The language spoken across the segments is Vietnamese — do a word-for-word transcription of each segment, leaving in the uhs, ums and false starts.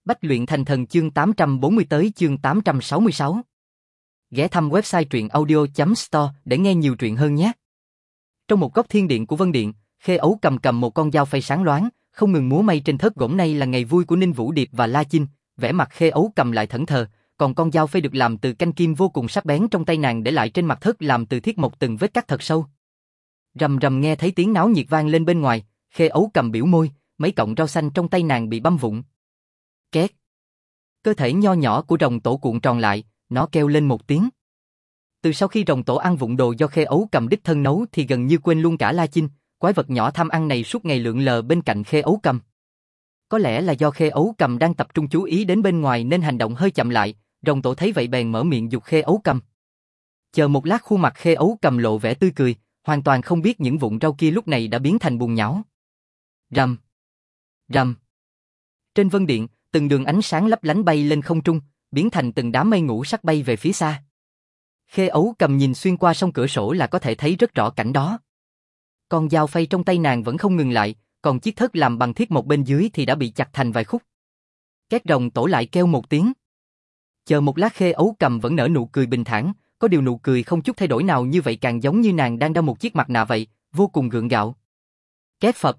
Bách luyện thành thần chương tám trăm bốn mươi tới chương tám trăm sáu mươi sáu. Ghé thăm website truyện audio chấm store để nghe nhiều truyện hơn nhé. Trong một góc thiên điện của Vân Điện, Khê Ấu cầm cầm một con dao phay sáng loáng, không ngừng múa may trên thớt gỗ. Này là ngày vui của Ninh Vũ Điệp và La Chinh, vẻ mặt Khê Ấu cầm lại thẫn thờ, còn con dao phay được làm từ canh kim vô cùng sắc bén trong tay nàng để lại trên mặt thớt làm từ thiết mộc từng vết cắt thật sâu. Rầm rầm nghe thấy tiếng náo nhiệt vang lên bên ngoài, Khê Ấu cầm biểu môi, mấy cọng rau xanh trong tay nàng bị băm vụn. Két. Cơ thể nho nhỏ của rồng tổ cuộn tròn lại, nó kêu lên một tiếng. Từ sau khi rồng tổ ăn vụn đồ do Khê Ấu cầm đích thân nấu thì gần như quên luôn cả La Chinh, quái vật nhỏ tham ăn này suốt ngày lượn lờ bên cạnh Khê Ấu cầm. Có lẽ là do Khê Ấu cầm đang tập trung chú ý đến bên ngoài nên hành động hơi chậm lại, rồng tổ thấy vậy bèn mở miệng giục Khê Ấu cầm. Chờ một lát khuôn mặt Khê Ấu cầm lộ vẻ tươi cười, hoàn toàn không biết những vụn rau kia lúc này đã biến thành bùn nhão. Rầm. Rầm. Trên Vân Điện, từng đường ánh sáng lấp lánh bay lên không trung, biến thành từng đám mây ngũ sắc bay về phía xa. Khê Ấu cầm nhìn xuyên qua song cửa sổ là có thể thấy rất rõ cảnh đó. Con dao phay trong tay nàng vẫn không ngừng lại, còn chiếc thớt làm bằng thiết một bên dưới thì đã bị chặt thành vài khúc. Két rồng tổ lại kêu một tiếng. Chờ một lát Khê Ấu cầm vẫn nở nụ cười bình thản, có điều nụ cười không chút thay đổi nào, như vậy càng giống như nàng đang đeo một chiếc mặt nạ vậy, vô cùng gượng gạo. Két Phật.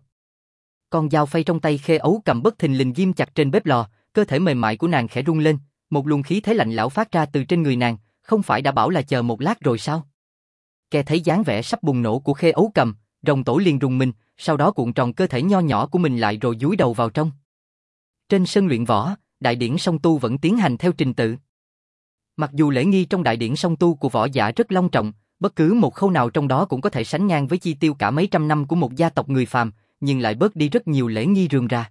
Con dao phay trong tay Khê Ấu cầm bất thình lình ghim chặt trên bếp lò, cơ thể mềm mại của nàng khẽ rung lên, một luồng khí thế lạnh lẽo phát ra từ trên người nàng, không phải đã bảo là chờ một lát rồi sao? Kẻ thấy dáng vẻ sắp bùng nổ của Khê Ấu cầm, rồng tổ liền rùng mình, sau đó cuộn tròn cơ thể nho nhỏ của mình lại rồi dúi đầu vào trong. Trên sân luyện võ, đại điển song tu vẫn tiến hành theo trình tự. Mặc dù lễ nghi trong đại điển song tu của võ giả rất long trọng, bất cứ một khâu nào trong đó cũng có thể sánh ngang với chi tiêu cả mấy trăm năm của một gia tộc người phàm, nhưng lại bớt đi rất nhiều lễ nghi rườm rà.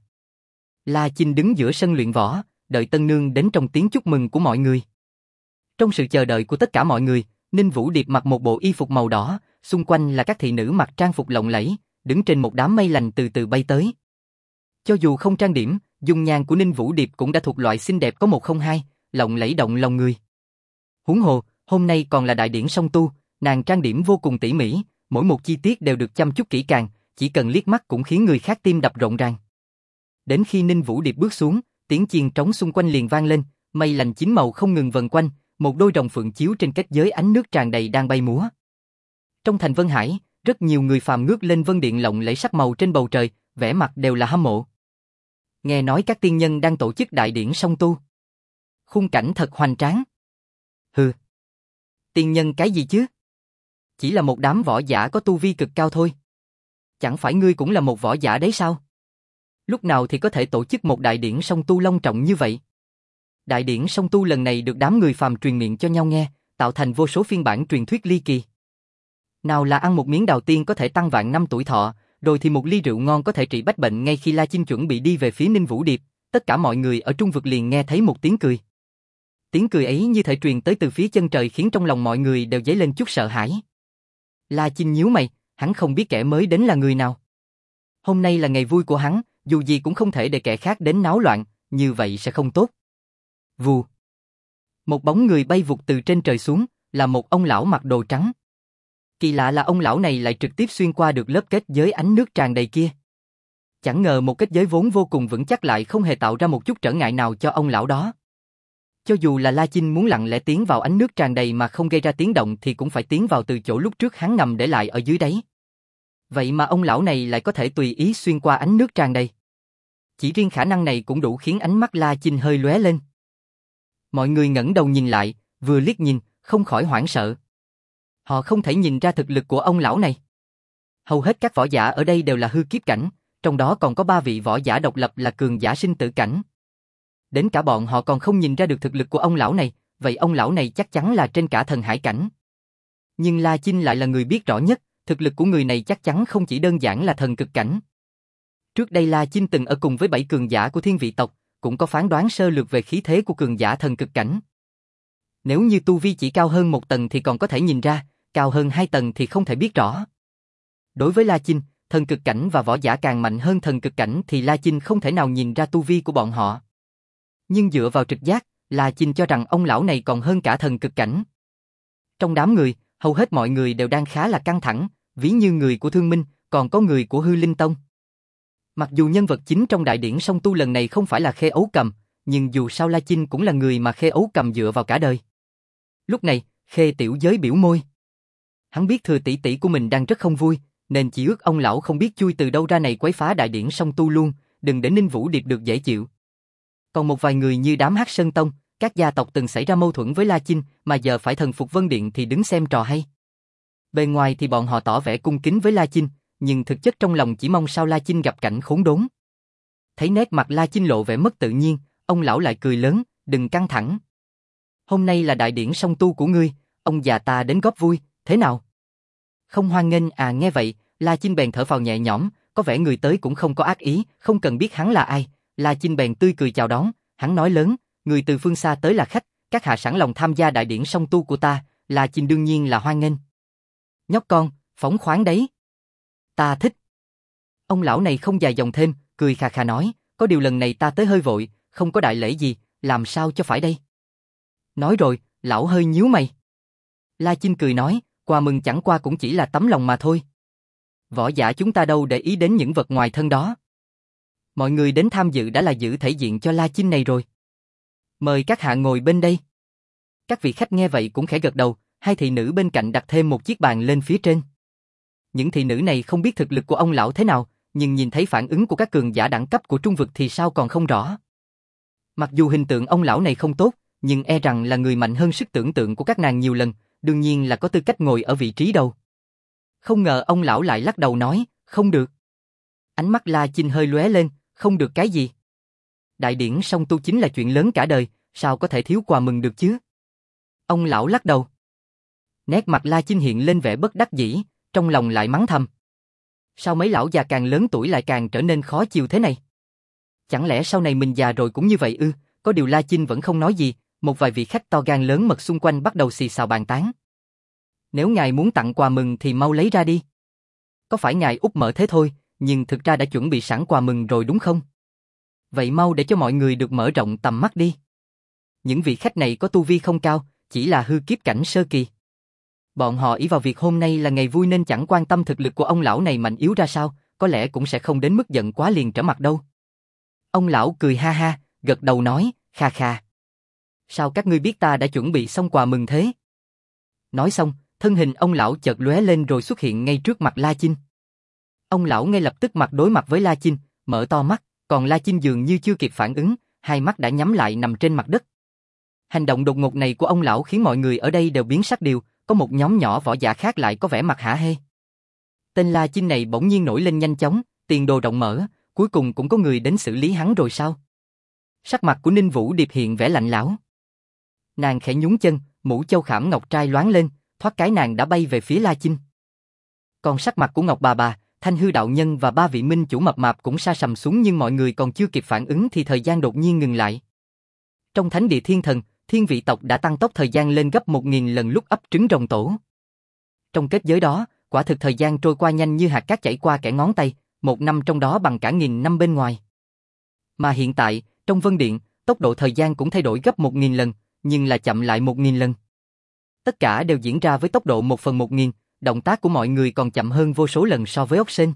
La Chinh đứng giữa sân luyện võ, đợi tân nương đến trong tiếng chúc mừng của mọi người. Trong sự chờ đợi của tất cả mọi người, Ninh Vũ Điệp mặc một bộ y phục màu đỏ, xung quanh là các thị nữ mặc trang phục lộng lẫy, đứng trên một đám mây lành từ từ bay tới. Cho dù không trang điểm, dung nhan của Ninh Vũ Điệp cũng đã thuộc loại xinh đẹp có một không hai, lộng lẫy động lòng người. Huống hồ, hôm nay còn là đại điển song tu, nàng trang điểm vô cùng tỉ mỉ, mỗi một chi tiết đều được chăm chút kỹ càng, chỉ cần liếc mắt cũng khiến người khác tim đập rộn ràng. Đến khi Ninh Vũ Điệp bước xuống, tiếng chiên trống xung quanh liền vang lên, mây lành chín màu không ngừng vần quanh, một đôi rồng phượng chiếu trên kết giới ánh nước tràn đầy đang bay múa. Trong thành Vân Hải, rất nhiều người phàm ngước lên Vân Điện lộng lẫy sắc màu trên bầu trời, vẻ mặt đều là hâm mộ. Nghe nói các tiên nhân đang tổ chức đại điển song tu. Khung cảnh thật hoành tráng. Hừ. Tiên nhân cái gì chứ? Chỉ là một đám võ giả có tu vi cực cao thôi. Chẳng phải ngươi cũng là một võ giả đấy sao? Lúc nào thì có thể tổ chức một đại điển song tu long trọng như vậy? Đại điển song tu lần này được đám người phàm truyền miệng cho nhau nghe, tạo thành vô số phiên bản truyền thuyết ly kỳ. Nào là ăn một miếng đào tiên có thể tăng vạn năm tuổi thọ, rồi thì một ly rượu ngon có thể trị bách bệnh. Ngay khi La Chinh chuẩn bị đi về phía Ninh Vũ Điệp, tất cả mọi người ở Trung Vực liền nghe thấy một tiếng cười. Tiếng cười ấy như thể truyền tới từ phía chân trời khiến trong lòng mọi người đều dấy lên chút sợ hãi. La Chinh nhíu mày, hắn không biết kẻ mới đến là người nào. Hôm nay là ngày vui của hắn, dù gì cũng không thể để kẻ khác đến náo loạn, như vậy sẽ không tốt. Vù. Một bóng người bay vụt từ trên trời xuống, là một ông lão mặc đồ trắng. Kỳ lạ là ông lão này lại trực tiếp xuyên qua được lớp kết giới ánh nước tràn đầy kia. Chẳng ngờ một kết giới vốn vô cùng vững chắc lại không hề tạo ra một chút trở ngại nào cho ông lão đó. Cho dù là La Chinh muốn lặng lẽ tiến vào ánh nước tràn đầy mà không gây ra tiếng động thì cũng phải tiến vào từ chỗ lúc trước hắn ngầm để lại ở dưới đáy. Vậy mà ông lão này lại có thể tùy ý xuyên qua ánh nước tràn đầy. Chỉ riêng khả năng này cũng đủ khiến ánh mắt La Chinh hơi lóe lên. Mọi người ngẩng đầu nhìn lại, vừa liếc nhìn, không khỏi hoảng sợ. Họ không thể nhìn ra thực lực của ông lão này. Hầu hết các võ giả ở đây đều là hư kiếp cảnh, trong đó còn có ba vị võ giả độc lập là cường giả sinh tử cảnh. Đến cả bọn họ còn không nhìn ra được thực lực của ông lão này, vậy ông lão này chắc chắn là trên cả thần hải cảnh. Nhưng La Chinh lại là người biết rõ nhất, thực lực của người này chắc chắn không chỉ đơn giản là thần cực cảnh. Trước đây La Chinh từng ở cùng với bảy cường giả của Thiên Vị tộc, cũng có phán đoán sơ lược về khí thế của cường giả thần cực cảnh. Nếu như tu vi chỉ cao hơn một tầng thì còn có thể nhìn ra, cao hơn hai tầng thì không thể biết rõ. Đối với La Chinh, thần cực cảnh và võ giả càng mạnh hơn thần cực cảnh thì La Chinh không thể nào nhìn ra tu vi của bọn họ. Nhưng dựa vào trực giác, La Chinh cho rằng ông lão này còn hơn cả thần cực cảnh. Trong đám người, hầu hết mọi người đều đang khá là căng thẳng, ví như người của Thương Minh, còn có người của Hư Linh Tông. Mặc dù nhân vật chính trong đại điển song tu lần này không phải là Khê Ấu cầm, nhưng dù sao La Chinh cũng là người mà Khê Ấu Cầm dựa vào cả đời. Lúc này, Khê Tiểu Giới biểu môi. Hắn biết Thừa tỷ tỷ của mình đang rất không vui, nên chỉ ước ông lão không biết chui từ đâu ra này quấy phá đại điển song tu luôn, đừng để Ninh Vũ Điệp được dễ chịu. Còn một vài người như đám Hắc Sơn Tông, các gia tộc từng xảy ra mâu thuẫn với La Chinh mà giờ phải thần phục Vân Điện thì đứng xem trò hay. Bề ngoài thì bọn họ tỏ vẻ cung kính với La Chinh, nhưng thực chất trong lòng chỉ mong sao La Chinh gặp cảnh khốn đốn. Thấy nét mặt La Chinh lộ vẻ mất tự nhiên, ông lão lại cười lớn, đừng căng thẳng. Hôm nay là đại điển song tu của ngươi, ông già ta đến góp vui, thế nào? Không hoan nghênh à? Nghe vậy, La Chinh bèn thở phào nhẹ nhõm, có vẻ người tới cũng không có ác ý, không cần biết hắn là ai. La Chinh bèn tươi cười chào đón, hắn nói lớn, người từ phương xa tới là khách, các hạ sẵn lòng tham gia đại điển song tu của ta, La Chinh đương nhiên là hoan nghênh. Nhóc con, phóng khoáng đấy. Ta thích. Ông lão này không dài dòng thêm, cười khà khà nói, có điều lần này ta tới hơi vội, không có đại lễ gì, làm sao cho phải đây? Nói rồi, lão hơi nhíu mày. La Chinh cười nói, quà mừng chẳng qua cũng chỉ là tấm lòng mà thôi. Võ giả chúng ta đâu để ý đến những vật ngoài thân đó. Mọi người đến tham dự đã là giữ thể diện cho La Chinh này rồi. Mời các hạ ngồi bên đây. Các vị khách nghe vậy cũng khẽ gật đầu, hai thị nữ bên cạnh đặt thêm một chiếc bàn lên phía trên. Những thị nữ này không biết thực lực của ông lão thế nào, nhưng nhìn thấy phản ứng của các cường giả đẳng cấp của trung vực thì sao còn không rõ. Mặc dù hình tượng ông lão này không tốt, nhưng e rằng là người mạnh hơn sức tưởng tượng của các nàng nhiều lần, đương nhiên là có tư cách ngồi ở vị trí đầu. Không ngờ ông lão lại lắc đầu nói, không được. Ánh mắt La Chinh hơi lóe lên, không được cái gì? Đại điển song tu chính là chuyện lớn cả đời, sao có thể thiếu quà mừng được chứ? Ông lão lắc đầu. Nét mặt La Chinh hiện lên vẻ bất đắc dĩ, trong lòng lại mắng thầm. Sao mấy lão già càng lớn tuổi lại càng trở nên khó chịu thế này? Chẳng lẽ sau này mình già rồi cũng như vậy ư? Có điều La Chinh vẫn không nói gì, một vài vị khách to gan lớn mật xung quanh bắt đầu xì xào bàn tán. Nếu ngài muốn tặng quà mừng thì mau lấy ra đi. Có phải ngài úp mở thế thôi, nhưng thực ra đã chuẩn bị sẵn quà mừng rồi đúng không? Vậy mau để cho mọi người được mở rộng tầm mắt đi. Những vị khách này có tu vi không cao, chỉ là hư kiếp cảnh sơ kỳ. Bọn họ ý vào việc hôm nay là ngày vui nên chẳng quan tâm thực lực của ông lão này mạnh yếu ra sao, có lẽ cũng sẽ không đến mức giận quá liền trở mặt đâu. Ông lão cười ha ha, gật đầu nói, kha kha. Sao các ngươi biết ta đã chuẩn bị xong quà mừng thế? Nói xong, thân hình ông lão chợt lóe lên rồi xuất hiện ngay trước mặt La Chinh. Ông lão ngay lập tức mặt đối mặt với La Chinh, mở to mắt, còn La Chinh dường như chưa kịp phản ứng, hai mắt đã nhắm lại nằm trên mặt đất. Hành động đột ngột này của ông lão khiến mọi người ở đây đều biến sắc điều, có một nhóm nhỏ võ giả khác lại có vẻ mặt hả hê. Tên La Chinh này bỗng nhiên nổi lên nhanh chóng, tiền đồ rộng mở, cuối cùng cũng có người đến xử lý hắn rồi sao? Sắc mặt của Ninh Vũ Điệp hiện vẻ lạnh lẽo. Nàng khẽ nhún chân, mũ châu khảm ngọc trai loáng lên, thoát cái nàng đã bay về phía La Chinh. Còn sắc mặt của Ngọc bà bà, Thanh Hư đạo nhân và ba vị minh chủ mập mạp cũng sa sầm xuống, nhưng mọi người còn chưa kịp phản ứng thì thời gian đột nhiên ngừng lại. Trong thánh địa thiên thần, thiên vị tộc đã tăng tốc thời gian lên gấp một nghìn lần lúc ấp trứng rồng tổ. Trong kết giới đó, quả thực thời gian trôi qua nhanh như hạt cát chảy qua kẽ ngón tay, một năm trong đó bằng cả nghìn năm bên ngoài. Mà hiện tại, trong Vân Điện, tốc độ thời gian cũng thay đổi gấp một nghìn lần, nhưng là chậm lại một nghìn lần. Tất cả đều diễn ra với tốc độ một phần một nghìn, động tác của mọi người còn chậm hơn vô số lần so với ốc sên.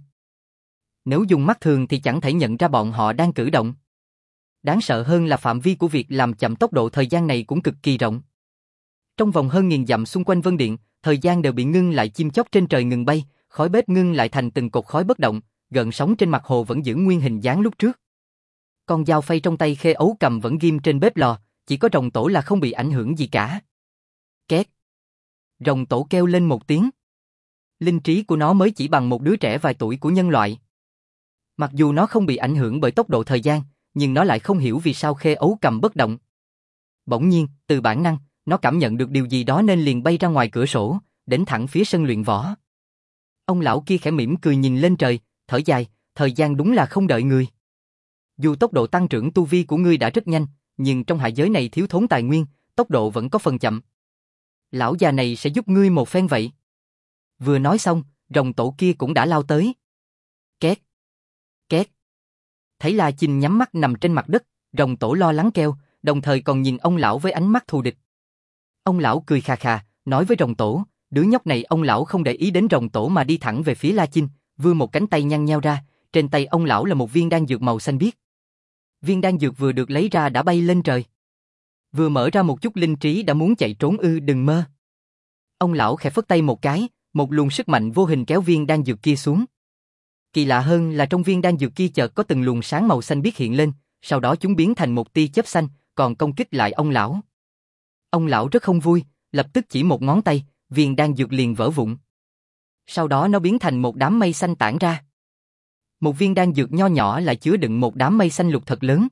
Nếu dùng mắt thường thì chẳng thể nhận ra bọn họ đang cử động. Đáng sợ hơn là phạm vi của việc làm chậm tốc độ thời gian này cũng cực kỳ rộng. Trong vòng hơn nghìn dặm xung quanh Vân Điện, thời gian đều bị ngưng lại, chim chóc trên trời ngừng bay, khói bếp ngưng lại thành từng cột khói bất động, gợn sóng trên mặt hồ vẫn giữ nguyên hình dáng lúc trước. Con dao phay trong tay Khê Ấu cầm vẫn ghim trên bếp lò, chỉ có rồng tổ là không bị ảnh hưởng gì cả. Két. Rồng tổ kêu lên một tiếng. Linh trí của nó mới chỉ bằng một đứa trẻ vài tuổi của nhân loại. Mặc dù nó không bị ảnh hưởng bởi tốc độ thời gian, nhưng nó lại không hiểu vì sao Khê Ấu cầm bất động. Bỗng nhiên, từ bản năng, nó cảm nhận được điều gì đó nên liền bay ra ngoài cửa sổ, đến thẳng phía sân luyện võ. Ông lão kia khẽ mỉm cười nhìn lên trời, thở dài, thời gian đúng là không đợi người. Dù tốc độ tăng trưởng tu vi của ngươi đã rất nhanh, nhưng trong hạ giới này thiếu thốn tài nguyên, tốc độ vẫn có phần chậm. Lão già này sẽ giúp ngươi một phen vậy. Vừa nói xong, rồng tổ kia cũng đã lao tới. Két. Két. Thấy La Chinh nhắm mắt nằm trên mặt đất, rồng tổ lo lắng kêu, đồng thời còn nhìn ông lão với ánh mắt thù địch. Ông lão cười khà khà, nói với rồng tổ, đứa nhóc này. Ông lão không để ý đến rồng tổ mà đi thẳng về phía La Chinh, vươn một cánh tay nhăn nheo ra, trên tay ông lão là một viên đan dược màu xanh biếc. Viên đan dược vừa được lấy ra đã bay lên trời. Vừa mở ra một chút linh trí đã muốn chạy trốn ư, đừng mơ. Ông lão khẽ phất tay một cái, một luồng sức mạnh vô hình kéo viên đan dược kia xuống. Kỳ lạ hơn là trong viên đan dược kia chợt có từng luồng sáng màu xanh biếc hiện lên, sau đó chúng biến thành một tia chớp xanh, còn công kích lại ông lão. Ông lão rất không vui, lập tức chỉ một ngón tay, viên đan dược liền vỡ vụn. Sau đó nó biến thành một đám mây xanh tản ra. Một viên đan dược nho nhỏ lại chứa đựng một đám mây xanh lục thật lớn.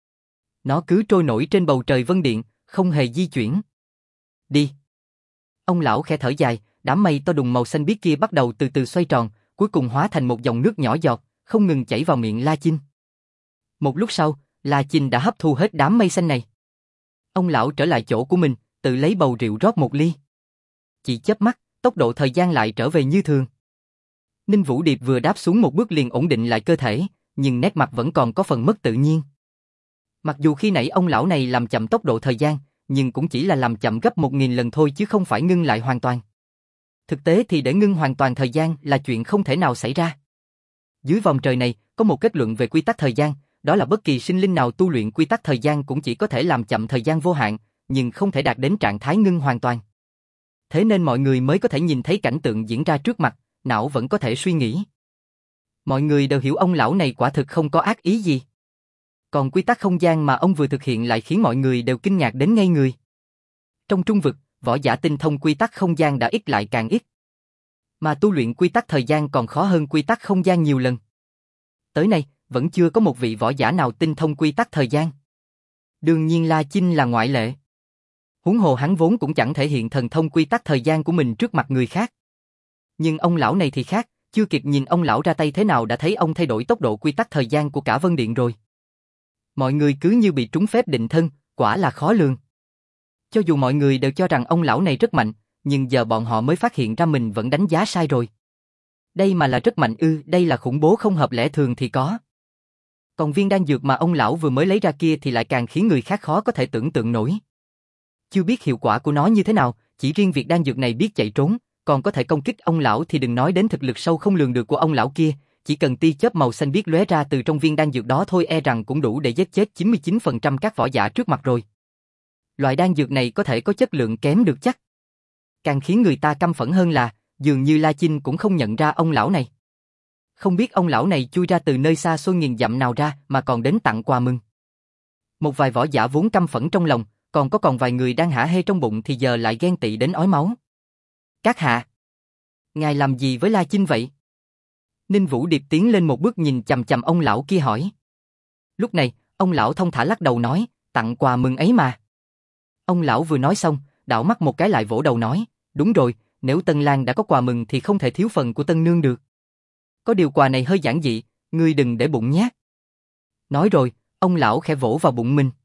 Nó cứ trôi nổi trên bầu trời vân điện, không hề di chuyển. Đi. Ông lão khẽ thở dài, đám mây to đùng màu xanh biếc kia bắt đầu từ từ xoay tròn, cuối cùng hóa thành một dòng nước nhỏ giọt, không ngừng chảy vào miệng La Chinh. Một lúc sau, La Chinh đã hấp thu hết đám mây xanh này. Ông lão trở lại chỗ của mình, tự lấy bầu rượu rót một ly. Chỉ chớp mắt, tốc độ thời gian lại trở về như thường. Ninh Vũ Điệp vừa đáp xuống một bước liền ổn định lại cơ thể, nhưng nét mặt vẫn còn có phần mất tự nhiên. Mặc dù khi nãy ông lão này làm chậm tốc độ thời gian, nhưng cũng chỉ là làm chậm gấp một nghìn lần thôi chứ không phải ngưng lại hoàn toàn. Thực tế thì để ngưng hoàn toàn thời gian là chuyện không thể nào xảy ra. Dưới vòng trời này, có một kết luận về quy tắc thời gian, đó là bất kỳ sinh linh nào tu luyện quy tắc thời gian cũng chỉ có thể làm chậm thời gian vô hạn, nhưng không thể đạt đến trạng thái ngưng hoàn toàn. Thế nên mọi người mới có thể nhìn thấy cảnh tượng diễn ra trước mặt, não vẫn có thể suy nghĩ. Mọi người đều hiểu ông lão này quả thực không có ác ý gì. Còn quy tắc không gian mà ông vừa thực hiện lại khiến mọi người đều kinh ngạc đến ngây người. Trong trung vực, võ giả tinh thông quy tắc không gian đã ít lại càng ít. Mà tu luyện quy tắc thời gian còn khó hơn quy tắc không gian nhiều lần. Tới nay, vẫn chưa có một vị võ giả nào tinh thông quy tắc thời gian. Đương nhiên La Chinh là ngoại lệ. Huống hồ hắn vốn cũng chẳng thể hiện thần thông quy tắc thời gian của mình trước mặt người khác. Nhưng ông lão này thì khác, chưa kịp nhìn ông lão ra tay thế nào đã thấy ông thay đổi tốc độ quy tắc thời gian của cả Vân Điện rồi. Mọi người cứ như bị trúng phép định thân, quả là khó lường. Cho dù mọi người đều cho rằng ông lão này rất mạnh, nhưng giờ bọn họ mới phát hiện ra mình vẫn đánh giá sai rồi. Đây mà là rất mạnh ư, đây là khủng bố không hợp lẽ thường thì có. Còn viên đan dược mà ông lão vừa mới lấy ra kia thì lại càng khiến người khác khó có thể tưởng tượng nổi. Chưa biết hiệu quả của nó như thế nào, chỉ riêng việc đan dược này biết chạy trốn, còn có thể công kích ông lão thì đừng nói đến thực lực sâu không lường được của ông lão kia, chỉ cần tia chớp màu xanh biếc lóe ra từ trong viên đan dược đó thôi e rằng cũng đủ để giết chết chín mươi chín phần trăm các võ giả trước mặt rồi. Loại đan dược này có thể có chất lượng kém được chắc. Càng khiến người ta căm phẫn hơn là, dường như La Chinh cũng không nhận ra ông lão này. Không biết ông lão này chui ra từ nơi xa xôi nghìn dặm nào ra mà còn đến tặng quà mừng. Một vài võ giả vốn căm phẫn trong lòng, còn có còn vài người đang hả hê trong bụng thì giờ lại ghen tị đến ói máu. Các hạ, ngài làm gì với La Chinh vậy? Ninh Vũ Điệp tiến lên một bước nhìn chằm chằm ông lão kia hỏi. Lúc này, ông lão thông thả lắc đầu nói, tặng quà mừng ấy mà. Ông lão vừa nói xong, đảo mắt một cái lại vỗ đầu nói, đúng rồi, nếu Tân Lang đã có quà mừng thì không thể thiếu phần của Tân Nương được. Có điều quà này hơi giản dị, ngươi đừng để bụng nhé. Nói rồi, ông lão khẽ vỗ vào bụng mình.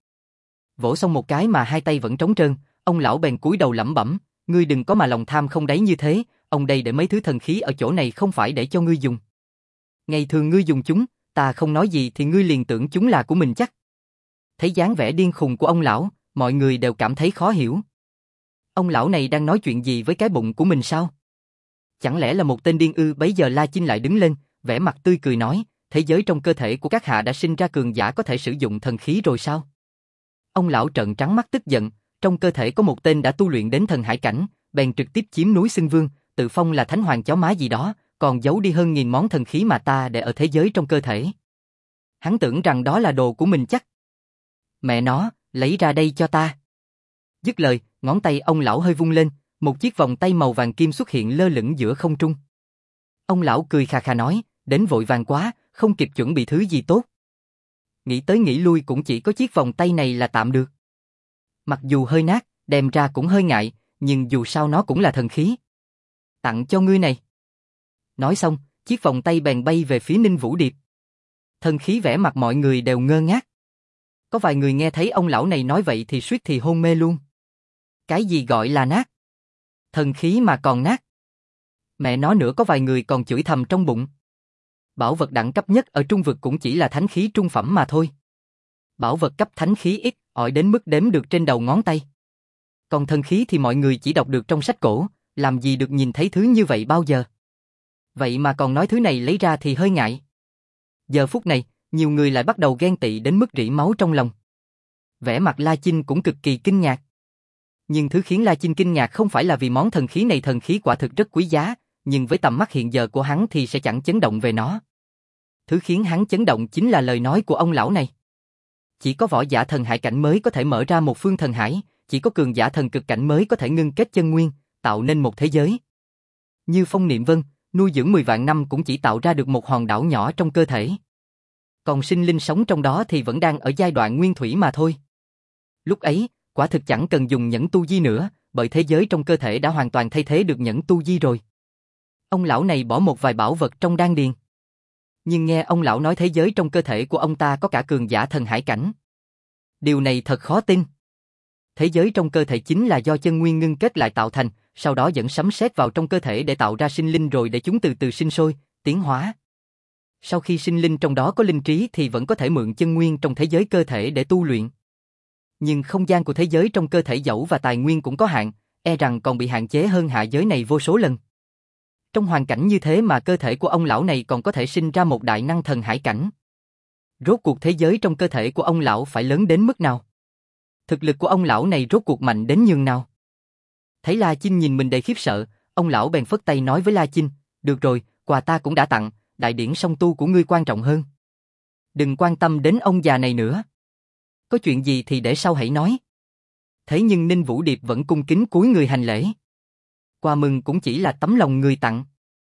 Vỗ xong một cái mà hai tay vẫn trống trơn, ông lão bèn cúi đầu lẩm bẩm, ngươi đừng có mà lòng tham không đáy như thế, ông đây để mấy thứ thần khí ở chỗ này không phải để cho ngươi dùng. Ngày thường ngươi dùng chúng, ta không nói gì thì ngươi liền tưởng chúng là của mình chắc. Thấy dáng vẻ điên khùng của ông lão, mọi người đều cảm thấy khó hiểu. Ông lão này đang nói chuyện gì với cái bụng của mình sao? Chẳng lẽ là một tên điên ư? Bấy giờ La Chinh lại đứng lên, vẻ mặt tươi cười nói, thế giới trong cơ thể của các hạ đã sinh ra cường giả có thể sử dụng thần khí rồi sao? Ông lão trợn trắng mắt tức giận, trong cơ thể có một tên đã tu luyện đến thần hải cảnh, bèn trực tiếp chiếm núi xưng vương, tự phong là thánh hoàng chó má gì đó, còn giấu đi hơn nghìn món thần khí mà ta để ở thế giới trong cơ thể. Hắn tưởng rằng đó là đồ của mình chắc. Mẹ nó, lấy ra đây cho ta. Dứt lời, ngón tay ông lão hơi vung lên, một chiếc vòng tay màu vàng kim xuất hiện lơ lửng giữa không trung. Ông lão cười khà khà nói, đến vội vàng quá, không kịp chuẩn bị thứ gì tốt. Nghĩ tới nghĩ lui cũng chỉ có chiếc vòng tay này là tạm được. Mặc dù hơi nát, đem ra cũng hơi ngại, nhưng dù sao nó cũng là thần khí. Tặng cho ngươi này. Nói xong, chiếc vòng tay bèn bay về phía Ninh Vũ Điệp. Thần khí vẻ mặt mọi người đều ngơ ngác. Có vài người nghe thấy ông lão này nói vậy thì suýt thì hôn mê luôn. Cái gì gọi là nát? Thần khí mà còn nát. Mẹ nó nữa, có vài người còn chửi thầm trong bụng. Bảo vật đẳng cấp nhất ở trung vực cũng chỉ là thánh khí trung phẩm mà thôi. Bảo vật cấp thánh khí ít, ỏi đến mức đếm được trên đầu ngón tay. Còn thần khí thì mọi người chỉ đọc được trong sách cổ, làm gì được nhìn thấy thứ như vậy bao giờ. Vậy mà còn nói thứ này lấy ra thì hơi ngại. Giờ phút này, Nhiều người lại bắt đầu ghen tị đến mức rỉ máu trong lòng. Vẻ mặt La Chinh cũng cực kỳ kinh ngạc. Nhưng thứ khiến La Chinh kinh ngạc không phải là vì món thần khí này, thần khí quả thực rất quý giá, nhưng với tầm mắt hiện giờ của hắn thì sẽ chẳng chấn động về nó. Thứ khiến hắn chấn động chính là lời nói của ông lão này. Chỉ có võ giả thần hải cảnh mới có thể mở ra một phương thần hải, chỉ có cường giả thần cực cảnh mới có thể ngưng kết chân nguyên, tạo nên một thế giới. Như Phong Niệm Vân, nuôi dưỡng mười vạn năm cũng chỉ tạo ra được một hòn đảo nhỏ trong cơ thể. Còn sinh linh sống trong đó thì vẫn đang ở giai đoạn nguyên thủy mà thôi. Lúc ấy, quả thực chẳng cần dùng nhẫn tu di nữa, bởi thế giới trong cơ thể đã hoàn toàn thay thế được nhẫn tu di rồi. Ông lão này bỏ một vài bảo vật trong đan điền. Nhưng nghe ông lão nói thế giới trong cơ thể của ông ta có cả cường giả thần hải cảnh. Điều này thật khó tin. Thế giới trong cơ thể chính là do chân nguyên ngưng kết lại tạo thành, sau đó dẫn sấm sét vào trong cơ thể để tạo ra sinh linh rồi để chúng từ từ sinh sôi, tiến hóa. Sau khi sinh linh trong đó có linh trí thì vẫn có thể mượn chân nguyên trong thế giới cơ thể để tu luyện. Nhưng không gian của thế giới trong cơ thể dẫu và tài nguyên cũng có hạn, e rằng còn bị hạn chế hơn hạ giới này vô số lần. Trong hoàn cảnh như thế mà cơ thể của ông lão này còn có thể sinh ra một đại năng thần hải cảnh. Rốt cuộc thế giới trong cơ thể của ông lão phải lớn đến mức nào? Thực lực của ông lão này rốt cuộc mạnh đến nhường nào? Thấy La Chinh nhìn mình đầy khiếp sợ, ông lão bèn phất tay nói với La Chinh, được rồi, quà ta cũng đã tặng, đại điển song tu của ngươi quan trọng hơn. Đừng quan tâm đến ông già này nữa. Có chuyện gì thì để sau hãy nói. Thế nhưng Ninh Vũ Điệp vẫn cung kính cúi người hành lễ. Quà mừng cũng chỉ là tấm lòng người tặng.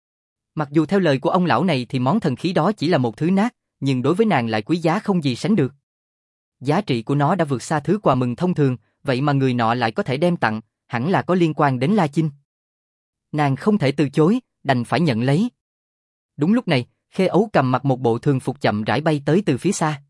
Mặc dù theo lời của ông lão này thì món thần khí đó chỉ là một thứ nát, nhưng đối với nàng lại quý giá không gì sánh được. Giá trị của nó đã vượt xa thứ quà mừng thông thường, vậy mà người nọ lại có thể đem tặng, hẳn là có liên quan đến La Chinh. Nàng không thể từ chối, đành phải nhận lấy. Đúng lúc này, Khê Ấu Cầm mặc một bộ thường phục chậm rãi bay tới từ phía xa.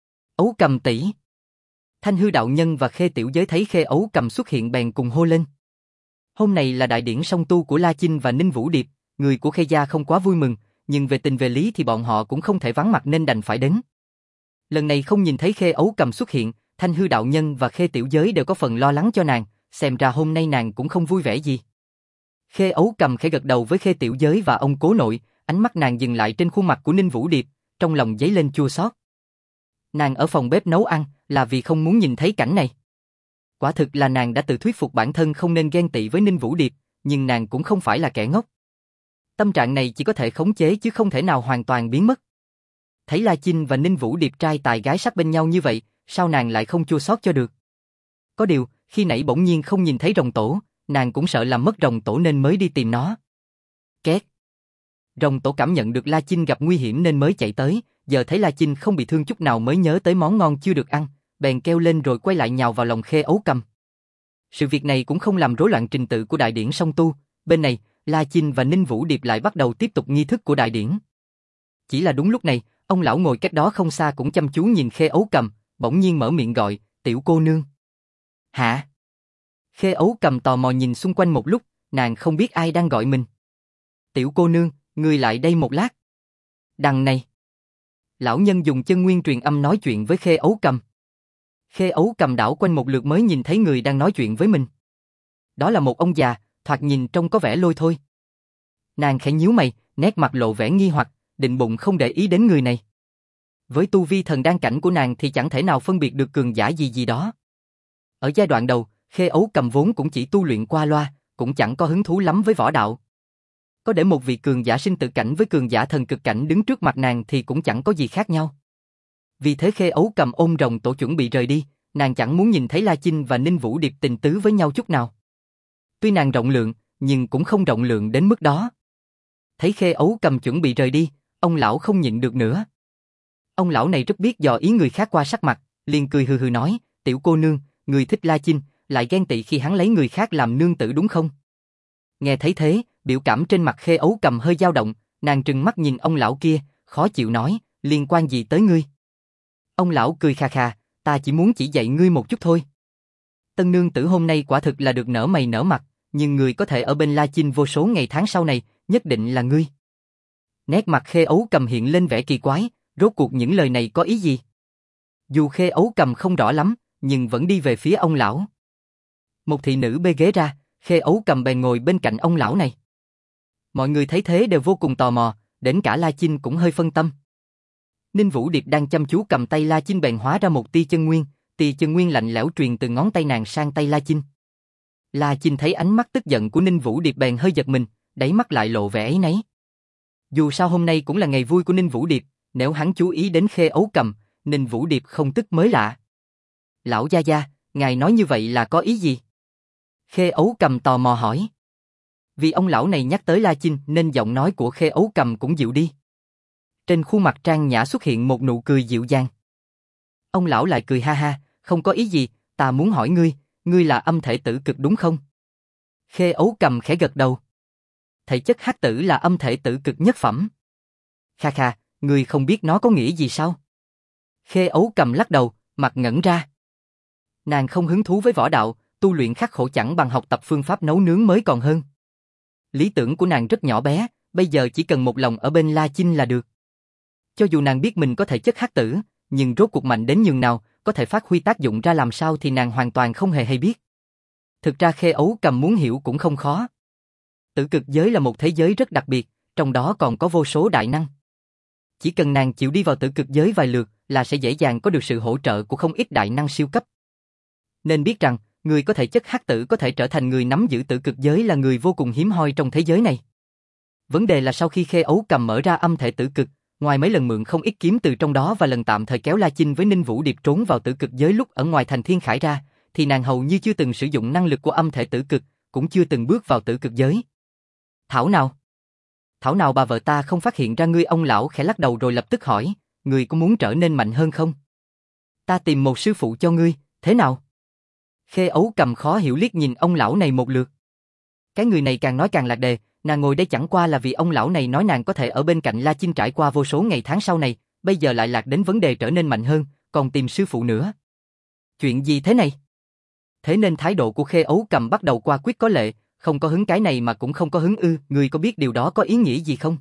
Ấu Cầm tỷ. Thanh Hư đạo nhân và Khê Tiểu Giới thấy Khê Ấu Cầm xuất hiện bèn cùng hô lên. Hôm nay là đại điển song tu của La Chinh và Ninh Vũ Điệp, người của Khê gia không quá vui mừng, nhưng về tình về lý thì bọn họ cũng không thể vắng mặt nên đành phải đến. Lần này không nhìn thấy Khê Ấu Cầm xuất hiện, Thanh Hư đạo nhân và Khê Tiểu Giới đều có phần lo lắng cho nàng, xem ra hôm nay nàng cũng không vui vẻ gì. Khê Ấu Cầm khẽ gật đầu với Khê Tiểu Giới và ông cố nội, ánh mắt nàng dừng lại trên khuôn mặt của Ninh Vũ Điệp, trong lòng dấy lên chua xót. Nàng ở phòng bếp nấu ăn là vì không muốn nhìn thấy cảnh này. Quả thực là nàng đã tự thuyết phục bản thân không nên ghen tị với Ninh Vũ Điệp, nhưng nàng cũng không phải là kẻ ngốc. Tâm trạng này chỉ có thể khống chế chứ không thể nào hoàn toàn biến mất. Thấy La Chinh và Ninh Vũ Điệp trai tài gái sắc bên nhau như vậy, sao nàng lại không chua xót cho được? Có điều, khi nãy bỗng nhiên không nhìn thấy rồng tổ, nàng cũng sợ làm mất rồng tổ nên mới đi tìm nó. Két. Rồng tổ cảm nhận được La Chinh gặp nguy hiểm nên mới chạy tới, giờ thấy La Chinh không bị thương chút nào mới nhớ tới món ngon chưa được ăn, bèn kêu lên rồi quay lại nhào vào lòng Khê Ấu Cầm. Sự việc này cũng không làm rối loạn trình tự của đại điển song tu, bên này, La Chinh và Ninh Vũ Điệp lại bắt đầu tiếp tục nghi thức của đại điển. Chỉ là đúng lúc này, ông lão ngồi cách đó không xa cũng chăm chú nhìn Khê Ấu Cầm, bỗng nhiên mở miệng gọi, tiểu cô nương. Hả? Khê Ấu Cầm tò mò nhìn xung quanh một lúc, nàng không biết ai đang gọi mình. Tiểu cô nương, ngươi lại đây một lát. Đằng này. Lão nhân dùng chân nguyên truyền âm nói chuyện với Khê Ấu Cầm. Khê Ấu Cầm đảo quanh một lượt mới nhìn thấy người đang nói chuyện với mình. Đó là một ông già, thoạt nhìn trông có vẻ lôi thôi. Nàng khẽ nhíu mày, nét mặt lộ vẻ nghi hoặc, định bụng không để ý đến người này. Với tu vi thần đan cảnh của nàng thì chẳng thể nào phân biệt được cường giả gì gì đó. Ở giai đoạn đầu, Khê Ấu Cầm vốn cũng chỉ tu luyện qua loa, cũng chẳng có hứng thú lắm với võ đạo. Có để một vị cường giả sinh tử cảnh với cường giả thần cực cảnh đứng trước mặt nàng thì cũng chẳng có gì khác nhau. Vì thế Khê Ấu Cầm ôm rồng tổ chuẩn bị rời đi, nàng chẳng muốn nhìn thấy La Chinh và Ninh Vũ Điệp tình tứ với nhau chút nào. Tuy nàng rộng lượng, nhưng cũng không rộng lượng đến mức đó. Thấy Khê Ấu Cầm chuẩn bị rời đi, ông lão không nhịn được nữa. Ông lão này rất biết dò ý người khác qua sắc mặt, liền cười hừ hừ nói, tiểu cô nương, người thích La Chinh, lại ghen tị khi hắn lấy người khác làm nương tử đúng không? Nghe thấy thế, biểu cảm trên mặt Khê Ấu Cầm hơi dao động, nàng trừng mắt nhìn ông lão kia, khó chịu nói, liên quan gì tới ngươi? Ông lão cười khà khà, ta chỉ muốn chỉ dạy ngươi một chút thôi. Tân nương tử hôm nay quả thực là được nở mày nở mặt, nhưng người có thể ở bên La Chinh vô số ngày tháng sau này, nhất định là ngươi. Nét mặt Khê Ấu Cầm hiện lên vẻ kỳ quái, rốt cuộc những lời này có ý gì? Dù Khê Ấu Cầm không rõ lắm, nhưng vẫn đi về phía ông lão. Một thị nữ bê ghế ra, Khê Ấu Cầm bèn ngồi bên cạnh ông lão này. Mọi người thấy thế đều vô cùng tò mò, đến cả La Chinh cũng hơi phân tâm. Ninh Vũ Điệp đang chăm chú cầm tay La Chinh bèn hóa ra một tia chân nguyên, tia chân nguyên lạnh lẽo truyền từ ngón tay nàng sang tay La Chinh. La Chinh thấy ánh mắt tức giận của Ninh Vũ Điệp bèn hơi giật mình, đáy mắt lại lộ vẻ áy náy. Dù sao hôm nay cũng là ngày vui của Ninh Vũ Điệp, nếu hắn chú ý đến Khê Ấu Cầm, Ninh Vũ Điệp không tức mới lạ. Lão gia gia, ngài nói như vậy là có ý gì? Khê Ấu Cầm tò mò hỏi. Vì ông lão này nhắc tới La Chinh nên giọng nói của Khê Ấu Cầm cũng dịu đi. Trên khuôn mặt trang nhã xuất hiện một nụ cười dịu dàng. Ông lão lại cười ha ha, không có ý gì, ta muốn hỏi ngươi, ngươi là âm thể tử cực đúng không? Khê Ấu Cầm khẽ gật đầu. Thể chất hắc tử là âm thể tử cực nhất phẩm. Kha kha, ngươi không biết nó có nghĩa gì sao? Khê Ấu Cầm lắc đầu, mặt ngẩn ra. Nàng không hứng thú với võ đạo, tu luyện khắc khổ chẳng bằng học tập phương pháp nấu nướng mới còn hơn. Lý tưởng của nàng rất nhỏ bé, bây giờ chỉ cần một lòng ở bên La Chinh là được. Cho dù nàng biết mình có thể chất hắc tử, nhưng rốt cuộc mạnh đến nhường nào, có thể phát huy tác dụng ra làm sao thì nàng hoàn toàn không hề hay biết. Thực ra Khê Ấu Cầm muốn hiểu cũng không khó. Tử cực giới là một thế giới rất đặc biệt, trong đó còn có vô số đại năng. Chỉ cần nàng chịu đi vào tử cực giới vài lượt là sẽ dễ dàng có được sự hỗ trợ của không ít đại năng siêu cấp. Nên biết rằng, người có thể chất hắc tử có thể trở thành người nắm giữ tử cực giới là người vô cùng hiếm hoi trong thế giới này. Vấn đề là sau khi Khê Ấu Cầm mở ra âm thể tử cực, ngoài mấy lần mượn không ít kiếm từ trong đó và lần tạm thời kéo La Chinh với Ninh Vũ Điệp trốn vào tử cực giới lúc ở ngoài thành Thiên Khải ra, thì nàng hầu như chưa từng sử dụng năng lực của âm thể tử cực, cũng chưa từng bước vào tử cực giới. Thảo nào? Thảo nào bà vợ ta không phát hiện ra ngươi? Ông lão khẽ lắc đầu rồi lập tức hỏi, ngươi có muốn trở nên mạnh hơn không? Ta tìm một sư phụ cho ngươi, thế nào? Khê Ấu Cầm khó hiểu liếc nhìn ông lão này một lượt. Cái người này càng nói càng lạc đề, nàng ngồi đây chẳng qua là vì ông lão này nói nàng có thể ở bên cạnh La Chinh trải qua vô số ngày tháng sau này, bây giờ lại lạc đến vấn đề trở nên mạnh hơn, còn tìm sư phụ nữa. Chuyện gì thế này? Thế nên thái độ của Khê Ấu Cầm bắt đầu qua quyết có lệ, không có hứng cái này mà cũng không có hứng ư, ngươi có biết điều đó có ý nghĩa gì không?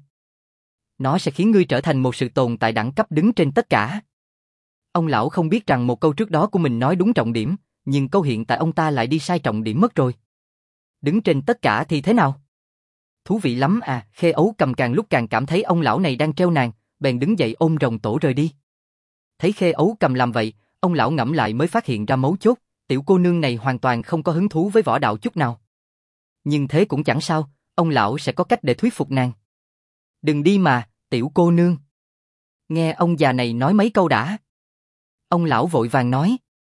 Nó sẽ khiến ngươi trở thành một sự tồn tại đẳng cấp đứng trên tất cả. Ông lão không biết rằng một câu trước đó của mình nói đúng trọng điểm, nhưng câu hiện tại ông ta lại đi sai trọng điểm mất rồi. Đứng trên tất cả thì thế nào? Thú vị lắm à, Khê Ấu Cầm càng lúc càng cảm thấy ông lão này đang treo nàng, bèn đứng dậy ôm rồng tổ rời đi. Thấy Khê Ấu Cầm làm vậy, ông lão ngẫm lại mới phát hiện ra mấu chốt, tiểu cô nương này hoàn toàn không có hứng thú với võ đạo chút nào. Nhưng thế cũng chẳng sao, ông lão sẽ có cách để thuyết phục nàng. Đừng đi mà, tiểu cô nương. Nghe ông già này nói mấy câu đã. Ông lão vội vàng nói.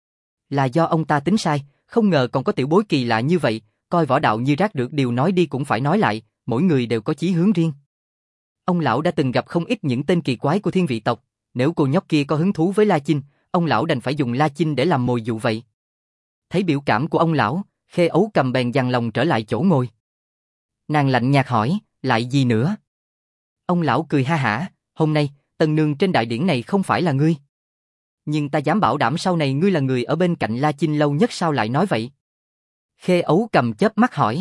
Là do ông ta tính sai, không ngờ còn có tiểu bối kỳ lạ như vậy, coi võ đạo như rác rưởi, điều nói đi cũng phải nói lại, mỗi người đều có chí hướng riêng. Ông lão đã từng gặp không ít những tên kỳ quái của thiên vị tộc, nếu cô nhóc kia có hứng thú với La Chinh, ông lão đành phải dùng La Chinh để làm mồi dụ vậy. Thấy biểu cảm của ông lão, Khê Ấu Cầm bèn dằn lòng trở lại chỗ ngồi. Nàng lạnh nhạt hỏi, lại gì nữa? Ông lão cười ha hả, hôm nay, Tần nương trên đại điển này không phải là ngươi. Nhưng ta dám bảo đảm sau này ngươi là người ở bên cạnh La Chinh lâu nhất, sao lại nói vậy? Khê Ấu Cầm chớp mắt hỏi.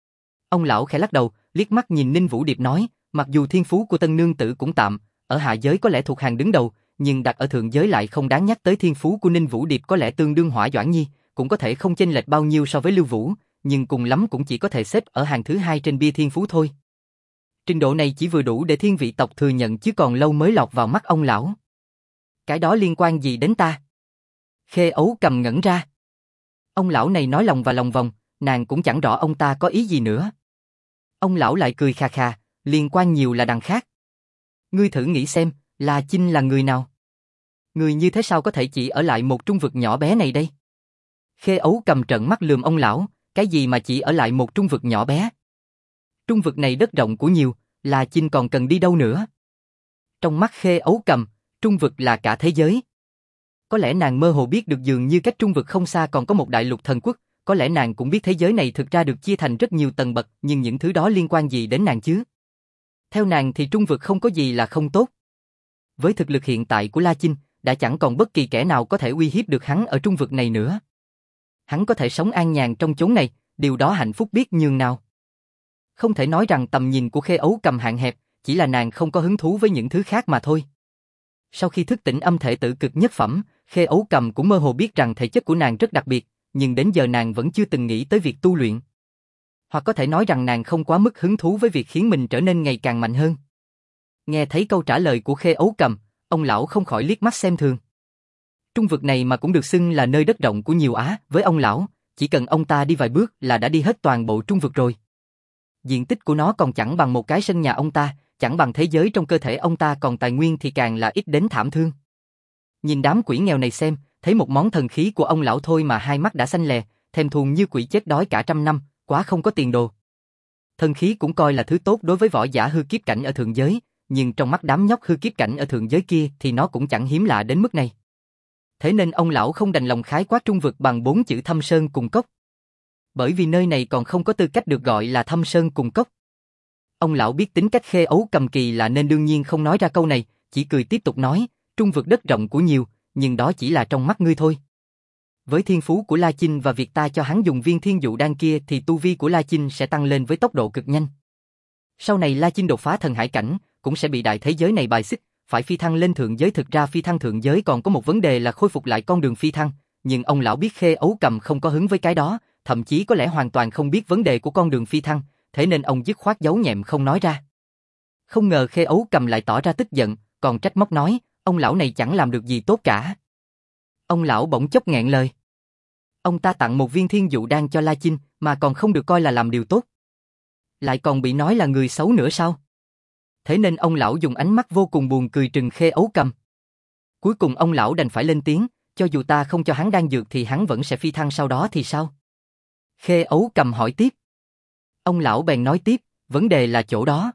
Ông lão khẽ lắc đầu, liếc mắt nhìn Ninh Vũ Điệp nói, mặc dù thiên phú của tân nương tử cũng tạm, ở hạ giới có lẽ thuộc hàng đứng đầu, nhưng đặt ở thượng giới lại không đáng nhắc tới. Thiên phú của Ninh Vũ Điệp có lẽ tương đương Hỏa Doãn Nhi, cũng có thể không chênh lệch bao nhiêu so với Lưu Vũ, nhưng cùng lắm cũng chỉ có thể xếp ở hàng thứ hai trên bia thiên phú thôi. Trình độ này chỉ vừa đủ để thiên vị tộc thừa nhận chứ còn lâu mới lọt vào mắt ông lão. Cái đó liên quan gì đến ta? Khê Ấu Cầm ngẩn ra. Ông lão này nói lòng và lòng vòng, nàng cũng chẳng rõ ông ta có ý gì nữa. Ông lão lại cười khà khà, liên quan nhiều là đằng khác. Ngươi thử nghĩ xem, La Chinh là người nào? Người như thế sao có thể chỉ ở lại một trung vực nhỏ bé này đây? Khê Ấu Cầm trợn mắt lườm ông lão, cái gì mà chỉ ở lại một trung vực nhỏ bé? Trung vực này đất rộng của nhiều, La Chinh còn cần đi đâu nữa? Trong mắt Khê Ấu Cầm, trung vực là cả thế giới. Có lẽ nàng mơ hồ biết được dường như cách trung vực không xa còn có một đại lục thần quốc, có lẽ nàng cũng biết thế giới này thực ra được chia thành rất nhiều tầng bậc, nhưng những thứ đó liên quan gì đến nàng chứ? Theo nàng thì trung vực không có gì là không tốt. Với thực lực hiện tại của La Chinh, đã chẳng còn bất kỳ kẻ nào có thể uy hiếp được hắn ở trung vực này nữa. Hắn có thể sống an nhàn trong chốn này, điều đó hạnh phúc biết nhường nào. Không thể nói rằng tầm nhìn của Khê Ấu Cầm hạn hẹp, chỉ là nàng không có hứng thú với những thứ khác mà thôi. Sau khi thức tỉnh âm thể tử cực nhất phẩm, Khê Ấu Cầm cũng mơ hồ biết rằng thể chất của nàng rất đặc biệt, nhưng đến giờ nàng vẫn chưa từng nghĩ tới việc tu luyện. Hoặc có thể nói rằng nàng không quá mức hứng thú với việc khiến mình trở nên ngày càng mạnh hơn. Nghe thấy câu trả lời của Khê Ấu Cầm, Ông lão không khỏi liếc mắt xem thường. Trung vực này mà cũng được xưng là nơi đất rộng của nhiều Á, với ông lão, chỉ cần ông ta đi vài bước là đã đi hết toàn bộ trung vực rồi. Diện tích của nó còn chẳng bằng một cái sân nhà ông ta, chẳng bằng thế giới trong cơ thể ông ta, còn tài nguyên thì càng là ít đến thảm thương. Nhìn đám quỷ nghèo này xem, thấy một món thần khí của ông lão thôi mà hai mắt đã xanh lè, thèm thuồng như quỷ chết đói cả trăm năm, quá không có tiền đồ. Thần khí cũng coi là thứ tốt đối với võ giả hư kiếp cảnh ở thượng giới, nhưng trong mắt đám nhóc hư kiếp cảnh ở thượng giới kia thì nó cũng chẳng hiếm lạ đến mức này. Thế nên ông lão không đành lòng khái quát trung vực bằng bốn chữ Thâm Sơn Cùng Cốc. Bởi vì nơi này còn không có tư cách được gọi là Thâm Sơn Cùng Cốc. Ông lão biết tính cách Khê Ấu Cầm kỳ lạ nên đương nhiên không nói ra câu này, chỉ cười tiếp tục nói, trung vực đất rộng của nhiều, nhưng đó chỉ là trong mắt ngươi thôi. Với thiên phú của La Chinh và việc ta cho hắn dùng viên thiên dụ đan kia thì tu vi của La Chinh sẽ tăng lên với tốc độ cực nhanh. Sau này La Chinh đột phá thần hải cảnh, cũng sẽ bị đại thế giới này bài xích, phải phi thăng lên thượng giới. Thực ra phi thăng thượng giới còn có một vấn đề là khôi phục lại con đường phi thăng, nhưng ông lão biết Khê Ấu Cầm không có hứng với cái đó, thậm chí có lẽ hoàn toàn không biết vấn đề của con đường phi thăng, thế nên ông dứt khoát giấu nhẹm không nói ra. Không ngờ Khê Ấu Cầm lại tỏ ra tức giận, còn trách móc nói, ông lão này chẳng làm được gì tốt cả. Ông lão bỗng chốc nghẹn lời. Ông ta tặng một viên thiên dụ đan cho La Chinh mà còn không được coi là làm điều tốt. Lại còn bị nói là người xấu nữa sao? Thế nên ông lão dùng ánh mắt vô cùng buồn cười trừng Khê Ấu Cầm. Cuối cùng ông lão đành phải lên tiếng, cho dù ta không cho hắn đan dược thì hắn vẫn sẽ phi thăng sau đó thì sao? Khê Ấu Cầm hỏi tiếp. Ông lão bèn nói tiếp, vấn đề là chỗ đó.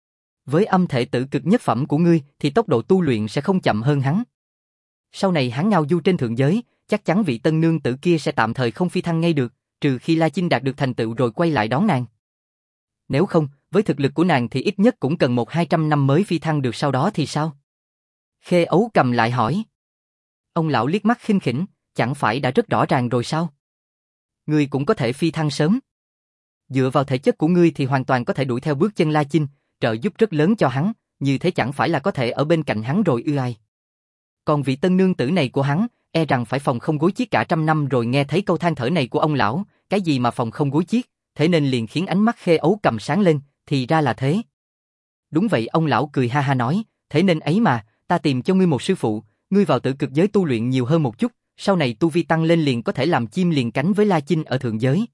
Với âm thể tử cực nhất phẩm của ngươi thì tốc độ tu luyện sẽ không chậm hơn hắn. Sau này hắn ngao du trên thượng giới, chắc chắn vị tân nương tử kia sẽ tạm thời không phi thăng ngay được, trừ khi La Chinh đạt được thành tựu rồi quay lại đón nàng. Nếu không, với thực lực của nàng thì ít nhất cũng cần một hai trăm năm mới phi thăng được, sau đó thì sao? Khê Ấu Cầm lại hỏi. Ông lão liếc mắt khinh khỉnh, chẳng phải đã rất rõ ràng rồi sao? Ngươi cũng có thể phi thăng sớm. Dựa vào thể chất của ngươi thì hoàn toàn có thể đuổi theo bước chân La Chinh, trợ giúp rất lớn cho hắn, như thế chẳng phải là có thể ở bên cạnh hắn rồi ư ai. Còn vị tân nương tử này của hắn, e rằng phải phòng không gối chiếc cả trăm năm rồi. Nghe thấy câu than thở này của ông lão, cái gì mà phòng không gối chiếc, thế nên liền khiến ánh mắt Khê Ấu Cầm sáng lên, thì ra là thế. Đúng vậy, ông lão cười ha ha nói, thế nên ấy mà, ta tìm cho ngươi một sư phụ, ngươi vào tử cực giới tu luyện nhiều hơn một chút, sau này tu vi tăng lên liền có thể làm chim liền cánh với La Chinh ở thượng giới.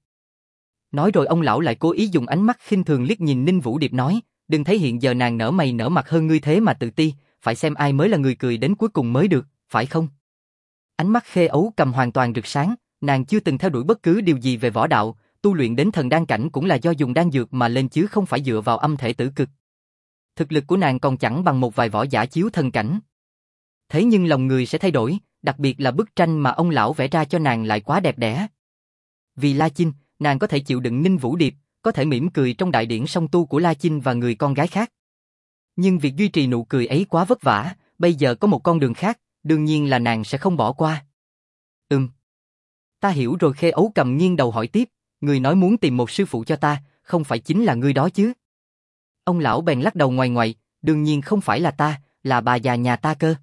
Nói rồi ông lão lại cố ý dùng ánh mắt khinh thường liếc nhìn Ninh Vũ Điệp nói, đừng thấy hiện giờ nàng nở mày nở mặt hơn ngươi thế mà tự ti, phải xem ai mới là người cười đến cuối cùng mới được, phải không? Ánh mắt Khê Ấu Cầm hoàn toàn rực sáng, nàng chưa từng theo đuổi bất cứ điều gì về võ đạo, tu luyện đến thần đan cảnh cũng là do dùng đan dược mà lên chứ không phải dựa vào âm thể tử cực. Thực lực của nàng còn chẳng bằng một vài võ giả chiếu thần cảnh. Thế nhưng lòng người sẽ thay đổi, đặc biệt là bức tranh mà ông lão vẽ ra cho nàng lại quá đẹp đẽ. Vì La Chinh, nàng có thể chịu đựng Ninh Vũ Điệp, có thể mỉm cười trong đại điển song tu của La Chinh và người con gái khác. Nhưng việc duy trì nụ cười ấy quá vất vả, bây giờ có một con đường khác, đương nhiên là nàng sẽ không bỏ qua. Ừm. Ta hiểu rồi. Khê Ấu Cầm nghiêng đầu hỏi tiếp, người nói muốn tìm một sư phụ cho ta, không phải chính là ngươi đó chứ? Ông lão bèn lắc đầu ngoài ngoại, đương nhiên không phải là ta, là bà già nhà ta cơ.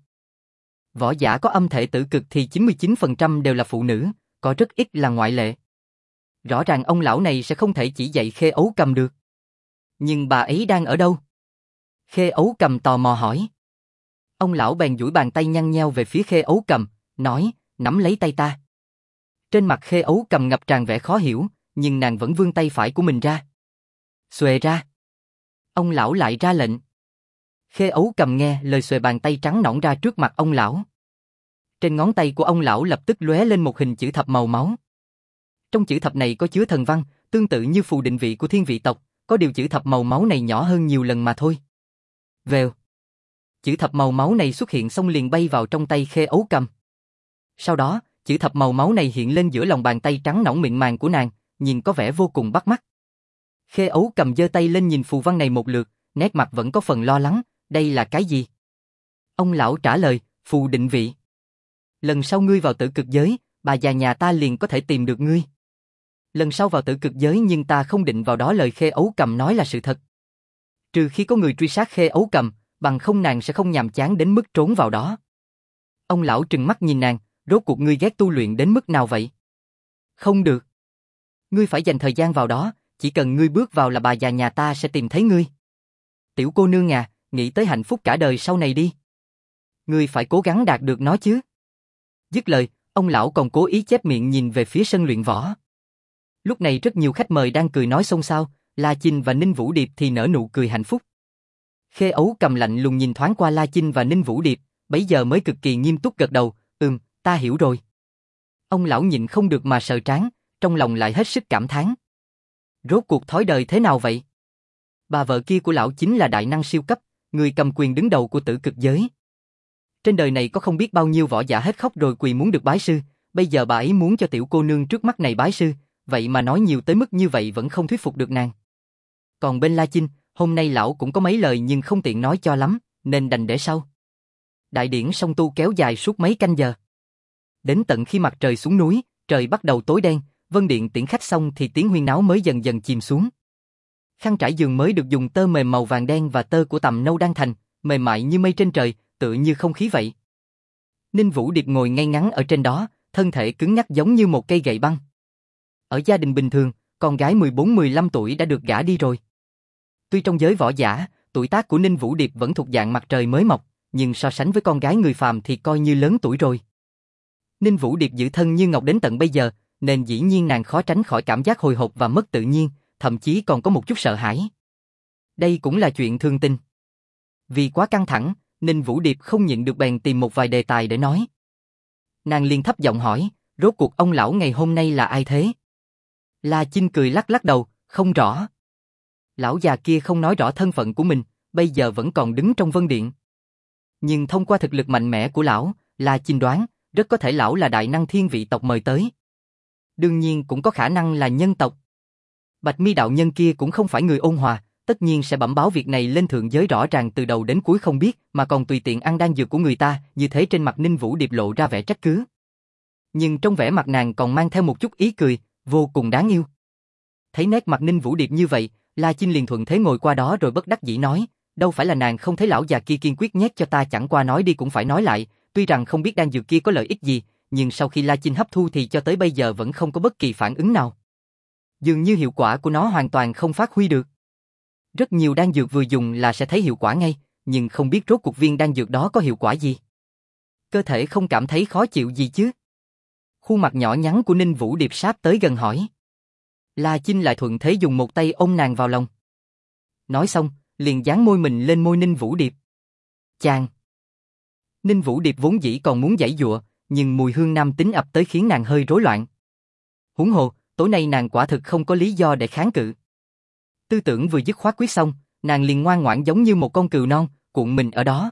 Võ giả có âm thể tử cực thì chín mươi chín phần trăm đều là phụ nữ, có rất ít là ngoại lệ. Rõ ràng ông lão này sẽ không thể chỉ dạy Khê Ấu Cầm được. Nhưng bà ấy đang ở đâu? Khê Ấu Cầm tò mò hỏi. Ông lão bèn duỗi bàn tay nhăn nheo về phía Khê Ấu Cầm, nói, nắm lấy tay ta. Trên mặt Khê Ấu Cầm ngập tràn vẻ khó hiểu, nhưng nàng vẫn vươn tay phải của mình ra. Xuề ra. Ông lão lại ra lệnh. Khê Ấu Cầm nghe lời xuề bàn tay trắng nõn ra trước mặt ông lão. Trên ngón tay của ông lão lập tức lóe lên một hình chữ thập màu máu. Trong chữ thập này có chứa thần văn, tương tự như phù định vị của thiên vị tộc, có điều chữ thập màu máu này nhỏ hơn nhiều lần mà thôi. Vèo. Chữ thập màu máu này xuất hiện xong liền bay vào trong tay Khê Ấu Cầm. Sau đó, chữ thập màu máu này hiện lên giữa lòng bàn tay trắng nõn mịn màng của nàng, nhìn có vẻ vô cùng bắt mắt. Khê Ấu Cầm giơ tay lên nhìn phù văn này một lượt, nét mặt vẫn có phần lo lắng, đây là cái gì? Ông lão trả lời, phù định vị. Lần sau ngươi vào tử cực giới, bà già nhà ta liền có thể tìm được ngươi. Lần sau vào tử cực giới nhưng ta không định vào đó. Lời Khê Ấu Cầm nói là sự thật. Trừ khi có người truy sát Khê Ấu Cầm, bằng không nàng sẽ không nhàm chán đến mức trốn vào đó. Ông lão trừng mắt nhìn nàng, rốt cuộc ngươi ghét tu luyện đến mức nào vậy? Không được. Ngươi phải dành thời gian vào đó, chỉ cần ngươi bước vào là bà già nhà ta sẽ tìm thấy ngươi. Tiểu cô nương à, nghĩ tới hạnh phúc cả đời sau này đi. Ngươi phải cố gắng đạt được nó chứ. Dứt lời, ông lão còn cố ý chép miệng nhìn về phía sân luyện võ. Lúc này rất nhiều khách mời đang cười nói xôn xao, La Chinh và Ninh Vũ Điệp thì nở nụ cười hạnh phúc. Khê Ấu Cầm lạnh lùng nhìn thoáng qua La Chinh và Ninh Vũ Điệp, bấy giờ mới cực kỳ nghiêm túc gật đầu, ừm, ta hiểu rồi. Ông lão nhịn không được mà sờ trán, trong lòng lại hết sức cảm thán. Rốt cuộc thói đời thế nào vậy? Bà vợ kia của lão chính là đại năng siêu cấp, người cầm quyền đứng đầu của tử cực giới. Trên đời này có không biết bao nhiêu võ giả hết khóc rồi quỳ muốn được bái sư, bây giờ bà ấy muốn cho tiểu cô nương trước mắt này bái sư, vậy mà nói nhiều tới mức như vậy vẫn không thuyết phục được nàng. Còn bên La Chinh, hôm nay lão cũng có mấy lời nhưng không tiện nói cho lắm, nên đành để sau. Đại điển song tu kéo dài suốt mấy canh giờ. Đến tận khi mặt trời xuống núi, trời bắt đầu tối đen, Vân Điện tiễn khách xong thì tiếng huyên náo mới dần dần chìm xuống. Khăn trải giường mới được dùng tơ mềm màu vàng đen và tơ của tằm nâu đan thành, mềm mại như mây trên trời, tựa như không khí vậy. Ninh Vũ Điệp ngồi ngay ngắn ở trên đó, thân thể cứng nhắc giống như một cây gậy băng. Ở gia đình bình thường, con gái mười bốn mười lăm tuổi đã được gả đi rồi. Tuy trong giới võ giả, tuổi tác của Ninh Vũ Điệp vẫn thuộc dạng mặt trời mới mọc, nhưng so sánh với con gái người phàm thì coi như lớn tuổi rồi. Ninh Vũ Điệp giữ thân như ngọc đến tận bây giờ, nên dĩ nhiên nàng khó tránh khỏi cảm giác hồi hộp và mất tự nhiên, thậm chí còn có một chút sợ hãi. Đây cũng là chuyện thường tình. Vì quá căng thẳng, Ninh Vũ Điệp không nhịn được bèn tìm một vài đề tài để nói. Nàng liền thấp giọng hỏi, rốt cuộc ông lão ngày hôm nay là ai thế? La Chinh cười lắc lắc đầu, không rõ. Lão già kia không nói rõ thân phận của mình, bây giờ vẫn còn đứng trong Vân Điện. Nhưng thông qua thực lực mạnh mẽ của lão, La Chinh đoán, rất có thể lão là đại năng thiên vị tộc mời tới. Đương nhiên cũng có khả năng là nhân tộc. Bạch Mi đạo nhân kia cũng không phải người ôn hòa, tất nhiên sẽ bẩm báo việc này lên thượng giới rõ ràng từ đầu đến cuối không biết, mà còn tùy tiện ăn đan dược của người ta, như thế trên mặt Ninh Vũ Điệp lộ ra vẻ trách cứ. Nhưng trong vẻ mặt nàng còn mang theo một chút ý cười, vô cùng đáng yêu. Thấy nét mặt Ninh Vũ Điệp như vậy, La Chinh liền thuận thế ngồi qua đó rồi bất đắc dĩ nói, đâu phải là nàng không thấy lão già kia kiên quyết nhét cho ta, chẳng qua nói đi cũng phải nói lại, tuy rằng không biết đan dược kia có lợi ích gì, nhưng sau khi La Chinh hấp thu thì cho tới bây giờ vẫn không có bất kỳ phản ứng nào. Dường như hiệu quả của nó hoàn toàn không phát huy được. Rất nhiều đan dược vừa dùng là sẽ thấy hiệu quả ngay, nhưng không biết rốt cuộc viên đan dược đó có hiệu quả gì. Cơ thể không cảm thấy khó chịu gì chứ? Khuôn mặt nhỏ nhắn của Ninh Vũ Điệp sáp tới gần hỏi. La Chinh lại thuận thế dùng một tay ôm nàng vào lòng. Nói xong, liền dán môi mình lên môi Ninh Vũ Điệp. Chàng! Ninh Vũ Điệp vốn dĩ còn muốn giãy giụa, nhưng mùi hương nam tính ập tới khiến nàng hơi rối loạn. Huống hồ, tối nay nàng quả thực không có lý do để kháng cự. Tư tưởng vừa dứt khoát quyết xong, nàng liền ngoan ngoãn giống như một con cừu non, cuộn mình ở đó.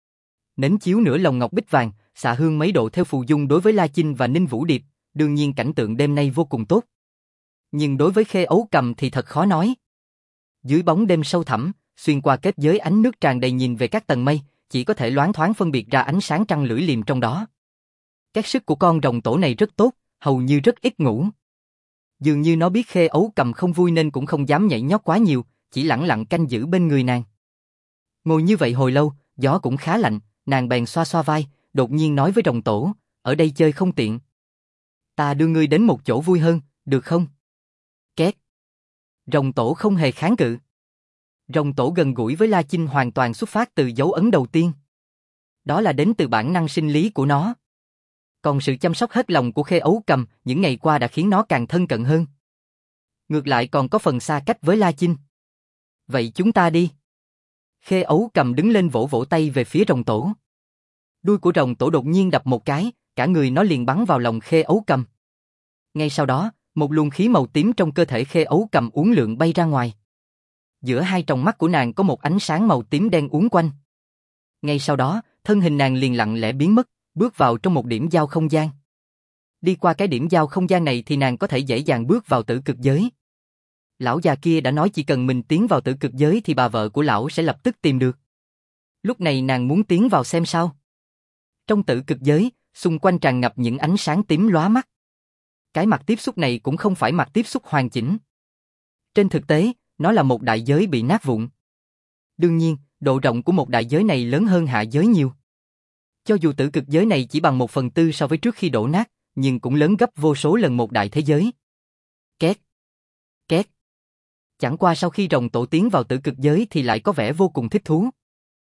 Nến chiếu nửa lồng ngọc bích vàng, xạ hương mấy độ theo phù dung đối với La Chinh và Ninh Vũ Điệp, đương nhiên cảnh tượng đêm nay vô cùng tốt. Nhưng đối với Khê Ấu Cầm thì thật khó nói. Dưới bóng đêm sâu thẳm, xuyên qua kết giới ánh nước tràn đầy nhìn về các tầng mây, chỉ có thể loáng thoáng phân biệt ra ánh sáng trăng lưỡi liềm trong đó. Các sức của con rồng tổ này rất tốt, hầu như rất ít ngủ. Dường như nó biết Khê Ấu Cầm không vui nên cũng không dám nhảy nhót quá nhiều, chỉ lẳng lặng canh giữ bên người nàng. Ngồi như vậy hồi lâu, gió cũng khá lạnh, nàng bèn xoa xoa vai, đột nhiên nói với rồng tổ, ở đây chơi không tiện. Ta đưa ngươi đến một chỗ vui hơn, được không? Két. Rồng tổ không hề kháng cự. Rồng tổ gần gũi với La Chinh hoàn toàn xuất phát từ dấu ấn đầu tiên. Đó là đến từ bản năng sinh lý của nó. Còn sự chăm sóc hết lòng của Khê Ấu Cầm những ngày qua đã khiến nó càng thân cận hơn. Ngược lại còn có phần xa cách với La Chinh. Vậy chúng ta đi. Khê Ấu Cầm đứng lên vỗ vỗ tay về phía rồng tổ. Đuôi của rồng tổ đột nhiên đập một cái, cả người nó liền bắn vào lòng Khê Ấu Cầm. Ngay sau đó, một luồng khí màu tím trong cơ thể Khê Ấu Cầm uốn lượn bay ra ngoài. Giữa hai tròng mắt của nàng có một ánh sáng màu tím đen uốn quanh. Ngay sau đó, thân hình nàng liền lặng lẽ biến mất, bước vào trong một điểm giao không gian. Đi qua cái điểm giao không gian này thì nàng có thể dễ dàng bước vào tử cực giới. Lão già kia đã nói chỉ cần mình tiến vào tử cực giới thì bà vợ của lão sẽ lập tức tìm được. Lúc này nàng muốn tiến vào xem sao. Trong tử cực giới, xung quanh tràn ngập những ánh sáng tím lóa mắt. Cái mặt tiếp xúc này cũng không phải mặt tiếp xúc hoàn chỉnh. Trên thực tế, nó là một đại giới bị nát vụn. Đương nhiên, độ rộng của một đại giới này lớn hơn hạ giới nhiều. Cho dù tử cực giới này chỉ bằng một phần tư so với trước khi đổ nát, nhưng cũng lớn gấp vô số lần một đại thế giới. Két. Két. Chẳng qua sau khi rồng tổ tiến vào tử cực giới thì lại có vẻ vô cùng thích thú.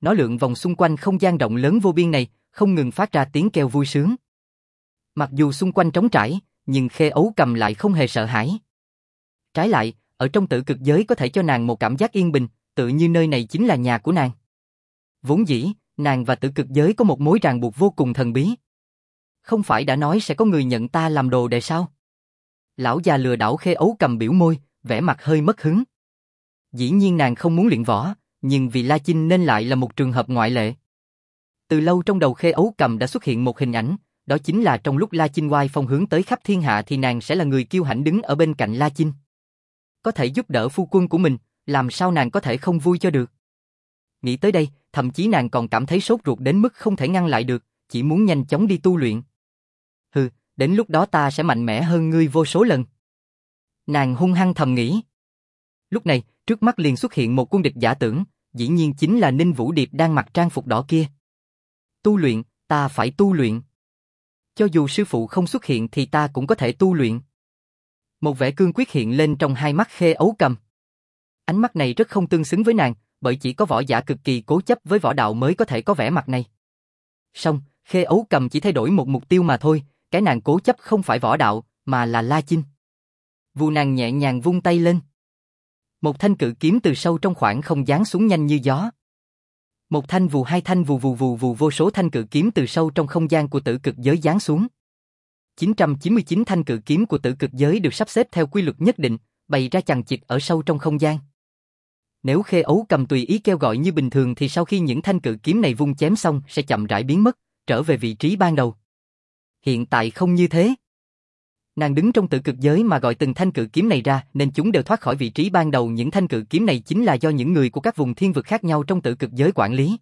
Nó lượn vòng xung quanh không gian rộng lớn vô biên này, không ngừng phát ra tiếng kêu vui sướng. Mặc dù xung quanh trống trải, nhưng Khê Ấu Cầm lại không hề sợ hãi. Trái lại, ở trong tử cực giới có thể cho nàng một cảm giác yên bình, tự như nơi này chính là nhà của nàng. Vốn dĩ, nàng và tử cực giới có một mối ràng buộc vô cùng thần bí. Không phải đã nói sẽ có người nhận ta làm đồ đệ sao? Lão già lừa đảo Khê Ấu Cầm biểu môi, vẻ mặt hơi mất hứng. Dĩ nhiên nàng không muốn luyện võ, nhưng vì La Chinh nên lại là một trường hợp ngoại lệ. Từ lâu trong đầu Khê Ấu Cầm đã xuất hiện một hình ảnh, đó chính là trong lúc La Chinh oai phong hướng tới khắp thiên hạ thì nàng sẽ là người kiêu hãnh đứng ở bên cạnh La Chinh. Có thể giúp đỡ phu quân của mình, làm sao nàng có thể không vui cho được. Nghĩ tới đây, thậm chí nàng còn cảm thấy sốt ruột đến mức không thể ngăn lại được, chỉ muốn nhanh chóng đi tu luyện. Hừ, đến lúc đó ta sẽ mạnh mẽ hơn ngươi vô số lần. Nàng hung hăng thầm nghĩ. Lúc này, trước mắt liền xuất hiện một quân địch giả tưởng, dĩ nhiên chính là Ninh Vũ Điệp đang mặc trang phục đỏ kia. Tu luyện, ta phải tu luyện. Cho dù sư phụ không xuất hiện thì ta cũng có thể tu luyện. Một vẻ cương quyết hiện lên trong hai mắt Khê Ấu Cầm. Ánh mắt này rất không tương xứng với nàng, bởi chỉ có võ giả cực kỳ cố chấp với võ đạo mới có thể có vẻ mặt này. Song, Khê Ấu Cầm chỉ thay đổi một mục tiêu mà thôi, cái nàng cố chấp không phải võ đạo, mà là La Chinh. Vù nàng nhẹ nhàng vung tay lên. Một thanh cự kiếm từ sâu trong khoảng không giáng xuống nhanh như gió. Một thanh vù hai thanh vù vù vù vù vô số thanh cự kiếm từ sâu trong không gian của tử cực giới giáng xuống. chín trăm chín mươi chín thanh cự kiếm của tử cực giới được sắp xếp theo quy luật nhất định, bày ra chằng chịt ở sâu trong không gian. Nếu Khê Ấu Cầm tùy ý kêu gọi như bình thường thì sau khi những thanh cự kiếm này vung chém xong sẽ chậm rãi biến mất, trở về vị trí ban đầu. Hiện tại không như thế. Nàng đứng trong tử cực giới mà gọi từng thanh cự kiếm này ra nên chúng đều thoát khỏi vị trí ban đầu. Những thanh cự kiếm này chính là do những người của các vùng thiên vực khác nhau trong tử cực giới quản lý.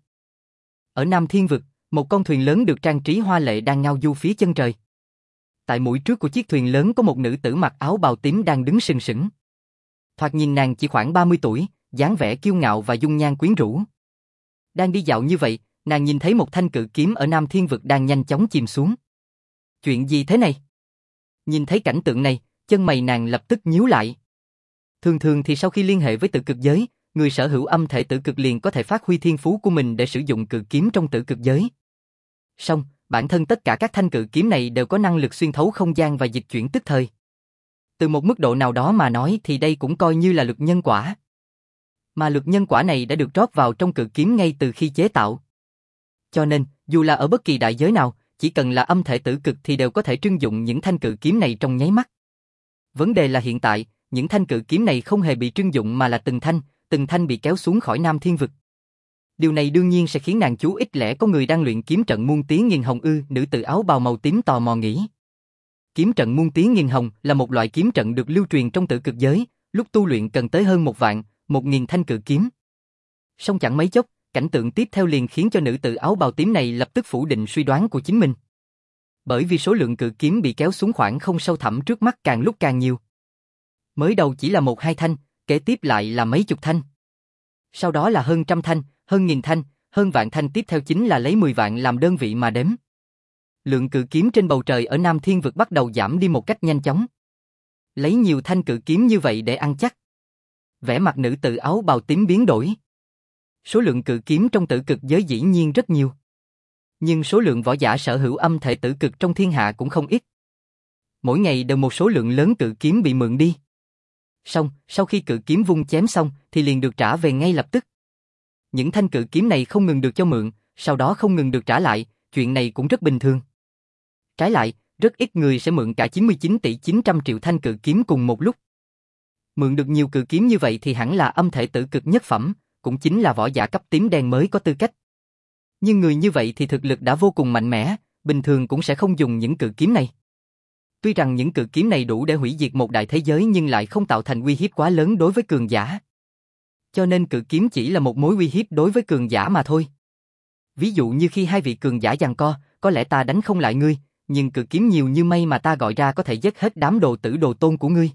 Ở Nam Thiên Vực, một con thuyền lớn được trang trí hoa lệ đang ngao du phía chân trời. Tại mũi trước của chiếc thuyền lớn có một nữ tử mặc áo bào tím đang đứng sừng sững. Thoạt nhìn nàng chỉ khoảng ba mươi tuổi, dáng vẻ kiêu ngạo và dung nhan quyến rũ. Đang đi dạo như vậy, nàng nhìn thấy một thanh cự kiếm ở Nam Thiên Vực đang nhanh chóng chìm xuống. Chuyện gì thế này? Nhìn thấy cảnh tượng này, chân mày nàng lập tức nhíu lại. Thường thường thì sau khi liên hệ với tử cực giới, người sở hữu âm thể tử cực liền có thể phát huy thiên phú của mình để sử dụng cự kiếm trong tử cực giới. Song, bản thân tất cả các thanh cự kiếm này đều có năng lực xuyên thấu không gian và dịch chuyển tức thời. Từ một mức độ nào đó mà nói thì đây cũng coi như là luật nhân quả. Mà luật nhân quả này đã được rót vào trong cự kiếm ngay từ khi chế tạo. Cho nên, dù là ở bất kỳ đại giới nào, chỉ cần là âm thể tử cực thì đều có thể trưng dụng những thanh cự kiếm này trong nháy mắt. Vấn đề là hiện tại, những thanh cự kiếm này không hề bị trưng dụng mà là từng thanh, từng thanh bị kéo xuống khỏi Nam Thiên Vực. Điều này đương nhiên sẽ khiến nàng chú ít lẽ có người đang luyện kiếm trận muôn tiếng nghiền hồng ư? Nữ tử áo bào màu tím tò mò nghĩ. Kiếm trận muôn tiếng nghiền hồng là một loại kiếm trận được lưu truyền trong tử cực giới, lúc tu luyện cần tới hơn một vạn, một nghìn thanh cự kiếm. Song chẳng mấy chốc, cảnh tượng tiếp theo liền khiến cho nữ tử áo bào tím này lập tức phủ định suy đoán của chính mình. Bởi vì số lượng cự kiếm bị kéo xuống khoảng không sâu thẳm trước mắt càng lúc càng nhiều. Mới đầu chỉ là một hai thanh, kế tiếp lại là mấy chục thanh. Sau đó là hơn trăm thanh, hơn nghìn thanh, hơn vạn thanh, tiếp theo chính là lấy mười vạn làm đơn vị mà đếm. Lượng cự kiếm trên bầu trời ở Nam Thiên Vực bắt đầu giảm đi một cách nhanh chóng. Lấy nhiều thanh cự kiếm như vậy để ăn chắc. Vẻ mặt nữ tử áo bào tím biến đổi. Số lượng cự kiếm trong tử cực giới dĩ nhiên rất nhiều. Nhưng số lượng võ giả sở hữu âm thể tử cực trong thiên hạ cũng không ít. Mỗi ngày đều một số lượng lớn cự kiếm bị mượn đi. Xong, sau khi cự kiếm vung chém xong thì liền được trả về ngay lập tức. Những thanh cự kiếm này không ngừng được cho mượn, sau đó không ngừng được trả lại, chuyện này cũng rất bình thường. Trái lại, rất ít người sẽ mượn cả chín mươi chín tỷ chín trăm triệu thanh cự kiếm cùng một lúc. Mượn được nhiều cự kiếm như vậy thì hẳn là âm thể tử cực nhất phẩm, cũng chính là võ giả cấp tím đen mới có tư cách. Nhưng người như vậy thì thực lực đã vô cùng mạnh mẽ, bình thường cũng sẽ không dùng những cự kiếm này. Tuy rằng những cự kiếm này đủ để hủy diệt một đại thế giới nhưng lại không tạo thành uy hiếp quá lớn đối với cường giả. Cho nên cự kiếm chỉ là một mối uy hiếp đối với cường giả mà thôi. Ví dụ như khi hai vị cường giả giằng co, có lẽ ta đánh không lại ngươi, nhưng cự kiếm nhiều như mây mà ta gọi ra có thể giết hết đám đồ tử đồ tôn của ngươi.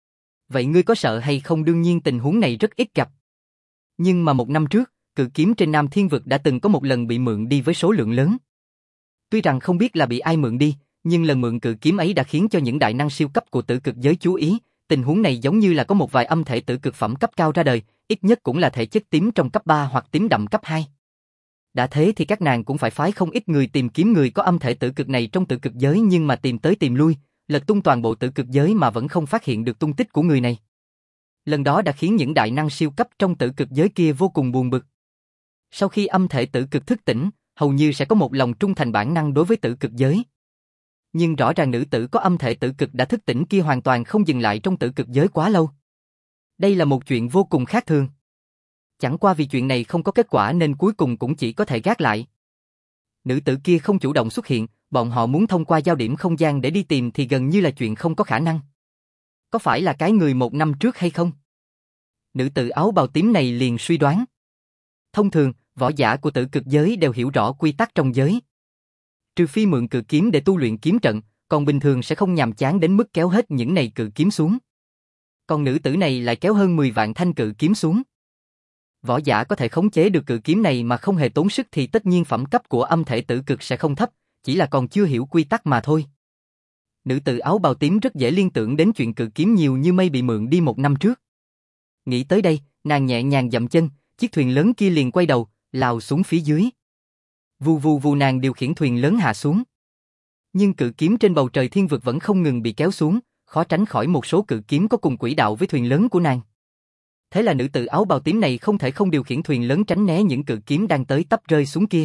Vậy ngươi có sợ hay không? Đương nhiên tình huống này rất ít gặp. Nhưng mà một năm trước, cự kiếm trên Nam Thiên Vực đã từng có một lần bị mượn đi với số lượng lớn. Tuy rằng không biết là bị ai mượn đi, nhưng lần mượn cự kiếm ấy đã khiến cho những đại năng siêu cấp của tử cực giới chú ý. Tình huống này giống như là có một vài âm thể tử cực phẩm cấp cao ra đời, ít nhất cũng là thể chất tím trong cấp ba hoặc tím đậm cấp hai. Đã thế thì các nàng cũng phải phái không ít người tìm kiếm người có âm thể tử cực này trong tử cực giới, nhưng mà tìm tới tìm lui, lật tung toàn bộ tử cực giới mà vẫn không phát hiện được tung tích của người này. Lần đó đã khiến những đại năng siêu cấp trong tử cực giới kia vô cùng buồn bực. Sau khi âm thể tử cực thức tỉnh, hầu như sẽ có một lòng trung thành bản năng đối với tử cực giới. Nhưng rõ ràng nữ tử có âm thể tử cực đã thức tỉnh kia hoàn toàn không dừng lại trong tử cực giới quá lâu. Đây là một chuyện vô cùng khác thường. Chẳng qua vì chuyện này không có kết quả nên cuối cùng cũng chỉ có thể gác lại. Nữ tử kia không chủ động xuất hiện, bọn họ muốn thông qua giao điểm không gian để đi tìm thì gần như là chuyện không có khả năng. Có phải là cái người một năm trước hay không? Nữ tử áo bào tím này liền suy đoán. Thông thường, võ giả của tử cực giới đều hiểu rõ quy tắc trong giới. Trừ phi mượn cự kiếm để tu luyện kiếm trận, còn bình thường sẽ không nhàm chán đến mức kéo hết những này cự kiếm xuống. Còn nữ tử này lại kéo hơn mười vạn thanh cự kiếm xuống. Võ giả có thể khống chế được cự kiếm này mà không hề tốn sức thì tất nhiên phẩm cấp của âm thể tử cực sẽ không thấp, chỉ là còn chưa hiểu quy tắc mà thôi. Nữ tử áo bào tím rất dễ liên tưởng đến chuyện cự kiếm nhiều như mây bị mượn đi một năm trước. Nghĩ tới đây, nàng nhẹ nhàng dậm chân, chiếc thuyền lớn kia liền quay đầu, lao xuống phía dưới. Vù vù vù, nàng điều khiển thuyền lớn hạ xuống. Nhưng cự kiếm trên bầu trời thiên vực vẫn không ngừng bị kéo xuống, khó tránh khỏi một số cự kiếm có cùng quỹ đạo với thuyền lớn của nàng. Thế là nữ tử áo bào tím này không thể không điều khiển thuyền lớn tránh né những cự kiếm đang tới tấp rơi xuống kia.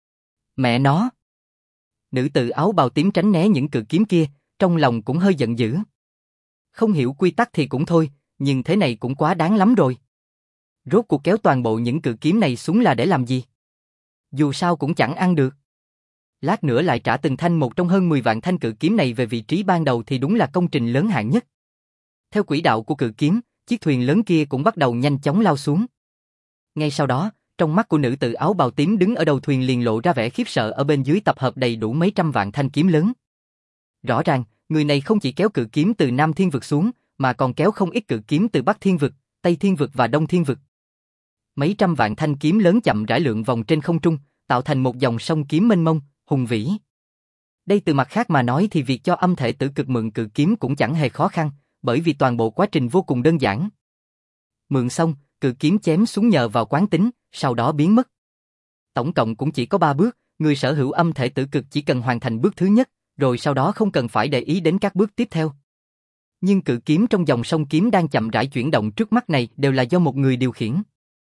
Mẹ nó! Nữ tử áo bào tím tránh né những cự kiếm kia, trong lòng cũng hơi giận dữ. Không hiểu quy tắc thì cũng thôi, nhưng thế này cũng quá đáng lắm rồi. Rốt cuộc kéo toàn bộ những cự kiếm này xuống là để làm gì? Dù sao cũng chẳng ăn được. Lát nữa lại trả từng thanh một trong hơn mười vạn thanh cự kiếm này về vị trí ban đầu thì đúng là công trình lớn hạng nhất. Theo quỹ đạo của cự kiếm, chiếc thuyền lớn kia cũng bắt đầu nhanh chóng lao xuống. Ngay sau đó, trong mắt của nữ tử áo bào tím đứng ở đầu thuyền liền lộ ra vẻ khiếp sợ, ở bên dưới tập hợp đầy đủ mấy trăm vạn thanh kiếm lớn. Rõ ràng, người này không chỉ kéo cự kiếm từ Nam Thiên Vực xuống, mà còn kéo không ít cự kiếm từ Bắc Thiên Vực, Tây Thiên Vực và Đông Thiên Vực. Mấy trăm vạn thanh kiếm lớn chậm rãi lượn vòng trên không trung, tạo thành một dòng sông kiếm mênh mông, hùng vĩ. Đây từ mặt khác mà nói thì việc cho âm thể tử cực mượn cự kiếm cũng chẳng hề khó khăn, bởi vì toàn bộ quá trình vô cùng đơn giản. Mượn xong, cự kiếm chém xuống nhờ vào quán tính, sau đó biến mất. Tổng cộng cũng chỉ có ba bước, người sở hữu âm thể tử cực chỉ cần hoàn thành bước thứ nhất, rồi sau đó không cần phải để ý đến các bước tiếp theo. Nhưng cự kiếm trong dòng sông kiếm đang chậm rãi chuyển động trước mắt này đều là do một người điều khiển.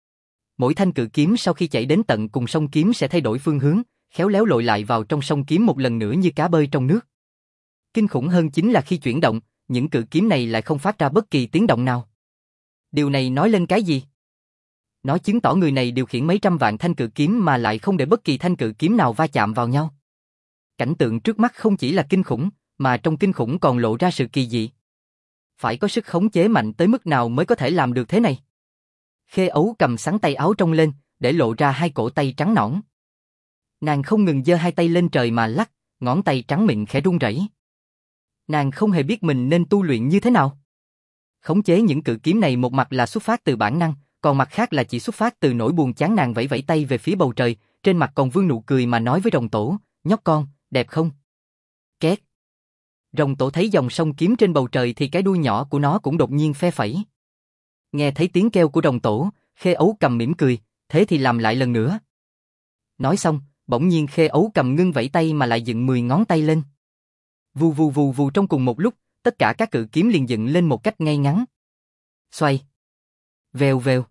Mỗi thanh cự kiếm sau khi chạy đến tận cùng sông kiếm sẽ thay đổi phương hướng, khéo léo lội lại vào trong sông kiếm một lần nữa như cá bơi trong nước. Kinh khủng hơn chính là khi chuyển động, những cự kiếm này lại không phát ra bất kỳ tiếng động nào. Điều này nói lên cái gì? Nó chứng tỏ người này điều khiển mấy trăm vạn thanh cự kiếm mà lại không để bất kỳ thanh cự kiếm nào va chạm vào nhau. Cảnh tượng trước mắt không chỉ là kinh khủng, mà trong kinh khủng còn lộ ra sự kỳ dị. Phải có sức khống chế mạnh tới mức nào mới có thể làm được thế này? Khê Ấu cầm xắn tay áo trong lên, để lộ ra hai cổ tay trắng nõn. Nàng không ngừng giơ hai tay lên trời mà lắc, ngón tay trắng mịn khẽ run rẩy. Nàng không hề biết mình nên tu luyện như thế nào. Khống chế những cự kiếm này một mặt là xuất phát từ bản năng, còn mặt khác là chỉ xuất phát từ nỗi buồn chán. Nàng vẫy vẫy tay về phía bầu trời, trên mặt còn vương nụ cười mà nói với rồng tổ, nhóc con, đẹp không? Két. Rồng tổ thấy dòng sông kiếm trên bầu trời thì cái đuôi nhỏ của nó cũng đột nhiên phe phẩy. Nghe thấy tiếng kêu của rồng tổ, Khê Ấu cầm mỉm cười, thế thì làm lại lần nữa. Nói xong, bỗng nhiên Khê Ấu cầm ngưng vẫy tay mà lại dựng mười ngón tay lên. Vù vù vù vù, trong cùng một lúc, tất cả các cự kiếm liền dựng lên một cách ngay ngắn. Xoay. Vèo vèo.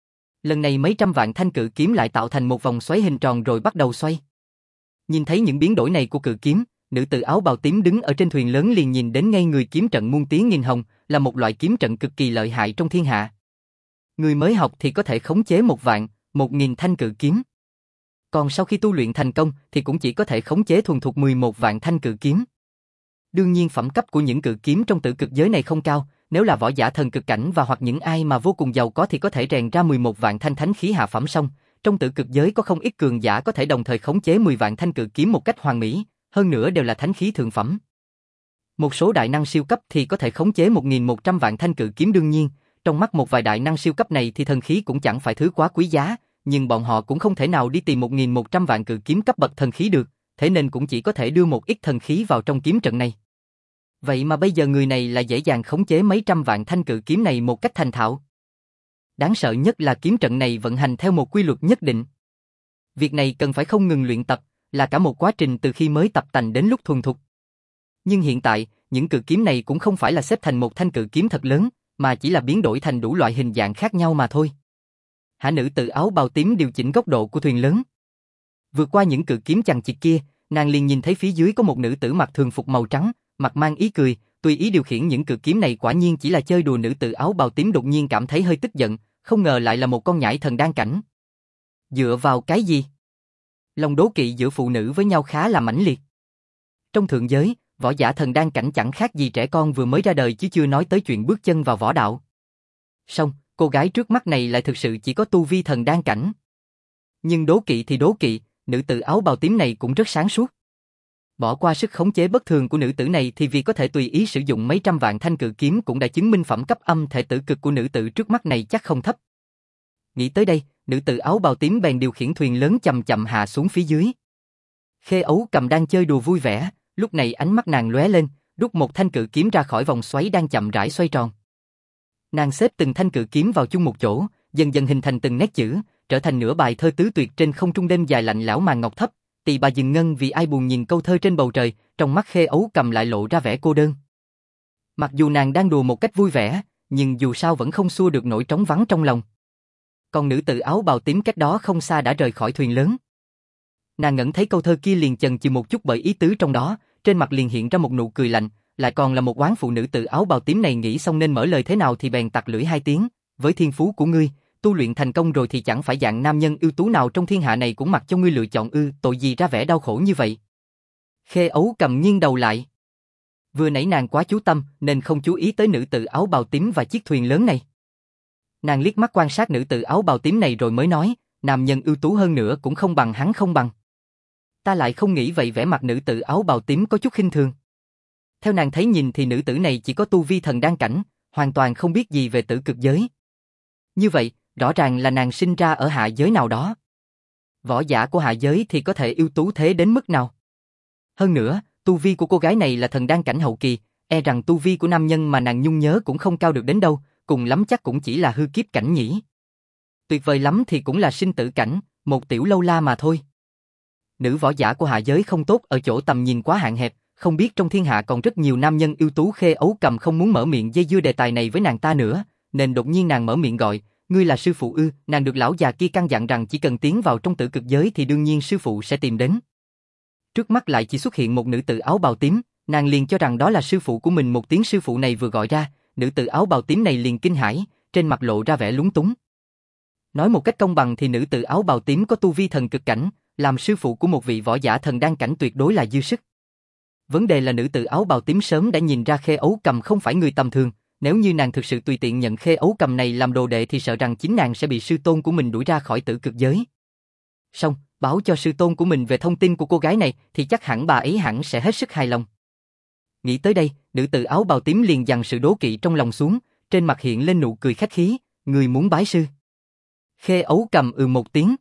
Lần này mấy trăm vạn thanh cự kiếm lại tạo thành một vòng xoáy hình tròn rồi bắt đầu xoay. Nhìn thấy những biến đổi này của cự kiếm, nữ tử áo bào tím đứng ở trên thuyền lớn liền nhìn đến ngay người kiếm trận muôn tiếng nghìn hồng, là một loại kiếm trận cực kỳ lợi hại trong thiên hạ. Người mới học thì có thể khống chế một vạn, một nghìn thanh cự kiếm. Còn sau khi tu luyện thành công thì cũng chỉ có thể khống chế thuần thục mười một vạn thanh cự kiếm. Đương nhiên phẩm cấp của những cự kiếm trong tử cực giới này không cao, nếu là võ giả thần cực cảnh và hoặc những ai mà vô cùng giàu có thì có thể rèn ra mười một vạn thanh thánh khí hạ phẩm xong. Trong tử cực giới có không ít cường giả có thể đồng thời khống chế mười vạn thanh cự kiếm một cách hoàn mỹ, hơn nữa đều là thánh khí thượng phẩm. Một số đại năng siêu cấp thì có thể khống chế một nghìn một trăm vạn thanh cự kiếm. Đương nhiên, trong mắt một vài đại năng siêu cấp này thì thần khí cũng chẳng phải thứ quá quý giá, nhưng bọn họ cũng không thể nào đi tìm một nghìn một trăm vạn cự kiếm cấp bậc thần khí được, thế nên cũng chỉ có thể đưa một ít thần khí vào trong kiếm trận này. Vậy mà bây giờ người này lại dễ dàng khống chế mấy trăm vạn thanh cự kiếm này một cách thành thạo. Đáng sợ nhất là kiếm trận này vận hành theo một quy luật nhất định. Việc này cần phải không ngừng luyện tập, là cả một quá trình từ khi mới tập tành đến lúc thuần thục. Nhưng hiện tại, những cự kiếm này cũng không phải là xếp thành một thanh cự kiếm thật lớn, mà chỉ là biến đổi thành đủ loại hình dạng khác nhau mà thôi. Hạ nữ tự áo bào tím điều chỉnh góc độ của thuyền lớn. Vượt qua những cự kiếm chằng chịt kia, nàng liền nhìn thấy phía dưới có một nữ tử mặc thường phục màu trắng, mặt mang ý cười, tùy ý điều khiển những cự kiếm này quả nhiên chỉ là chơi đùa. Nữ tự áo bào tím đột nhiên cảm thấy hơi tức giận, không ngờ lại là một con nhãi thần đan cảnh. Dựa vào cái gì? Lòng đố kỵ giữa phụ nữ với nhau khá là mãnh liệt. Trong thượng giới, võ giả thần đan cảnh chẳng khác gì trẻ con vừa mới ra đời chứ chưa nói tới chuyện bước chân vào võ đạo. Song, cô gái trước mắt này lại thực sự chỉ có tu vi thần đan cảnh. Nhưng đố kỵ thì đố kỵ, nữ tử áo bào tím này cũng rất sáng suốt. Bỏ qua sức khống chế bất thường của nữ tử này thì vì có thể tùy ý sử dụng mấy trăm vạn thanh cự kiếm cũng đã chứng minh phẩm cấp âm thể tử cực của nữ tử trước mắt này chắc không thấp. Nghĩ tới đây, nữ tử áo bào tím bèn điều khiển thuyền lớn chậm chậm hạ xuống phía dưới. Khê Ấu Cầm đang chơi đùa vui vẻ, lúc này ánh mắt nàng lóe lên, rút một thanh cự kiếm ra khỏi vòng xoáy đang chậm rãi xoay tròn. Nàng xếp từng thanh cự kiếm vào chung một chỗ, dần dần hình thành từng nét chữ, trở thành nửa bài thơ tứ tuyệt trên không trung. Đêm dài lạnh lẽo màn ngọc thấp, tỳ bà dừng ngân vì ai buồn nhìn câu thơ trên bầu trời, trong mắt Khê Ấu Cầm lại lộ ra vẻ cô đơn. Mặc dù nàng đang đùa một cách vui vẻ, nhưng dù sao vẫn không xua được nỗi trống vắng trong lòng. Còn nữ tử áo bào tím cách đó không xa đã rời khỏi thuyền lớn. Nàng ngẩn thấy câu thơ kia liền chần chừ một chút bởi ý tứ trong đó, trên mặt liền hiện ra một nụ cười lạnh, lại còn là một oán phụ. Nữ tử áo bào tím này nghĩ xong nên mở lời thế nào thì bèn tặc lưỡi hai tiếng, với thiên phú của ngươi, tu luyện thành công rồi thì chẳng phải dạng nam nhân ưu tú nào trong thiên hạ này cũng mặc cho ngươi lựa chọn ư, tội gì ra vẻ đau khổ như vậy. Khê Ấu Cầm nghiêng đầu lại. Vừa nãy nàng quá chú tâm nên không chú ý tới nữ tử áo bào tím và chiếc thuyền lớn này. Nàng liếc mắt quan sát nữ tử áo bào tím này rồi mới nói, nam nhân ưu tú hơn nữa cũng không bằng hắn không bằng. Ta lại không nghĩ vậy. Vẻ mặt nữ tử áo bào tím có chút khinh thường. Theo nàng thấy nhìn thì nữ tử này chỉ có tu vi thần đan cảnh, hoàn toàn không biết gì về tử cực giới. Như vậy, rõ ràng là nàng sinh ra ở hạ giới nào đó. Võ giả của hạ giới thì có thể ưu tú thế đến mức nào? Hơn nữa, tu vi của cô gái này là thần đan cảnh hậu kỳ, e rằng tu vi của nam nhân mà nàng nhung nhớ cũng không cao được đến đâu, cùng lắm chắc cũng chỉ là hư kiếp cảnh nhỉ. Tuyệt vời lắm thì cũng là sinh tử cảnh, một tiểu lâu la mà thôi. Nữ võ giả của hạ giới không tốt ở chỗ tầm nhìn quá hạn hẹp, không biết trong thiên hạ còn rất nhiều nam nhân ưu tú. Khê Ấu Cầm không muốn mở miệng dây dưa đề tài này với nàng ta nữa, nên đột nhiên nàng mở miệng gọi, ngươi là sư phụ ư? Nàng được lão già kia căn dặn rằng chỉ cần tiến vào trong tử cực giới thì đương nhiên sư phụ sẽ tìm đến. Trước mắt lại chỉ xuất hiện một nữ tử áo bào tím, nàng liền cho rằng đó là sư phụ của mình. Một tiếng sư phụ này vừa gọi ra, nữ tử áo bào tím này liền kinh hãi, trên mặt lộ ra vẻ lúng túng. Nói một cách công bằng thì nữ tử áo bào tím có tu vi thần cực cảnh, làm sư phụ của một vị võ giả thần đan cảnh tuyệt đối là dư sức. Vấn đề là nữ tử áo bào tím sớm đã nhìn ra Khê Ấu Cầm không phải người tầm thường, nếu như nàng thực sự tùy tiện nhận Khê Ấu Cầm này làm đồ đệ thì sợ rằng chính nàng sẽ bị sư tôn của mình đuổi ra khỏi tử cực giới. Xong, báo cho sư tôn của mình về thông tin của cô gái này thì chắc hẳn bà ấy hẳn sẽ hết sức hài lòng. Nghĩ tới đây, nữ tử áo bào tím liền dằn sự đố kỵ trong lòng xuống, trên mặt hiện lên nụ cười khách khí, người muốn bái sư. Khê Ấu Cầm ừ một tiếng.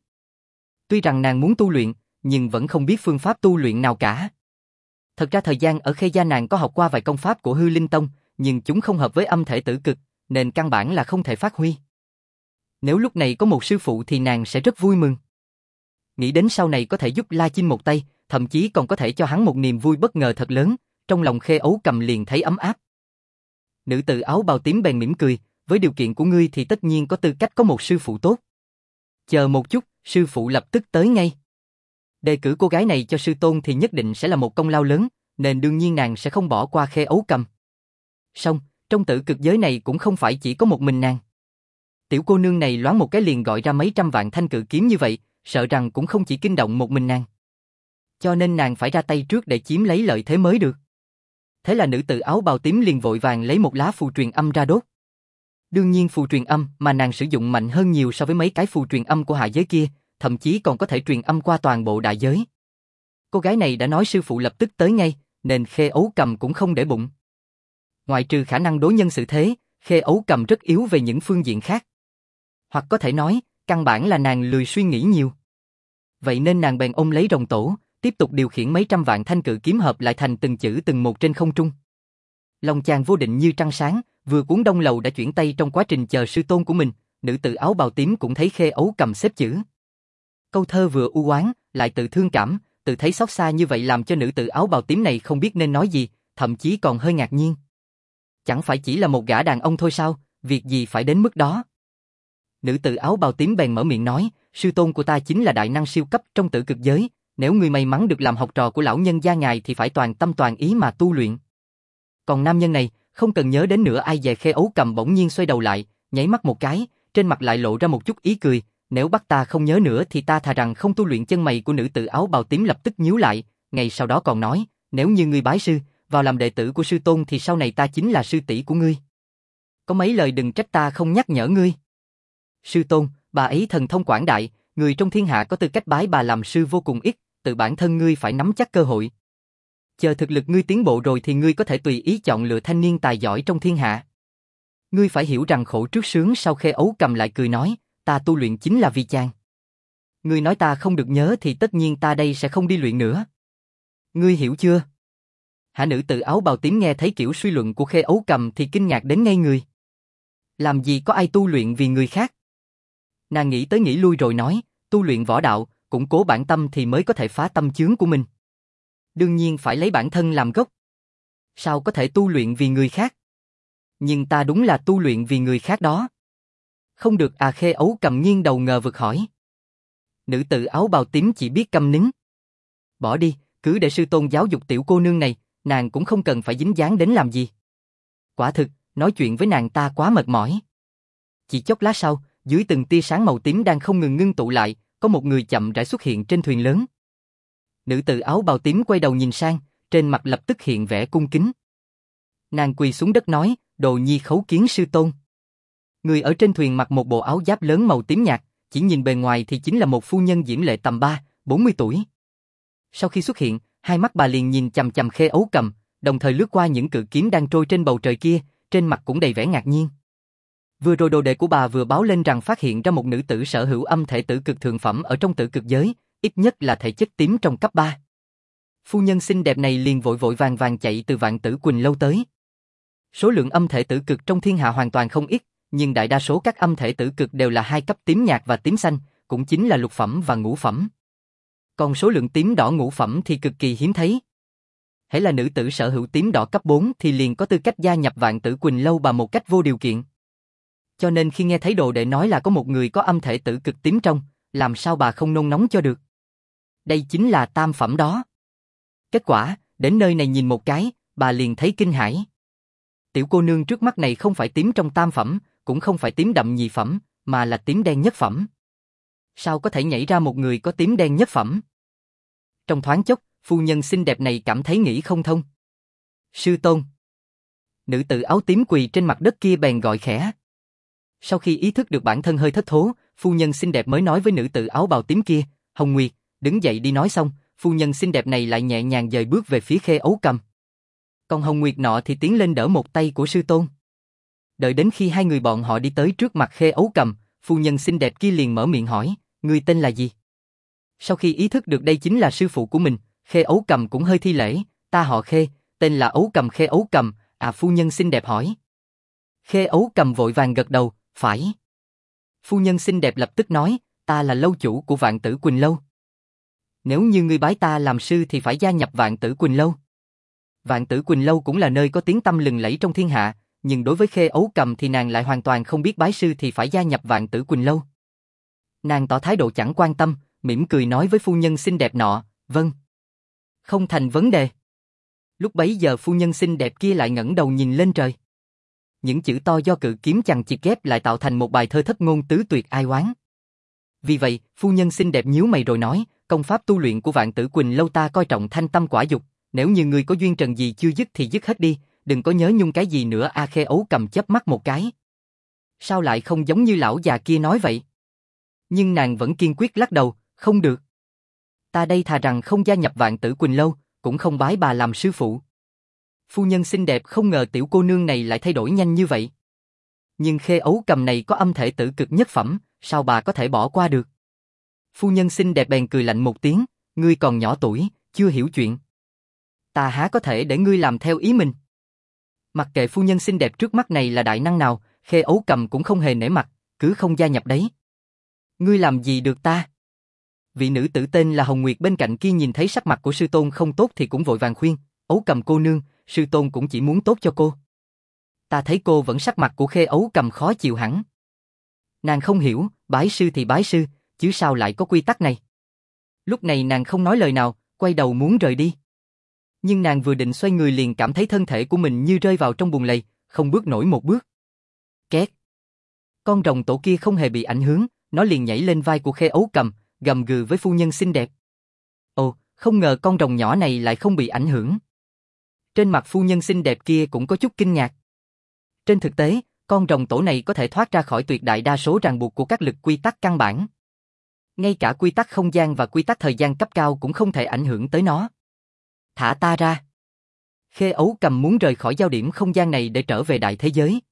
Tuy rằng nàng muốn tu luyện, nhưng vẫn không biết phương pháp tu luyện nào cả. Thật ra thời gian ở Khê gia nàng có học qua vài công pháp của Hư Linh Tông, nhưng chúng không hợp với âm thể tử cực, nên căn bản là không thể phát huy. Nếu lúc này có một sư phụ thì nàng sẽ rất vui mừng. Nghĩ đến sau này có thể giúp La Chinh một tay, thậm chí còn có thể cho hắn một niềm vui bất ngờ thật lớn, trong lòng Khê Ấu Cầm liền thấy ấm áp. Nữ tử áo bào tím bèn mỉm cười, với điều kiện của ngươi thì tất nhiên có tư cách có một sư phụ tốt. Chờ một chút, sư phụ lập tức tới ngay. Đề cử cô gái này cho sư tôn thì nhất định sẽ là một công lao lớn, nên đương nhiên nàng sẽ không bỏ qua Khê Ấu Cầm. Song, trong tử cực giới này cũng không phải chỉ có một mình nàng. Tiểu cô nương này loáng một cái liền gọi ra mấy trăm vạn thanh cự kiếm như vậy, sợ rằng cũng không chỉ kinh động một mình nàng. Cho nên nàng phải ra tay trước để chiếm lấy lợi thế mới được. Thế là nữ tử áo bào tím liền vội vàng lấy một lá phù truyền âm ra đốt. Đương nhiên phù truyền âm mà nàng sử dụng mạnh hơn nhiều so với mấy cái phù truyền âm của hạ giới kia, thậm chí còn có thể truyền âm qua toàn bộ đại giới. Cô gái này đã nói sư phụ lập tức tới ngay, nên Khê Ấu Cầm cũng không để bụng. Ngoại trừ khả năng đối nhân xử thế, Khê Ấu Cầm rất yếu về những phương diện khác. Hoặc có thể nói, căn bản là nàng lười suy nghĩ nhiều. Vậy nên nàng bèn ôm lấy rồng tổ, tiếp tục điều khiển mấy trăm vạn thanh cự kiếm hợp lại thành từng chữ từng một trên không trung. Lòng chàng vô định như trăng sáng, vừa cuốn đông lầu đã chuyển tay trong quá trình chờ sư tôn của mình, nữ tử áo bào tím cũng thấy Khê Ấu Cầm xếp chữ. Câu thơ vừa u oán, lại tự thương cảm, tự thấy xót xa như vậy làm cho nữ tử áo bào tím này không biết nên nói gì, thậm chí còn hơi ngạc nhiên. Chẳng phải chỉ là một gã đàn ông thôi sao, việc gì phải đến mức đó? Nữ tử áo bào tím bèn mở miệng nói, sư tôn của ta chính là đại năng siêu cấp trong tử cực giới, nếu ngươi may mắn được làm học trò của lão nhân gia ngài thì phải toàn tâm toàn ý mà tu luyện. Còn nam nhân này, không cần nhớ đến nữa ai về Khê Ấu Cầm bỗng nhiên xoay đầu lại, nháy mắt một cái, trên mặt lại lộ ra một chút ý cười, nếu bắt ta không nhớ nữa thì ta thà rằng không tu luyện. Chân mày của nữ tử áo bào tím lập tức nhíu lại, ngày sau đó còn nói, nếu như ngươi bái sư, vào làm đệ tử của sư tôn thì sau này ta chính là sư tỷ của ngươi. Có mấy lời đừng trách ta không nhắc nhở ngươi. Sư tôn, bà ấy thần thông quảng đại, người trong thiên hạ có tư cách bái bà làm sư vô cùng ít, tự bản thân ngươi phải nắm chắc cơ hội. Chờ thực lực ngươi tiến bộ rồi thì ngươi có thể tùy ý chọn lựa thanh niên tài giỏi trong thiên hạ. Ngươi phải hiểu rằng khổ trước sướng sau. Khê Ấu Cầm lại cười nói, ta tu luyện chính là vì chàng. Ngươi nói ta không được nhớ thì tất nhiên ta đây sẽ không đi luyện nữa. Ngươi hiểu chưa? Hả? Nữ tử áo bào tím nghe thấy kiểu suy luận của Khê Ấu Cầm thì kinh ngạc đến ngây người. Làm gì có ai tu luyện vì người khác? Nàng nghĩ tới nghĩ lui rồi nói, tu luyện võ đạo, củng cố bản tâm thì mới có thể phá tâm chướng của mình. Đương nhiên phải lấy bản thân làm gốc. Sao có thể tu luyện vì người khác? Nhưng ta đúng là tu luyện vì người khác đó. Không được à? Khê Ấu Cầm nghiêng đầu ngờ vực hỏi. Nữ tử áo bào tím chỉ biết câm nín. Bỏ đi, cứ để sư tôn giáo dục tiểu cô nương này, nàng cũng không cần phải dính dáng đến làm gì. Quả thực, nói chuyện với nàng ta quá mệt mỏi. Chỉ chốc lát sau, dưới từng tia sáng màu tím đang không ngừng ngưng tụ lại, có một người chậm rãi xuất hiện trên thuyền lớn. Nữ tử áo bào tím quay đầu nhìn sang, trên mặt lập tức hiện vẻ cung kính. Nàng quỳ xuống đất nói, đồ nhi khấu kiến sư tôn. Người ở trên thuyền mặc một bộ áo giáp lớn màu tím nhạt, chỉ nhìn bề ngoài thì chính là một phu nhân diễm lệ tầm ba, bốn mươi tuổi. Sau khi xuất hiện, hai mắt bà liền nhìn chằm chằm Khê Ấu Cầm, đồng thời lướt qua những cự kiếm đang trôi trên bầu trời kia, trên mặt cũng đầy vẻ ngạc nhiên. Vừa rồi đồ đệ của bà vừa báo lên rằng phát hiện ra một nữ tử sở hữu âm thể tử cực thượng phẩm ở trong tử cực giới, ít nhất là thể chất tím trong cấp ba. Phu nhân xinh đẹp này liền vội vội vàng vàng chạy từ Vạn Tử Quỳnh lâu tới. Số lượng âm thể tử cực trong thiên hạ hoàn toàn không ít, nhưng đại đa số các âm thể tử cực đều là hai cấp tím nhạt và tím xanh, cũng chính là lục phẩm và ngũ phẩm. Còn số lượng tím đỏ ngũ phẩm thì cực kỳ hiếm thấy. Hễ là nữ tử sở hữu tím đỏ cấp bốn thì liền có tư cách gia nhập Vạn Tử Quỳnh lâu bà một cách vô điều kiện. Cho nên khi nghe thấy đồ đệ nói là có một người có âm thể tử cực tím trong, làm sao bà không nôn nóng cho được. Đây chính là tam phẩm đó. Kết quả, đến nơi này nhìn một cái, bà liền thấy kinh hãi. Tiểu cô nương trước mắt này không phải tím trong tam phẩm, cũng không phải tím đậm nhị phẩm, mà là tím đen nhất phẩm. Sao có thể nhảy ra một người có tím đen nhất phẩm? Trong thoáng chốc, phu nhân xinh đẹp này cảm thấy nghĩ không thông. Sư tôn. Nữ tử áo tím quỳ trên mặt đất kia bèn gọi khẽ. Sau khi ý thức được bản thân hơi thất thố, phu nhân xinh đẹp mới nói với nữ tử áo bào tím kia, Hồng Nguyệt, đứng dậy đi. Nói xong, phu nhân xinh đẹp này lại nhẹ nhàng dời bước về phía Khê Ấu Cầm. Còn Hồng Nguyệt nọ thì tiến lên đỡ một tay của sư tôn. Đợi đến khi hai người bọn họ đi tới trước mặt Khê Ấu Cầm, phu nhân xinh đẹp kia liền mở miệng hỏi, ngươi tên là gì? Sau khi ý thức được đây chính là sư phụ của mình, Khê Ấu Cầm cũng hơi thi lễ, ta họ Khê, tên là Ấu Cầm. Khê Ấu Cầm, à? Phu nhân xinh đẹp hỏi. Khê Ấu Cầm vội vàng gật đầu, phải. Phu nhân xinh đẹp lập tức nói, ta là lâu chủ của Vạn Tử Quỳnh lâu. Nếu như ngươi bái ta làm sư thì phải gia nhập Vạn Tử Quỳnh lâu. Vạn Tử Quỳnh lâu cũng là nơi có tiếng tăm lừng lẫy trong thiên hạ, nhưng đối với Khê Ấu Cầm thì nàng lại hoàn toàn không biết bái sư thì phải gia nhập Vạn Tử Quỳnh lâu. Nàng tỏ thái độ chẳng quan tâm, mỉm cười nói với phu nhân xinh đẹp nọ, vâng. Không thành vấn đề. Lúc bấy giờ phu nhân xinh đẹp kia lại ngẩng đầu nhìn lên trời. Những chữ to do cự kiếm chằng chịt ghép lại tạo thành một bài thơ thất ngôn tứ tuyệt ai oán. Vì vậy, phu nhân xinh đẹp nhíu mày rồi nói, công pháp tu luyện của Vạn Tử Quỳnh lâu ta coi trọng thanh tâm quả dục, nếu như ngươi có duyên trần gì chưa dứt thì dứt hết đi, đừng có nhớ nhung cái gì nữa. A Khê Ấu Cầm chớp mắt một cái. Sao lại không giống như lão già kia nói vậy? Nhưng nàng vẫn kiên quyết lắc đầu, không được. Ta đây thà rằng không gia nhập Vạn Tử Quỳnh lâu, cũng không bái bà làm sư phụ. Phu nhân xinh đẹp không ngờ tiểu cô nương này lại thay đổi nhanh như vậy. Nhưng Khê Ấu Cầm này có âm thể tử cực nhất phẩm, sao bà có thể bỏ qua được? Phu nhân xinh đẹp bèn cười lạnh một tiếng, ngươi còn nhỏ tuổi, chưa hiểu chuyện. Ta há có thể để ngươi làm theo ý mình. Mặc kệ phu nhân xinh đẹp trước mắt này là đại năng nào, Khê Ấu Cầm cũng không hề nể mặt, cứ không gia nhập đấy. Ngươi làm gì được ta? Vị nữ tử tên là Hồng Nguyệt bên cạnh kia nhìn thấy sắc mặt của sư tôn không tốt thì cũng vội vàng khuyên, Ấu Cầm cô nương, sư tôn cũng chỉ muốn tốt cho cô. Ta thấy cô vẫn sắc mặt của Khê Ấu Cầm khó chịu hẳn. Nàng không hiểu, bái sư thì bái sư, chứ sao lại có quy tắc này. Lúc này nàng không nói lời nào, quay đầu muốn rời đi. Nhưng nàng vừa định xoay người liền cảm thấy thân thể của mình như rơi vào trong bùn lầy, không bước nổi một bước. Két. Con rồng tổ kia không hề bị ảnh hưởng, nó liền nhảy lên vai của Khê Ấu Cầm, gầm gừ với phu nhân xinh đẹp. Ồ, không ngờ con rồng nhỏ này lại không bị ảnh hưởng. Trên mặt phu nhân xinh đẹp kia cũng có chút kinh ngạc. Trên thực tế, con rồng tổ này có thể thoát ra khỏi tuyệt đại đa số ràng buộc của các lực quy tắc căn bản. Ngay cả quy tắc không gian và quy tắc thời gian cấp cao cũng không thể ảnh hưởng tới nó. Thả ta ra. Khê Ấu Cầm muốn rời khỏi giao điểm không gian này để trở về đại thế giới.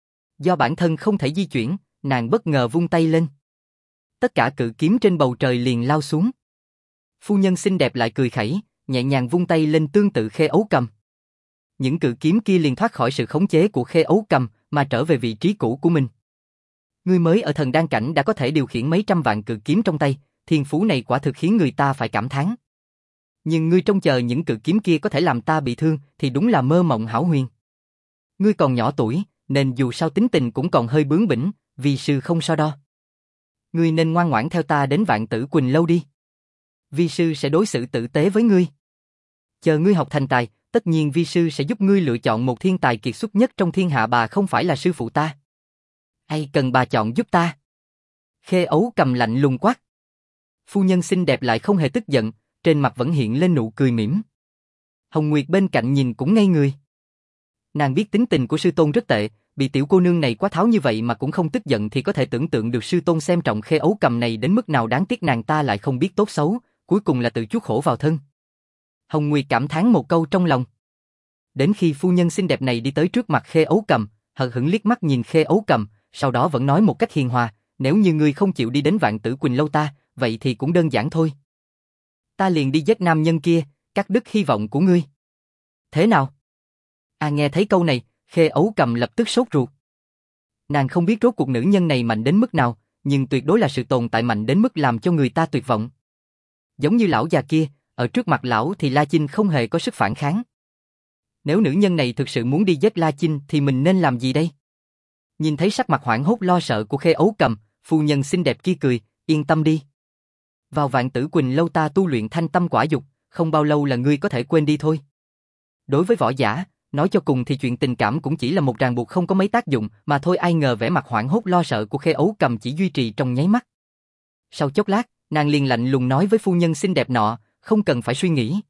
Do bản thân không thể di chuyển, nàng bất ngờ vung tay lên. Tất cả cự kiếm trên bầu trời liền lao xuống. Phu nhân xinh đẹp lại cười khẩy, nhẹ nhàng vung tay lên tương tự Khê Ấu Cầm. Những cự kiếm kia liền thoát khỏi sự khống chế của Khê Ấu Cầm mà trở về vị trí cũ của mình. Ngươi mới ở thần đan cảnh đã có thể điều khiển mấy trăm vạn cự kiếm trong tay, thiên phú này quả thực khiến người ta phải cảm thán. Nhưng ngươi trông chờ những cự kiếm kia có thể làm ta bị thương thì đúng là mơ mộng hão huyền. Ngươi còn nhỏ tuổi, nên dù sao tính tình cũng còn hơi bướng bỉnh, vi sư không so đo. Ngươi nên ngoan ngoãn theo ta đến Vạn Tử Quỳnh Lâu đi. Vi sư sẽ đối xử tử tế với ngươi. Chờ ngươi học thành tài, tất nhiên vi sư sẽ giúp ngươi lựa chọn một thiên tài kiệt xuất nhất trong thiên hạ, bà không phải là sư phụ ta. Hay cần bà chọn giúp ta? Khê Ấu Cầm lạnh lùng quát. Phu nhân xinh đẹp lại không hề tức giận, trên mặt vẫn hiện lên nụ cười mỉm. Hồng Nguyệt bên cạnh nhìn cũng ngây người. Nàng biết tính tình của sư tôn rất tệ, bị tiểu cô nương này quá tháo như vậy mà cũng không tức giận thì có thể tưởng tượng được sư tôn xem trọng Khê Ấu Cầm này đến mức nào. Đáng tiếc nàng ta lại không biết tốt xấu, cuối cùng là tự chuốc khổ vào thân. Hồng Nguyệt cảm thán một câu trong lòng. Đến khi phu nhân xinh đẹp này đi tới trước mặt Khê Ấu Cầm, hờ hững liếc mắt nhìn Khê Ấu Cầm, sau đó vẫn nói một cách hiền hòa, nếu như ngươi không chịu đi đến Vạn Tử Quỳnh Lâu ta, vậy thì cũng đơn giản thôi. Ta liền đi giết nam nhân kia, cắt đứt hy vọng của ngươi. Thế nào? À, nghe thấy câu này, Khê Ấu Cầm lập tức sốt ruột. Nàng không biết rốt cuộc nữ nhân này mạnh đến mức nào, nhưng tuyệt đối là sự tồn tại mạnh đến mức làm cho người ta tuyệt vọng. Giống như lão già kia, ở trước mặt lão thì La Chinh không hề có sức phản kháng. Nếu nữ nhân này thực sự muốn đi giết La Chinh thì mình nên làm gì đây? Nhìn thấy sắc mặt hoảng hốt lo sợ của Khê Ấu Cầm, phu nhân xinh đẹp kia cười, yên tâm đi. Vào Vạn Tử Quỳnh Lâu ta tu luyện thanh tâm quả dục, không bao lâu là ngươi có thể quên đi thôi. Đối với võ giả, nói cho cùng thì chuyện tình cảm cũng chỉ là một ràng buộc không có mấy tác dụng mà thôi. Ai ngờ vẻ mặt hoảng hốt lo sợ của Khê Ấu Cầm chỉ duy trì trong nháy mắt. Sau chốc lát, nàng liền lạnh lùng nói với phu nhân xinh đẹp nọ, không cần phải suy nghĩ.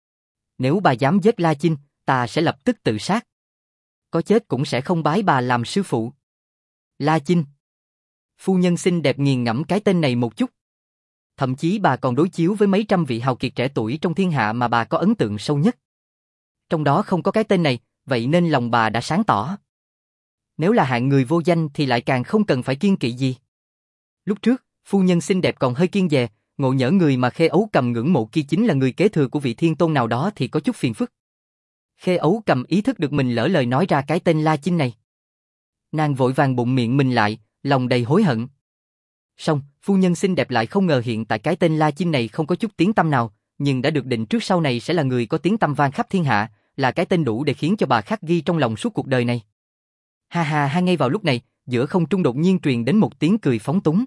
Nếu bà dám giết La Chinh, ta sẽ lập tức tự sát. Có chết cũng sẽ không bái bà làm sư phụ. La Chinh. Phu nhân xinh đẹp nghiền ngẫm cái tên này một chút. Thậm chí bà còn đối chiếu với mấy trăm vị hào kiệt trẻ tuổi trong thiên hạ mà bà có ấn tượng sâu nhất. Trong đó không có cái tên này, vậy nên lòng bà đã sáng tỏ. Nếu là hạng người vô danh thì lại càng không cần phải kiêng kỵ gì. Lúc trước, phu nhân xinh đẹp còn hơi kiêng dè, ngộ nhỡ người mà Khê Ấu Cầm ngưỡng mộ kia chính là người kế thừa của vị thiên tôn nào đó thì có chút phiền phức. Khê Ấu Cầm ý thức được mình lỡ lời nói ra cái tên La Chinh này. Nàng vội vàng bụng miệng mình lại, lòng đầy hối hận. Song, phu nhân xinh đẹp lại không ngờ hiện tại cái tên La Chinh này không có chút tiếng tăm nào, nhưng đã được định trước sau này sẽ là người có tiếng tăm vang khắp thiên hạ, là cái tên đủ để khiến cho bà khắc ghi trong lòng suốt cuộc đời này. Ha ha ha, ngay vào lúc này, giữa không trung đột nhiên truyền đến một tiếng cười phóng túng.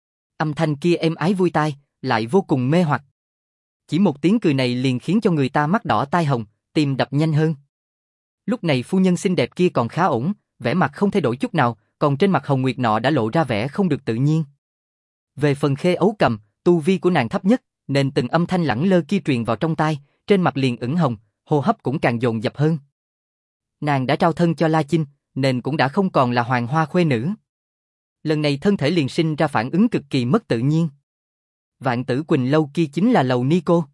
Âm thanh kia êm ái vui tai, lại vô cùng mê hoặc. Chỉ một tiếng cười này liền khiến cho người ta mắt đỏ tai hồng, tim đập nhanh hơn. Lúc này phu nhân xinh đẹp kia còn khá ổn, vẻ mặt không thay đổi chút nào, còn trên mặt Hồng Nguyệt nọ đã lộ ra vẻ không được tự nhiên. Về phần Khê Ấu Cầm, tu vi của nàng thấp nhất, nên từng âm thanh lẳng lơ kia truyền vào trong tai, trên mặt liền ửng hồng, hô hấp cũng càng dồn dập hơn. Nàng đã trao thân cho La Chinh, nên cũng đã không còn là hoàng hoa khuê nữ. Lần này thân thể liền sinh ra phản ứng cực kỳ mất tự nhiên. Vạn Tử Quỳnh Lâu kia chính là lầu ni cô.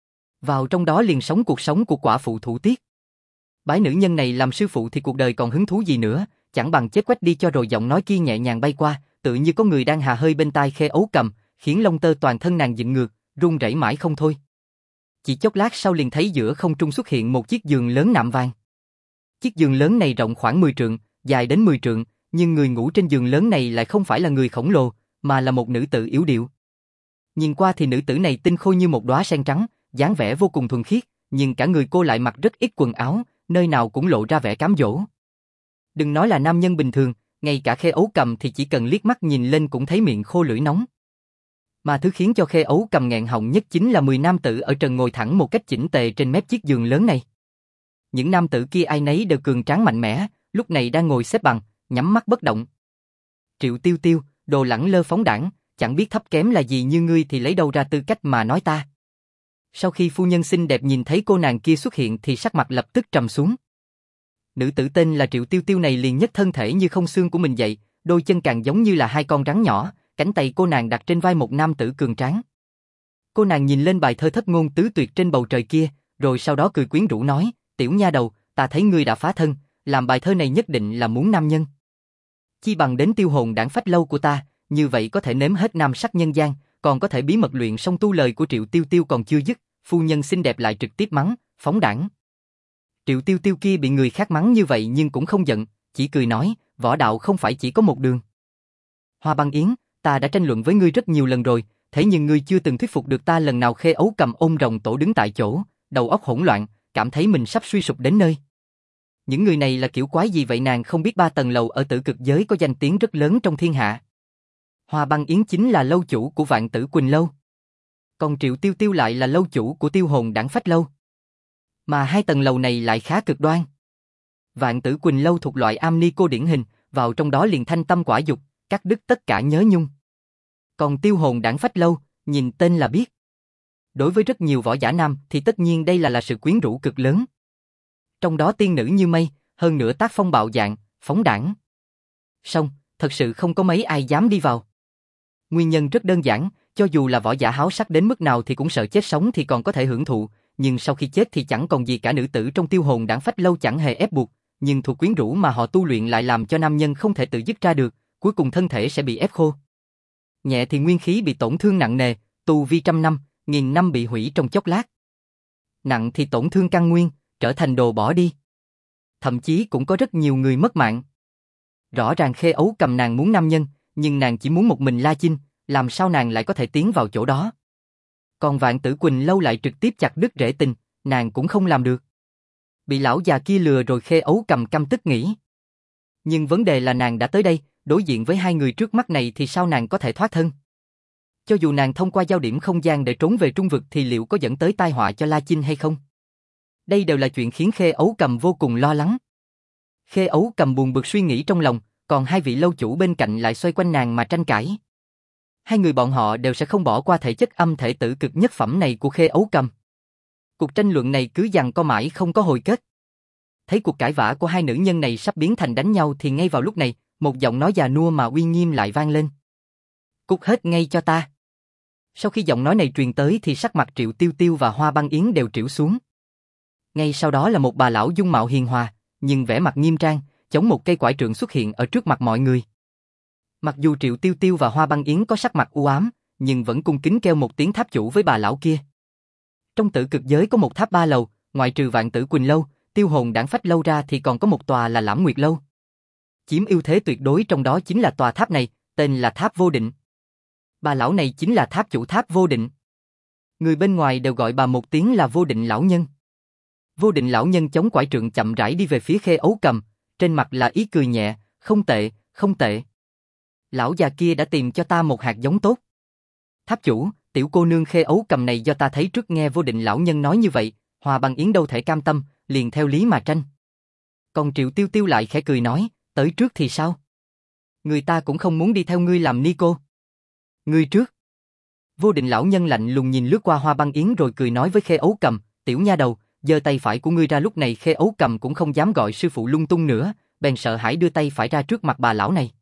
Vào trong đó liền sống cuộc sống của quả phụ thủ tiết. Bái nữ nhân này làm sư phụ thì cuộc đời còn hứng thú gì nữa, chẳng bằng chết quách đi cho rồi. Giọng nói kia nhẹ nhàng bay qua, tự như có người đang hà hơi bên tai Khê Ấu Cầm, khiến lông tơ toàn thân nàng dựng ngược, run rẩy mãi không thôi. Chỉ chốc lát sau liền thấy giữa không trung xuất hiện một chiếc giường lớn nạm vàng. Chiếc giường lớn này rộng khoảng mười trượng, dài đến mười trượng, nhưng người ngủ trên giường lớn này lại không phải là người khổng lồ, mà là một nữ tử yếu điệu. Nhìn qua thì nữ tử này tinh khôi như một đóa sen trắng, dáng vẻ vô cùng thuần khiết, nhưng cả người cô lại mặc rất ít quần áo, nơi nào cũng lộ ra vẻ cám dỗ. Đừng nói là nam nhân bình thường, ngay cả Khê Ấu Cầm thì chỉ cần liếc mắt nhìn lên cũng thấy miệng khô lưỡi nóng. Mà thứ khiến cho Khê Ấu Cầm nghẹn họng nhất chính là mười nam tử ở trần ngồi thẳng một cách chỉnh tề trên mép chiếc giường lớn này. Những nam tử kia ai nấy đều cường tráng mạnh mẽ, lúc này đang ngồi xếp bằng, nhắm mắt bất động. Triệu Tiêu Tiêu, đồ lẳng lơ phóng đãng, chẳng biết thấp kém là gì như ngươi thì lấy đâu ra tư cách mà nói ta. Sau khi phu nhân xinh đẹp nhìn thấy cô nàng kia xuất hiện thì sắc mặt lập tức trầm xuống. Nữ tử tên là Triệu Tiêu Tiêu này liền nhấc thân thể như không xương của mình dậy, đôi chân càng giống như là hai con rắn nhỏ, cánh tay cô nàng đặt trên vai một nam tử cường tráng. Cô nàng nhìn lên bài thơ thất ngôn tứ tuyệt trên bầu trời kia, rồi sau đó cười quyến rũ nói, tiểu nha đầu, ta thấy ngươi đã phá thân, làm bài thơ này nhất định là muốn nam nhân. Chi bằng đến tiêu hồn đảng phách lâu của ta, như vậy có thể nếm hết nam sắc nhân gian, còn có thể bí mật luyện song tu. Lời của Triệu Tiêu Tiêu còn chưa dứt, phu nhân xinh đẹp lại trực tiếp mắng, phóng đảng. Triệu Tiêu Tiêu kia bị người khác mắng như vậy nhưng cũng không giận, chỉ cười nói, võ đạo không phải chỉ có một đường. Hoa Băng Yến, ta đã tranh luận với ngươi rất nhiều lần rồi, thế nhưng ngươi chưa từng thuyết phục được ta lần nào. Khê Ấu Cầm ôm rồng tổ đứng tại chỗ, đầu óc hỗn loạn, cảm thấy mình sắp suy sụp đến nơi. Những người này là kiểu quái gì vậy? Nàng không biết ba tầng lầu ở Tử Cực giới có danh tiếng rất lớn trong thiên hạ. Hoa Băng Yến chính là lâu chủ của Vạn Tử Quỳnh lâu, còn Triệu Tiêu Tiêu lại là lâu chủ của Tiêu Hồn Đảng Phách lâu. Mà hai tầng lầu này lại khá cực đoan. Vạn Tử Quỳnh lâu thuộc loại am ni cô điển hình, vào trong đó liền thanh tâm quả dục, cắt đứt tất cả nhớ nhung. Còn Tiêu Hồn Đảng Phách lâu, nhìn tên là biết. Đối với rất nhiều võ giả nam thì tất nhiên đây là là sự quyến rũ cực lớn. Trong đó tiên nữ như mây, hơn nữa tác phong bạo dạn, phóng đãng. Song, thật sự không có mấy ai dám đi vào. Nguyên nhân rất đơn giản, cho dù là võ giả háo sắc đến mức nào thì cũng sợ chết, sống thì còn có thể hưởng thụ, nhưng sau khi chết thì chẳng còn gì cả. Nữ tử trong Tiêu Hồn Đảng Phách lâu chẳng hề ép buộc, nhưng thuộc quyến rũ mà họ tu luyện lại làm cho nam nhân không thể tự dứt ra được, cuối cùng thân thể sẽ bị ép khô. Nhẹ thì nguyên khí bị tổn thương nặng nề, tu vi trăm năm, nghìn năm bị hủy trong chốc lát. Nặng thì tổn thương căn nguyên, trở thành đồ bỏ đi. Thậm chí cũng có rất nhiều người mất mạng. Rõ ràng Khê Ấu Cầm nàng muốn nam nhân, nhưng nàng chỉ muốn một mình La Chinh, làm sao nàng lại có thể tiến vào chỗ đó? Còn Vạn Tử Quỳnh lâu lại trực tiếp chặt đứt rễ tình, nàng cũng không làm được. Bị lão già kia lừa rồi. Khê Ấu Cầm căm tức nghĩ. Nhưng vấn đề là nàng đã tới đây, đối diện với hai người trước mắt này thì sao nàng có thể thoát thân? Cho dù nàng thông qua giao điểm không gian để trốn về trung vực thì liệu có dẫn tới tai họa cho La Chinh hay không? Đây đều là chuyện khiến Khê Ấu Cầm vô cùng lo lắng. Khê Ấu Cầm buồn bực suy nghĩ trong lòng, còn hai vị lâu chủ bên cạnh lại xoay quanh nàng mà tranh cãi. Hai người bọn họ đều sẽ không bỏ qua thể chất âm thể tử cực nhất phẩm này của Khê Ấu Cầm. Cuộc tranh luận này cứ giằng co mãi không có hồi kết. Thấy cuộc cãi vã của hai nữ nhân này sắp biến thành đánh nhau thì ngay vào lúc này, một giọng nói già nua mà uy nghiêm lại vang lên. Cút hết ngay cho ta. Sau khi giọng nói này truyền tới thì sắc mặt Triệu Tiêu Tiêu và Hoa Băng Yến đều trĩu xuống. Ngay sau đó là một bà lão dung mạo hiền hòa, nhưng vẻ mặt nghiêm trang, chống một cây quải trượng xuất hiện ở trước mặt mọi người. Mặc dù Triệu Tiêu Tiêu và Hoa Băng Yến có sắc mặt u ám, nhưng vẫn cung kính kêu một tiếng tháp chủ với bà lão kia. Trong Tử Cực giới có một tháp ba lầu, ngoại trừ Vạn Tử Quỳnh lâu, Tiêu Hồn Đảng Phách lâu ra thì còn có một tòa là Lãm Nguyệt lâu. Chiếm ưu thế tuyệt đối trong đó chính là tòa tháp này, tên là Tháp Vô Định. Bà lão này chính là tháp chủ Tháp Vô Định. Người bên ngoài đều gọi bà một tiếng là Vô Định lão nhân. Vô Định lão nhân chống quải trượng chậm rãi đi về phía Khê Ấu Cầm, trên mặt là ý cười nhẹ, không tệ, không tệ. Lão già kia đã tìm cho ta một hạt giống tốt. Tháp chủ, tiểu cô nương Khê Ấu Cầm này do ta thấy trước. Nghe Vô Định lão nhân nói như vậy, Hoa Băng Yến đâu thể cam tâm, liền theo lý mà tranh. Còn Triệu Tiêu Tiêu lại khẽ cười nói, tới trước thì sao? Người ta cũng không muốn đi theo ngươi làm ni cô. Ngươi trước. Vô Định lão nhân lạnh lùng nhìn lướt qua Hoa Băng Yến rồi cười nói với Khê Ấu Cầm, tiểu nha đầu, giơ tay phải của ngươi ra. Lúc này Khê Ấu Cầm cũng không dám gọi sư phụ lung tung nữa, bèn sợ hãi đưa tay phải ra trước mặt bà lão này.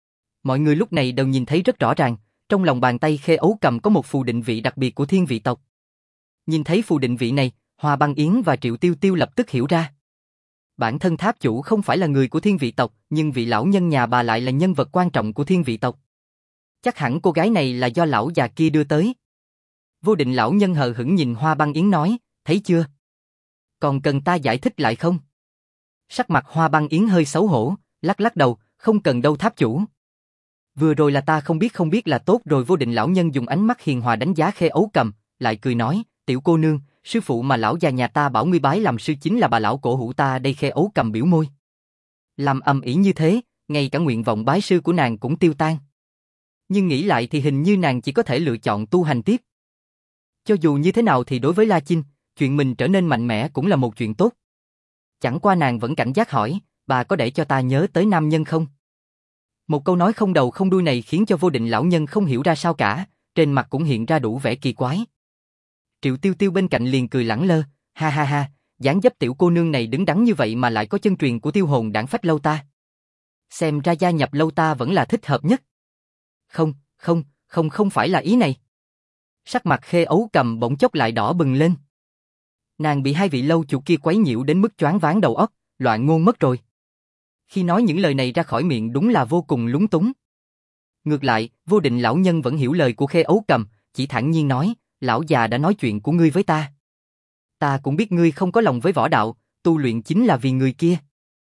Mọi người lúc này đều nhìn thấy rất rõ ràng, trong lòng bàn tay Khê Ấu Cầm có một phù định vị đặc biệt của thiên vị tộc. Nhìn thấy phù định vị này, Hoa Băng Yến và Triệu Tiêu Tiêu lập tức hiểu ra. Bản thân tháp chủ không phải là người của thiên vị tộc, nhưng vị lão nhân nhà bà lại là nhân vật quan trọng của thiên vị tộc. Chắc hẳn cô gái này là do lão già kia đưa tới. Vô Định lão nhân hờ hững nhìn Hoa Băng Yến nói, thấy chưa? Còn cần ta giải thích lại không? Sắc mặt Hoa Băng Yến hơi xấu hổ, lắc lắc đầu, không cần đâu tháp chủ. Vừa rồi là ta không biết không biết là tốt rồi. Vô Định lão nhân dùng ánh mắt hiền hòa đánh giá Khê Ấu Cầm, lại cười nói, tiểu cô nương, sư phụ mà lão già nhà ta bảo ngươi bái làm sư chính là bà lão cổ hủ ta đây. Khê Ấu Cầm biểu môi. Làm ầm ĩ như thế, ngay cả nguyện vọng bái sư của nàng cũng tiêu tan. Nhưng nghĩ lại thì hình như nàng chỉ có thể lựa chọn tu hành tiếp. Cho dù như thế nào thì đối với La Chinh, chuyện mình trở nên mạnh mẽ cũng là một chuyện tốt. Chẳng qua nàng vẫn cảnh giác hỏi, bà có để cho ta nhớ tới nam nhân không? Một câu nói không đầu không đuôi này khiến cho Vô Định lão nhân không hiểu ra sao cả, trên mặt cũng hiện ra đủ vẻ kỳ quái. Triệu Tiêu Tiêu bên cạnh liền cười lẳng lơ, ha ha ha, dáng dấp tiểu cô nương này đứng đắn như vậy mà lại có chân truyền của Tiêu Hồn Đản Phách Lâu ta. Xem ra gia nhập lâu ta vẫn là thích hợp nhất. Không, không, không không phải là ý này. Sắc mặt Khê Ấu Cầm bỗng chốc lại đỏ bừng lên. Nàng bị hai vị lâu chủ kia quấy nhiễu đến mức choáng váng đầu óc, loạn ngôn mất rồi. Khi nói những lời này ra khỏi miệng đúng là vô cùng lúng túng. Ngược lại, Vô Định lão nhân vẫn hiểu lời của Khê Ấu Cầm, chỉ thản nhiên nói, lão già đã nói chuyện của ngươi với ta. Ta cũng biết ngươi không có lòng với võ đạo, tu luyện chính là vì người kia.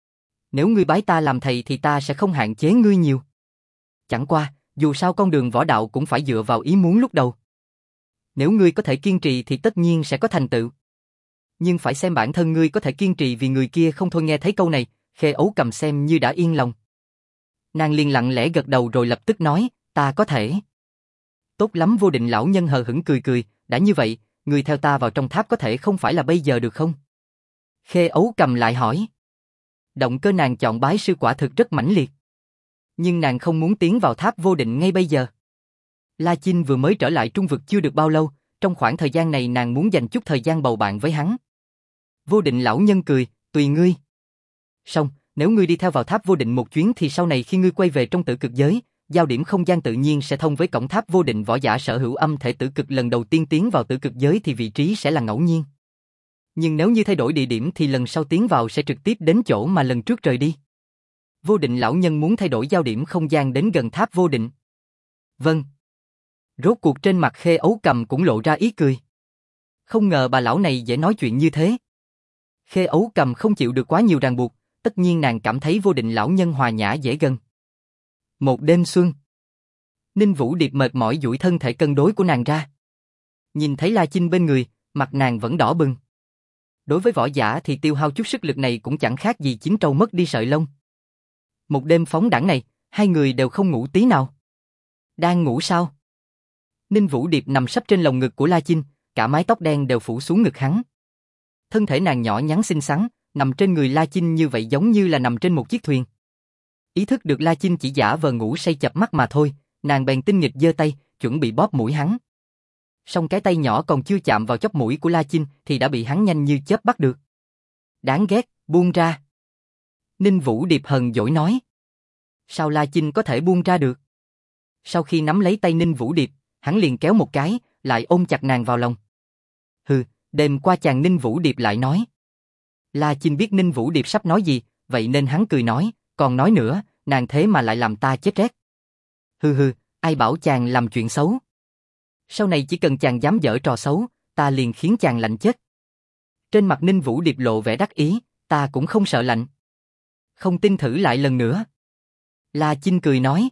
Nếu ngươi bái ta làm thầy thì ta sẽ không hạn chế ngươi nhiều. Chẳng qua, dù sao con đường võ đạo cũng phải dựa vào ý muốn lúc đầu. Nếu ngươi có thể kiên trì thì tất nhiên sẽ có thành tựu. Nhưng phải xem bản thân ngươi có thể kiên trì vì người kia không thôi. Nghe thấy câu này, Khê Ấu Cầm xem như đã yên lòng. Nàng liền lặng lẽ gật đầu rồi lập tức nói, ta có thể. Tốt lắm. Vô Định lão nhân hờ hững cười cười, đã như vậy, ngươi theo ta vào trong tháp có thể không phải là bây giờ được không? Khê Ấu Cầm lại hỏi. Động cơ nàng chọn bái sư quả thực rất mãnh liệt. Nhưng nàng không muốn tiến vào tháp Vô Định ngay bây giờ. La Chinh vừa mới trở lại Trung vực chưa được bao lâu, trong khoảng thời gian này nàng muốn dành chút thời gian bầu bạn với hắn. Vô Định lão nhân cười, tùy ngươi. Xong, nếu ngươi đi theo vào tháp Vô Định một chuyến thì sau này khi ngươi quay về trong tử cực giới, giao điểm không gian tự nhiên sẽ thông với cổng tháp Vô Định. Võ giả sở hữu âm thể tử cực lần đầu tiên tiến vào tử cực giới thì vị trí sẽ là ngẫu nhiên. Nhưng nếu như thay đổi địa điểm thì lần sau tiến vào sẽ trực tiếp đến chỗ mà lần trước rời đi. Vô Định lão nhân muốn thay đổi giao điểm không gian đến gần tháp Vô Định. Vâng. Rốt cuộc trên mặt Khê Ấu Cầm cũng lộ ra ý cười. Không ngờ bà lão này dễ nói chuyện như thế. Khê Ấu Cầm không chịu được quá nhiều ràng buộc, tất nhiên nàng cảm thấy Vô Định lão nhân hòa nhã dễ gần. Một đêm xuân. Ninh Vũ Điệp mệt mỏi duỗi thân thể cân đối của nàng ra. Nhìn thấy La Chinh bên người, mặt nàng vẫn đỏ bừng. Đối với võ giả thì tiêu hao chút sức lực này cũng chẳng khác gì chín trâu mất đi sợi lông. Một đêm phóng đãng này, hai người đều không ngủ tí nào. Đang ngủ sao? Ninh Vũ Điệp nằm sấp trên lồng ngực của La Chinh, cả mái tóc đen đều phủ xuống ngực hắn. Thân thể nàng nhỏ nhắn xinh xắn, nằm trên người La Chinh như vậy giống như là nằm trên một chiếc thuyền. Ý thức được La Chinh chỉ giả vờ ngủ say chập mắt mà thôi, nàng bèn tinh nghịch giơ tay, chuẩn bị bóp mũi hắn. Song cái tay nhỏ còn chưa chạm vào chóp mũi của La Chinh thì đã bị hắn nhanh như chớp bắt được. Đáng ghét, buông ra. Ninh Vũ Điệp hờn dỗi nói. Sao La Chinh có thể buông ra được? Sau khi nắm lấy tay Ninh Vũ Điệp, hắn liền kéo một cái, lại ôm chặt nàng vào lòng. Hừ, đêm qua chàng Ninh Vũ Điệp lại nói. La Chinh biết Ninh Vũ Điệp sắp nói gì, vậy nên hắn cười nói, còn nói nữa, nàng thế mà lại làm ta chết rét. Hừ hừ, ai bảo chàng làm chuyện xấu. Sau này chỉ cần chàng dám giở trò xấu, ta liền khiến chàng lạnh chết. Trên mặt Ninh Vũ Điệp lộ vẻ đắc ý, ta cũng không sợ lạnh. Không tin thử lại lần nữa. La Chinh cười nói.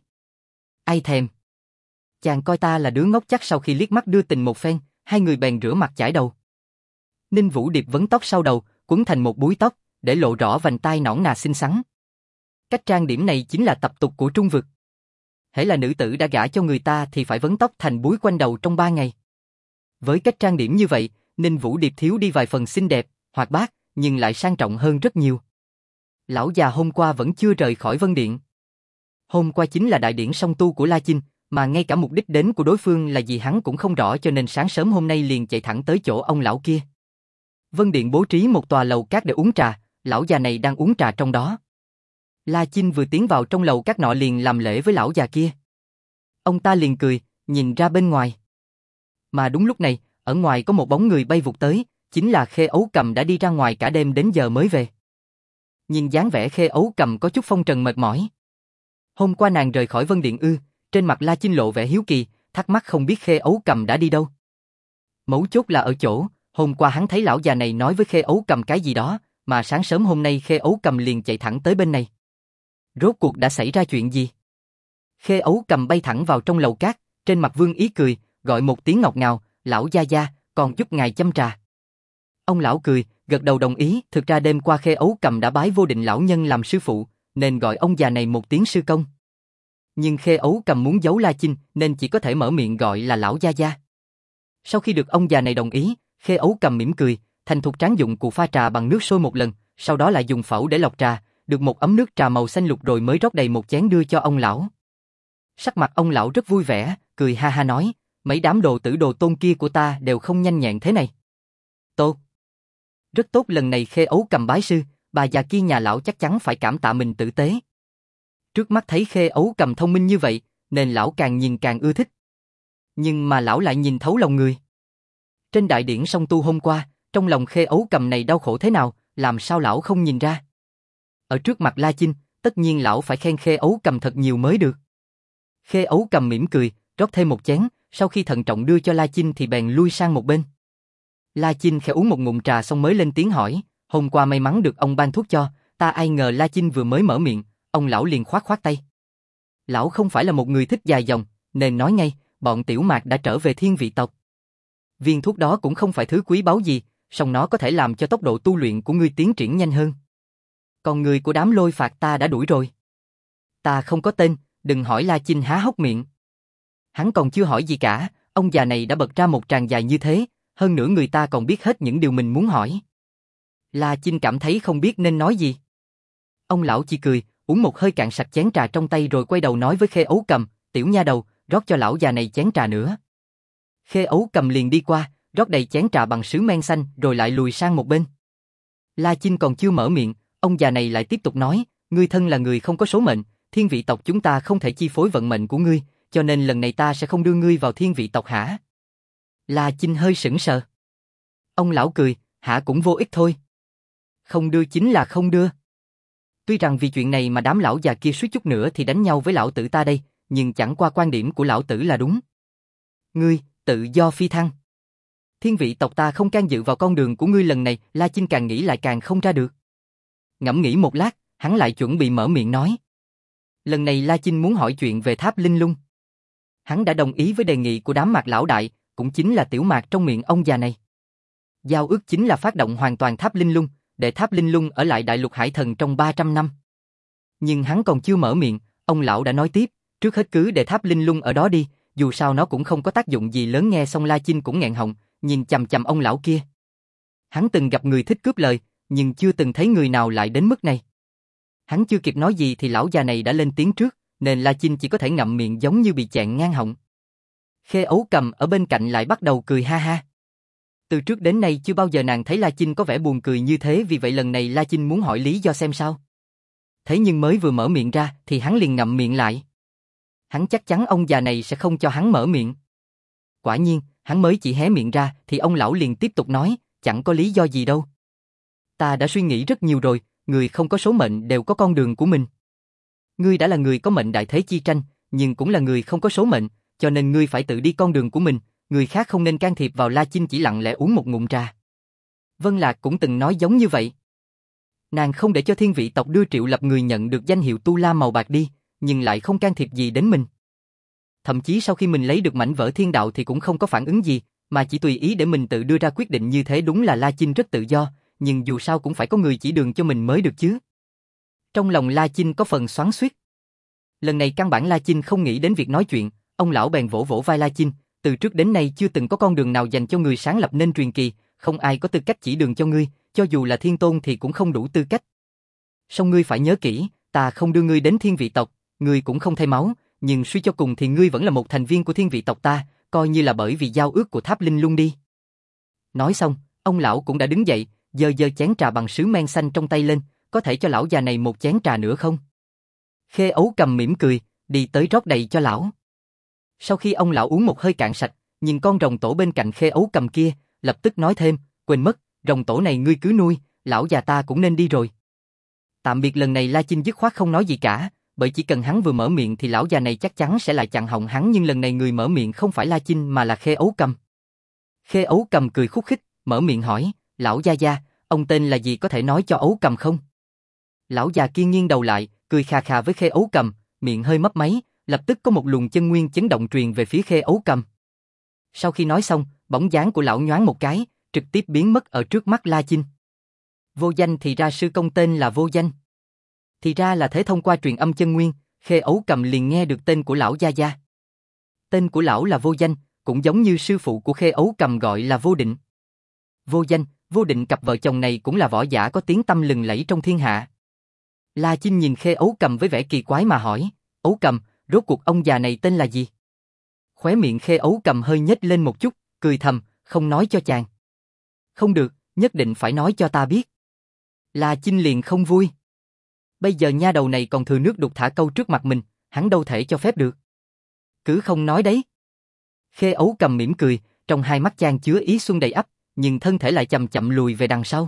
Ai thèm. Chàng coi ta là đứa ngốc chắc. Sau khi liếc mắt đưa tình một phen, hai người bèn rửa mặt chải đầu. Ninh Vũ Điệp vấn tóc sau đầu, quấn thành một búi tóc, để lộ rõ vành tai nõn nà xinh xắn. Cách trang điểm này chính là tập tục của Trung vực. Hễ là nữ tử đã gả cho người ta thì phải vấn tóc thành búi quanh đầu trong ba ngày. Với cách trang điểm như vậy, Ninh Vũ Điệp thiếu đi vài phần xinh đẹp, hoạt bát, nhưng lại sang trọng hơn rất nhiều. Lão già hôm qua vẫn chưa rời khỏi Vân Điện. Hôm qua chính là đại điển song tu của La Chinh, mà ngay cả mục đích đến của đối phương là gì hắn cũng không rõ, cho nên sáng sớm hôm nay liền chạy thẳng tới chỗ ông lão kia. Vân Điện bố trí một tòa lầu cát để uống trà, lão già này đang uống trà trong đó. La Chinh vừa tiến vào trong lầu cát nọ liền làm lễ với lão già kia. Ông ta liền cười, nhìn ra bên ngoài. Mà đúng lúc này, ở ngoài có một bóng người bay vụt tới, chính là Khê Ấu Cầm đã đi ra ngoài cả đêm đến giờ mới về. Nhìn dáng vẻ Khê Ấu Cầm có chút phong trần mệt mỏi. Hôm qua nàng rời khỏi Vân Điện ư? Trên mặt La Chinh lộ vẻ hiếu kỳ, thắc mắc không biết Khê Ấu Cầm đã đi đâu. Mấu chốt là ở chỗ, hôm qua hắn thấy lão già này nói với Khê Ấu Cầm cái gì đó, mà sáng sớm hôm nay Khê Ấu Cầm liền chạy thẳng tới bên này. Rốt cuộc đã xảy ra chuyện gì? Khê Ấu Cầm bay thẳng vào trong lầu cát, trên mặt vương ý cười, gọi một tiếng ngọt ngào, lão gia gia, còn giúp ngài châm trà. Ông lão cười, gật đầu đồng ý, thực ra đêm qua Khê Ấu Cầm đã bái Vô Định lão nhân làm sư phụ, nên gọi ông già này một tiếng sư công. Nhưng Khê Ấu Cầm muốn giấu La Chinh, nên chỉ có thể mở miệng gọi là lão gia gia. Sau khi được ông già này đồng ý, Khê Ấu Cầm mỉm cười, thành thục tráng dụng cụ pha trà bằng nước sôi một lần, sau đó lại dùng phẩu để lọc trà, được một ấm nước trà màu xanh lục rồi mới rót đầy một chén đưa cho ông lão. Sắc mặt ông lão rất vui vẻ, cười ha ha nói, mấy đám đồ tử đồ tôn kia của ta đều không nhanh nhẹn thế này. Tốt. Rất tốt, lần này Khê Ấu Cầm bái sư, bà già kia nhà lão chắc chắn phải cảm tạ mình tử tế. Trước mắt thấy Khê Ấu Cầm thông minh như vậy, nên lão càng nhìn càng ưa thích. Nhưng mà lão lại nhìn thấu lòng người. Trên đại điển song tu hôm qua, trong lòng Khê Ấu Cầm này đau khổ thế nào, làm sao lão không nhìn ra. Ở trước mặt La Chinh, tất nhiên lão phải khen Khê Ấu Cầm thật nhiều mới được. Khê Ấu Cầm mỉm cười, rót thêm một chén, sau khi thận trọng đưa cho La Chinh thì bèn lui sang một bên. La Chinh khẽ uống một ngụm trà xong mới lên tiếng hỏi, hôm qua may mắn được ông ban thuốc cho, ta ai ngờ. La Chinh vừa mới mở miệng, ông lão liền khoát khoát tay. Lão không phải là một người thích dài dòng, nên nói ngay, bọn Tiểu Mạc đã trở về Thiên Vị tộc. Viên thuốc đó cũng không phải thứ quý báu gì, song nó có thể làm cho tốc độ tu luyện của ngươi tiến triển nhanh hơn. Còn người của đám Lôi Phạt ta đã đuổi rồi. Ta không có tên, đừng hỏi. La Chinh há hốc miệng. Hắn còn chưa hỏi gì cả, ông già này đã bật ra một tràng dài như thế, hơn nữa người ta còn biết hết những điều mình muốn hỏi. La Chinh cảm thấy không biết nên nói gì. Ông lão chỉ cười, uống một hơi cạn sạch chén trà trong tay rồi quay đầu nói với Khê Ấu Cầm, tiểu nha đầu, rót cho lão già này chén trà nữa. Khê Ấu Cầm liền đi qua, rót đầy chén trà bằng sứ men xanh rồi lại lùi sang một bên. La Chinh còn chưa mở miệng, ông già này lại tiếp tục nói, ngươi thân là người không có số mệnh, Thiên Vị tộc chúng ta không thể chi phối vận mệnh của ngươi, cho nên lần này ta sẽ không đưa ngươi vào Thiên Vị tộc hả? La Chinh hơi sững sờ. Ông lão cười, hả cũng vô ích thôi. Không đưa chính là không đưa. Tuy rằng vì chuyện này mà đám lão già kia suýt chút nữa thì đánh nhau với lão tử ta đây, nhưng chẳng qua quan điểm của lão tử là đúng. Ngươi, tự do phi thăng. Thiên Vị tộc ta không can dự vào con đường của ngươi lần này. La Chinh càng nghĩ lại càng không ra được. Ngẫm nghĩ một lát, hắn lại chuẩn bị mở miệng nói. Lần này La Chinh muốn hỏi chuyện về Tháp Linh Lung. Hắn đã đồng ý với đề nghị của đám Mạc lão đại, cũng chính là Tiểu Mạc trong miệng ông già này. Giao ước chính là phát động hoàn toàn Tháp Linh Lung, để Tháp Linh Lung ở lại Đại Lục Hải Thần trong ba trăm năm. Nhưng hắn còn chưa mở miệng, ông lão đã nói tiếp, trước hết cứ để Tháp Linh Lung ở đó đi, dù sao nó cũng không có tác dụng gì lớn. Nghe xong La Chinh cũng nghẹn họng, nhìn chằm chằm ông lão kia. Hắn từng gặp người thích cướp lời, nhưng chưa từng thấy người nào lại đến mức này. Hắn chưa kịp nói gì thì lão già này đã lên tiếng trước, nên La Chinh chỉ có thể ngậm miệng giống như bị chẹn ngang họng. Khê Ấu Cầm ở bên cạnh lại bắt đầu cười ha ha. Từ trước đến nay chưa bao giờ nàng thấy La Chinh có vẻ buồn cười như thế, vì vậy lần này La Chinh muốn hỏi lý do xem sao. Thế nhưng mới vừa mở miệng ra thì hắn liền ngậm miệng lại. Hắn chắc chắn ông già này sẽ không cho hắn mở miệng. Quả nhiên, hắn mới chỉ hé miệng ra thì ông lão liền tiếp tục nói, chẳng có lý do gì đâu. Ta đã suy nghĩ rất nhiều rồi, người không có số mệnh đều có con đường của mình. Ngươi đã là người có mệnh đại thế chi tranh, nhưng cũng là người không có số mệnh, cho nên ngươi phải tự đi con đường của mình, người khác không nên can thiệp vào. La Chinh chỉ lặng lẽ uống một ngụm trà. Vân Lạc cũng từng nói giống như vậy. Nàng không để cho Thiên Vị tộc đưa Triệu Lập người nhận được danh hiệu Tu La màu bạc đi, nhưng lại không can thiệp gì đến mình. Thậm chí sau khi mình lấy được mảnh vỡ thiên đạo thì cũng không có phản ứng gì, mà chỉ tùy ý để mình tự đưa ra quyết định như thế. Đúng là La Chinh rất tự do, nhưng dù sao cũng phải có người chỉ đường cho mình mới được chứ. Trong lòng La Chinh có phần xoắn xuýt. Lần này căn bản La Chinh không nghĩ đến việc nói chuyện, ông lão bèn vỗ vỗ vai La Chinh, từ trước đến nay chưa từng có con đường nào dành cho người sáng lập nên truyền kỳ, không ai có tư cách chỉ đường cho ngươi, cho dù là thiên tôn thì cũng không đủ tư cách. Song ngươi phải nhớ kỹ, ta không đưa ngươi đến Thiên Vị tộc, ngươi cũng không thay máu, nhưng suy cho cùng thì ngươi vẫn là một thành viên của Thiên Vị tộc ta, coi như là bởi vì giao ước của Tháp Linh Lung đi. Nói xong, ông lão cũng đã đứng dậy, giơ giơ chén trà bằng sứ men xanh trong tay lên, có thể cho lão già này một chén trà nữa không? Khê Ấu Cầm mỉm cười, đi tới rót đầy cho lão. Sau khi ông lão uống một hơi cạn sạch, nhìn con rồng tổ bên cạnh Khê Ấu Cầm kia, lập tức nói thêm, quên mất, rồng tổ này ngươi cứ nuôi, lão già ta cũng nên đi rồi. Tạm biệt lần này La Chinh dứt khoát không nói gì cả, bởi chỉ cần hắn vừa mở miệng thì lão già này chắc chắn sẽ lại chặn họng hắn, nhưng lần này người mở miệng không phải La Chinh mà là Khê Ấu Cầm. Khê Ấu Cầm cười khúc khích, mở miệng hỏi, lão gia gia, ông tên là gì có thể nói cho Ấu Cầm không? Lão già kia nghiêng đầu lại, cười khà khà với Khê Ấu Cầm, miệng hơi mấp máy, lập tức có một luồng chân nguyên chấn động truyền về phía Khê Ấu Cầm. Sau khi nói xong, bóng dáng của lão nhoáng một cái, trực tiếp biến mất ở trước mắt La Chinh. Vô Danh thì ra sư công tên là Vô Danh. Thì ra là thế thông qua truyền âm chân nguyên, Khê Ấu Cầm liền nghe được tên của lão gia gia. Tên của lão là Vô Danh, cũng giống như sư phụ của Khê Ấu Cầm gọi là Vô Định. Vô Danh, Vô Định cặp vợ chồng này cũng là võ giả có tiếng tăm lừng lẫy trong thiên hạ. La Chinh nhìn Khê Ấu Cầm với vẻ kỳ quái mà hỏi, Ấu Cầm, rốt cuộc ông già này tên là gì? Khóe miệng Khê Ấu Cầm hơi nhếch lên một chút, cười thầm, không nói cho chàng. Không được, nhất định phải nói cho ta biết. La Chinh liền không vui. Bây giờ nha đầu này còn thừa nước đục thả câu trước mặt mình, hắn đâu thể cho phép được. Cứ không nói đấy. Khê Ấu Cầm mỉm cười, trong hai mắt chan chứa ý xuân đầy ắp, nhưng thân thể lại chậm chậm lùi về đằng sau.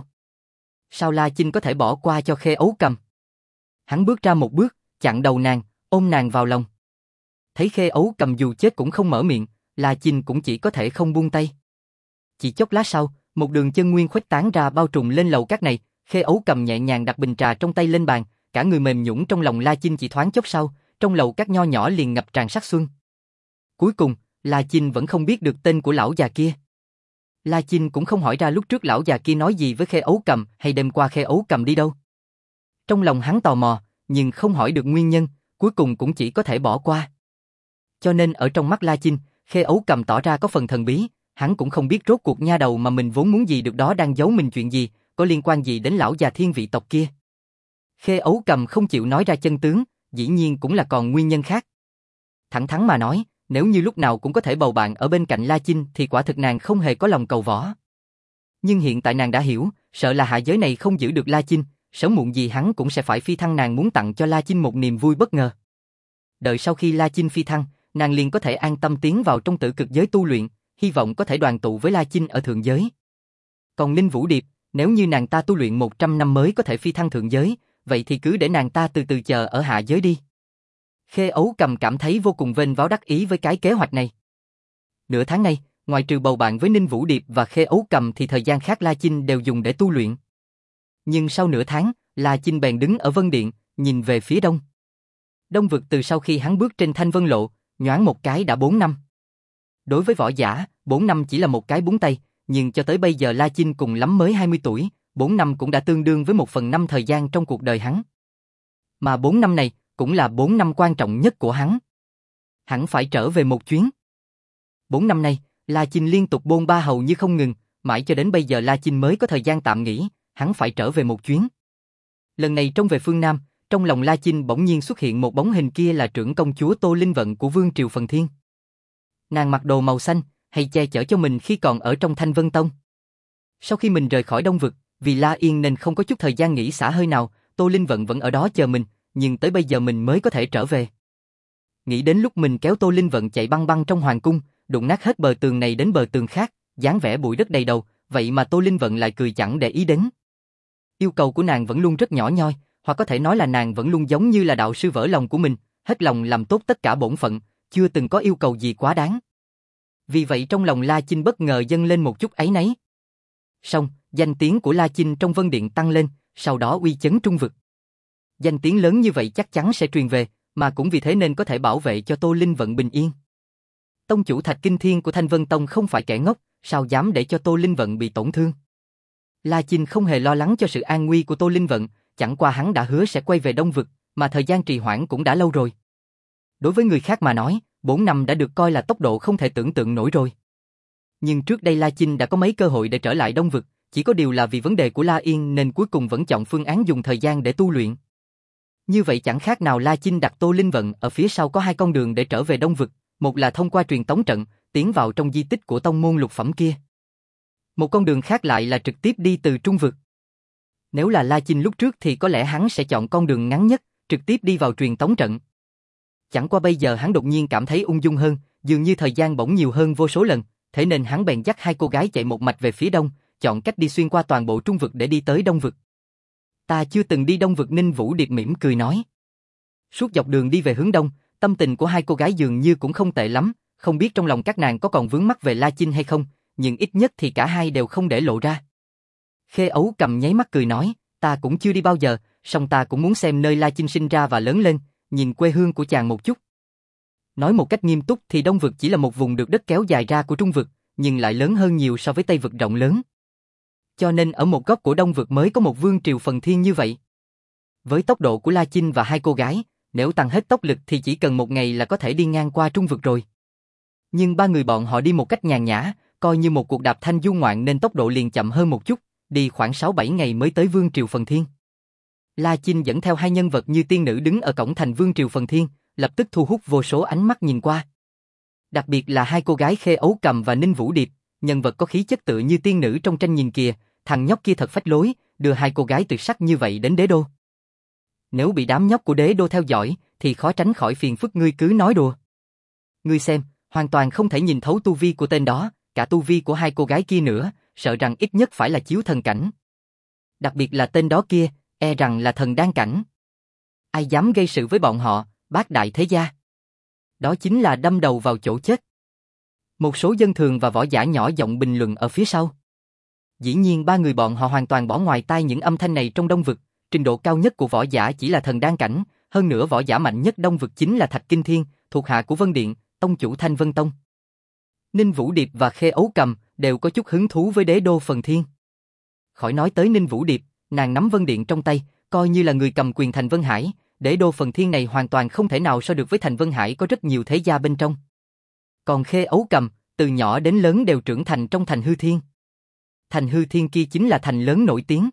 Sao La Chinh có thể bỏ qua cho Khê Ấu Cầm? Hắn bước ra một bước, chặn đầu nàng, ôm nàng vào lòng. Thấy Khê Ấu Cầm dù chết cũng không mở miệng, La Chinh cũng chỉ có thể không buông tay. Chỉ chốc lát sau, một đường chân nguyên khuếch tán ra bao trùm lên lầu cát này, Khê Ấu Cầm nhẹ nhàng đặt bình trà trong tay lên bàn, cả người mềm nhũn trong lòng La Chinh chỉ thoáng chốc sau, trong lầu cát nho nhỏ liền ngập tràn sắc xuân. Cuối cùng, La Chinh vẫn không biết được tên của lão già kia. La Chinh cũng không hỏi ra lúc trước lão già kia nói gì với Khê Ấu Cầm hay đêm qua Khê Ấu Cầm đi đâu. Trong lòng hắn tò mò, nhưng không hỏi được nguyên nhân, cuối cùng cũng chỉ có thể bỏ qua. Cho nên ở trong mắt La Chinh, Khê Ấu Cầm tỏ ra có phần thần bí, hắn cũng không biết rốt cuộc nha đầu mà mình vốn muốn gì được đó đang giấu mình chuyện gì, có liên quan gì đến lão già thiên vị tộc kia. Khê Ấu Cầm không chịu nói ra chân tướng, dĩ nhiên cũng là còn nguyên nhân khác. Thẳng thắn mà nói, nếu như lúc nào cũng có thể bầu bạn ở bên cạnh La Chinh thì quả thực nàng không hề có lòng cầu võ. Nhưng hiện tại nàng đã hiểu, sợ là hạ giới này không giữ được La Chinh, sớm muộn gì hắn cũng sẽ phải phi thăng, nàng muốn tặng cho La Chinh một niềm vui bất ngờ. Đợi sau khi La Chinh phi thăng, nàng liền có thể an tâm tiến vào trong tử cực giới tu luyện, hy vọng có thể đoàn tụ với La Chinh ở thượng giới. Còn Ninh Vũ Điệp, nếu như nàng ta tu luyện một trăm năm mới có thể phi thăng thượng giới, vậy thì cứ để nàng ta từ từ chờ ở hạ giới đi. Khê Ấu Cầm cảm thấy vô cùng vênh váo đắc ý với cái kế hoạch này. Nửa tháng nay, ngoài trừ bầu bạn với Ninh Vũ Điệp và Khê Ấu Cầm thì thời gian khác La Chinh đều dùng để tu luyện. Nhưng sau nửa tháng, La Chinh bèn đứng ở Vân Điện, nhìn về phía đông. Đông vực từ sau khi hắn bước trên Thanh Vân Lộ, nhoáng một cái đã bốn năm. Đối với võ giả, bốn năm chỉ là một cái búng tay, nhưng cho tới bây giờ La Chinh cùng lắm mới hai mươi tuổi, bốn năm cũng đã tương đương với một phần năm thời gian trong cuộc đời hắn. Mà bốn năm này, cũng là bốn năm quan trọng nhất của hắn. Hắn phải trở về một chuyến. Bốn năm nay, La Chinh liên tục bôn ba hầu như không ngừng, mãi cho đến bây giờ La Chinh mới có thời gian tạm nghỉ, hắn phải trở về một chuyến. Lần này trông về phương Nam, trong lòng La Chinh bỗng nhiên xuất hiện một bóng hình, kia là trưởng công chúa Tô Linh Vận của Vương Triều Phần Thiên. Nàng mặc đồ màu xanh, hay che chở cho mình khi còn ở trong Thanh Vân Tông. Sau khi mình rời khỏi Đông Vực, vì La Yên nên không có chút thời gian nghỉ xả hơi nào, Tô Linh Vận vẫn ở đó chờ mình, nhưng tới bây giờ mình mới có thể trở về. Nghĩ đến lúc mình kéo Tô Linh Vận chạy băng băng trong hoàng cung, đụng nát hết bờ tường này đến bờ tường khác, dáng vẻ bụi đất đầy đầu, vậy mà Tô Linh Vận lại cười chẳng để ý đến. Yêu cầu của nàng vẫn luôn rất nhỏ nhoi, hoặc có thể nói là nàng vẫn luôn giống như là đạo sư vỡ lòng của mình, hết lòng làm tốt tất cả bổn phận, chưa từng có yêu cầu gì quá đáng. Vì vậy trong lòng La Chinh bất ngờ dâng lên một chút áy náy. Song, danh tiếng của La Chinh trong Vân Điện tăng lên, sau đó uy chấn Trung Vực. Danh tiếng lớn như vậy chắc chắn sẽ truyền về, mà cũng vì thế nên có thể bảo vệ cho Tô Linh Vận bình yên. Tông chủ Thạch Kinh Thiên của Thanh Vân Tông không phải kẻ ngốc, sao dám để cho Tô Linh Vận bị tổn thương. La Chinh không hề lo lắng cho sự an nguy của Tô Linh Vận, chẳng qua hắn đã hứa sẽ quay về Đông Vực, mà thời gian trì hoãn cũng đã lâu rồi. Đối với người khác mà nói, bốn năm đã được coi là tốc độ không thể tưởng tượng nổi rồi. Nhưng trước đây La Chinh đã có mấy cơ hội để trở lại Đông Vực, chỉ có điều là vì vấn đề của La Yên nên cuối cùng vẫn chọn phương án dùng thời gian để tu luyện. Như vậy chẳng khác nào La Chinh đặt Tô Linh Vận ở phía sau có hai con đường để trở về Đông Vực, một là thông qua truyền tống trận, tiến vào trong di tích của tông môn lục phẩm kia. Một con đường khác lại là trực tiếp đi từ Trung Vực. Nếu là La Chinh lúc trước thì có lẽ hắn sẽ chọn con đường ngắn nhất, trực tiếp đi vào truyền tống trận. Chẳng qua bây giờ hắn đột nhiên cảm thấy ung dung hơn, dường như thời gian bỗng nhiều hơn vô số lần, thế nên hắn bèn dắt hai cô gái chạy một mạch về phía đông, chọn cách đi xuyên qua toàn bộ Trung Vực để đi tới Đông Vực. Ta chưa từng đi Đông Vực, Ninh Vũ Điệp mỉm cười nói. Suốt dọc đường đi về hướng đông, tâm tình của hai cô gái dường như cũng không tệ lắm, không biết trong lòng các nàng có còn vướng mắc về La Chinh hay không, nhưng ít nhất thì cả hai đều không để lộ ra. Khê Ấu Cầm nháy mắt cười nói, ta cũng chưa đi bao giờ, song ta cũng muốn xem nơi La Chinh sinh ra và lớn lên, nhìn quê hương của chàng một chút. Nói một cách nghiêm túc thì Đông vực chỉ là một vùng được đất kéo dài ra của Trung vực, nhưng lại lớn hơn nhiều so với Tây vực rộng lớn. Cho nên ở một góc của Đông vực mới có một vương triều phần thiên như vậy. Với tốc độ của La Chinh và hai cô gái, nếu tăng hết tốc lực thì chỉ cần một ngày là có thể đi ngang qua Trung vực rồi. Nhưng ba người bọn họ đi một cách nhàn nhã, coi như một cuộc đạp thanh du ngoạn nên tốc độ liền chậm hơn một chút, đi khoảng sáu bảy ngày mới tới vương triều phần thiên. La Chinh dẫn theo hai nhân vật như tiên nữ đứng ở cổng thành vương triều phần thiên, lập tức thu hút vô số ánh mắt nhìn qua. Đặc biệt là hai cô gái Khê Ấu Cầm và Ninh Vũ Điệp, nhân vật có khí chất tựa như tiên nữ trong tranh nhìn kìa, thằng nhóc kia thật phách lối, đưa hai cô gái tuyệt sắc như vậy đến đế đô. Nếu bị đám nhóc của đế đô theo dõi, thì khó tránh khỏi phiền phức, ngươi cứ nói đùa. Ngươi xem, hoàn toàn không thể nhìn thấu tu vi của tên đó, cả tu vi của hai cô gái kia nữa, sợ rằng ít nhất phải là chiếu thần cảnh. Đặc biệt là tên đó kia, e rằng là thần đan cảnh. Ai dám gây sự với bọn họ, bác đại thế gia. Đó chính là đâm đầu vào chỗ chết. Một số dân thường và võ giả nhỏ giọng bình luận ở phía sau. Dĩ nhiên ba người bọn họ hoàn toàn bỏ ngoài tai những âm thanh này. Trong Đông vực, trình độ cao nhất của võ giả chỉ là thần đan cảnh, hơn nữa võ giả mạnh nhất Đông vực chính là Thạch Kinh Thiên, thuộc hạ của Vân Điện, tông chủ Thanh Vân Tông. Ninh Vũ Điệp và Khê Ấu Cầm đều có chút hứng thú với đế đô phần thiên. Khỏi nói tới Ninh Vũ Điệp, nàng nắm Vân Điện trong tay, coi như là người cầm quyền thành Vân Hải, đế đô phần thiên này hoàn toàn không thể nào so được với thành Vân Hải, có rất nhiều thế gia bên trong. Còn Khê Ấu Cầm, từ nhỏ đến lớn đều trưởng thành trong thành Hư Thiên. Thành Hư Thiên kia chính là thành lớn nổi tiếng.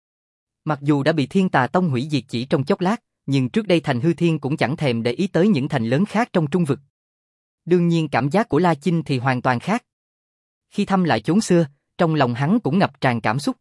Mặc dù đã bị Thiên Tà Tông hủy diệt chỉ trong chốc lát, nhưng trước đây thành Hư Thiên cũng chẳng thèm để ý tới những thành lớn khác trong Trung vực. Đương nhiên cảm giác của La Chinh thì hoàn toàn khác. Khi thăm lại chốn xưa, trong lòng hắn cũng ngập tràn cảm xúc.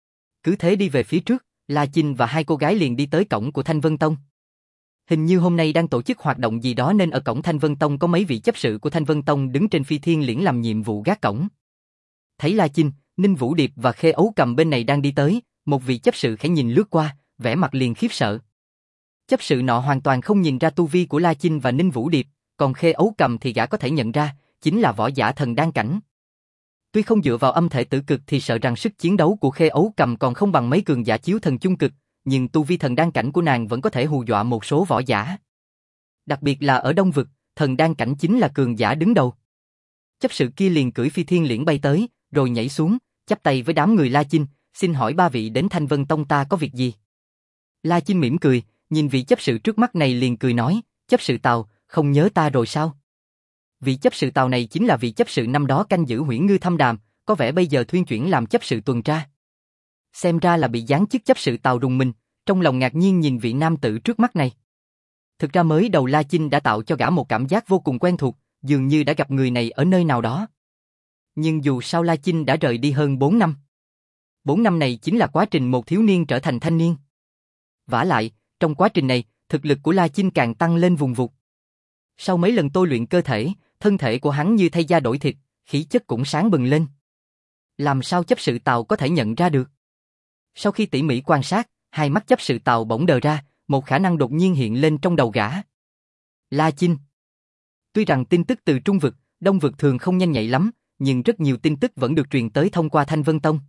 Cứ thế đi về phía trước, La Chinh và hai cô gái liền đi tới cổng của Thanh Vân Tông. Hình như hôm nay đang tổ chức hoạt động gì đó nên ở cổng Thanh Vân Tông có mấy vị chấp sự của Thanh Vân Tông đứng trên phi thiên liễn làm nhiệm vụ gác cổng. Thấy La Chinh, Ninh Vũ Điệp và Khê Ấu Cầm bên này đang đi tới, một vị chấp sự khẽ nhìn lướt qua, vẻ mặt liền khiếp sợ. Chấp sự nọ hoàn toàn không nhìn ra tu vi của La Chinh và Ninh Vũ Điệp, còn Khê Ấu Cầm thì gã có thể nhận ra, chính là võ giả thần đan cảnh. Tuy không dựa vào âm thể tử cực thì sợ rằng sức chiến đấu của Khê Ấu Cầm còn không bằng mấy cường giả chiếu thần chung cực, nhưng tu vi thần đan cảnh của nàng vẫn có thể hù dọa một số võ giả. Đặc biệt là ở Đông vực, thần đan cảnh chính là cường giả đứng đầu. Chấp sự kia liền cưỡi phi thiên liễn bay tới, rồi nhảy xuống, chắp tay với đám người La Chinh, xin hỏi ba vị đến Thanh Vân Tông ta có việc gì? La Chinh mỉm cười, nhìn vị chấp sự trước mắt này liền cười nói, chấp sự Tào, không nhớ ta rồi sao? Vị chấp sự Tào này chính là vị chấp sự năm đó canh giữ Huyễn Ngư Thâm Đàm, có vẻ bây giờ thuyên chuyển làm chấp sự tuần tra. Xem ra là bị giáng chức chấp sự Tào rùng mình, trong lòng ngạc nhiên nhìn vị nam tử trước mắt này. Thực ra mới đầu La Chinh đã tạo cho gã một cảm giác vô cùng quen thuộc, dường như đã gặp người này ở nơi nào đó. Nhưng dù sao La Chinh đã rời đi hơn bốn năm. bốn năm này chính là quá trình một thiếu niên trở thành thanh niên. Vả lại, trong quá trình này, thực lực của La Chinh càng tăng lên vùng vụt. Sau mấy lần tôi luyện cơ thể, thân thể của hắn như thay da đổi thịt, khí chất cũng sáng bừng lên. Làm sao chấp sự Tào có thể nhận ra được? Sau khi tỉ mỉ quan sát, hai mắt chấp sự Tào bỗng đờ ra, một khả năng đột nhiên hiện lên trong đầu gã. La Chinh. Tuy rằng tin tức từ Trung vực, Đông vực thường không nhanh nhạy lắm, nhưng rất nhiều tin tức vẫn được truyền tới thông qua Thanh Vân Tông.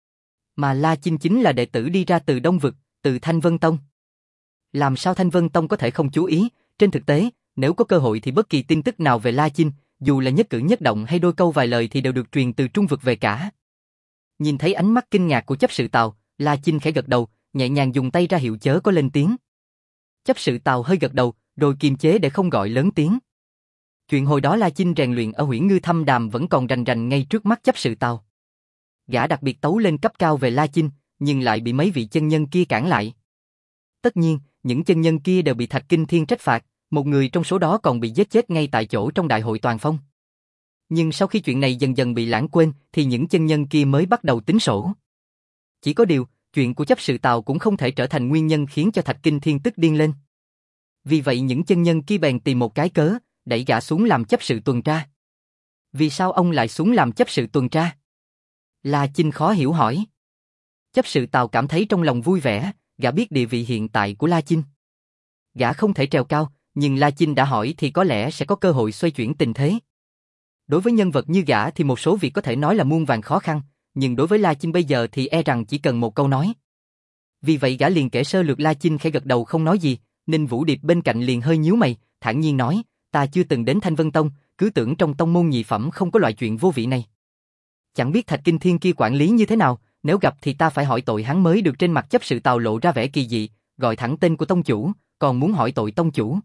Mà La Chinh chính là đệ tử đi ra từ Đông vực, từ Thanh Vân Tông. Làm sao Thanh Vân Tông có thể không chú ý? Trên thực tế, nếu có cơ hội thì bất kỳ tin tức nào về La Chinh, dù là nhất cử nhất động hay đôi câu vài lời thì đều được truyền từ Trung vực về cả. Nhìn thấy ánh mắt kinh ngạc của chấp sự Tào, La Chinh khẽ gật đầu, nhẹ nhàng dùng tay ra hiệu chớ có lên tiếng. Chấp sự Tào hơi gật đầu, rồi kiềm chế để không gọi lớn tiếng. Chuyện hồi đó La Chinh rèn luyện ở Huyễn Ngư Thâm Đàm vẫn còn rành rành ngay trước mắt chấp sự Tào. Gã đặc biệt tấu lên cấp cao về La Chinh, nhưng lại bị mấy vị chân nhân kia cản lại. Tất nhiên, những chân nhân kia đều bị Thạch Kinh Thiên trách phạt, một người trong số đó còn bị giết chết ngay tại chỗ trong đại hội toàn phong. Nhưng sau khi chuyện này dần dần bị lãng quên thì những chân nhân kia mới bắt đầu tính sổ. Chỉ có điều, chuyện của chấp sự Tào cũng không thể trở thành nguyên nhân khiến cho Thạch Kinh Thiên tức điên lên. Vì vậy những chân nhân kia bèn tìm một cái cớ, đẩy gã xuống làm chấp sự tuần tra. Vì sao ông lại xuống làm chấp sự tuần tra? La Chinh khó hiểu hỏi. Chấp sự Tào cảm thấy trong lòng vui vẻ, gã biết địa vị hiện tại của La Chinh. Gã không thể trèo cao, nhưng La Chinh đã hỏi thì có lẽ sẽ có cơ hội xoay chuyển tình thế. Đối với nhân vật như gã thì một số việc có thể nói là muôn vàn khó khăn, nhưng đối với La Chinh bây giờ thì e rằng chỉ cần một câu nói. Vì vậy gã liền kể sơ lược. La Chinh khẽ gật đầu không nói gì, Ninh Vũ Điệp bên cạnh liền hơi nhíu mày, thản nhiên nói, ta chưa từng đến Thanh Vân Tông, cứ tưởng trong tông môn nhị phẩm không có loại chuyện vô vị này. Chẳng biết Thạch Kinh Thiên kia quản lý như thế nào, nếu gặp thì ta phải hỏi tội hắn mới được. Trên mặt chấp sự Tào lộ ra vẻ kỳ dị, gọi thẳng tên của tông chủ, còn muốn hỏi tội tông chủ.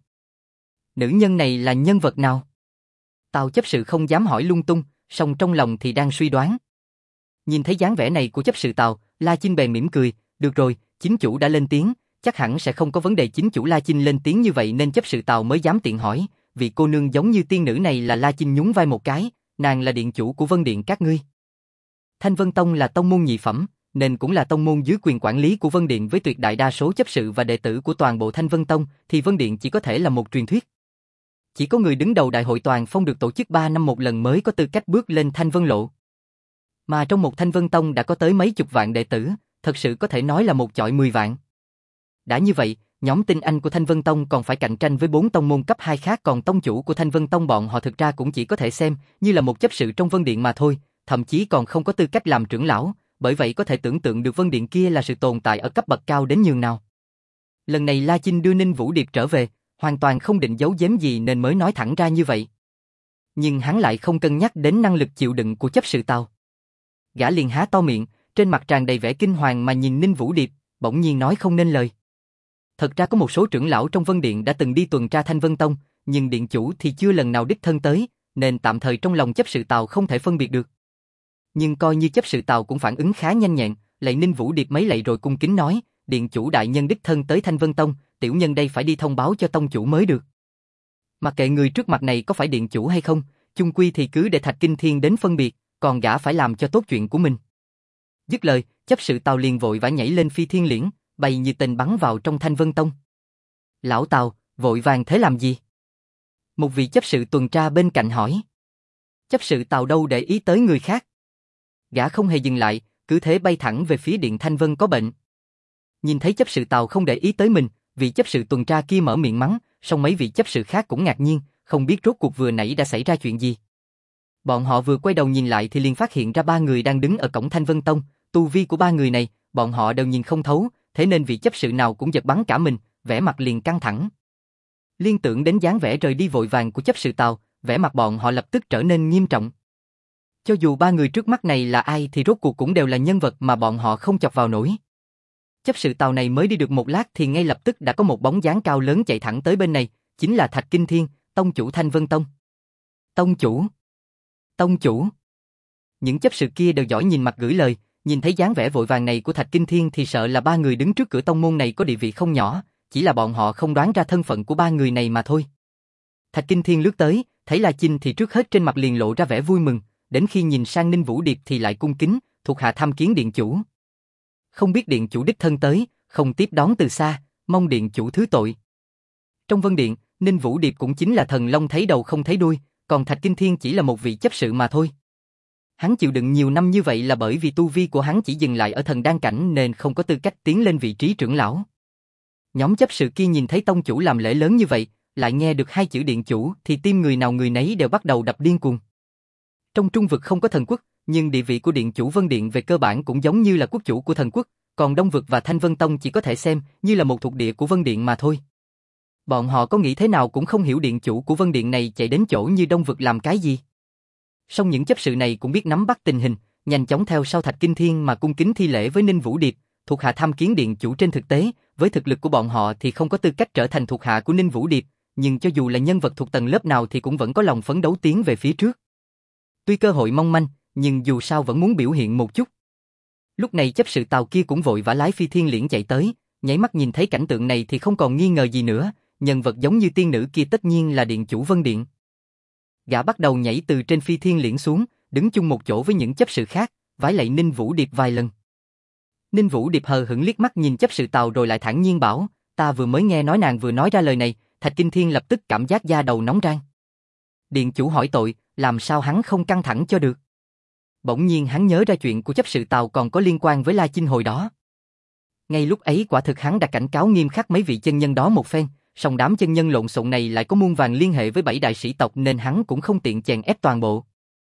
Nữ nhân này là nhân vật nào? Tào chấp sự không dám hỏi lung tung, song trong lòng thì đang suy đoán. Nhìn thấy dáng vẻ này của chấp sự Tào, La Chinh bèn mỉm cười, được rồi, chính chủ đã lên tiếng, chắc hẳn sẽ không có vấn đề. Chính chủ La Chinh lên tiếng như vậy nên chấp sự Tào mới dám tiện hỏi, vị cô nương giống như tiên nữ này là? La Chinh nhún vai một cái, nàng là điện chủ của Vân Điện các ngươi. Thanh Vân Tông là tông môn nhị phẩm, nên cũng là tông môn dưới quyền quản lý của Vân Điện. Với tuyệt đại đa số chấp sự và đệ tử của toàn bộ Thanh Vân Tông, thì Vân Điện chỉ có thể là một truyền thuyết. Chỉ có người đứng đầu đại hội toàn phong được tổ chức ba năm một lần mới có tư cách bước lên Thanh Vân Lộ. Mà trong một Thanh Vân Tông đã có tới mấy chục vạn đệ tử, thật sự có thể nói là một chọi mười vạn. Đã như vậy, nhóm tinh anh của Thanh Vân Tông còn phải cạnh tranh với bốn tông môn cấp hai khác, còn tông chủ của Thanh Vân Tông bọn họ thực ra cũng chỉ có thể xem như là một chấp sự trong Vân Điện mà thôi, thậm chí còn không có tư cách làm trưởng lão, bởi vậy có thể tưởng tượng được Vân Điện kia là sự tồn tại ở cấp bậc cao đến nhường nào. Lần này La Chinh đưa Ninh Vũ Điệp trở về, hoàn toàn không định giấu giếm gì nên mới nói thẳng ra như vậy. Nhưng hắn lại không cân nhắc đến năng lực chịu đựng của chấp sự Tào. Gã liền há to miệng, trên mặt tràn đầy vẻ kinh hoàng mà nhìn Ninh Vũ Điệp, bỗng nhiên nói không nên lời. Thật ra có một số trưởng lão trong Vân Điện đã từng đi tuần tra Thanh Vân Tông, nhưng điện chủ thì chưa lần nào đích thân tới, nên tạm thời trong lòng chấp sự Tào không thể phân biệt được. Nhưng coi như chấp sự Tào cũng phản ứng khá nhanh nhẹn, lạy Ninh Vũ Điệp mấy lạy rồi cung kính nói, điện chủ đại nhân đích thân tới Thanh Vân Tông, tiểu nhân đây phải đi thông báo cho tông chủ mới được. Mặc kệ người trước mặt này có phải điện chủ hay không, chung quy thì cứ để Thạch Kinh Thiên đến phân biệt, còn gã phải làm cho tốt chuyện của mình. Dứt lời, chấp sự Tào liền vội vã nhảy lên phi thiên liễn, bay như tên bắn vào trong Thanh Vân Tông. Lão Tào, vội vàng thế làm gì? Một vị chấp sự tuần tra bên cạnh hỏi. Chấp sự Tào đâu để ý tới người khác. Gã không hề dừng lại, cứ thế bay thẳng về phía điện Thanh Vân có bệnh. Nhìn thấy chấp sự Tào không để ý tới mình, vị chấp sự tuần tra kia mở miệng mắng, song mấy vị chấp sự khác cũng ngạc nhiên, không biết rốt cuộc vừa nãy đã xảy ra chuyện gì. Bọn họ vừa quay đầu nhìn lại thì liền phát hiện ra ba người đang đứng ở cổng Thanh Vân Tông, tu vi của ba người này, bọn họ đều nhìn không thấu, thế nên vị chấp sự nào cũng giật bắn cả mình, vẻ mặt liền căng thẳng. Liên tưởng đến dáng vẻ rời đi vội vàng của chấp sự Tào, vẻ mặt bọn họ lập tức trở nên nghiêm trọng. Cho dù ba người trước mắt này là ai thì rốt cuộc cũng đều là nhân vật mà bọn họ không chọc vào nổi. Chấp sự Tào này mới đi được một lát thì ngay lập tức đã có một bóng dáng cao lớn chạy thẳng tới bên này, chính là Thạch Kinh Thiên, tông chủ Thanh Vân Tông. Tông chủ! Tông chủ! Những chấp sự kia đều giỏi nhìn mặt gửi lời, nhìn thấy dáng vẻ vội vàng này của Thạch Kinh Thiên thì sợ là ba người đứng trước cửa tông môn này có địa vị không nhỏ, chỉ là bọn họ không đoán ra thân phận của ba người này mà thôi. Thạch Kinh Thiên lướt tới, thấy La Chinh thì trước hết trên mặt liền lộ ra vẻ vui mừng, đến khi nhìn sang Ninh Vũ Điệp thì lại cung kính, thuộc hạ tham kiến điện chủ. Không biết điện chủ đích thân tới, không tiếp đón từ xa, mong điện chủ thứ tội. Trong Vân Điện, Ninh Vũ Điệp cũng chính là thần long thấy đầu không thấy đuôi, còn Thạch Kinh Thiên chỉ là một vị chấp sự mà thôi. Hắn chịu đựng nhiều năm như vậy là bởi vì tu vi của hắn chỉ dừng lại ở thần đan cảnh nên không có tư cách tiến lên vị trí trưởng lão. Nhóm chấp sự kia nhìn thấy tông chủ làm lễ lớn như vậy, lại nghe được hai chữ điện chủ thì tim người nào người nấy đều bắt đầu đập điên cuồng. Trong Trung vực không có thần quốc, nhưng địa vị của điện chủ Vân Điện về cơ bản cũng giống như là quốc chủ của thần quốc, còn Đông vực và Thanh Vân Tông chỉ có thể xem như là một thuộc địa của Vân Điện mà thôi. Bọn họ có nghĩ thế nào cũng không hiểu điện chủ của Vân Điện này chạy đến chỗ như Đông vực làm cái gì. Song những chấp sự này cũng biết nắm bắt tình hình, nhanh chóng theo sau Thạch Kinh Thiên mà cung kính thi lễ với Ninh Vũ Điệp, thuộc hạ tham kiến điện chủ. Trên thực tế, với thực lực của bọn họ thì không có tư cách trở thành thuộc hạ của Ninh Vũ Điệp, nhưng cho dù là nhân vật thuộc tầng lớp nào thì cũng vẫn có lòng phấn đấu tiến về phía trước. Tuy cơ hội mong manh, nhưng dù sao vẫn muốn biểu hiện một chút. Lúc này chấp sự Tào kia cũng vội vã lái phi thiên liễn chạy tới, nháy mắt nhìn thấy cảnh tượng này thì không còn nghi ngờ gì nữa, nhân vật giống như tiên nữ kia tất nhiên là điện chủ Vân Điện. Gã bắt đầu nhảy từ trên phi thiên liễn xuống, đứng chung một chỗ với những chấp sự khác, vái lạy Ninh Vũ Điệp vài lần. Ninh Vũ Điệp hờ hững liếc mắt nhìn chấp sự Tào rồi lại thản nhiên bảo, ta vừa mới nghe nói nàng vừa nói ra lời này, Thạch Kinh Thiên lập tức cảm giác da đầu nóng rang. Điện chủ hỏi tội, làm sao hắn không căng thẳng cho được. Bỗng nhiên hắn nhớ ra chuyện của chấp sự Tào còn có liên quan với La Chinh hồi đó. Ngay lúc ấy quả thực hắn đã cảnh cáo nghiêm khắc mấy vị chân nhân đó một phen, song đám chân nhân lộn xộn này lại có muôn vàn liên hệ với bảy đại sĩ tộc nên hắn cũng không tiện chèn ép toàn bộ.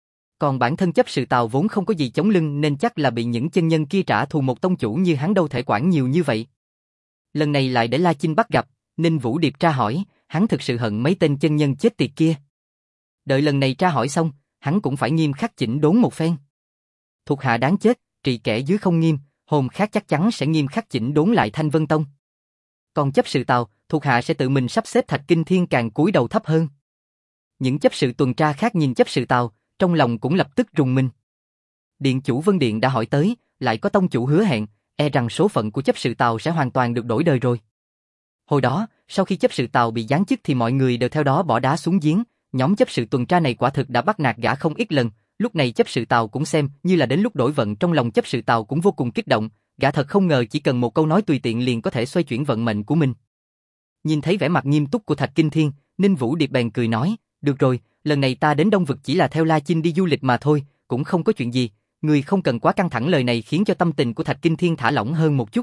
Còn bản thân chấp sự Tào vốn không có gì chống lưng nên chắc là bị những chân nhân kia trả thù, một tông chủ như hắn đâu thể quản nhiều như vậy. Lần này lại để La Chinh bắt gặp, Ninh Vũ Điệp tra hỏi, hắn thực sự hận mấy tên chân nhân chết tiệt kia. Đợi lần này tra hỏi xong, hắn cũng phải nghiêm khắc chỉnh đốn một phen. Thuộc hạ đáng chết, trị kẻ dưới không nghiêm, hôm khác chắc chắn sẽ nghiêm khắc chỉnh đốn lại Thanh Vân Tông. Còn chấp sự Tào, thuộc hạ sẽ tự mình sắp xếp Thạch Kinh Thiên càng cúi đầu thấp hơn. Những chấp sự tuần tra khác nhìn chấp sự Tào, trong lòng cũng lập tức rùng mình. Điện chủ Vân Điện đã hỏi tới, lại có tông chủ hứa hẹn, e rằng số phận của chấp sự Tào sẽ hoàn toàn được đổi đời rồi. Hồi đó, sau khi chấp sự Tào bị giáng chức thì mọi người đều theo đó bỏ đá xuống giếng, nhóm chấp sự tuần tra này quả thực đã bắt nạt gã không ít lần, lúc này chấp sự Tào cũng xem như là đến lúc đổi vận, trong lòng chấp sự Tào cũng vô cùng kích động, gã thật không ngờ chỉ cần một câu nói tùy tiện liền có thể xoay chuyển vận mệnh của mình. Nhìn thấy vẻ mặt nghiêm túc của Thạch Kinh Thiên, Ninh Vũ Điệp bèn cười nói, được rồi, lần này ta đến Đông Vực chỉ là theo La Chinh đi du lịch mà thôi, cũng không có chuyện gì, người không cần quá căng thẳng. Lời này khiến cho tâm tình của Thạch Kinh Thiên thả lỏng hơn một chút.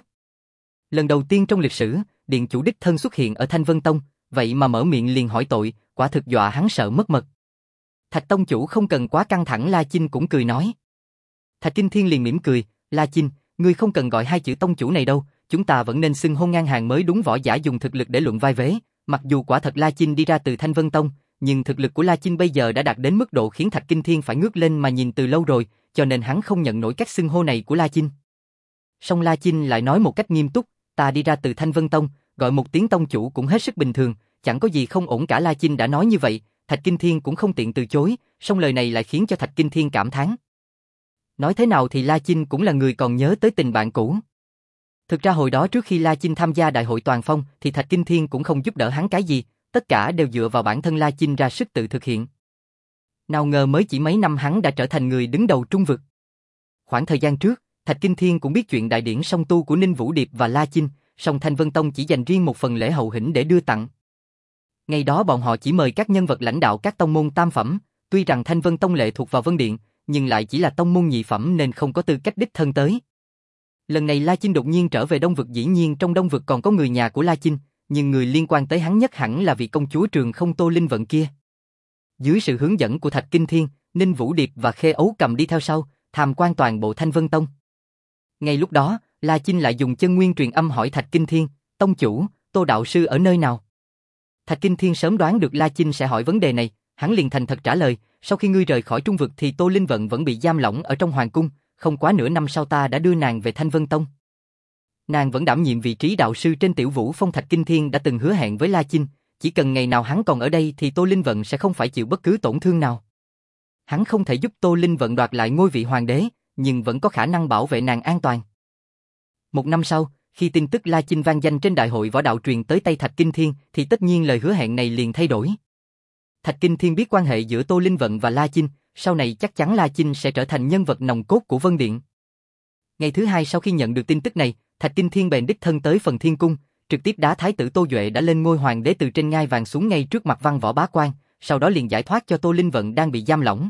Lần đầu tiên trong lịch sử, điện chủ đích thân xuất hiện ở Thanh Vân Tông, vậy mà mở miệng liền hỏi tội, quả thực dọa hắn sợ mất mật. Thạch tông chủ không cần quá căng thẳng. La Chinh cũng cười nói. Thạch Kinh Thiên liền mỉm cười, La Chinh, ngươi không cần gọi hai chữ tông chủ này đâu, chúng ta vẫn nên xưng hô ngang hàng mới đúng, võ giả dùng thực lực để luận vai vế. Mặc dù quả thật La Chinh đi ra từ Thanh Vân Tông, nhưng thực lực của La Chinh bây giờ đã đạt đến mức độ khiến Thạch Kinh Thiên phải ngước lên mà nhìn từ lâu rồi, cho nên hắn không nhận nổi các xưng hô này của La Chinh. Song La Chinh lại nói một cách nghiêm túc, ta đi ra từ Thanh Vân Tông, gọi một tiếng tông chủ cũng hết sức bình thường, chẳng có gì không ổn cả. La Chinh đã nói như vậy, Thạch Kinh Thiên cũng không tiện từ chối, song lời này lại khiến cho Thạch Kinh Thiên cảm thán. Nói thế nào thì La Chinh cũng là người còn nhớ tới tình bạn cũ. Thực ra hồi đó trước khi La Chinh tham gia đại hội toàn phong thì Thạch Kinh Thiên cũng không giúp đỡ hắn cái gì, tất cả đều dựa vào bản thân La Chinh ra sức tự thực hiện. Nào ngờ mới chỉ mấy năm hắn đã trở thành người đứng đầu Trung Vực. Khoảng thời gian trước, Thạch Kinh Thiên cũng biết chuyện đại điển song tu của Ninh Vũ Điệp và La Chinh, song Thanh Vân Tông chỉ dành riêng một phần lễ hậu hĩnh để đưa tặng. Ngày đó bọn họ chỉ mời các nhân vật lãnh đạo các tông môn tam phẩm, tuy rằng Thanh Vân Tông lệ thuộc vào Vân Điện, nhưng lại chỉ là tông môn nhị phẩm nên không có tư cách đích thân tới. Lần này La Chinh đột nhiên trở về Đông Vực, dĩ nhiên trong Đông Vực còn có người nhà của La Chinh, nhưng người liên quan tới hắn nhất hẳn là vị công chúa Trường Không Tô Linh Vận kia. Dưới sự hướng dẫn của Thạch Kinh Thiên, Ninh Vũ Điệp và Khê Ấu Cầm đi theo sau, tham quan toàn bộ Thanh Vân Tông. Ngay lúc đó, La Chinh lại dùng chân nguyên truyền âm hỏi Thạch Kinh Thiên, tông chủ, Tô đạo sư ở nơi nào? Thạch Kinh Thiên sớm đoán được La Chinh sẽ hỏi vấn đề này, hắn liền thành thật trả lời, sau khi ngươi rời khỏi Trung Vực thì Tô Linh Vận vẫn bị giam lỏng ở trong hoàng cung, không quá nửa năm sau ta đã đưa nàng về Thanh Vân Tông. Nàng vẫn đảm nhiệm vị trí đạo sư trên Tiểu Vũ Phong. Thạch Kinh Thiên đã từng hứa hẹn với La Chinh, chỉ cần ngày nào hắn còn ở đây thì Tô Linh Vận sẽ không phải chịu bất cứ tổn thương nào. Hắn không thể giúp Tô Linh Vận đoạt lại ngôi vị hoàng đế, nhưng vẫn có khả năng bảo vệ nàng an toàn. Một năm sau, khi tin tức La Chinh vang danh trên đại hội võ đạo truyền tới tay Thạch Kinh Thiên, thì tất nhiên lời hứa hẹn này liền thay đổi. Thạch Kinh Thiên biết quan hệ giữa Tô Linh Vận và La Chinh, sau này chắc chắn La Chinh sẽ trở thành nhân vật nòng cốt của Vân Điện. Ngày thứ hai sau khi nhận được tin tức này, Thạch Kinh Thiên bèn đích thân tới Phần Thiên Cung, trực tiếp đá Thái tử Tô Duệ đã lên ngôi hoàng đế từ trên ngai vàng xuống ngay trước mặt Văn Võ Bá Quan, sau đó liền giải thoát cho Tô Linh Vận đang bị giam lỏng.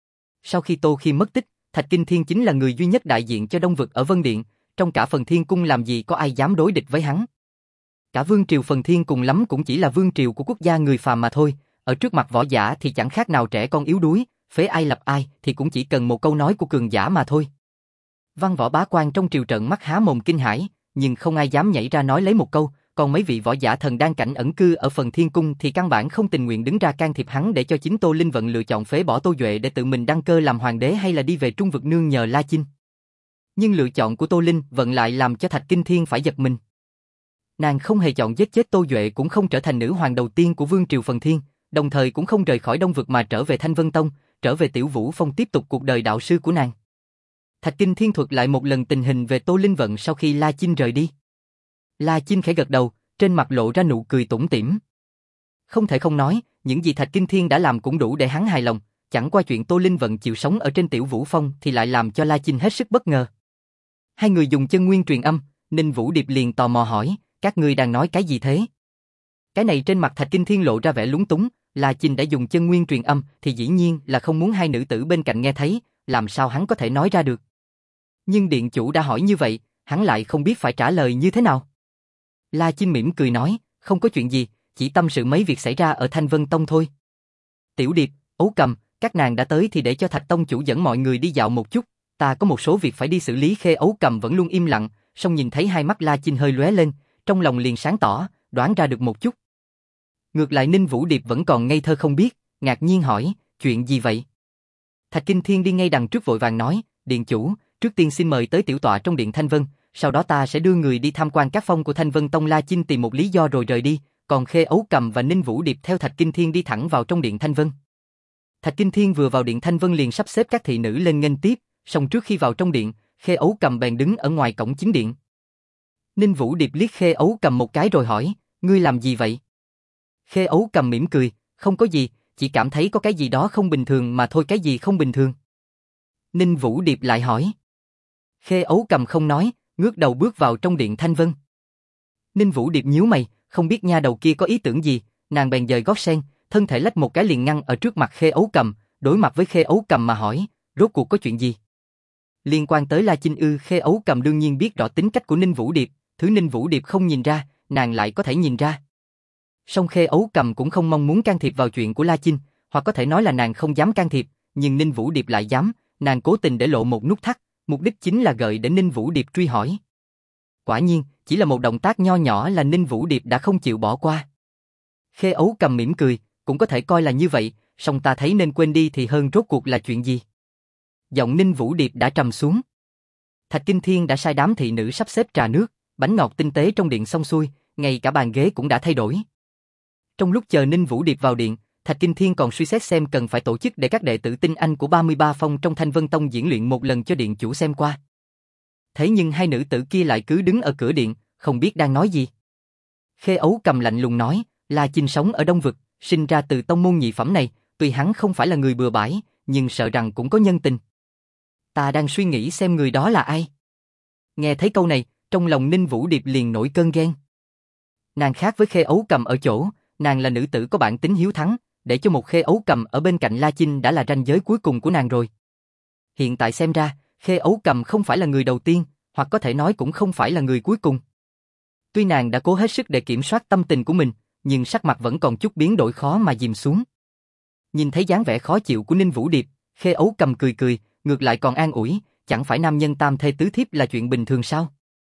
Sau khi Tô Khiêm mất tích, Thạch Kinh Thiên chính là người duy nhất đại diện cho Đông Vực ở Vân Điện, trong cả Phần Thiên Cung làm gì có ai dám đối địch với hắn. Cả vương triều Phần Thiên cùng lắm cũng chỉ là vương triều của quốc gia người phàm mà thôi, ở trước mặt võ giả thì chẳng khác nào trẻ con yếu đuối, phế ai lập ai thì cũng chỉ cần một câu nói của cường giả mà thôi. Văn Võ Bá Quan trong triều trợn mắt há mồm kinh hãi, nhưng không ai dám nhảy ra nói lấy một câu, còn mấy vị võ giả thần đang cảnh ẩn cư ở Phần Thiên Cung thì căn bản không tình nguyện đứng ra can thiệp hắn để cho chính Tô Linh Vận lựa chọn phế bỏ Tô Duệ để tự mình đăng cơ làm hoàng đế hay là đi về Trung Vực nương nhờ La Chinh. Nhưng lựa chọn của Tô Linh Vận lại làm cho Thạch Kinh Thiên phải giật mình. Nàng không hề chọn giết chết Tô Duệ, cũng không trở thành nữ hoàng đầu tiên của vương triều Phần Thiên, đồng thời cũng không rời khỏi Đông Vực mà trở về Thanh Vân Tông, trở về Tiểu Vũ Phong tiếp tục cuộc đời đạo sư của nàng. Thạch Kinh Thiên thuật lại một lần tình hình về Tô Linh Vận sau khi La Chinh rời đi. La Chinh khẽ gật đầu, trên mặt lộ ra nụ cười tủm tỉm. Không thể không nói, những gì Thạch Kinh Thiên đã làm cũng đủ để hắn hài lòng, chẳng qua chuyện Tô Linh Vận chịu sống ở trên Tiểu Vũ Phong thì lại làm cho La Chinh hết sức bất ngờ. Hai người dùng chân nguyên truyền âm, Ninh Vũ Điệp liền tò mò hỏi, các ngươi đang nói cái gì thế? Cái này trên mặt Thạch Kinh Thiên lộ ra vẻ lúng túng, La Chinh đã dùng chân nguyên truyền âm thì dĩ nhiên là không muốn hai nữ tử bên cạnh nghe thấy, làm sao hắn có thể nói ra được. Nhưng điện chủ đã hỏi như vậy, hắn lại không biết phải trả lời như thế nào. La Chinh mỉm cười nói, không có chuyện gì, chỉ tâm sự mấy việc xảy ra ở Thanh Vân Tông thôi. Tiểu Điệp, Ấu Cầm, các nàng đã tới thì để cho Thạch Tông chủ dẫn mọi người đi dạo một chút, ta có một số việc phải đi xử lý. Khê Ấu Cầm vẫn luôn im lặng, song nhìn thấy hai mắt La Chinh hơi lóe lên, trong lòng liền sáng tỏ, đoán ra được một chút. Ngược lại Ninh Vũ Điệp vẫn còn ngây thơ không biết, ngạc nhiên hỏi, chuyện gì vậy? Thạch Kinh Thiên đi ngay đằng trước vội vàng nói, điện chủ, trước tiên xin mời tới tiểu tọa trong điện Thanh Vân, sau đó ta sẽ đưa người đi tham quan các phong của Thanh Vân Tông. La Chinh tìm một lý do rồi rời đi, còn Khê Ấu Cầm và Ninh Vũ Điệp theo Thạch Kinh Thiên đi thẳng vào trong điện Thanh Vân. Thạch Kinh Thiên vừa vào điện Thanh Vân liền sắp xếp các thị nữ lên nghênh tiếp, song trước khi vào trong điện, Khê Ấu Cầm bèn đứng ở ngoài cổng chính điện. Ninh Vũ Điệp liếc Khê Ấu Cầm một cái rồi hỏi, ngươi làm gì vậy? Khê Ấu Cầm mỉm cười, không có gì, chỉ cảm thấy có cái gì đó không bình thường mà thôi. Cái gì không bình thường? Ninh Vũ Điệp lại hỏi. Khê Ấu Cầm không nói, ngước đầu bước vào trong điện Thanh Vân. Ninh Vũ Điệp nhíu mày, không biết nha đầu kia có ý tưởng gì, nàng bèn dời gót sen, thân thể lách một cái liền ngăn ở trước mặt Khê Ấu Cầm, đối mặt với Khê Ấu Cầm mà hỏi, rốt cuộc có chuyện gì? Liên quan tới La Chinh ư? Khê Ấu Cầm đương nhiên biết rõ tính cách của Ninh Vũ Điệp, thứ Ninh Vũ Điệp không nhìn ra, nàng lại có thể nhìn ra. Song Khê Ấu Cầm cũng không mong muốn can thiệp vào chuyện của La Chinh, hoặc có thể nói là nàng không dám can thiệp, nhưng Ninh Vũ Điệp lại dám, nàng cố tình để lộ một nút thắt, mục đích chính là gợi để Ninh Vũ Điệp truy hỏi. Quả nhiên, chỉ là một động tác nho nhỏ là Ninh Vũ Điệp đã không chịu bỏ qua. Khê Ấu Cầm mỉm cười, cũng có thể coi là như vậy, song ta thấy nên quên đi thì hơn. Rốt cuộc là chuyện gì? Giọng Ninh Vũ Điệp đã trầm xuống. Thạch Kinh Thiên đã sai đám thị nữ sắp xếp trà nước, bánh ngọt tinh tế trong điện xong xuôi, ngay cả bàn ghế cũng đã thay đổi. Trong lúc chờ Ninh Vũ Điệp vào điện, Thạch Kinh Thiên còn suy xét xem cần phải tổ chức để các đệ tử tinh anh của ba mươi ba phong trong Thanh Vân Tông diễn luyện một lần cho điện chủ xem qua. Thế nhưng hai nữ tử kia lại cứ đứng ở cửa điện, không biết đang nói gì. Khê Ấu Cầm lạnh lùng nói, La Chinh sống ở Đông Vực, sinh ra từ tông môn nhị phẩm này, tuy hắn không phải là người bừa bãi, nhưng sợ rằng cũng có nhân tình. Ta đang suy nghĩ xem người đó là ai. Nghe thấy câu này, trong lòng Ninh Vũ Điệp liền nổi cơn ghen. Nàng khác với Khê Ấu Cầm ở chỗ, nàng là nữ tử có bản tính hiếu thắng, để cho một Khê Ấu Cầm ở bên cạnh La Chinh đã là ranh giới cuối cùng của nàng rồi. Hiện tại xem ra, Khê Ấu Cầm không phải là người đầu tiên, hoặc có thể nói cũng không phải là người cuối cùng. Tuy nàng đã cố hết sức để kiểm soát tâm tình của mình, nhưng sắc mặt vẫn còn chút biến đổi khó mà dìm xuống. Nhìn thấy dáng vẻ khó chịu của Ninh Vũ Điệp, Khê Ấu Cầm cười cười, ngược lại còn an ủi, chẳng phải nam nhân tam thê tứ thiếp là chuyện bình thường sao?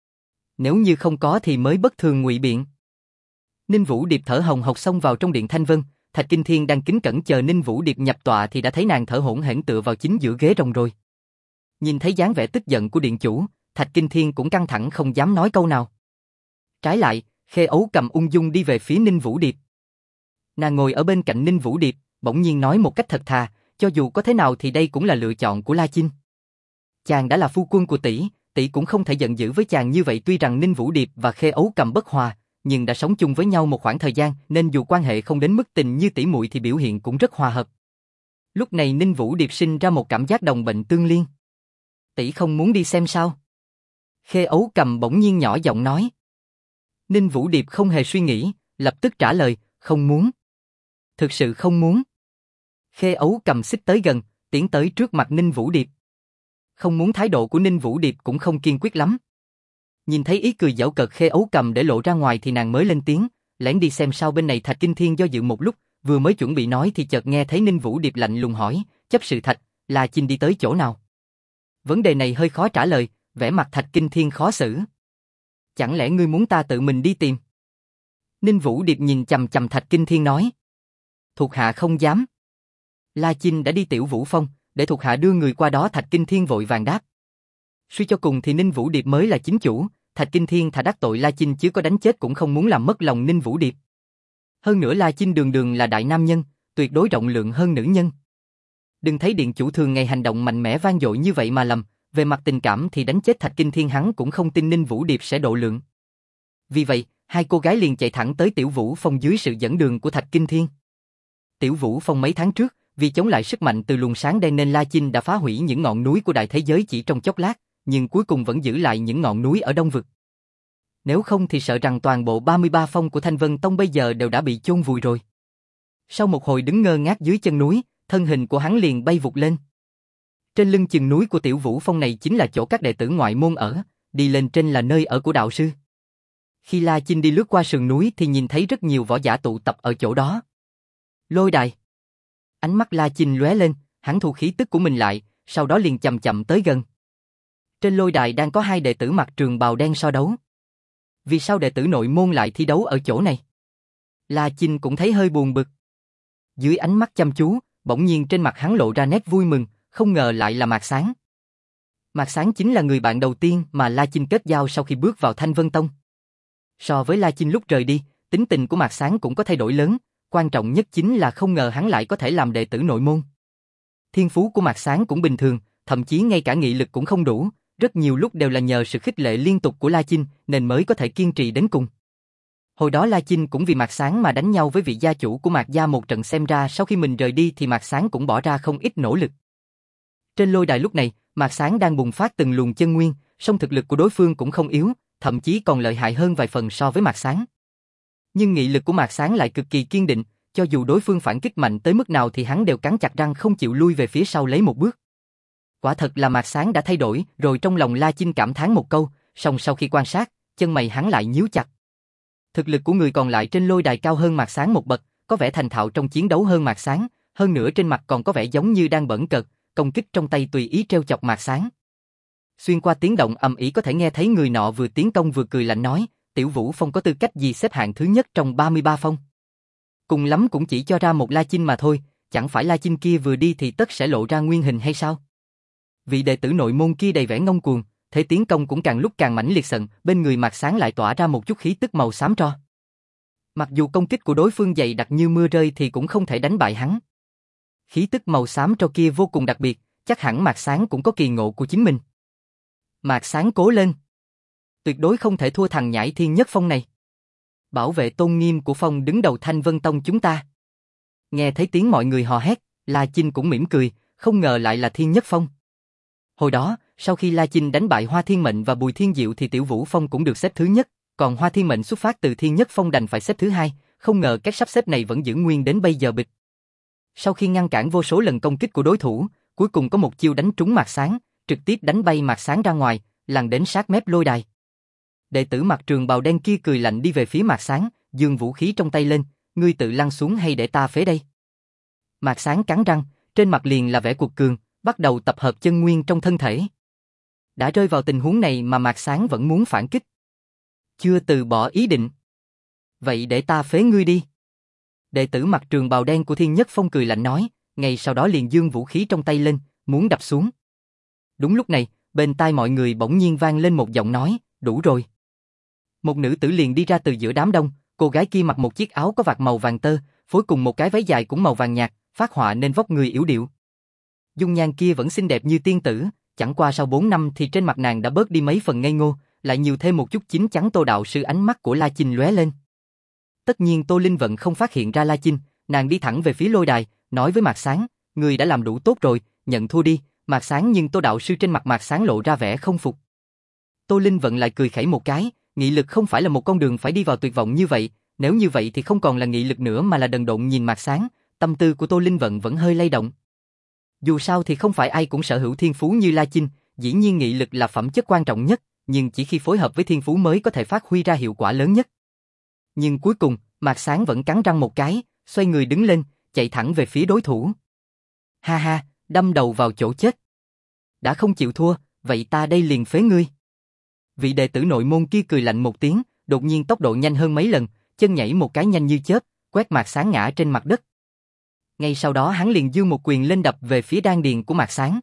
Nếu như không có thì mới bất thường ngụy biện. Ninh Vũ Điệp thở hồng hộc xông vào trong điện Thanh Vân, Thạch Kinh Thiên đang kính cẩn chờ Ninh Vũ Điệp nhập tọa thì đã thấy nàng thở hổn hển tựa vào chính giữa ghế rồng rồi. Nhìn thấy dáng vẻ tức giận của điện chủ, Thạch Kinh Thiên cũng căng thẳng không dám nói câu nào. Trái lại, Khê Ấu Cầm ung dung đi về phía Ninh Vũ Điệp. Nàng ngồi ở bên cạnh Ninh Vũ Điệp, bỗng nhiên nói một cách thật thà, cho dù có thế nào thì đây cũng là lựa chọn của La Chinh. Chàng đã là phu quân của tỷ, tỷ cũng không thể giận dữ với chàng như vậy. Tuy rằng Ninh Vũ Điệp và Khê Ấu Cầm bất hòa, nhưng đã sống chung với nhau một khoảng thời gian nên dù quan hệ không đến mức tình như tỷ muội thì biểu hiện cũng rất hòa hợp. Lúc này Ninh Vũ Điệp sinh ra một cảm giác đồng bệnh tương liên. Tỷ không muốn đi xem sao? Khê Ấu Cầm bỗng nhiên nhỏ giọng nói. Ninh Vũ Điệp không hề suy nghĩ, lập tức trả lời, không muốn. Thực sự không muốn. Khê Ấu Cầm xích tới gần, tiến tới trước mặt Ninh Vũ Điệp. Không muốn thái độ của Ninh Vũ Điệp cũng không kiên quyết lắm. Nhìn thấy ý cười giễu cợt Khê Ấu Cầm để lộ ra ngoài thì nàng mới lên tiếng, lén đi xem sao. Bên này Thạch Kinh Thiên do dự một lúc, vừa mới chuẩn bị nói thì chợt nghe thấy Ninh Vũ Điệp lạnh lùng hỏi, chấp sự Thạch, La Chinh đi tới chỗ nào? Vấn đề này hơi khó trả lời, vẻ mặt Thạch Kinh Thiên khó xử. Chẳng lẽ ngươi muốn ta tự mình đi tìm? Ninh Vũ Điệp nhìn chằm chằm Thạch Kinh Thiên nói. Thuộc hạ không dám. La Chinh đã đi Tiểu Vũ Phong, để thuộc hạ đưa người qua đó. Thạch Kinh Thiên vội vàng đáp. Suy cho cùng thì Ninh Vũ Điệp mới là chính chủ, Thạch Kinh Thiên thà đắc tội La Chinh chứ có đánh chết cũng không muốn làm mất lòng Ninh Vũ Điệp. Hơn nữa La Chinh đường đường là đại nam nhân, tuyệt đối rộng lượng hơn nữ nhân. Đừng thấy điện chủ thường ngày hành động mạnh mẽ vang dội như vậy mà lầm, về mặt tình cảm thì đánh chết Thạch Kinh Thiên hắn cũng không tin Ninh Vũ Điệp sẽ độ lượng. Vì vậy, hai cô gái liền chạy thẳng tới Tiểu Vũ Phong dưới sự dẫn đường của Thạch Kinh Thiên. Tiểu Vũ Phong mấy tháng trước, vì chống lại sức mạnh từ luồng sáng đen nên La Chinh đã phá hủy những ngọn núi của đại thế giới chỉ trong chốc lát, nhưng cuối cùng vẫn giữ lại những ngọn núi ở Đông Vực. Nếu không thì sợ rằng toàn bộ ba mươi ba phong của Thanh Vân Tông bây giờ đều đã bị chôn vùi rồi. Sau một hồi đứng ngơ ngác dưới chân núi, thân hình của hắn liền bay vụt lên. Trên lưng chừng núi của Tiểu Vũ Phong này chính là chỗ các đệ tử ngoại môn ở, đi lên trên là nơi ở của đạo sư. Khi La Chinh đi lướt qua sườn núi thì nhìn thấy rất nhiều võ giả tụ tập ở chỗ đó. Lôi đài. Ánh mắt La Chinh lóe lên, hắn thu khí tức của mình lại, sau đó liền chậm chậm tới gần. Trên lôi đài đang có hai đệ tử mặc trường bào đen so đấu. Vì sao đệ tử nội môn lại thi đấu ở chỗ này? La Chinh cũng thấy hơi buồn bực. Dưới ánh mắt chăm chú, bỗng nhiên trên mặt hắn lộ ra nét vui mừng, không ngờ lại là Mạc Sán. Mạc Sán chính là người bạn đầu tiên mà La Chinh kết giao sau khi bước vào Thanh Vân Tông. So với La Chinh lúc rời đi, tính tình của Mạc Sán cũng có thay đổi lớn, quan trọng nhất chính là không ngờ hắn lại có thể làm đệ tử nội môn. Thiên phú của Mạc Sán cũng bình thường, thậm chí ngay cả nghị lực cũng không đủ, rất nhiều lúc đều là nhờ sự khích lệ liên tục của La Chinh nên mới có thể kiên trì đến cùng. Hồi đó La Chinh cũng vì Mạc Sán mà đánh nhau với vị gia chủ của Mạc gia một trận, xem ra sau khi mình rời đi thì Mạc Sán cũng bỏ ra không ít nỗ lực. Trên lôi đài lúc này, Mạc Sán đang bùng phát từng luồng chân nguyên, song thực lực của đối phương cũng không yếu, thậm chí còn lợi hại hơn vài phần so với Mạc Sán. Nhưng nghị lực của Mạc Sán lại cực kỳ kiên định, cho dù đối phương phản kích mạnh tới mức nào thì hắn đều cắn chặt răng không chịu lui về phía sau lấy một bước. Quả thật là Mạc Sán đã thay đổi, rồi trong lòng La Chinh cảm thán một câu, song sau khi quan sát, chân mày hắn lại nhíu chặt. Thực lực của người còn lại trên lôi đài cao hơn Mạc Sán một bậc, có vẻ thành thạo trong chiến đấu hơn Mạc Sán, hơn nữa trên mặt còn có vẻ giống như đang bỡn cợt, công kích trong tay tùy ý trêu chọc Mạc Sán. Xuyên qua tiếng động ầm ĩ có thể nghe thấy người nọ vừa tiến công vừa cười lạnh nói, Tiểu Vũ Phong có tư cách gì xếp hạng thứ nhất trong ba mươi ba phong? Cùng lắm cũng chỉ cho ra một La Chinh mà thôi, chẳng phải La Chinh kia vừa đi thì tất sẽ lộ ra nguyên hình hay sao? Vị đệ tử nội môn kia đầy vẻ ngông cuồng, thế tiến công cũng càng lúc càng mãnh liệt sận, bên người Mạc Sán lại tỏa ra một chút khí tức màu xám tro. Mặc dù công kích của đối phương dày đặc như mưa rơi thì cũng không thể đánh bại hắn. Khí tức màu xám tro kia vô cùng đặc biệt, chắc hẳn Mạc Sán cũng có kỳ ngộ của chính mình. Mạc Sán cố lên. Tuyệt đối không thể thua thằng nhãi Thiên Nhất Phong này. Bảo vệ tôn nghiêm của phong đứng đầu Thanh Vân Tông chúng ta. Nghe thấy tiếng mọi người hò hét, La Chinh cũng mỉm cười, không ngờ lại là Thiên Nhất Phong. Hồi đó, sau khi La Chinh đánh bại Hoa Thiên Mệnh và Bùi Thiên Diệu thì Tiểu Vũ Phong cũng được xếp thứ nhất, còn Hoa Thiên Mệnh xuất phát từ Thiên Nhất Phong đành phải xếp thứ hai, không ngờ các sắp xếp này vẫn giữ nguyên đến bây giờ bịch. Sau khi ngăn cản vô số lần công kích của đối thủ, cuối cùng có một chiêu đánh trúng Mạc Sán, trực tiếp đánh bay Mạc Sán ra ngoài, lăn đến sát mép lôi đài. Đệ tử mặc trường bào đen kia cười lạnh đi về phía Mạc Sán, giương vũ khí trong tay lên, ngươi tự lăn xuống hay để ta phế đây? Mạc Sán cắn răng, trên mặt liền là vẻ cuột cường, bắt đầu tập hợp chân nguyên trong thân thể. Đã rơi vào tình huống này mà Mạc Sán vẫn muốn phản kích. Chưa từ bỏ ý định. Vậy để ta phế ngươi đi. Đệ tử mặc trường bào đen của Thiên Nhất Phong cười lạnh nói, ngay sau đó liền giương vũ khí trong tay lên, muốn đập xuống. Đúng lúc này, bên tai mọi người bỗng nhiên vang lên một giọng nói, đủ rồi. Một nữ tử liền đi ra từ giữa đám đông, cô gái kia mặc một chiếc áo có vạt màu vàng tơ, phối cùng một cái váy dài cũng màu vàng nhạt, phát họa nên vóc người yểu điệu. Dung nhan kia vẫn xinh đẹp như tiên tử, chẳng qua sau bốn năm thì trên mặt nàng đã bớt đi mấy phần ngây ngô, lại nhiều thêm một chút chín chắn. Tô đạo sư, ánh mắt của La Chinh lóe lên. Tất nhiên Tô Linh Vận không phát hiện ra La Chinh, nàng đi thẳng về phía lôi đài, nói với Mạc Sán, ngươi đã làm đủ tốt rồi, nhận thua đi. Mạc Sán, nhưng Tô đạo sư trên mặt Mạc Sán lộ ra vẻ không phục. Tô Linh Vận lại cười khẩy một cái, nghị lực không phải là một con đường phải đi vào tuyệt vọng như vậy, nếu như vậy thì không còn là nghị lực nữa mà là đần độn. Nhìn Mạc Sán, tâm tư của Tô Linh Vận vẫn hơi lay động. Dù sao thì không phải ai cũng sở hữu thiên phú như La Chinh, dĩ nhiên nghị lực là phẩm chất quan trọng nhất, nhưng chỉ khi phối hợp với thiên phú mới có thể phát huy ra hiệu quả lớn nhất. Nhưng cuối cùng, Mạc Sán vẫn cắn răng một cái, xoay người đứng lên, chạy thẳng về phía đối thủ. Ha ha, đâm đầu vào chỗ chết. Đã không chịu thua, vậy ta đây liền phế ngươi. Vị đệ tử nội môn kia cười lạnh một tiếng, đột nhiên tốc độ nhanh hơn mấy lần, chân nhảy một cái nhanh như chớp, quét Mạc Sán ngã trên mặt đất. Ngay sau đó hắn liền giương một quyền lên đập về phía đan điền của Mạc Sán.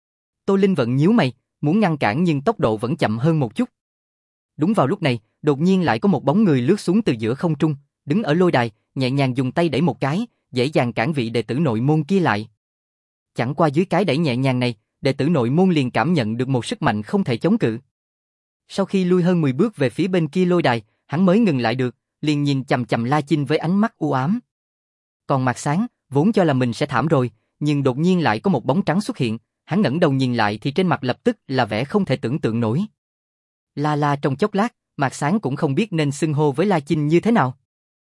Tô Linh Vận nhíu mày, muốn ngăn cản nhưng tốc độ vẫn chậm hơn một chút. Đúng vào lúc này, đột nhiên lại có một bóng người lướt xuống từ giữa không trung, đứng ở lôi đài, nhẹ nhàng dùng tay đẩy một cái, dễ dàng cản vị đệ tử nội môn kia lại. Chẳng qua dưới cái đẩy nhẹ nhàng này, đệ tử nội môn liền cảm nhận được một sức mạnh không thể chống cự. Sau khi lui hơn mười bước về phía bên kia lôi đài, hắn mới ngừng lại được, liền nhìn chằm chằm La Chinh với ánh mắt u ám. Còn Mạc Sán, vốn cho là mình sẽ thảm rồi, nhưng đột nhiên lại có một bóng trắng xuất hiện, hắn ngẩng đầu nhìn lại thì trên mặt lập tức là vẻ không thể tưởng tượng nổi. La la trong chốc lát, Mạc Sán cũng không biết nên xưng hô với La Chinh như thế nào.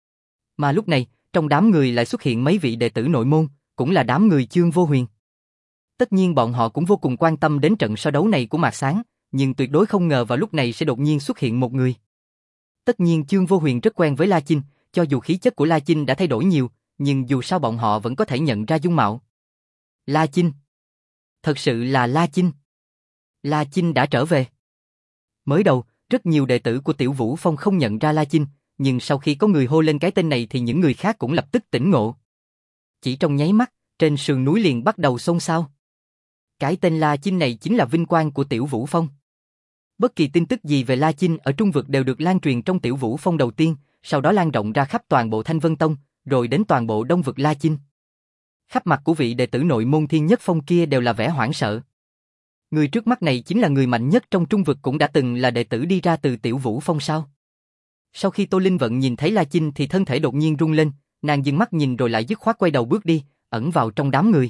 Mà lúc này, trong đám người lại xuất hiện mấy vị đệ tử nội môn, cũng là đám người Chương Vô Huyền. Tất nhiên bọn họ cũng vô cùng quan tâm đến trận so đấu này của Mạc Sán, nhưng tuyệt đối không ngờ vào lúc này sẽ đột nhiên xuất hiện một người. Tất nhiên Chương Vô Huyền rất quen với La Chinh, cho dù khí chất của La Chinh đã thay đổi nhiều, nhưng dù sao bọn họ vẫn có thể nhận ra dung mạo. La Chinh. Thật sự là La Chinh. La Chinh đã trở về. Mới đầu, rất nhiều đệ tử của Tiểu Vũ Phong không nhận ra La Chinh, nhưng sau khi có người hô lên cái tên này thì những người khác cũng lập tức tỉnh ngộ. Chỉ trong nháy mắt, trên sườn núi liền bắt đầu xôn xao. Cái tên La Chinh này chính là vinh quang của Tiểu Vũ Phong. Bất kỳ tin tức gì về La Chinh ở Trung Vực đều được lan truyền trong Tiểu Vũ Phong đầu tiên, sau đó lan rộng ra khắp toàn bộ Thanh Vân Tông, rồi đến toàn bộ Đông Vực La Chinh. Khắp mặt của vị đệ tử nội môn Thiên Nhất Phong kia đều là vẻ hoảng sợ. Người trước mắt này chính là người mạnh nhất trong Trung Vực, cũng đã từng là đệ tử đi ra từ Tiểu Vũ Phong sao? Sau khi Tô Linh Vận nhìn thấy La Chinh thì thân thể đột nhiên rung lên, nàng dừng mắt nhìn rồi lại dứt khoát quay đầu bước đi, ẩn vào trong đám người.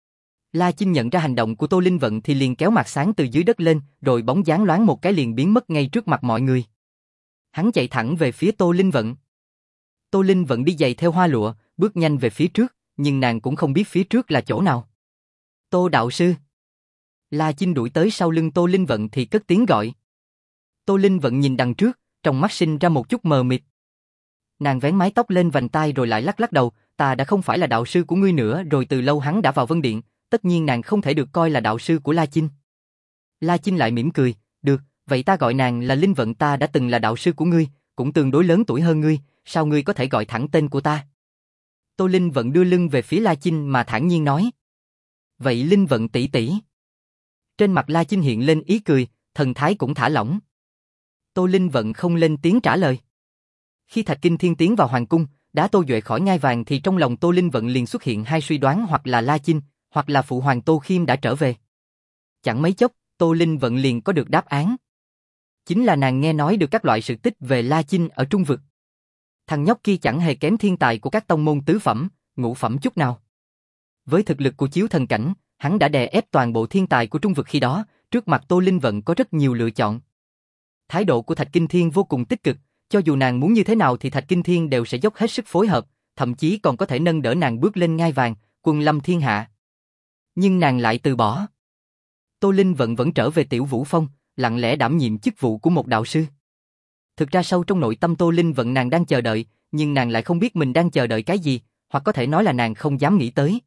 La Chinh nhận ra hành động của Tô Linh Vận thì liền kéo Mạc Sáng từ dưới đất lên, rồi bóng dáng loáng một cái liền biến mất ngay trước mặt mọi người. Hắn chạy thẳng về phía Tô Linh Vận. Tô Linh Vận đi giày theo hoa lụa, bước nhanh về phía trước, nhưng nàng cũng không biết phía trước là chỗ nào. Tô đạo sư. La Chinh đuổi tới sau lưng Tô Linh Vận thì cất tiếng gọi. Tô Linh Vận nhìn đằng trước, trong mắt sinh ra một chút mờ mịt. Nàng vén mái tóc lên vành tai rồi lại lắc lắc đầu, ta đã không phải là đạo sư của ngươi nữa rồi, từ lâu hắn đã vào Vân Điện, tất nhiên nàng không thể được coi là đạo sư của La Chinh. La Chinh lại mỉm cười, được, vậy ta gọi nàng là Linh Vận, ta đã từng là đạo sư của ngươi, cũng tương đối lớn tuổi hơn ngươi, sao ngươi có thể gọi thẳng tên của ta? Tô Linh Vận đưa lưng về phía La Chinh mà thản nhiên nói. Vậy Linh Vận tỷ tỷ. Trên mặt La Chinh hiện lên ý cười, thần thái cũng thả lỏng. Tô Linh Vận không lên tiếng trả lời. Khi Thạch Kinh Thiên tiến vào hoàng cung, đá Tô Duệ khỏi ngai vàng thì trong lòng Tô Linh Vận liền xuất hiện hai suy đoán, hoặc là La Chinh, hoặc là phụ hoàng Tô Khiêm đã trở về. Chẳng mấy chốc, Tô Linh Vận liền có được đáp án. Chính là nàng nghe nói được các loại sự tích về La Chinh ở Trung Vực. Thằng nhóc kia chẳng hề kém thiên tài của các tông môn tứ phẩm, ngũ phẩm chút nào. Với thực lực của chiếu thần cảnh, hắn đã đè ép toàn bộ thiên tài của Trung Vực khi đó, trước mặt Tô Linh Vận có rất nhiều lựa chọn. Thái độ của Thạch Kinh Thiên vô cùng tích cực, cho dù nàng muốn như thế nào thì Thạch Kinh Thiên đều sẽ dốc hết sức phối hợp, thậm chí còn có thể nâng đỡ nàng bước lên ngai vàng, quân lâm thiên hạ. Nhưng nàng lại từ bỏ. Tô Linh Vận vẫn trở về Tiểu Vũ Phong, lặng lẽ đảm nhiệm chức vụ của một đạo sư. Thực ra sâu trong nội tâm Tô Linh Vận nàng đang chờ đợi, nhưng nàng lại không biết mình đang chờ đợi cái gì, hoặc có thể nói là nàng không dám nghĩ tới.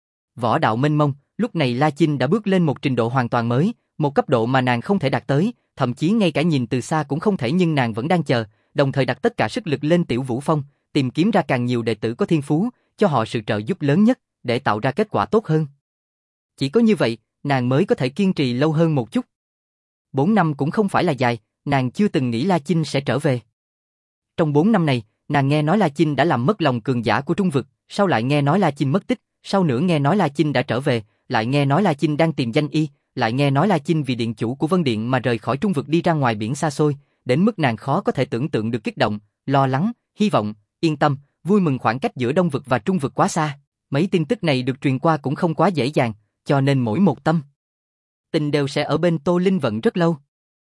Võ đạo mênh mông, lúc này La Chinh đã bước lên một trình độ hoàn toàn mới, một cấp độ mà nàng không thể đạt tới, thậm chí ngay cả nhìn từ xa cũng không thể, nhưng nàng vẫn đang chờ, đồng thời đặt tất cả sức lực lên Tiểu Vũ Phong, tìm kiếm ra càng nhiều đệ tử có thiên phú, cho họ sự trợ giúp lớn nhất, để tạo ra kết quả tốt hơn. Chỉ có như vậy, nàng mới có thể kiên trì lâu hơn một chút. Bốn năm cũng không phải là dài, nàng chưa từng nghĩ La Chinh sẽ trở về. Trong bốn năm này, nàng nghe nói La Chinh đã làm mất lòng cường giả của Trung Vực, sau lại nghe nói La Chinh mất tích, sau nữa nghe nói La Chinh đã trở về, lại nghe nói La Chinh đang tìm danh y, lại nghe nói La Chinh vì điện chủ của Vân Điện mà rời khỏi Trung Vực đi ra ngoài biển xa xôi, đến mức nàng khó có thể tưởng tượng được kích động, lo lắng, hy vọng, yên tâm, vui mừng. Khoảng cách giữa Đông Vực và Trung Vực quá xa, mấy tin tức này được truyền qua cũng không quá dễ dàng, cho nên mỗi một tâm tình đều sẽ ở bên Tô Linh Vận rất lâu.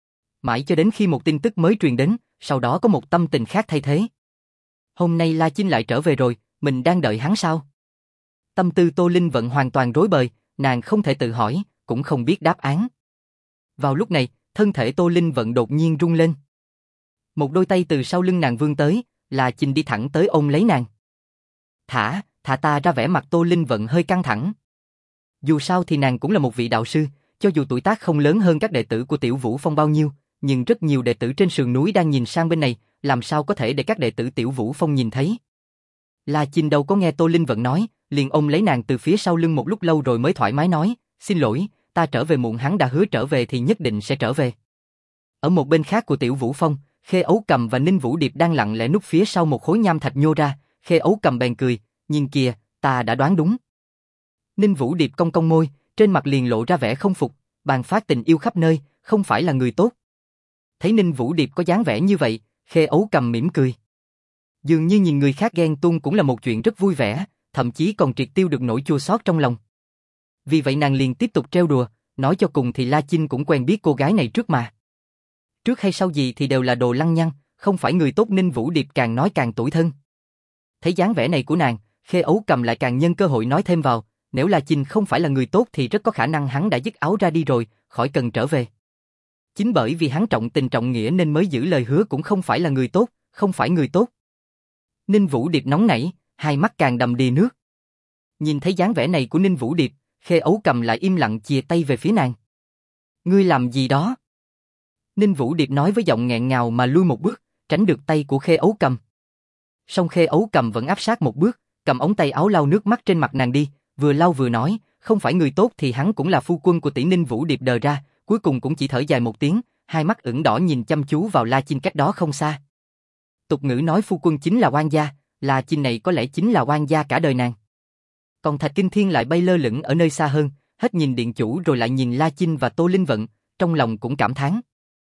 Mãi cho đến khi một tin tức mới truyền đến, sau đó có một tâm tình khác thay thế. Hôm nay La Chinh lại trở về rồi, mình đang đợi hắn sao? Tâm tư Tô Linh Vận hoàn toàn rối bời, nàng không thể tự hỏi, cũng không biết đáp án. Vào lúc này, thân thể Tô Linh Vận đột nhiên rung lên. Một đôi tay từ sau lưng nàng vươn tới, La Chinh đi thẳng tới ôm lấy nàng. Thả, thả ta ra. Vẻ mặt Tô Linh Vận hơi căng thẳng. Dù sao thì nàng cũng là một vị đạo sư, cho dù tuổi tác không lớn hơn các đệ tử của Tiểu Vũ Phong bao nhiêu, nhưng rất nhiều đệ tử trên sườn núi đang nhìn sang bên này, làm sao có thể để các đệ tử Tiểu Vũ Phong nhìn thấy. La Chinh đâu có nghe Tô Linh Vận nói, liền ôm lấy nàng từ phía sau lưng một lúc lâu rồi mới thoải mái nói, xin lỗi, ta trở về muộn, hắn đã hứa trở về thì nhất định sẽ trở về. Ở một bên khác của Tiểu Vũ Phong, Khê Ấu Cầm và Ninh Vũ Điệp đang lặng lẽ núp phía sau một khối nham thạch nhô ra, Khê Ấu Cầm bèn cười, nhìn kìa, ta đã đoán đúng. Ninh Vũ Điệp cong cong môi, trên mặt liền lộ ra vẻ không phục, bàng phát tình yêu khắp nơi, không phải là người tốt. Thấy Ninh Vũ Điệp có dáng vẻ như vậy, Khê Ấu Cầm mỉm cười. Dường như nhìn người khác ghen tuông cũng là một chuyện rất vui vẻ, thậm chí còn triệt tiêu được nỗi chua xót trong lòng. Vì vậy nàng liền tiếp tục trêu đùa, nói cho cùng thì La Chinh cũng quen biết cô gái này trước mà. Trước hay sau gì thì đều là đồ lăng nhăng, không phải người tốt. Ninh Vũ Điệp càng nói càng tủi thân. Thấy dáng vẻ này của nàng, Khê Ấu Cầm lại càng nhân cơ hội nói thêm vào, nếu La Chinh không phải là người tốt thì rất có khả năng hắn đã dứt áo ra đi rồi, khỏi cần trở về. Chính bởi vì hắn trọng tình trọng nghĩa nên mới giữ lời hứa, cũng không phải là người tốt, không phải người tốt. Ninh Vũ Điệp nóng nảy, hai mắt càng đầm đìa nước. Nhìn thấy dáng vẻ này của Ninh Vũ Điệp, Khê Ấu Cầm lại im lặng chìa tay về phía nàng. Ngươi làm gì đó? Ninh Vũ Điệp nói với giọng nghẹn ngào mà lui một bước, tránh được tay của Khê Ấu Cầm. Song Khê Ấu Cầm vẫn áp sát một bước, cầm ống tay áo lau nước mắt trên mặt nàng đi, vừa lau vừa nói, không phải người tốt thì hắn cũng là phu quân của tỷ Ninh Vũ Điệp đờ ra, cuối cùng cũng chỉ thở dài một tiếng, hai mắt ửng đỏ nhìn chăm chú vào La Chinh cách đó không xa. Tục ngữ nói phu quân chính là oan gia, La Chinh này có lẽ chính là oan gia cả đời nàng. Còn Thạch Kinh Thiên lại bay lơ lửng ở nơi xa hơn, hết nhìn điện chủ rồi lại nhìn La Chinh và Tô Linh Vận, trong lòng cũng cảm thán.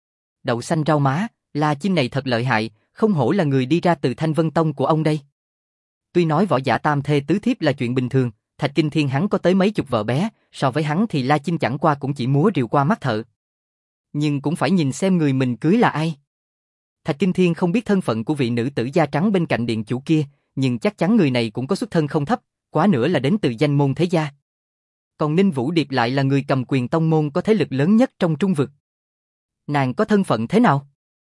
Đậu xanh rau má, La Chinh này thật lợi hại, không hổ là người đi ra từ Thanh Vân Tông của ông đây. Tuy nói võ giả tam thê tứ thiếp là chuyện bình thường, Thạch Kinh Thiên hắn có tới mấy chục vợ bé, so với hắn thì La Chinh chẳng qua cũng chỉ múa rìu qua mắt thợ. Nhưng cũng phải nhìn xem người mình cưới là ai. Thạch Kinh Thiên không biết thân phận của vị nữ tử da trắng bên cạnh điện chủ kia, nhưng chắc chắn người này cũng có xuất thân không thấp, quá nữa là đến từ danh môn thế gia. Còn Ninh Vũ Điệp lại là người cầm quyền tông môn có thế lực lớn nhất trong Trung vực. Nàng có thân phận thế nào?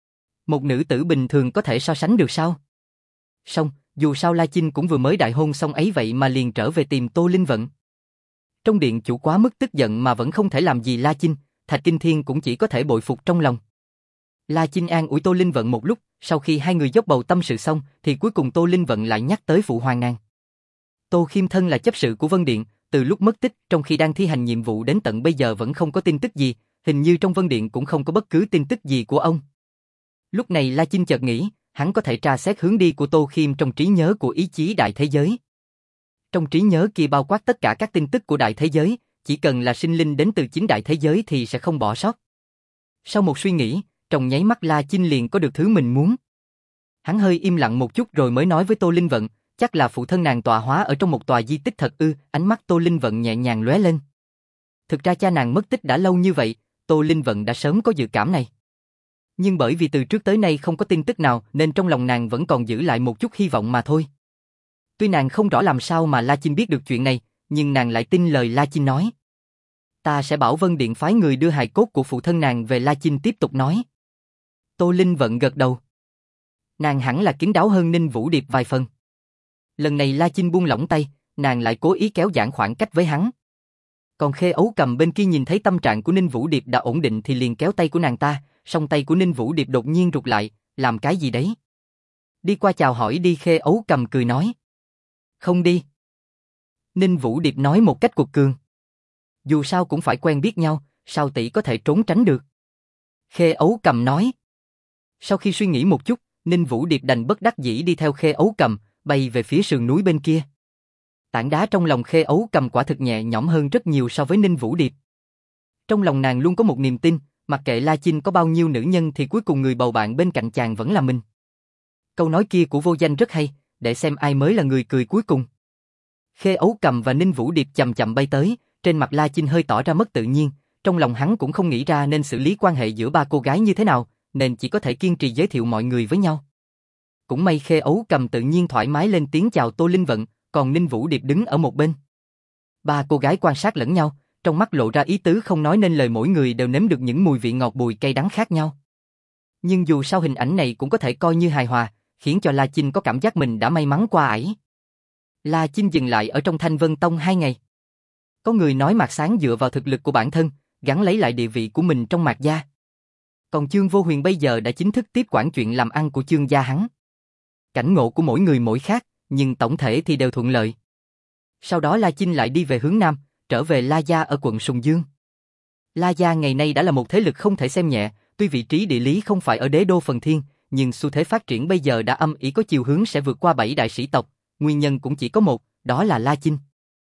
Một nữ tử bình thường có thể so sánh được sao? Song, dù sao La Chinh cũng vừa mới đại hôn xong ấy vậy mà liền trở về tìm Tô Linh Vận. Trong điện chủ quá mức tức giận mà vẫn không thể làm gì La Chinh, Thạch Kinh Thiên cũng chỉ có thể bội phục trong lòng. La Chinh an ủi Tô Linh Vận một lúc, sau khi hai người dốc bầu tâm sự xong thì cuối cùng Tô Linh Vận lại nhắc tới phụ hoàng nàng. Tô Khiêm Thân là chấp sự của Vân Điện, từ lúc mất tích trong khi đang thi hành nhiệm vụ đến tận bây giờ vẫn không có tin tức gì, hình như trong Vân Điện cũng không có bất cứ tin tức gì của ông. Lúc này La Chinh chợt nghĩ, hắn có thể tra xét hướng đi của Tô Khiêm trong trí nhớ của ý chí đại thế giới. Trong trí nhớ kia bao quát tất cả các tin tức của đại thế giới, chỉ cần là sinh linh đến từ chính đại thế giới thì sẽ không bỏ sót. Sau một suy nghĩ, trong nháy mắt La Chinh liền có được thứ mình muốn. Hắn hơi im lặng một chút rồi mới nói với Tô Linh Vận, chắc là phụ thân nàng tọa hóa ở trong một tòa di tích thật ư? Ánh mắt Tô Linh Vận nhẹ nhàng lóe lên. Thực ra cha nàng mất tích đã lâu như vậy, Tô Linh Vận đã sớm có dự cảm này. Nhưng bởi vì từ trước tới nay không có tin tức nào nên trong lòng nàng vẫn còn giữ lại một chút hy vọng mà thôi. Tuy nàng không rõ làm sao mà La Chinh biết được chuyện này, nhưng nàng lại tin lời La Chinh nói. Ta sẽ bảo Vân Điện phái người đưa hài cốt của phụ thân nàng về. La Chinh tiếp tục nói. Tô Linh Vận gật đầu. Nàng hẳn là kín đáo hơn Ninh Vũ Điệp vài phần. Lần này La Chinh buông lỏng tay, nàng lại cố ý kéo giãn khoảng cách với hắn. Còn Khê Ấu Cầm bên kia nhìn thấy tâm trạng của Ninh Vũ Điệp đã ổn định thì liền kéo tay của nàng ta, song tay của Ninh Vũ Điệp đột nhiên rụt lại, làm cái gì đấy? Đi qua chào hỏi đi. Khê Ấu Cầm cười nói. Không đi. Ninh Vũ Điệp nói một cách cuột cường. Dù sao cũng phải quen biết nhau, sao tỷ có thể trốn tránh được? Khê Ấu Cầm nói. Sau khi suy nghĩ một chút, Ninh Vũ Điệp đành bất đắc dĩ đi theo Khê Ấu Cầm, bay về phía sườn núi bên kia. Tảng đá trong lòng Khê Ấu Cầm quả thực nhẹ nhõm hơn rất nhiều so với Ninh Vũ Điệp. Trong lòng nàng luôn có một niềm tin, mặc kệ La Chinh có bao nhiêu nữ nhân thì cuối cùng người bầu bạn bên cạnh chàng vẫn là mình. Câu nói kia của Vô Danh rất hay, để xem ai mới là người cười cuối cùng. Khê Ấu Cầm và Ninh Vũ Điệp chậm chậm bay tới, trên mặt La Chinh hơi tỏ ra mất tự nhiên, trong lòng hắn cũng không nghĩ ra nên xử lý quan hệ giữa ba cô gái như thế nào, nên chỉ có thể kiên trì giới thiệu mọi người với nhau. Cũng may Khê Ấu Cầm tự nhiên thoải mái lên tiếng chào Tô Linh Vận, còn Ninh Vũ Điệp đứng ở một bên. Ba cô gái quan sát lẫn nhau, trong mắt lộ ra ý tứ không nói nên lời, mỗi người đều nếm được những mùi vị ngọt bùi cay đắng khác nhau. Nhưng dù sao hình ảnh này cũng có thể coi như hài hòa, khiến cho La Chinh có cảm giác mình đã may mắn qua ải. La Chinh dừng lại ở trong Thanh Vân Tông hai ngày. Có người nói Mạc Sáng dựa vào thực lực của bản thân, gắn lấy lại địa vị của mình trong Mạc gia. Còn Chương Vô Huyền bây giờ đã chính thức tiếp quản chuyện làm ăn của Chương gia hắn. Cảnh ngộ của mỗi người mỗi khác, nhưng tổng thể thì đều thuận lợi. Sau đó La Chinh lại đi về hướng Nam, trở về La Gia ở quận Sùng Dương. La Gia ngày nay đã là một thế lực không thể xem nhẹ, tuy vị trí địa lý không phải ở đế đô Phần Thiên, nhưng xu thế phát triển bây giờ đã âm ỉ có chiều hướng sẽ vượt qua bảy đại sĩ tộc, nguyên nhân cũng chỉ có một, đó là La Chinh.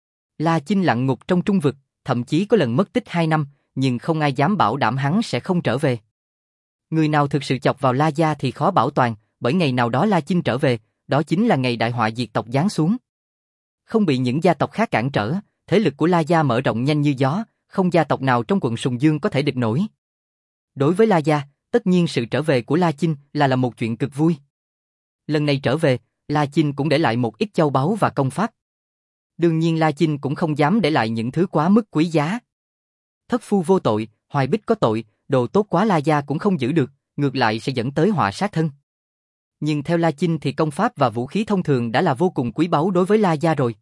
La Chinh lặn ngục trong Trung vực, thậm chí có lần mất tích hai năm, nhưng không ai dám bảo đảm hắn sẽ không trở về. Người nào thực sự chọc vào La Gia thì khó bảo toàn, bởi ngày nào đó La Chinh trở về, đó chính là ngày đại họa diệt tộc giáng xuống. Không bị những gia tộc khác cản trở, thế lực của La Gia mở rộng nhanh như gió, không gia tộc nào trong quận Sùng Dương có thể địch nổi. Đối với La Gia, tất nhiên sự trở về của La Chinh là là một chuyện cực vui. Lần này trở về, La Chinh cũng để lại một ít châu báu và công pháp. Đương nhiên La Chinh cũng không dám để lại những thứ quá mức quý giá. Thất phu vô tội, hoài bích có tội, đồ tốt quá La Gia cũng không giữ được, ngược lại sẽ dẫn tới họa sát thân. Nhưng theo La Chinh thì công pháp và vũ khí thông thường đã là vô cùng quý báu đối với La Gia rồi.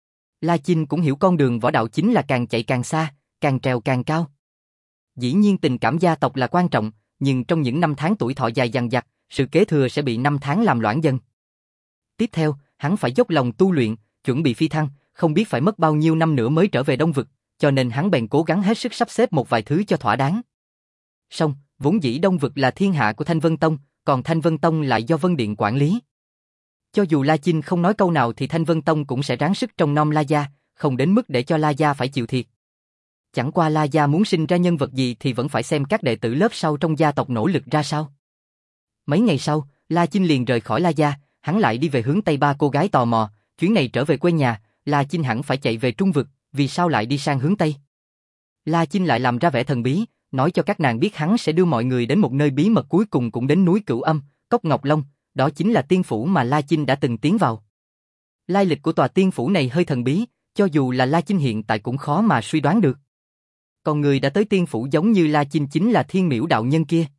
La Chinh cũng hiểu con đường võ đạo chính là càng chạy càng xa, càng trèo càng cao. Dĩ nhiên tình cảm gia tộc là quan trọng, nhưng trong những năm tháng tuổi thọ dài dằng dặc, sự kế thừa sẽ bị năm tháng làm loãng dần. Tiếp theo, hắn phải dốc lòng tu luyện, chuẩn bị phi thăng, không biết phải mất bao nhiêu năm nữa mới trở về Đông Vực, cho nên hắn bèn cố gắng hết sức sắp xếp một vài thứ cho thỏa đáng. Song, vốn dĩ Đông Vực là thiên hạ của Thanh Vân Tông, còn Thanh Vân Tông lại do Vân Điện quản lý. Cho dù La Chinh không nói câu nào thì Thanh Vân Tông cũng sẽ ráng sức trông nom La Gia, không đến mức để cho La Gia phải chịu thiệt. Chẳng qua La Gia muốn sinh ra nhân vật gì thì vẫn phải xem các đệ tử lớp sau trong gia tộc nỗ lực ra sao. Mấy ngày sau, La Chinh liền rời khỏi La Gia, hắn lại đi về hướng Tây. Ba cô gái tò mò, chuyến này trở về quê nhà, La Chinh hẳn phải chạy về Trung Vực, vì sao lại đi sang hướng Tây? La Chinh lại làm ra vẻ thần bí, nói cho các nàng biết hắn sẽ đưa mọi người đến một nơi bí mật, cuối cùng cũng đến núi Cửu Âm, Cốc Ngọc Long, đó chính là tiên phủ mà La Chinh đã từng tiến vào. Lai lịch của tòa tiên phủ này hơi thần bí, cho dù là La Chinh hiện tại cũng khó mà suy đoán được. Còn người đã tới tiên phủ giống như La Chinh chính là Thiên Miễu đạo nhân kia.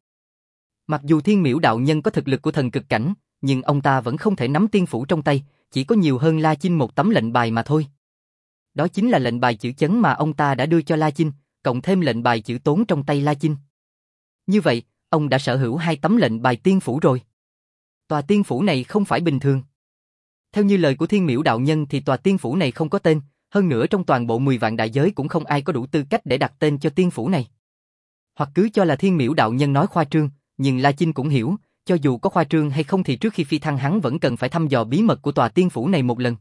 Mặc dù Thiên Miễu đạo nhân có thực lực của thần cực cảnh, nhưng ông ta vẫn không thể nắm tiên phủ trong tay, chỉ có nhiều hơn La Chinh một tấm lệnh bài mà thôi. Đó chính là lệnh bài chữ chấn mà ông ta đã đưa cho La Chinh, cộng thêm lệnh bài chữ tốn trong tay La Chinh. Như vậy, ông đã sở hữu hai tấm lệnh bài tiên phủ rồi. Tòa tiên phủ này không phải bình thường. Theo như lời của Thiên Miễu đạo nhân thì tòa tiên phủ này không có tên, hơn nữa trong toàn bộ mười vạn đại giới cũng không ai có đủ tư cách để đặt tên cho tiên phủ này. Hoặc cứ cho là Thiên Miễu đạo nhân nói khoa trương, nhưng La Chinh cũng hiểu, cho dù có khoa trương hay không thì trước khi phi thăng hắn vẫn cần phải thăm dò bí mật của tòa tiên phủ này một lần.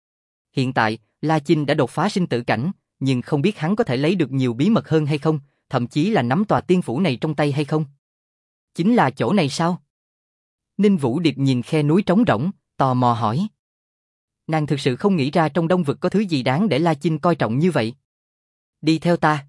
Hiện tại, La Chinh đã đột phá sinh tử cảnh, nhưng không biết hắn có thể lấy được nhiều bí mật hơn hay không, thậm chí là nắm tòa tiên phủ này trong tay hay không. Chính là chỗ này sao? Ninh Vũ Điệp nhìn khe núi trống rỗng, tò mò hỏi. Nàng thực sự không nghĩ ra trong Đông Vực có thứ gì đáng để La Chinh coi trọng như vậy. Đi theo ta.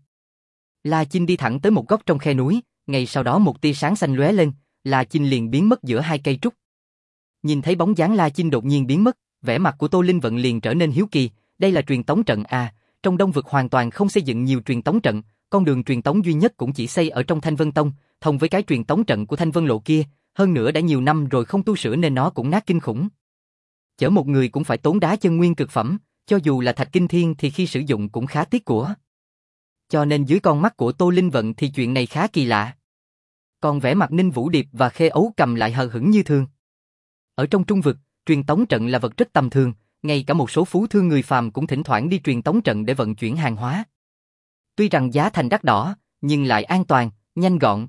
La Chinh đi thẳng tới một góc trong khe núi, ngay sau đó một tia sáng xanh lóe lên, La Chinh liền biến mất giữa hai cây trúc. Nhìn thấy bóng dáng La Chinh đột nhiên biến mất, vẻ mặt của Tô Linh Vận liền trở nên hiếu kỳ, đây là truyền tống trận à, trong Đông Vực hoàn toàn không xây dựng nhiều truyền tống trận, con đường truyền tống duy nhất cũng chỉ xây ở trong Thanh Vân Tông, thông với cái truyền tống trận của Thanh Vân Lộ kia, hơn nữa đã nhiều năm rồi không tu sửa nên nó cũng nát kinh khủng. Chở một người cũng phải tốn đá chân nguyên cực phẩm, cho dù là thạch kinh thiên thì khi sử dụng cũng khá tiếc của. Cho nên dưới con mắt của Tô Linh Vận thì chuyện này khá kỳ lạ. Còn vẻ mặt Ninh Vũ Điệp và Khê Ấu Cầm lại hờ hững như thường. Ở trong Trung Vực, truyền tống trận là vật rất tầm thường, ngay cả một số phú thương người phàm cũng thỉnh thoảng đi truyền tống trận để vận chuyển hàng hóa. Tuy rằng giá thành đắt đỏ, nhưng lại an toàn, nhanh gọn.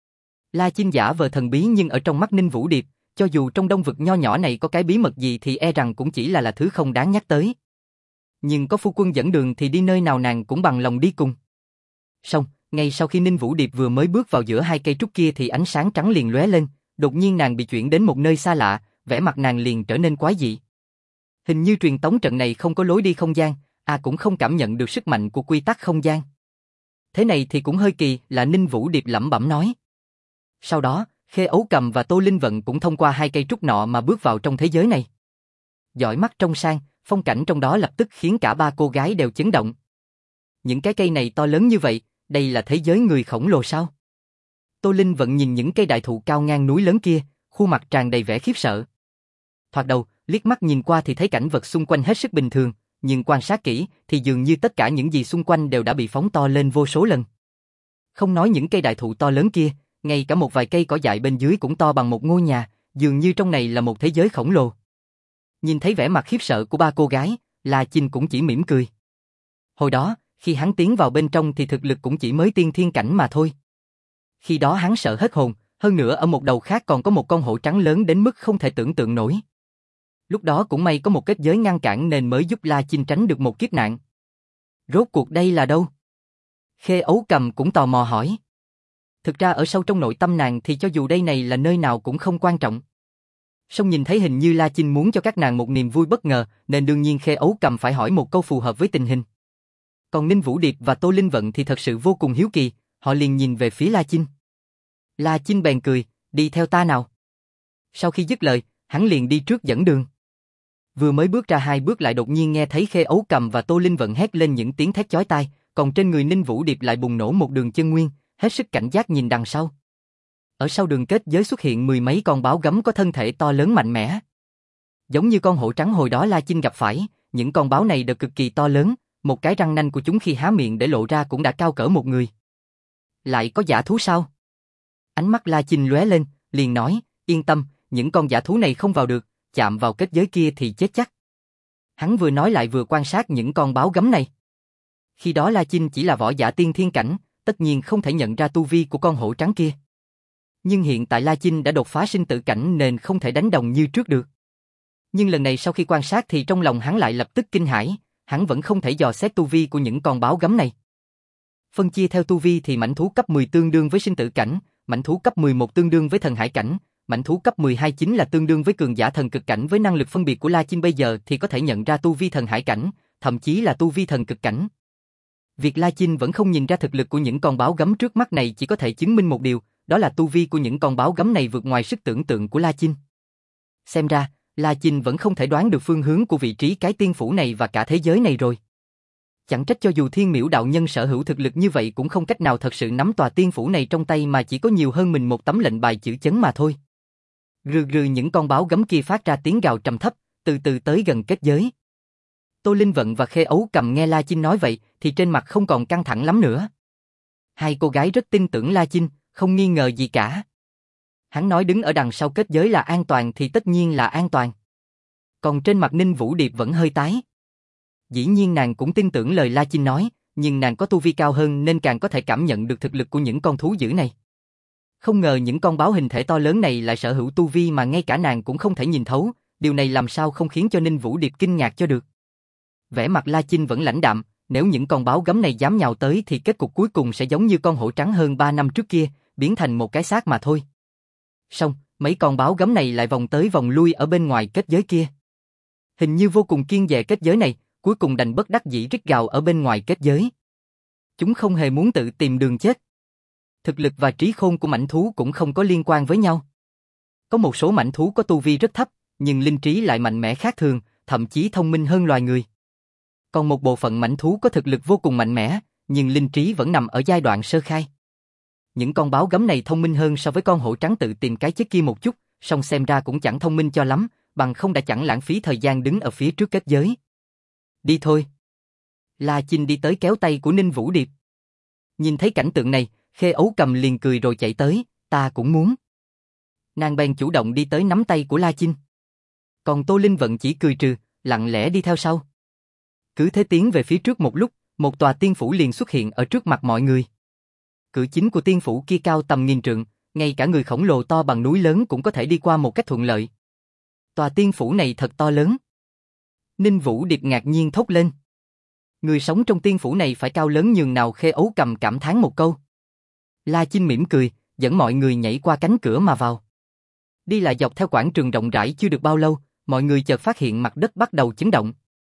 La Chinh giả vờ thần bí nhưng ở trong mắt Ninh Vũ Điệp, cho dù trong Đông Vực nho nhỏ này có cái bí mật gì thì e rằng cũng chỉ là là thứ không đáng nhắc tới. Nhưng có phu quân dẫn đường thì đi nơi nào nàng cũng bằng lòng đi cùng. Xong, ngay sau khi Ninh Vũ Điệp vừa mới bước vào giữa hai cây trúc kia thì ánh sáng trắng liền lóe lên, đột nhiên nàng bị chuyển đến một nơi xa lạ, vẻ mặt nàng liền trở nên quái dị. Hình như truyền tống trận này không có lối đi không gian, à cũng không cảm nhận được sức mạnh của quy tắc không gian. Thế này thì cũng hơi kỳ, là Ninh Vũ Điệp lẩm bẩm nói. Sau đó, Khê Ấu Cầm và Tô Linh Vận cũng thông qua hai cây trúc nọ mà bước vào trong thế giới này. Dõi mắt trông sang, phong cảnh trong đó lập tức khiến cả ba cô gái đều chấn động. Những cái cây này to lớn như vậy, đây là thế giới người khổng lồ sao? Tô Linh Vận nhìn những cây đại thụ cao ngang núi lớn kia, khuôn mặt tràn đầy vẻ khiếp sợ. Thoạt đầu, liếc mắt nhìn qua thì thấy cảnh vật xung quanh hết sức bình thường, nhưng quan sát kỹ thì dường như tất cả những gì xung quanh đều đã bị phóng to lên vô số lần. Không nói những cây đại thụ to lớn kia, ngay cả một vài cây cỏ dại bên dưới cũng to bằng một ngôi nhà, dường như trong này là một thế giới khổng lồ. Nhìn thấy vẻ mặt khiếp sợ của ba cô gái, La Chinh cũng chỉ mỉm cười. Hồi đó, khi hắn tiến vào bên trong thì thực lực cũng chỉ mới tiên thiên cảnh mà thôi. Khi đó hắn sợ hết hồn, hơn nữa ở một đầu khác còn có một con hổ trắng lớn đến mức không thể tưởng tượng nổi. Lúc đó cũng may có một kết giới ngăn cản nên mới giúp La Chinh tránh được một kiếp nạn. Rốt cuộc đây là đâu? Khê Ấu Cầm cũng tò mò hỏi. Thực ra ở sâu trong nội tâm nàng thì cho dù đây này là nơi nào cũng không quan trọng. Song nhìn thấy hình như La Chinh muốn cho các nàng một niềm vui bất ngờ, nên đương nhiên Khê Ấu Cầm phải hỏi một câu phù hợp với tình hình. Còn Ninh Vũ Điệp và Tô Linh Vận thì thật sự vô cùng hiếu kỳ, họ liền nhìn về phía La Chinh. La Chinh bèn cười, đi theo ta nào. Sau khi dứt lời, hắn liền đi trước dẫn đường. Vừa mới bước ra hai bước lại đột nhiên nghe thấy Khê Ấu Cầm và Tô Linh Vận hét lên những tiếng thét chói tai, còn trên người Ninh Vũ Điệp lại bùng nổ một đường chân nguyên, hết sức cảnh giác nhìn đằng sau. Ở sau đường kết giới xuất hiện mười mấy con báo gấm có thân thể to lớn mạnh mẽ. Giống như con hổ trắng hồi đó La Chinh gặp phải, những con báo này đều cực kỳ to lớn, một cái răng nanh của chúng khi há miệng để lộ ra cũng đã cao cỡ một người. Lại có dã thú sao? Ánh mắt La Chinh lóe lên, liền nói, Yên tâm, những con dã thú này không vào được, chạm vào kết giới kia thì chết chắc. Hắn vừa nói lại vừa quan sát những con báo gấm này. Khi đó La Chinh chỉ là võ giả tiên thiên cảnh, tất nhiên không thể nhận ra tu vi của con hổ trắng kia. Nhưng hiện tại La Chinh đã đột phá sinh tử cảnh nên không thể đánh đồng như trước được. Nhưng lần này sau khi quan sát thì trong lòng hắn lại lập tức kinh hãi, hắn vẫn không thể dò xét tu vi của những con báo gấm này. Phân chia theo tu vi thì mãnh thú cấp mười tương đương với sinh tử cảnh, mãnh thú cấp mười một tương đương với thần hải cảnh, mãnh thú cấp mười hai chính là tương đương với cường giả thần cực cảnh. Với năng lực phân biệt của La Chinh bây giờ thì có thể nhận ra tu vi thần hải cảnh, thậm chí là tu vi thần cực cảnh. Việc La Chinh vẫn không nhìn ra thực lực của những con báo gấm trước mắt này chỉ có thể chứng minh một điều, đó là tu vi của những con báo gấm này vượt ngoài sức tưởng tượng của La Chinh. Xem ra, La Chinh vẫn không thể đoán được phương hướng của vị trí cái tiên phủ này và cả thế giới này rồi. Chẳng trách cho dù Thiên Miễu đạo nhân sở hữu thực lực như vậy cũng không cách nào thật sự nắm tòa tiên phủ này trong tay mà chỉ có nhiều hơn mình một tấm lệnh bài chữ chấn mà thôi. Rừ rừ những con báo gấm kia phát ra tiếng gào trầm thấp, từ từ tới gần kết giới. Tô Linh Vận và Khê Ấu Cầm nghe La Chinh nói vậy thì trên mặt không còn căng thẳng lắm nữa. Hai cô gái rất tin tưởng La Chinh, không nghi ngờ gì cả. Hắn nói đứng ở đằng sau kết giới là an toàn thì tất nhiên là an toàn. Còn trên mặt Ninh Vũ Điệp vẫn hơi tái. Dĩ nhiên nàng cũng tin tưởng lời La Chinh nói, nhưng nàng có tu vi cao hơn nên càng có thể cảm nhận được thực lực của những con thú dữ này. Không ngờ những con báo hình thể to lớn này lại sở hữu tu vi mà ngay cả nàng cũng không thể nhìn thấu, điều này làm sao không khiến cho Ninh Vũ Điệp kinh ngạc cho được. Vẻ mặt La Chinh vẫn lãnh đạm, nếu những con báo gấm này dám nhào tới thì kết cục cuối cùng sẽ giống như con hổ trắng hơn ba năm trước kia, biến thành một cái xác mà thôi. Xong, mấy con báo gấm này lại vòng tới vòng lui ở bên ngoài kết giới kia. Hình như vô cùng kiêng dè kết giới này, cuối cùng đành bất đắc dĩ rít gào ở bên ngoài kết giới. Chúng không hề muốn tự tìm đường chết. Thực lực và trí khôn của mãnh thú cũng không có liên quan với nhau. Có một số mãnh thú có tu vi rất thấp, nhưng linh trí lại mạnh mẽ khác thường, thậm chí thông minh hơn loài người. Còn một bộ phận mãnh thú có thực lực vô cùng mạnh mẽ, nhưng linh trí vẫn nằm ở giai đoạn sơ khai. Những con báo gấm này thông minh hơn so với con hổ trắng tự tìm cái chết kia một chút, song xem ra cũng chẳng thông minh cho lắm, bằng không đã chẳng lãng phí thời gian đứng ở phía trước kết giới. Đi thôi. La Chinh đi tới kéo tay của Ninh Vũ Điệp. Nhìn thấy cảnh tượng này, Khê Ấu Cầm liền cười rồi chạy tới, ta cũng muốn. Nàng bèn chủ động đi tới nắm tay của La Chinh. Còn Tô Linh Vận chỉ cười trừ, lặng lẽ đi theo sau. Cứ thế tiến về phía trước một lúc, một tòa tiên phủ liền xuất hiện ở trước mặt mọi người. Cửa chính của tiên phủ kia cao tầm nghìn trượng, ngay cả người khổng lồ to bằng núi lớn cũng có thể đi qua một cách thuận lợi. Tòa tiên phủ này thật to lớn. Ninh Vũ Điệp ngạc nhiên thốt lên. Người sống trong tiên phủ này phải cao lớn nhường nào? Khê Ấu Cầm cảm thán một câu. La Chinh mỉm cười, dẫn mọi người nhảy qua cánh cửa mà vào. Đi lại dọc theo quảng trường rộng rãi chưa được bao lâu, mọi người chợt phát hiện mặt đất bắt đầu chấn động.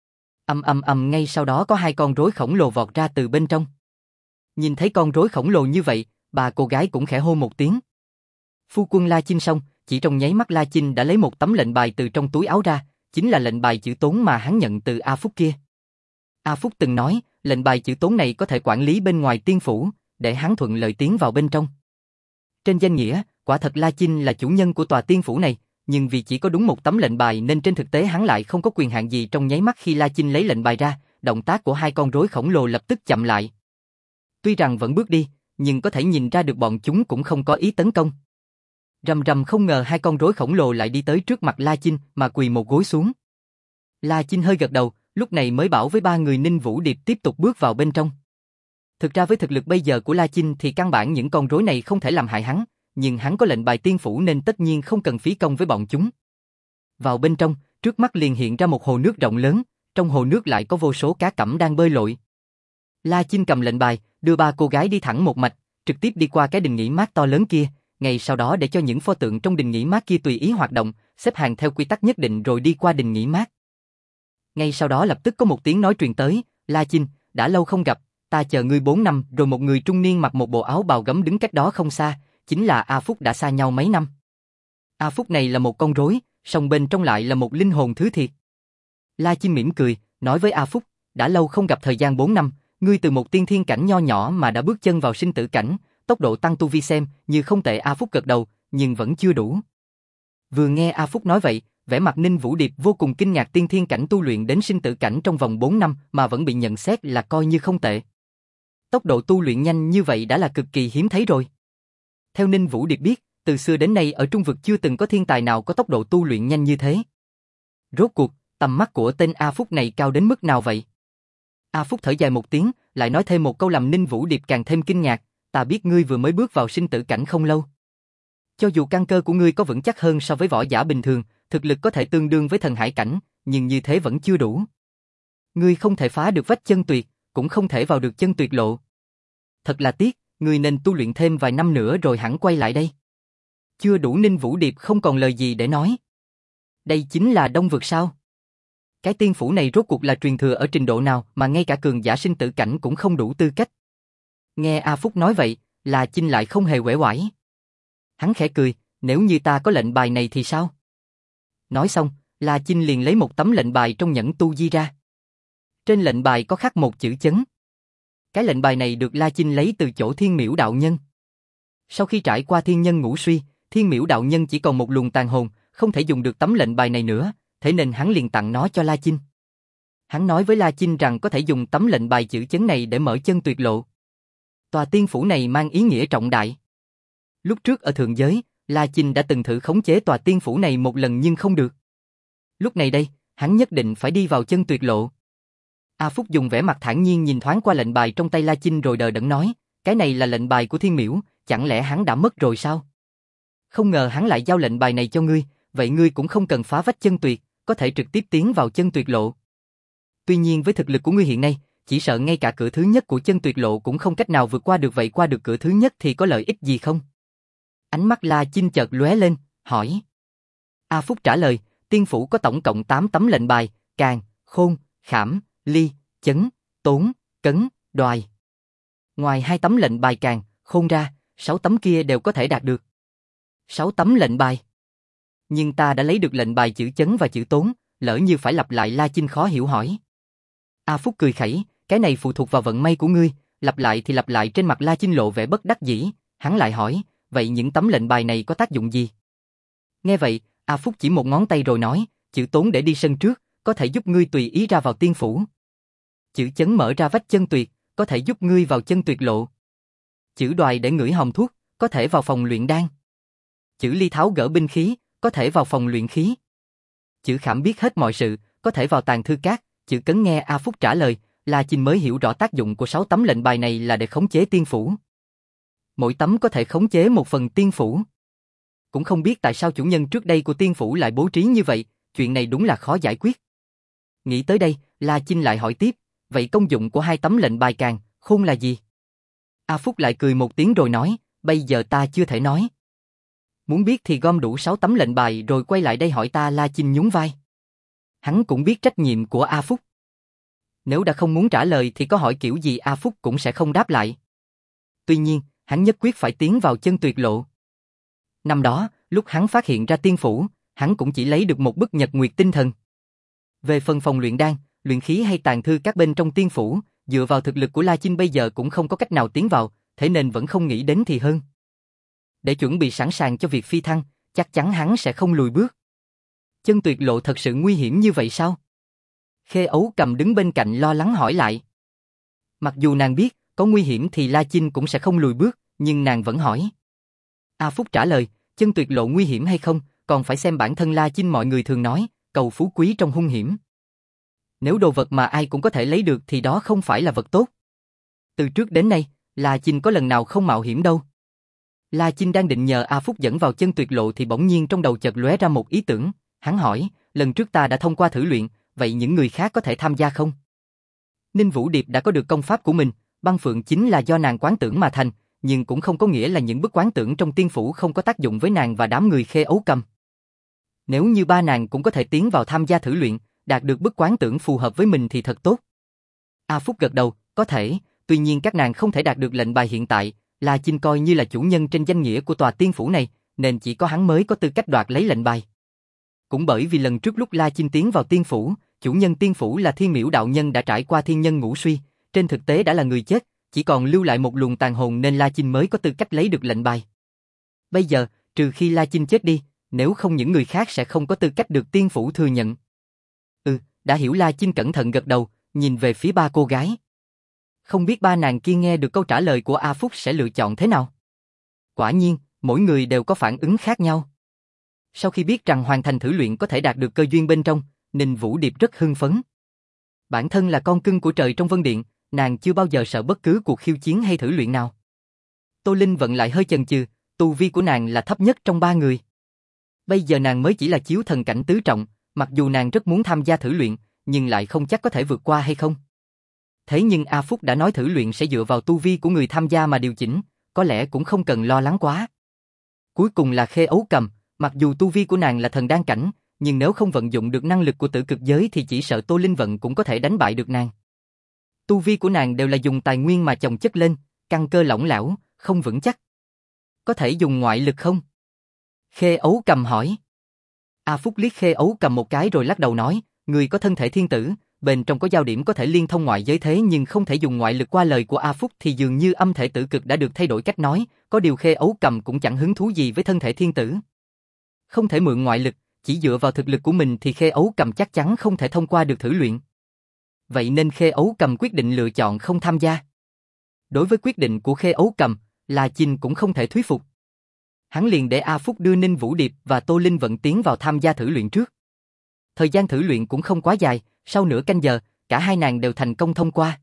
Ầm ầm ầm, ngay sau đó có hai con rối khổng lồ vọt ra từ bên trong. Nhìn thấy con rối khổng lồ như vậy, bà cô gái cũng khẽ hô một tiếng. Phu quân La Chinh. Xong, chỉ trong nháy mắt La Chinh đã lấy một tấm lệnh bài từ trong túi áo ra, chính là lệnh bài chữ Tốn mà hắn nhận từ A Phúc kia. A Phúc từng nói, lệnh bài chữ Tốn này có thể quản lý bên ngoài tiên phủ, để hắn thuận lợi tiến vào bên trong. Trên danh nghĩa, quả thật La Chinh là chủ nhân của tòa tiên phủ này, nhưng vì chỉ có đúng một tấm lệnh bài nên trên thực tế hắn lại không có quyền hạn gì. Trong nháy mắt khi La Chinh lấy lệnh bài ra, động tác của hai con rối khổng lồ lập tức chậm lại. Tuy rằng vẫn bước đi, nhưng có thể nhìn ra được bọn chúng cũng không có ý tấn công. Rầm rầm, không ngờ hai con rối khổng lồ lại đi tới trước mặt La Chinh mà quỳ một gối xuống. La Chinh hơi gật đầu, lúc này mới bảo với ba người Ninh Vũ Điệp tiếp tục bước vào bên trong. Thực ra với thực lực bây giờ của La Chinh thì căn bản những con rối này không thể làm hại hắn, nhưng hắn có lệnh bài tiên phủ nên tất nhiên không cần phí công với bọn chúng. Vào bên trong, trước mắt liền hiện ra một hồ nước rộng lớn, trong hồ nước lại có vô số cá cẩm đang bơi lội. La Chinh cầm lệnh bài, đưa ba cô gái đi thẳng một mạch, trực tiếp đi qua cái đình nghỉ mát to lớn kia, ngay sau đó để cho những pho tượng trong đình nghỉ mát kia tùy ý hoạt động, xếp hàng theo quy tắc nhất định rồi đi qua đình nghỉ mát. Ngay sau đó lập tức có một tiếng nói truyền tới, La Chinh, đã lâu không gặp, ta chờ ngươi bốn năm. Rồi một người trung niên mặc một bộ áo bào gấm đứng cách đó không xa, chính là A Phúc đã xa nhau mấy năm. A Phúc này là một con rối, song bên trong lại là một linh hồn thứ thiệt. La Chinh mỉm cười, nói với A Phúc, đã lâu không gặp, thời gian bốn năm, ngươi từ một tiên thiên cảnh nho nhỏ mà đã bước chân vào sinh tử cảnh, tốc độ tăng tu vi xem như không tệ. A Phúc gật đầu, nhưng vẫn chưa đủ. Vừa nghe A Phúc nói vậy, vẻ mặt Ninh Vũ Điệp vô cùng kinh ngạc, tiên thiên cảnh tu luyện đến sinh tử cảnh trong vòng bốn năm mà vẫn bị nhận xét là coi như không tệ. Tốc độ tu luyện nhanh như vậy đã là cực kỳ hiếm thấy rồi. Theo Ninh Vũ Điệp biết, Từ xưa đến nay ở Trung vực chưa từng có thiên tài nào có tốc độ tu luyện nhanh như thế. Rốt cuộc, tầm mắt của tên A Phúc này cao đến mức nào vậy? A Phúc thở dài một tiếng, lại nói thêm một câu làm Ninh Vũ Điệp càng thêm kinh ngạc, ta biết ngươi vừa mới bước vào sinh tử cảnh không lâu. Cho dù căn cơ của ngươi có vững chắc hơn so với võ giả bình thường, thực lực có thể tương đương với thần hải cảnh, nhưng như thế vẫn chưa đủ. Ngươi không thể phá được vách chân tuyệt, cũng không thể vào được chân tuyệt lộ. Thật là tiếc, ngươi nên tu luyện thêm vài năm nữa rồi hẳn quay lại đây. Chưa đủ. Ninh Vũ Điệp không còn lời gì để nói. Đây chính là Đông vực sao? Cái tiên phủ này rốt cuộc là truyền thừa ở trình độ nào mà ngay cả cường giả sinh tử cảnh cũng không đủ tư cách. Nghe A Phúc nói vậy, La Chinh lại không hề uể oải. Hắn khẽ cười, nếu như ta có lệnh bài này thì sao? Nói xong, La Chinh liền lấy một tấm lệnh bài trong nhẫn tu di ra. Trên lệnh bài có khắc một chữ chấn. Cái lệnh bài này được La Chinh lấy từ chỗ Thiên Miễu đạo nhân. Sau khi trải qua thiên nhân ngũ suy, Thiên Miễu đạo nhân chỉ còn một luồng tàn hồn, không thể dùng được tấm lệnh bài này nữa, thế nên hắn liền tặng nó cho La Chinh. Hắn nói với La Chinh rằng có thể dùng tấm lệnh bài chữ chấn này để mở chân tuyệt lộ. Tòa tiên phủ này mang ý nghĩa trọng đại. Lúc trước ở thượng giới, La Chinh đã từng thử khống chế tòa tiên phủ này một lần nhưng không được. Lúc này đây, hắn nhất định phải đi vào chân tuyệt lộ. A Phúc dùng vẻ mặt thản nhiên nhìn thoáng qua lệnh bài trong tay La Chinh rồi đờ đẫn nói, cái này là lệnh bài của Thiên Miễu, chẳng lẽ hắn đã mất rồi sao? Không ngờ hắn lại giao lệnh bài này cho ngươi, vậy ngươi cũng không cần phá vách chân tuyệt, có thể trực tiếp tiến vào chân tuyệt lộ. Tuy nhiên với thực lực của ngươi hiện nay, chỉ sợ ngay cả cửa thứ nhất của chân tuyệt lộ cũng không cách nào vượt qua được, vậy qua được cửa thứ nhất thì có lợi ích gì không? Ánh mắt La Chinh chợt lóe lên, hỏi. A Phúc trả lời, tiên phủ có tổng cộng tám tấm lệnh bài, Càn, Khôn, Khảm, Ly, Chấn, Tốn, Cấn, Đoài. Ngoài hai tấm lệnh bài Càn, Khôn ra, sáu tấm kia đều có thể đạt được. Sáu tấm lệnh bài. Nhưng ta đã lấy được lệnh bài chữ Chấn và chữ Tốn, lỡ như phải lặp lại. La Chinh khó hiểu hỏi. A Phúc cười khẩy, cái này phụ thuộc vào vận may của ngươi, lặp lại thì lặp lại. Trên mặt La Chinh lộ vẻ bất đắc dĩ, hắn lại hỏi, vậy những tấm lệnh bài này có tác dụng gì? Nghe vậy, A Phúc chỉ một ngón tay rồi nói, chữ Tốn để đi sân trước, có thể giúp ngươi tùy ý ra vào tiên phủ. Chữ Chấn mở ra vách chân tuyệt, có thể giúp ngươi vào chân tuyệt lộ. Chữ Đoài để ngửi hồng thuốc, có thể vào phòng luyện đan. Chữ Ly tháo gỡ binh khí, có thể vào phòng luyện khí. Chữ Khảm biết hết mọi sự, có thể vào tàng thư các. Chữ Cấn nghe A Phúc trả lời, La Chinh mới hiểu rõ tác dụng của sáu tấm lệnh bài này là để khống chế tiên phủ. Mỗi tấm có thể khống chế một phần tiên phủ. Cũng không biết tại sao chủ nhân trước đây của tiên phủ lại bố trí như vậy, chuyện này đúng là khó giải quyết. Nghĩ tới đây, La Chinh lại hỏi tiếp, vậy công dụng của hai tấm lệnh bài Càn, Khôn là gì? A Phúc lại cười một tiếng rồi nói, bây giờ ta chưa thể nói. Muốn biết thì gom đủ sáu tấm lệnh bài rồi quay lại đây hỏi ta. La Chinh nhún vai. Hắn cũng biết trách nhiệm của A Phúc. Nếu đã không muốn trả lời thì có hỏi kiểu gì A Phúc cũng sẽ không đáp lại. Tuy nhiên, hắn nhất quyết phải tiến vào chân tuyệt lộ. Năm đó, lúc hắn phát hiện ra tiên phủ, hắn cũng chỉ lấy được một bức nhật nguyệt tinh thần. Về phần phòng luyện đan, luyện khí hay tàng thư các bên trong tiên phủ, dựa vào thực lực của La Chinh bây giờ cũng không có cách nào tiến vào, thế nên vẫn không nghĩ đến thì hơn. Để chuẩn bị sẵn sàng cho việc phi thăng, chắc chắn hắn sẽ không lùi bước. Chân tuyệt lộ thật sự nguy hiểm như vậy sao? Khê Ấu Cầm đứng bên cạnh lo lắng hỏi lại. Mặc dù nàng biết, có nguy hiểm thì La Chinh cũng sẽ không lùi bước, nhưng nàng vẫn hỏi. A Phúc trả lời, chân tuyệt lộ nguy hiểm hay không, còn phải xem bản thân La Chinh. Mọi người thường nói, cầu phú quý trong hung hiểm. Nếu đồ vật mà ai cũng có thể lấy được thì đó không phải là vật tốt. Từ trước đến nay, La Chinh có lần nào không mạo hiểm đâu. La Chinh đang định nhờ A Phúc dẫn vào chân tuyệt lộ thì bỗng nhiên trong đầu chợt lóe ra một ý tưởng. Hắn hỏi, lần trước ta đã thông qua thử luyện, vậy những người khác có thể tham gia không? Ninh Vũ Điệp đã có được công pháp của mình, băng phượng chính là do nàng quán tưởng mà thành, nhưng cũng không có nghĩa là những bức quán tưởng trong tiên phủ không có tác dụng với nàng và đám người Khê Ấu Cầm. Nếu như ba nàng cũng có thể tiến vào tham gia thử luyện, đạt được bức quán tưởng phù hợp với mình thì thật tốt. A Phúc gật đầu, có thể, tuy nhiên các nàng không thể đạt được lệnh bài hiện tại. La Chinh coi như là chủ nhân trên danh nghĩa của tòa tiên phủ này, nên chỉ có hắn mới có tư cách đoạt lấy lệnh bài. Cũng bởi vì lần trước lúc La Chinh tiến vào tiên phủ, chủ nhân tiên phủ là Thiên Miễu đạo nhân đã trải qua thiên nhân ngũ suy, trên thực tế đã là người chết, chỉ còn lưu lại một luồng tàn hồn nên La Chinh mới có tư cách lấy được lệnh bài. Bây giờ, trừ khi La Chinh chết đi, nếu không những người khác sẽ không có tư cách được tiên phủ thừa nhận. Ừ, đã hiểu. La Chinh cẩn thận gật đầu, nhìn về phía ba cô gái. Không biết ba nàng kia nghe được câu trả lời của A Phúc sẽ lựa chọn thế nào. Quả nhiên, mỗi người đều có phản ứng khác nhau. Sau khi biết rằng hoàn thành thử luyện có thể đạt được cơ duyên bên trong, Ninh Vũ Điệp rất hưng phấn. Bản thân là con cưng của trời trong Vân Điện, nàng chưa bao giờ sợ bất cứ cuộc khiêu chiến hay thử luyện nào. Tô Linh Vận lại hơi chần chừ, tu vi của nàng là thấp nhất trong ba người. Bây giờ nàng mới chỉ là chiếu thần cảnh tứ trọng, mặc dù nàng rất muốn tham gia thử luyện, nhưng lại không chắc có thể vượt qua hay không. Thế nhưng A Phúc đã nói thử luyện sẽ dựa vào tu vi của người tham gia mà điều chỉnh, có lẽ cũng không cần lo lắng quá. Cuối cùng là Khê Ấu Cầm, mặc dù tu vi của nàng là thần đan cảnh, nhưng nếu không vận dụng được năng lực của tử cực giới thì chỉ sợ Tô Linh Vận cũng có thể đánh bại được nàng. Tu vi của nàng đều là dùng tài nguyên mà chồng chất lên, căn cơ lỏng lẻo, không vững chắc. Có thể dùng ngoại lực không? Khê Ấu Cầm hỏi. A Phúc liếc Khê Ấu Cầm một cái rồi lắc đầu nói, người có thân thể thiên tử, bên trong có giao điểm có thể liên thông ngoại giới thế nhưng không thể dùng ngoại lực. Qua lời của A Phúc thì dường như âm thể tử cực đã được thay đổi cách nói, có điều Khê Ấu Cầm cũng chẳng hứng thú gì với thân thể thiên tử. Không thể mượn ngoại lực, chỉ dựa vào thực lực của mình thì Khê Ấu Cầm chắc chắn không thể thông qua được thử luyện. Vậy nên Khê Ấu Cầm quyết định lựa chọn không tham gia. Đối với quyết định của Khê Ấu Cầm, La Chinh cũng không thể thuyết phục. Hắn liền để A Phúc đưa Ninh Vũ Điệp và Tô Linh Vận tiến vào tham gia thử luyện trước. Thời gian thử luyện cũng không quá dài, sau nửa canh giờ, cả hai nàng đều thành công thông qua.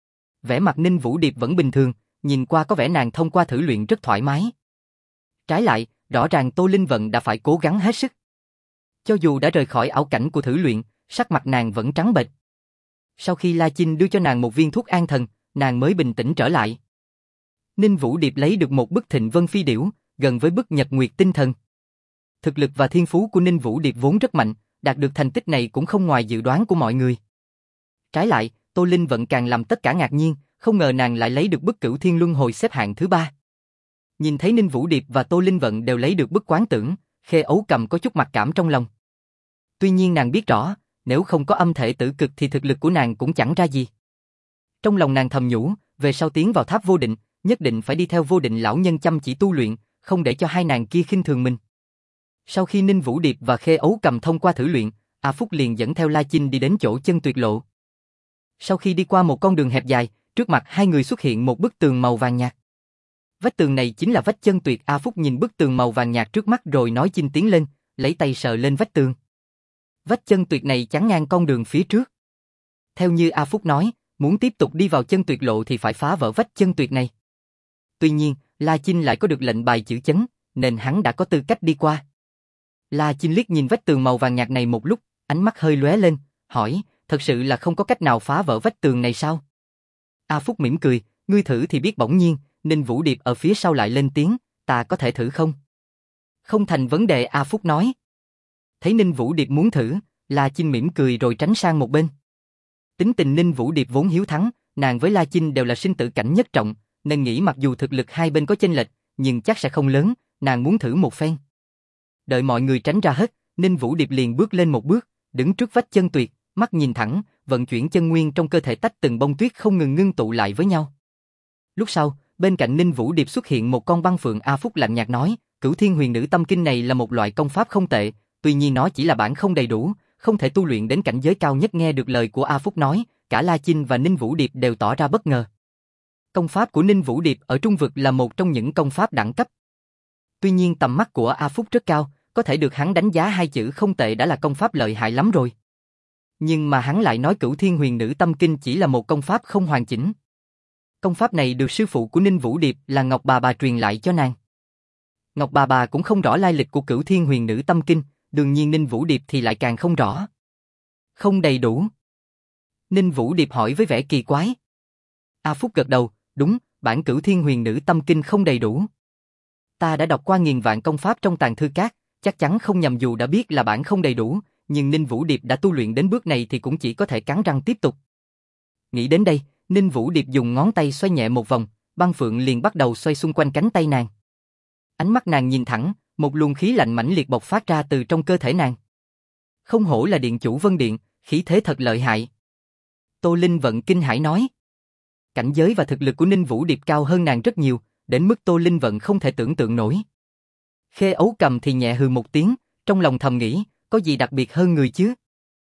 Vẻ mặt Ninh Vũ Điệp vẫn bình thường, nhìn qua có vẻ nàng thông qua thử luyện rất thoải mái. Trái lại, rõ ràng Tô Linh Vận đã phải cố gắng hết sức. Cho dù đã rời khỏi ảo cảnh của thử luyện, sắc mặt nàng vẫn trắng bệch. Sau khi La Chinh đưa cho nàng một viên thuốc an thần, nàng mới bình tĩnh trở lại. Ninh Vũ Điệp lấy được một bức Thịnh Vân Phi Điểu, gần với bức Nhật Nguyệt Tinh Thần. Thực lực và thiên phú của Ninh Vũ Điệp vốn rất mạnh, đạt được thành tích này cũng không ngoài dự đoán của mọi người. Trái lại, Tô Linh Vận càng làm tất cả ngạc nhiên, không ngờ nàng lại lấy được bức Cửu Thiên Luân Hồi xếp hạng thứ ba. Nhìn thấy Ninh Vũ Điệp và Tô Linh Vận đều lấy được bức Quán Tưởng, Khê Ấu Cầm có chút mặc cảm trong lòng. Tuy nhiên nàng biết rõ, nếu không có âm thể tử cực thì thực lực của nàng cũng chẳng ra gì. Trong lòng nàng thầm nhủ, về sau tiến vào tháp vô định, nhất định phải đi theo vô định lão nhân chăm chỉ tu luyện, không để cho hai nàng kia khinh thường mình. Sau khi Ninh Vũ Điệp và Khê Ấu Cầm thông qua thử luyện, A Phúc liền dẫn theo La Chinh đi đến chỗ chân tuyệt lộ. Sau khi đi qua một con đường hẹp dài, trước mặt hai người xuất hiện một bức tường màu vàng nhạt. Vách tường này chính là vách chân tuyệt. A Phúc nhìn bức tường màu vàng nhạt trước mắt rồi nói Chinh tiến lên, lấy tay sờ lên vách tường. Vách chân tuyệt này chắn ngang con đường phía trước. Theo như A Phúc nói, muốn tiếp tục đi vào chân tuyệt lộ thì phải phá vỡ vách chân tuyệt này. Tuy nhiên, La Chinh lại có được lệnh bài chữ chấn, nên hắn đã có tư cách đi qua. La Chinh liếc nhìn vách tường màu vàng nhạt này một lúc, ánh mắt hơi lóe lên, hỏi, thật sự là không có cách nào phá vỡ vách tường này sao? A Phúc mỉm cười, ngươi thử thì biết. Bỗng nhiên, Ninh Vũ Điệp ở phía sau lại lên tiếng, ta có thể thử không? Không thành vấn đề, A Phúc nói. Thấy Ninh Vũ Điệp muốn thử, La Chinh mỉm cười rồi tránh sang một bên. Tính tình Ninh Vũ Điệp vốn hiếu thắng, nàng với La Chinh đều là sinh tử cảnh nhất trọng, nên nghĩ mặc dù thực lực hai bên có chênh lệch, nhưng chắc sẽ không lớn, nàng muốn thử một phen. Đợi mọi người tránh ra hết, Ninh Vũ Điệp liền bước lên một bước, đứng trước vách chân tuyệt, mắt nhìn thẳng, vận chuyển chân nguyên trong cơ thể tách từng bông tuyết không ngừng ngưng tụ lại với nhau. Lúc sau, bên cạnh Ninh Vũ Điệp xuất hiện một con băng phượng. A Phúc lạnh nhạt nói, Cửu Thiên Huyền Nữ Tâm Kinh này là một loại công pháp không tệ, tuy nhiên nó chỉ là bản không đầy đủ, không thể tu luyện đến cảnh giới cao nhất. Nghe được lời của A Phúc nói, cả La Chinh và Ninh Vũ Điệp đều tỏ ra bất ngờ. Công pháp của Ninh Vũ Điệp ở Trung Vực là một trong những công pháp đẳng cấp. Tuy nhiên tầm mắt của A Phúc rất cao, có thể được hắn đánh giá hai chữ không tệ đã là công pháp lợi hại lắm rồi. Nhưng mà hắn lại nói Cửu Thiên Huyền Nữ Tâm Kinh chỉ là một công pháp không hoàn chỉnh. Công pháp này được sư phụ của Ninh Vũ Điệp là Ngọc Bà Bà truyền lại cho nàng. Ngọc Bà Bà cũng không rõ lai lịch của Cửu Thiên Huyền Nữ Tâm Kinh, đương nhiên Ninh Vũ Điệp thì lại càng không rõ. Không đầy đủ. Ninh Vũ Điệp hỏi với vẻ kỳ quái. A Phúc gật đầu, đúng, bản Cửu Thiên Huyền Nữ Tâm Kinh không đầy đủ. Ta đã đọc qua nghìn vạn công pháp trong tàng thư các, chắc chắn không nhầm. Dù đã biết là bản không đầy đủ, nhưng Ninh Vũ Điệp đã tu luyện đến bước này thì cũng chỉ có thể cắn răng tiếp tục. Nghĩ đến đây, Ninh Vũ Điệp dùng ngón tay xoay nhẹ một vòng, băng phượng liền bắt đầu xoay xung quanh cánh tay nàng. Ánh mắt nàng nhìn thẳng, một luồng khí lạnh mãnh liệt bộc phát ra từ trong cơ thể nàng. Không hổ là điện chủ Vân Điện, khí thế thật lợi hại. Tô Linh Vận kinh hãi nói. Cảnh giới và thực lực của Ninh Vũ Điệp cao hơn nàng rất nhiều, đến mức Tô Linh Vận không thể tưởng tượng nổi. Khê Ấu Cầm thì nhẹ hừ một tiếng, trong lòng thầm nghĩ, có gì đặc biệt hơn người chứ?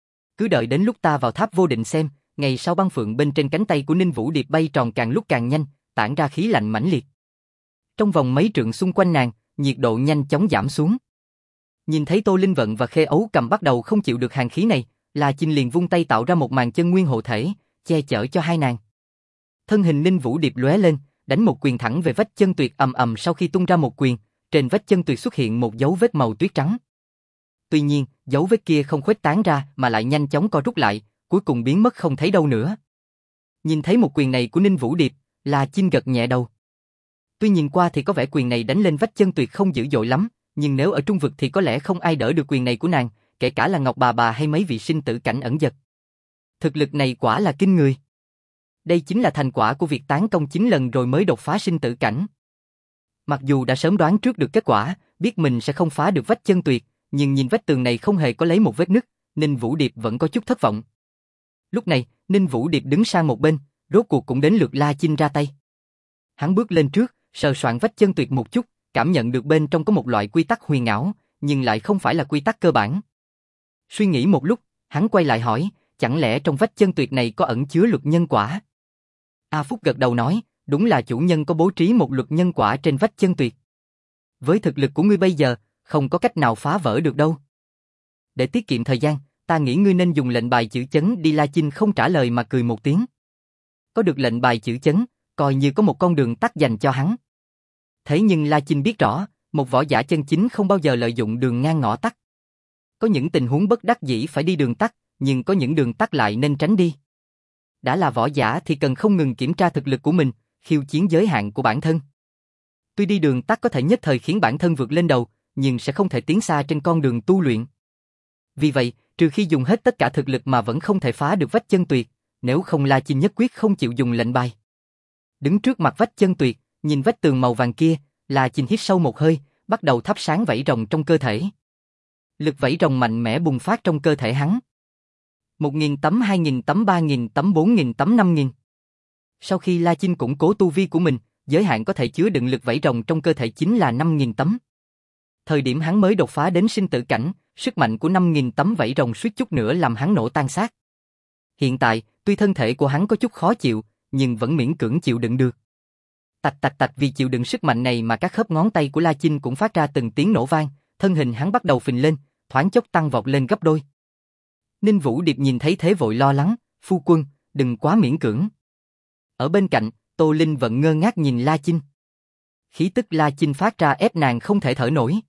Cứ đợi đến lúc ta vào tháp vô định xem. Ngày sau băng phượng bên trên cánh tay của Ninh Vũ Điệp bay tròn càng lúc càng nhanh, tản ra khí lạnh mãnh liệt. Trong vòng mấy trượng xung quanh nàng, nhiệt độ nhanh chóng giảm xuống. Nhìn thấy Tô Linh Vận và Khê Ấu Cầm bắt đầu không chịu được hàn khí này, La Chinh liền vung tay tạo ra một màn chân nguyên hộ thể, che chở cho hai nàng. Thân hình Ninh Vũ Điệp lóe lên, đánh một quyền thẳng về vách chân tuyệt. Ầm ầm. Sau khi tung ra một quyền, trên vách chân tuyệt xuất hiện một dấu vết màu tuyết trắng. Tuy nhiên, dấu vết kia không khuếch tán ra mà lại nhanh chóng co rút lại, cuối cùng biến mất không thấy đâu nữa. Nhìn thấy một quyền này của Ninh Vũ Điệp, La Chinh gật nhẹ đầu. Tuy nhìn qua thì có vẻ quyền này đánh lên vách chân tuyệt không dữ dội lắm, nhưng nếu ở trung vực thì có lẽ không ai đỡ được quyền này của nàng, kể cả là Ngọc Bà Bà hay mấy vị sinh tử cảnh ẩn dật. Thực lực này quả là kinh người. Đây chính là thành quả của việc tán công chín lần rồi mới đột phá sinh tử cảnh. Mặc dù đã sớm đoán trước được kết quả, biết mình sẽ không phá được vách chân tuyệt, nhưng nhìn vách tường này không hề có lấy một vết nứt, Ninh Vũ Điệp vẫn có chút thất vọng. Lúc này, Ninh Vũ Điệp đứng sang một bên, rốt cuộc cũng đến lượt La Chinh ra tay. Hắn bước lên trước, sờ soạn vách chân tuyệt một chút, cảm nhận được bên trong có một loại quy tắc huyền ảo, nhưng lại không phải là quy tắc cơ bản. Suy nghĩ một lúc, hắn quay lại hỏi, chẳng lẽ trong vách chân tuyệt này có ẩn chứa luật nhân quả? A Phúc gật đầu nói, đúng là chủ nhân có bố trí một luật nhân quả trên vách chân tuyệt. Với thực lực của ngươi bây giờ, không có cách nào phá vỡ được đâu. Để tiết kiệm thời gian, ta nghĩ ngươi nên dùng lệnh bài chữ chấn đi. La Chinh không trả lời mà cười một tiếng. Có được lệnh bài chữ chấn, coi như có một con đường tắt dành cho hắn. Thế nhưng La Chinh biết rõ, một võ giả chân chính không bao giờ lợi dụng đường ngang ngõ tắt. Có những tình huống bất đắc dĩ phải đi đường tắt, nhưng có những đường tắt lại nên tránh đi. Đã là võ giả thì cần không ngừng kiểm tra thực lực của mình, khiêu chiến giới hạn của bản thân. Tuy đi đường tắt có thể nhất thời khiến bản thân vượt lên đầu, nhưng sẽ không thể tiến xa trên con đường tu luyện. Vì vậy, trừ khi dùng hết tất cả thực lực mà vẫn không thể phá được vách chân tuyệt, nếu không La Chinh nhất quyết không chịu dùng lệnh bài. Đứng trước mặt vách chân tuyệt, nhìn vách tường màu vàng kia, La Chinh hít sâu một hơi, bắt đầu thắp sáng vảy rồng trong cơ thể. Lực vảy rồng mạnh mẽ bùng phát trong cơ thể hắn. Một nghìn tấm, hai nghìn tấm, ba nghìn tấm, bốn nghìn tấm, năm nghìn. Sau khi La Chinh củng cố tu vi của mình, giới hạn có thể chứa đựng lực vảy rồng trong cơ thể chính là năm nghìn tấm. Thời điểm hắn mới đột phá đến sinh tử cảnh, sức mạnh của năm nghìn tấm vảy rồng suýt chút nữa làm hắn nổ tan xác. Hiện tại, tuy thân thể của hắn có chút khó chịu, nhưng vẫn miễn cưỡng chịu đựng được. Tạch tạch tạch, vì chịu đựng sức mạnh này mà các khớp ngón tay của La Chinh cũng phát ra từng tiếng nổ vang, thân hình hắn bắt đầu phình lên, thoáng chốc tăng vọt lên gấp đôi. Ninh Vũ Điệp nhìn thấy thế vội lo lắng, phu quân, đừng quá miễn cưỡng. Ở bên cạnh, Tô Linh Vận ngơ ngác nhìn La Chinh. Khí tức La Chinh phát ra ép nàng không thể thở nổi.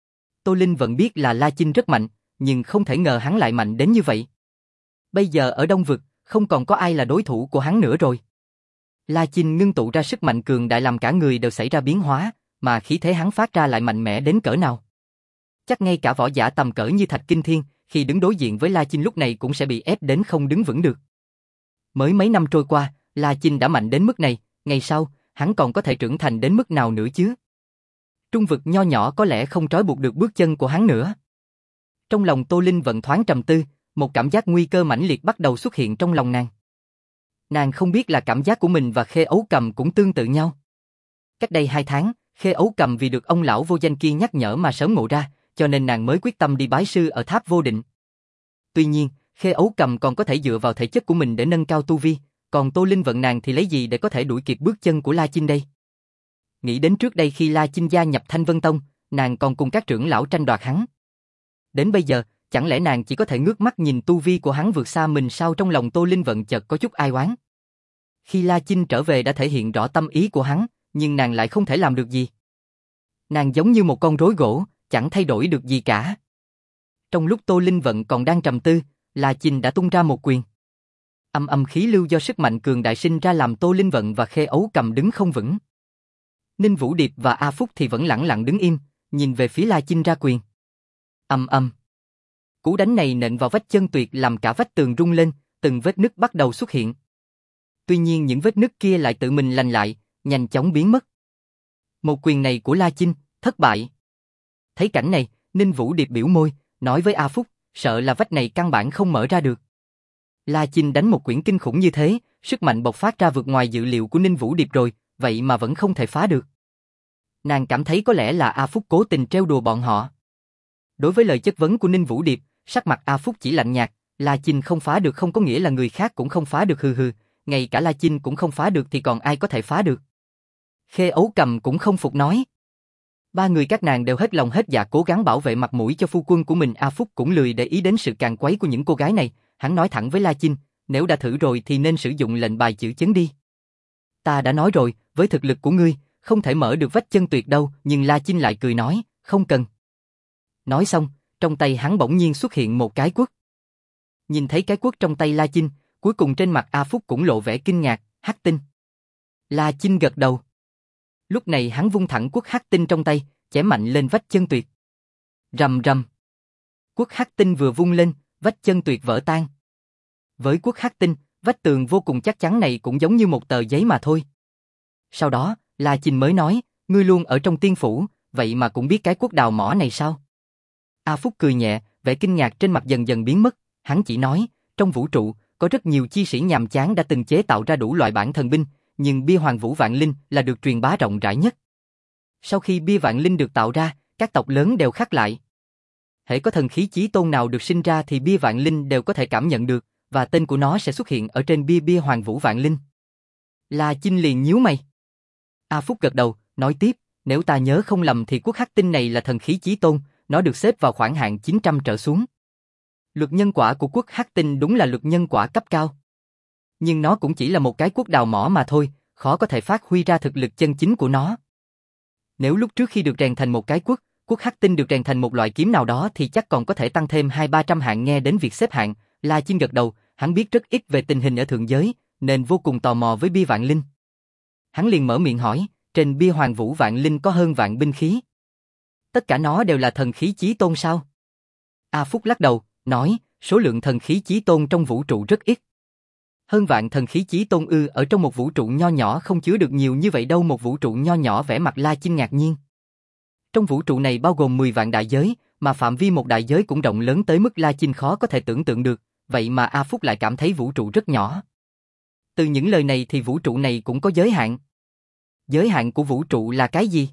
Tô Linh Vận biết là La Chinh rất mạnh, nhưng không thể ngờ hắn lại mạnh đến như vậy. Bây giờ ở Đông Vực, không còn có ai là đối thủ của hắn nữa rồi. La Chinh ngưng tụ ra sức mạnh cường đại làm cả người đều xảy ra biến hóa, mà khí thế hắn phát ra lại mạnh mẽ đến cỡ nào. Chắc ngay cả võ giả tầm cỡ như Thạch Kinh Thiên, khi đứng đối diện với La Chinh lúc này cũng sẽ bị ép đến không đứng vững được. Mới mấy năm trôi qua, La Chinh đã mạnh đến mức này, ngày sau, hắn còn có thể trưởng thành đến mức nào nữa chứ? Trung vực nho nhỏ có lẽ không trói buộc được bước chân của hắn nữa. Trong lòng Tô Linh Vận thoáng trầm tư, một cảm giác nguy cơ mãnh liệt bắt đầu xuất hiện trong lòng nàng. Nàng không biết là cảm giác của mình và Khê Ấu Cầm cũng tương tự nhau. Cách đây hai tháng, Khê Ấu Cầm vì được ông lão vô danh kia nhắc nhở mà sớm ngộ ra, cho nên nàng mới quyết tâm đi bái sư ở Tháp Vô Định. Tuy nhiên, Khê Ấu Cầm còn có thể dựa vào thể chất của mình để nâng cao tu vi, còn Tô Linh Vận nàng thì lấy gì để có thể đuổi kịp bước chân của La Chinh đây? Nghĩ đến trước đây khi La Chinh gia nhập Thanh Vân Tông, nàng còn cùng các trưởng lão tranh đoạt hắn. Đến bây giờ, chẳng lẽ nàng chỉ có thể ngước mắt nhìn tu vi của hắn vượt xa mình sao? Trong lòng Tô Linh Vận chợt có chút ai oán. Khi La Chinh trở về đã thể hiện rõ tâm ý của hắn, nhưng nàng lại không thể làm được gì. Nàng giống như một con rối gỗ, chẳng thay đổi được gì cả. Trong lúc Tô Linh Vận còn đang trầm tư, La Chinh đã tung ra một quyền. Âm âm khí lưu do sức mạnh cường đại sinh ra làm Tô Linh Vận và Khê Ấu Cầm đứng không vững. Ninh Vũ Điệp và A Phúc thì vẫn lẳng lặng đứng im, nhìn về phía La Chinh ra quyền. Âm âm. Cú đánh này nện vào vách chân tuyệt làm cả vách tường rung lên, từng vết nứt bắt đầu xuất hiện. Tuy nhiên những vết nứt kia lại tự mình lành lại, nhanh chóng biến mất. Một quyền này của La Chinh, thất bại. Thấy cảnh này, Ninh Vũ Điệp biểu môi, nói với A Phúc, sợ là vách này căn bản không mở ra được. La Chinh đánh một quyển kinh khủng như thế, sức mạnh bộc phát ra vượt ngoài dự liệu của Ninh Vũ Điệp rồi, vậy mà vẫn không thể phá được. Nàng cảm thấy có lẽ là A Phúc cố tình trêu đùa bọn họ. Đối với lời chất vấn của Ninh Vũ Điệp, sắc mặt A Phúc chỉ lạnh nhạt, La Chinh không phá được không có nghĩa là người khác cũng không phá được, hừ hừ, ngay cả La Chinh cũng không phá được thì còn ai có thể phá được. Khê Ấu Cầm cũng không phục nói. Ba người các nàng đều hết lòng hết dạ cố gắng bảo vệ mặt mũi cho phu quân của mình. A Phúc cũng lười để ý đến sự càn quấy của những cô gái này, hắn nói thẳng với La Chinh, nếu đã thử rồi thì nên sử dụng lệnh bài chữ chấn đi. Ta đã nói rồi, với thực lực của ngươi, không thể mở được vách chân tuyệt đâu, nhưng La Chinh lại cười nói, không cần. Nói xong, trong tay hắn bỗng nhiên xuất hiện một cái quất. Nhìn thấy cái quất trong tay La Chinh, cuối cùng trên mặt A Phúc cũng lộ vẻ kinh ngạc, hắc tinh. La Chinh gật đầu. Lúc này hắn vung thẳng quất hắc tinh trong tay, chém mạnh lên vách chân tuyệt. Rầm rầm. Quất hắc tinh vừa vung lên, vách chân tuyệt vỡ tan. Với quất hắc tinh, vách tường vô cùng chắc chắn này cũng giống như một tờ giấy mà thôi. Sau đó, La Chinh mới nói, ngươi luôn ở trong tiên phủ, vậy mà cũng biết cái quất đào mỏ này sao? A Phúc cười nhẹ, vẻ kinh ngạc trên mặt dần dần biến mất, hắn chỉ nói, trong vũ trụ, có rất nhiều chi sĩ nhàm chán đã từng chế tạo ra đủ loại bản thần binh, nhưng bia Hoàng Vũ Vạn Linh là được truyền bá rộng rãi nhất. Sau khi bia Vạn Linh được tạo ra, các tộc lớn đều khắc lại. Hễ có thần khí chí tôn nào được sinh ra thì bia Vạn Linh đều có thể cảm nhận được, và tên của nó sẽ xuất hiện ở trên bia bia Hoàng Vũ Vạn Linh. La Chinh liền nhíu mày. A Phúc gật đầu, nói tiếp, nếu ta nhớ không lầm thì quốc hắc tinh này là thần khí chí tôn, nó được xếp vào khoảng hạng chín trăm trở xuống. Luật nhân quả của quốc hắc tinh đúng là luật nhân quả cấp cao. Nhưng nó cũng chỉ là một cái quốc đào mỏ mà thôi, khó có thể phát huy ra thực lực chân chính của nó. Nếu lúc trước khi được rèn thành một cái quốc, quốc hắc tinh được rèn thành một loại kiếm nào đó thì chắc còn có thể tăng thêm hai ba trăm hạng. Nghe đến việc xếp hạng, La Chinh gật đầu, hắn biết rất ít về tình hình ở thượng giới, nên vô cùng tò mò với bia Vạn Linh. Hắn liền mở miệng hỏi, trên bia Hoàng Vũ Vạn Linh có hơn vạn binh khí. Tất cả nó đều là thần khí chí tôn sao? A Phúc lắc đầu, nói, số lượng thần khí chí tôn trong vũ trụ rất ít. Hơn vạn thần khí chí tôn ư? Ở trong một vũ trụ nho nhỏ không chứa được nhiều như vậy đâu. Một vũ trụ nho nhỏ? Vẻ mặt La Chinh ngạc nhiên. Trong vũ trụ này bao gồm mười vạn đại giới, mà phạm vi một đại giới cũng rộng lớn tới mức La Chinh khó có thể tưởng tượng được, vậy mà A Phúc lại cảm thấy vũ trụ rất nhỏ. Từ những lời này thì vũ trụ này cũng có giới hạn. Giới hạn của vũ trụ là cái gì?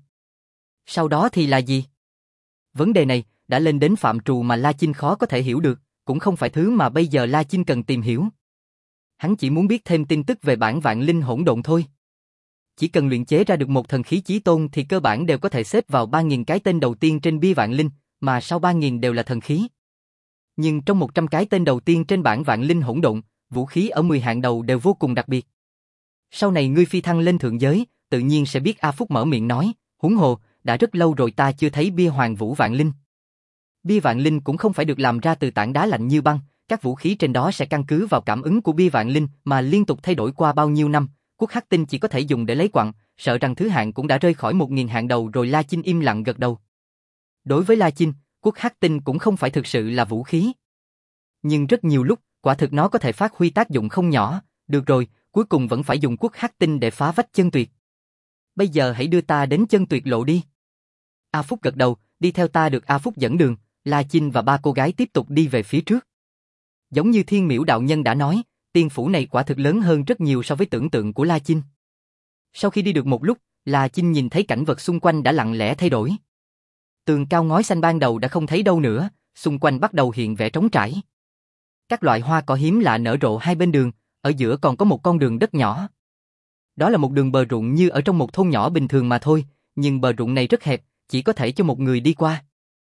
Sau đó thì là gì? Vấn đề này đã lên đến phạm trù mà La Chinh khó có thể hiểu được, cũng không phải thứ mà bây giờ La Chinh cần tìm hiểu. Hắn chỉ muốn biết thêm tin tức về bản vạn linh hỗn độn thôi. Chỉ cần luyện chế ra được một thần khí chí tôn thì cơ bản đều có thể xếp vào ba nghìn cái tên đầu tiên trên bia vạn linh, mà sau ba nghìn đều là thần khí. Nhưng trong một trăm cái tên đầu tiên trên bản vạn linh hỗn độn, vũ khí ở mười hạng đầu đều vô cùng đặc biệt. Sau này ngươi phi thăng lên thượng giới, tự nhiên sẽ biết. A Phúc mở miệng nói, huống hồ, đã rất lâu rồi ta chưa thấy bia Hoàng Vũ Vạn Linh. Bia Vạn Linh cũng không phải được làm ra từ tảng đá lạnh như băng, các vũ khí trên đó sẽ căn cứ vào cảm ứng của bia Vạn Linh mà liên tục thay đổi qua bao nhiêu năm. Quốc hắc tinh chỉ có thể dùng để lấy quặng, sợ rằng thứ hạng cũng đã rơi khỏi một nghìn hạng đầu rồi. La Chinh im lặng gật đầu. Đối với La Chinh, quốc hắc tinh cũng không phải thực sự là vũ khí. Nhưng rất nhiều lúc, quả thực nó có thể phát huy tác dụng không nhỏ. Được rồi, cuối cùng vẫn phải dùng quốc hắc tinh để phá vách chân tuyệt. Bây giờ hãy đưa ta đến chân tuyệt lộ đi. A Phúc gật đầu, đi theo ta. Được A Phúc dẫn đường, La Chinh và ba cô gái tiếp tục đi về phía trước. Giống như Thiên Miễu đạo nhân đã nói, tiên phủ này quả thực lớn hơn rất nhiều so với tưởng tượng của La Chinh. Sau khi đi được một lúc, La Chinh nhìn thấy cảnh vật xung quanh đã lặng lẽ thay đổi. Tường cao ngói xanh ban đầu đã không thấy đâu nữa, xung quanh bắt đầu hiện vẻ trống trải. Các loại hoa cỏ hiếm lạ nở rộ hai bên đường, ở giữa còn có một con đường đất nhỏ. Đó là một đường bờ ruộng như ở trong một thôn nhỏ bình thường mà thôi, nhưng bờ ruộng này rất hẹp, chỉ có thể cho một người đi qua.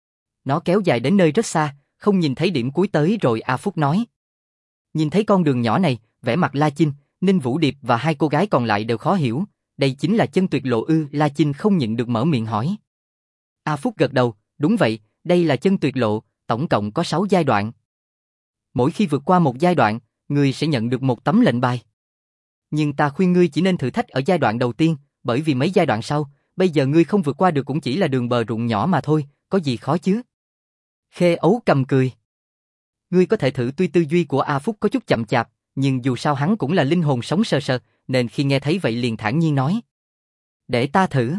Nó kéo dài đến nơi rất xa, không nhìn thấy điểm cuối tới rồi. A Phúc nói. Nhìn thấy con đường nhỏ này, vẻ mặt La Chinh, Ninh Vũ Điệp và hai cô gái còn lại đều khó hiểu, đây chính là chân tuyệt lộ ư? La Chinh không nhịn được mở miệng hỏi. A Phúc gật đầu, đúng vậy, đây là chân tuyệt lộ, tổng cộng có sáu giai đoạn. Mỗi khi vượt qua một giai đoạn, ngươi sẽ nhận được một tấm lệnh bài. Nhưng ta khuyên ngươi chỉ nên thử thách ở giai đoạn đầu tiên, bởi vì mấy giai đoạn sau, bây giờ ngươi không vượt qua được cũng chỉ là đường bờ ruộng nhỏ mà thôi, có gì khó chứ? Khê Ấu Cầm cười. Ngươi có thể thử. Tuy tư duy của A Phúc có chút chậm chạp, nhưng dù sao hắn cũng là linh hồn sống sờ sờ, nên khi nghe thấy vậy liền thản nhiên nói. Để ta thử.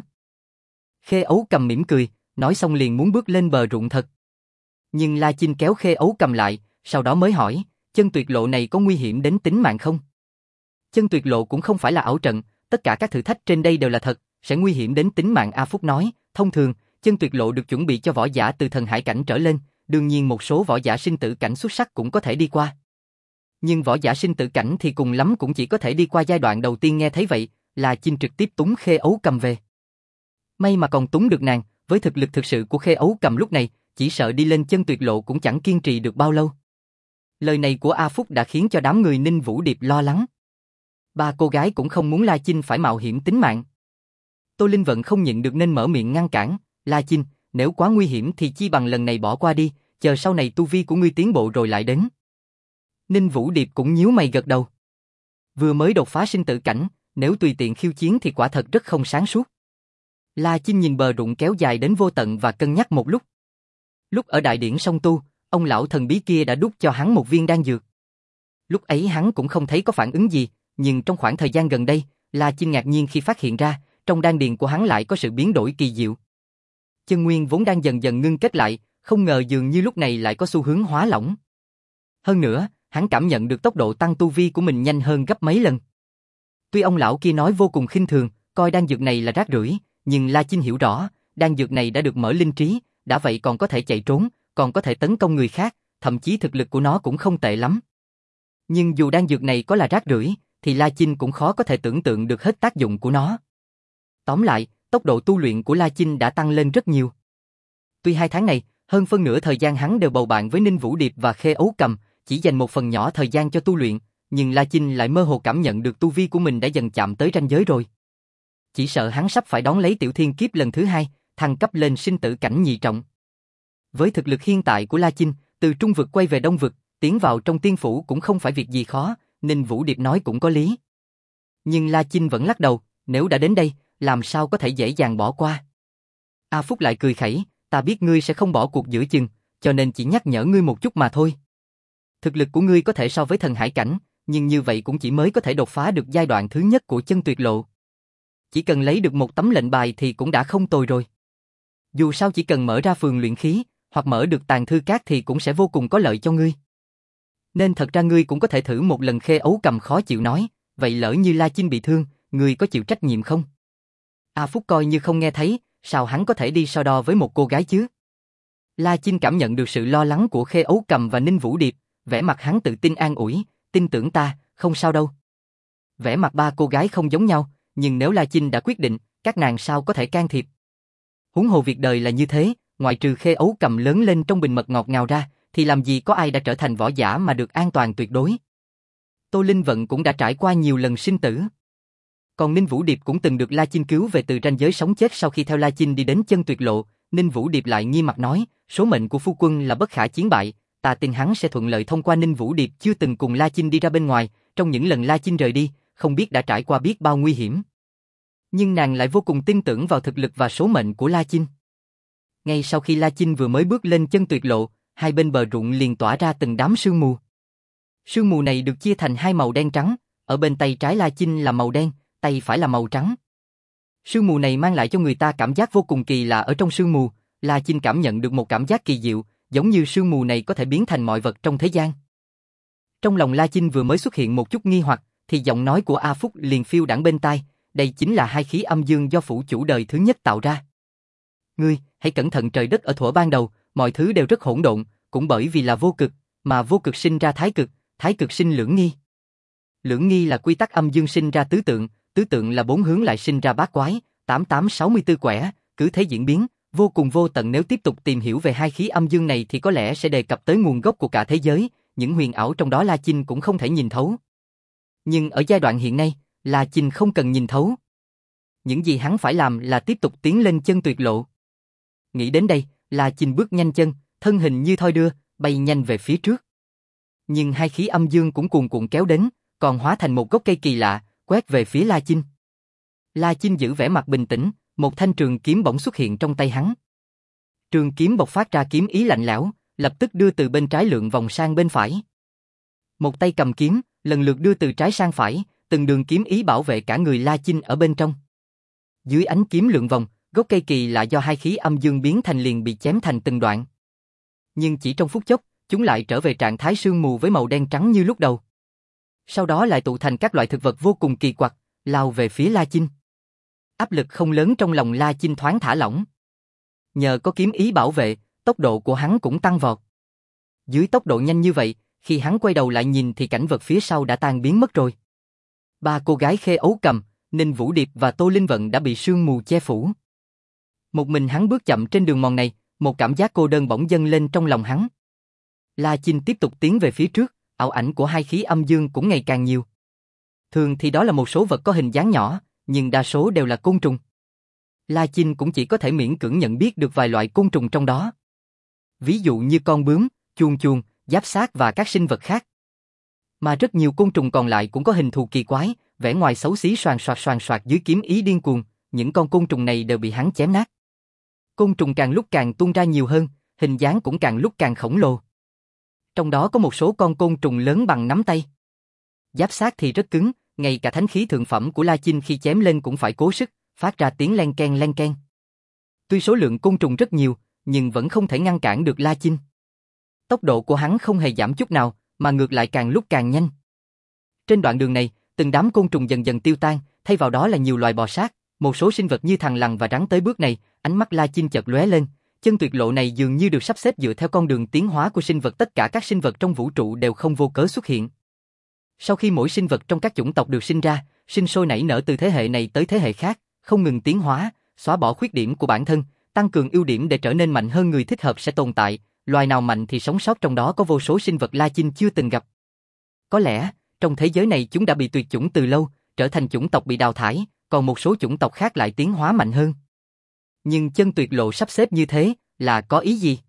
Khê Ấu Cầm mỉm cười, nói xong liền muốn bước lên bờ ruộng thật. Nhưng La Chinh kéo Khê Ấu Cầm lại, sau đó mới hỏi, chân tuyệt lộ này có nguy hiểm đến tính mạng không? Chân tuyệt lộ cũng không phải là ảo trận, tất cả các thử thách trên đây đều là thật, sẽ nguy hiểm đến tính mạng. A Phúc nói, thông thường, chân tuyệt lộ được chuẩn bị cho võ giả từ thần hải cảnh trở lên, đương nhiên một số võ giả sinh tử cảnh xuất sắc cũng có thể đi qua. Nhưng võ giả sinh tử cảnh thì cùng lắm cũng chỉ có thể đi qua giai đoạn đầu tiên. Nghe thấy vậy, La Chinh trực tiếp túng Khê Ấu Cầm về. May mà còn túng được nàng, Với thực lực thực sự của Khê Ấu Cầm lúc này, chỉ sợ đi lên chân tuyệt lộ cũng chẳng kiên trì được bao lâu. Lời này của A Phúc đã khiến cho đám người Ninh Vũ Điệp lo lắng. Ba cô gái cũng không muốn La Chinh phải mạo hiểm tính mạng. Tô Linh Vận không nhịn được nên mở miệng ngăn cản, La Chinh, nếu quá nguy hiểm thì chi bằng lần này bỏ qua đi, chờ sau này tu vi của ngươi tiến bộ rồi lại đến. Ninh Vũ Điệp cũng nhíu mày gật đầu. Vừa mới đột phá sinh tử cảnh, nếu tùy tiện khiêu chiến thì quả thật rất không sáng suốt. La Chinh nhìn bờ rụng kéo dài đến vô tận và cân nhắc một lúc. Lúc ở đại điển song tu, ông lão thần bí kia đã đút cho hắn một viên đan dược. Lúc ấy hắn cũng không thấy có phản ứng gì, nhưng trong khoảng thời gian gần đây, La Chinh ngạc nhiên khi phát hiện ra, trong đan điền của hắn lại có sự biến đổi kỳ diệu. Chân nguyên vốn đang dần dần ngưng kết lại, không ngờ dường như lúc này lại có xu hướng hóa lỏng. Hơn nữa, hắn cảm nhận được tốc độ tăng tu vi của mình nhanh hơn gấp mấy lần. Tuy ông lão kia nói vô cùng khinh thường, coi đan dược này là rác rưởi, nhưng La Chinh hiểu rõ, đan dược này đã được mở linh trí, đã vậy còn có thể chạy trốn, còn có thể tấn công người khác, thậm chí thực lực của nó cũng không tệ lắm. Nhưng dù đan dược này có là rác rưởi, thì La Chinh cũng khó có thể tưởng tượng được hết tác dụng của nó. Tóm lại, tốc độ tu luyện của La Chinh đã tăng lên rất nhiều. Tuy hai tháng này, hơn phân nửa thời gian hắn đều bầu bạn với Ninh Vũ Điệp và Khê Ấu Cầm, chỉ dành một phần nhỏ thời gian cho tu luyện, nhưng La Chinh lại mơ hồ cảm nhận được tu vi của mình đã dần chạm tới ranh giới rồi. Chỉ sợ hắn sắp phải đón lấy tiểu thiên kiếp lần thứ hai, thăng cấp lên sinh tử cảnh nhị trọng. Với thực lực hiện tại của La Chinh, từ trung vực quay về đông vực, tiến vào trong tiên phủ cũng không phải việc gì khó, Ninh Vũ Điệp nói cũng có lý. Nhưng La Chinh vẫn lắc đầu, nếu đã đến đây, làm sao có thể dễ dàng bỏ qua. A Phúc lại cười khẩy, ta biết ngươi sẽ không bỏ cuộc giữa chừng, cho nên chỉ nhắc nhở ngươi một chút mà thôi. Thực lực của ngươi có thể so với thần hải cảnh, nhưng như vậy cũng chỉ mới có thể đột phá được giai đoạn thứ nhất của chân tuyệt lộ. Chỉ cần lấy được một tấm lệnh bài thì cũng đã không tồi rồi. Dù sao chỉ cần mở ra phường luyện khí, hoặc mở được tàng thư cát thì cũng sẽ vô cùng có lợi cho ngươi. Nên thật ra ngươi cũng có thể thử một lần. Khê Ấu Cầm khó chịu nói, vậy lỡ như La Chinh bị thương, ngươi có chịu trách nhiệm không? A Phúc coi như không nghe thấy, sao hắn có thể đi so đo với một cô gái chứ? La Chinh cảm nhận được sự lo lắng của Khê Ấu Cầm và Ninh Vũ Điệp, vẻ mặt hắn tự tin an ủi, tin tưởng ta, không sao đâu. Vẻ mặt ba cô gái không giống nhau, nhưng nếu La Chinh đã quyết định, các nàng sao có thể can thiệp? Huống hồ việc đời là như thế, ngoại trừ Khê Ấu Cầm lớn lên trong bình mật ngọt ngào ra, thì làm gì có ai đã trở thành võ giả mà được an toàn tuyệt đối. Tô Linh Vận cũng đã trải qua nhiều lần sinh tử. Còn Ninh Vũ Điệp cũng từng được La Chinh cứu về từ ranh giới sống chết sau khi theo La Chinh đi đến chân tuyệt lộ. Ninh Vũ Điệp lại nghiêm mặt nói, số mệnh của phu quân là bất khả chiến bại, ta tin hắn sẽ thuận lợi thông qua. Ninh Vũ Điệp chưa từng cùng La Chinh đi ra bên ngoài, trong những lần La Chinh rời đi, không biết đã trải qua biết bao nguy hiểm. Nhưng nàng lại vô cùng tin tưởng vào thực lực và số mệnh của La Chinh. Ngay sau khi La Chinh vừa mới bước lên chân tuyệt lộ, hai bên bờ ruộng liền tỏa ra từng đám sương mù. Sương mù này được chia thành hai màu đen trắng, ở bên tay trái La Chinh là màu đen, tay phải là màu trắng. Sương mù này mang lại cho người ta cảm giác vô cùng kỳ lạ. Ở trong sương mù, La Chinh cảm nhận được một cảm giác kỳ diệu, giống như sương mù này có thể biến thành mọi vật trong thế gian. Trong lòng La Chinh vừa mới xuất hiện một chút nghi hoặc, thì giọng nói của A Phúc liền phiêu đãng bên tai, đây chính là hai khí âm dương do phủ chủ đời thứ nhất tạo ra. Ngươi, hãy cẩn thận, trời đất ở thuở ban đầu, mọi thứ đều rất hỗn độn, cũng bởi vì là vô cực, mà vô cực sinh ra thái cực, thái cực sinh lưỡng nghi. Lưỡng nghi là quy tắc âm dương sinh ra tứ tượng, tứ tượng là bốn hướng lại sinh ra bát quái, tám tám sáu mươi tư quẻ, cứ thế diễn biến, vô cùng vô tận. Nếu tiếp tục tìm hiểu về hai khí âm dương này thì có lẽ sẽ đề cập tới nguồn gốc của cả thế giới, những huyền ảo trong đó La Chinh cũng không thể nhìn thấu. Nhưng ở giai đoạn hiện nay, La Chinh không cần nhìn thấu. Những gì hắn phải làm là tiếp tục tiến lên chân tuyệt lộ. Nghĩ đến đây, La Chinh bước nhanh chân, thân hình như thoi đưa, bay nhanh về phía trước. Nhưng hai khí âm dương cũng cuồn cuộn kéo đến, còn hóa thành một gốc cây kỳ lạ, quét về phía La Chinh. La Chinh giữ vẻ mặt bình tĩnh, một thanh trường kiếm bỗng xuất hiện trong tay hắn. Trường kiếm bộc phát ra kiếm ý lạnh lẽo, lập tức đưa từ bên trái lượn vòng sang bên phải. Một tay cầm kiếm, lần lượt đưa từ trái sang phải, từng đường kiếm ý bảo vệ cả người La Chinh ở bên trong. Dưới ánh kiếm lượn vòng, gốc cây kỳ lạ do hai khí âm dương biến thành liền bị chém thành từng đoạn. Nhưng chỉ trong phút chốc, chúng lại trở về trạng thái sương mù với màu đen trắng như lúc đầu. Sau đó lại tụ thành các loại thực vật vô cùng kỳ quặc, lao về phía La Chinh. Áp lực không lớn trong lòng La Chinh thoáng thả lỏng. Nhờ có kiếm ý bảo vệ, tốc độ của hắn cũng tăng vọt. Dưới tốc độ nhanh như vậy, khi hắn quay đầu lại nhìn thì cảnh vật phía sau đã tan biến mất rồi. Ba cô gái Khê Ấu Cầm, Ninh Vũ Điệp và Tô Linh Vận đã bị sương mù che phủ. Một mình hắn bước chậm trên đường mòn này, một cảm giác cô đơn bỗng dâng lên trong lòng hắn. La Chinh tiếp tục tiến về phía trước, ảo ảnh của hai khí âm dương cũng ngày càng nhiều. Thường thì đó là một số vật có hình dáng nhỏ, nhưng đa số đều là côn trùng. La Chinh cũng chỉ có thể miễn cưỡng nhận biết được vài loại côn trùng trong đó. Ví dụ như con bướm, chuồn chuồn, giáp xác và các sinh vật khác. Mà rất nhiều côn trùng còn lại cũng có hình thù kỳ quái, vẻ ngoài xấu xí xoàn xoạc xoàn xoạc dưới kiếm ý điên cuồng, những con côn trùng này đều bị hắn chém nát. Côn trùng càng lúc càng tuôn ra nhiều hơn, hình dáng cũng càng lúc càng khổng lồ. Trong đó có một số con côn trùng lớn bằng nắm tay. Giáp xác thì rất cứng, ngay cả thánh khí thượng phẩm của La Chinh khi chém lên cũng phải cố sức, phát ra tiếng len ken len ken. Tuy số lượng côn trùng rất nhiều, nhưng vẫn không thể ngăn cản được La Chinh. Tốc độ của hắn không hề giảm chút nào, mà ngược lại càng lúc càng nhanh. Trên đoạn đường này, từng đám côn trùng dần dần tiêu tan, thay vào đó là nhiều loài bò sát, một số sinh vật như thằn lằn và rắn. Tới bước này, ánh mắt La Chinh chợt lóe lên, chân tuyệt lộ này dường như được sắp xếp dựa theo con đường tiến hóa của sinh vật, tất cả các sinh vật trong vũ trụ đều không vô cớ xuất hiện. Sau khi mỗi sinh vật trong các chủng tộc được sinh ra, sinh sôi nảy nở từ thế hệ này tới thế hệ khác, không ngừng tiến hóa, xóa bỏ khuyết điểm của bản thân, tăng cường ưu điểm để trở nên mạnh hơn, người thích hợp sẽ tồn tại, loài nào mạnh thì sống sót, trong đó có vô số sinh vật La Chinh chưa từng gặp. Có lẽ, trong thế giới này chúng đã bị tuyệt chủng từ lâu, trở thành chủng tộc bị đào thải, còn một số chủng tộc khác lại tiến hóa mạnh hơn. Nhưng chân tuyệt lộ sắp xếp như thế, là có ý gì?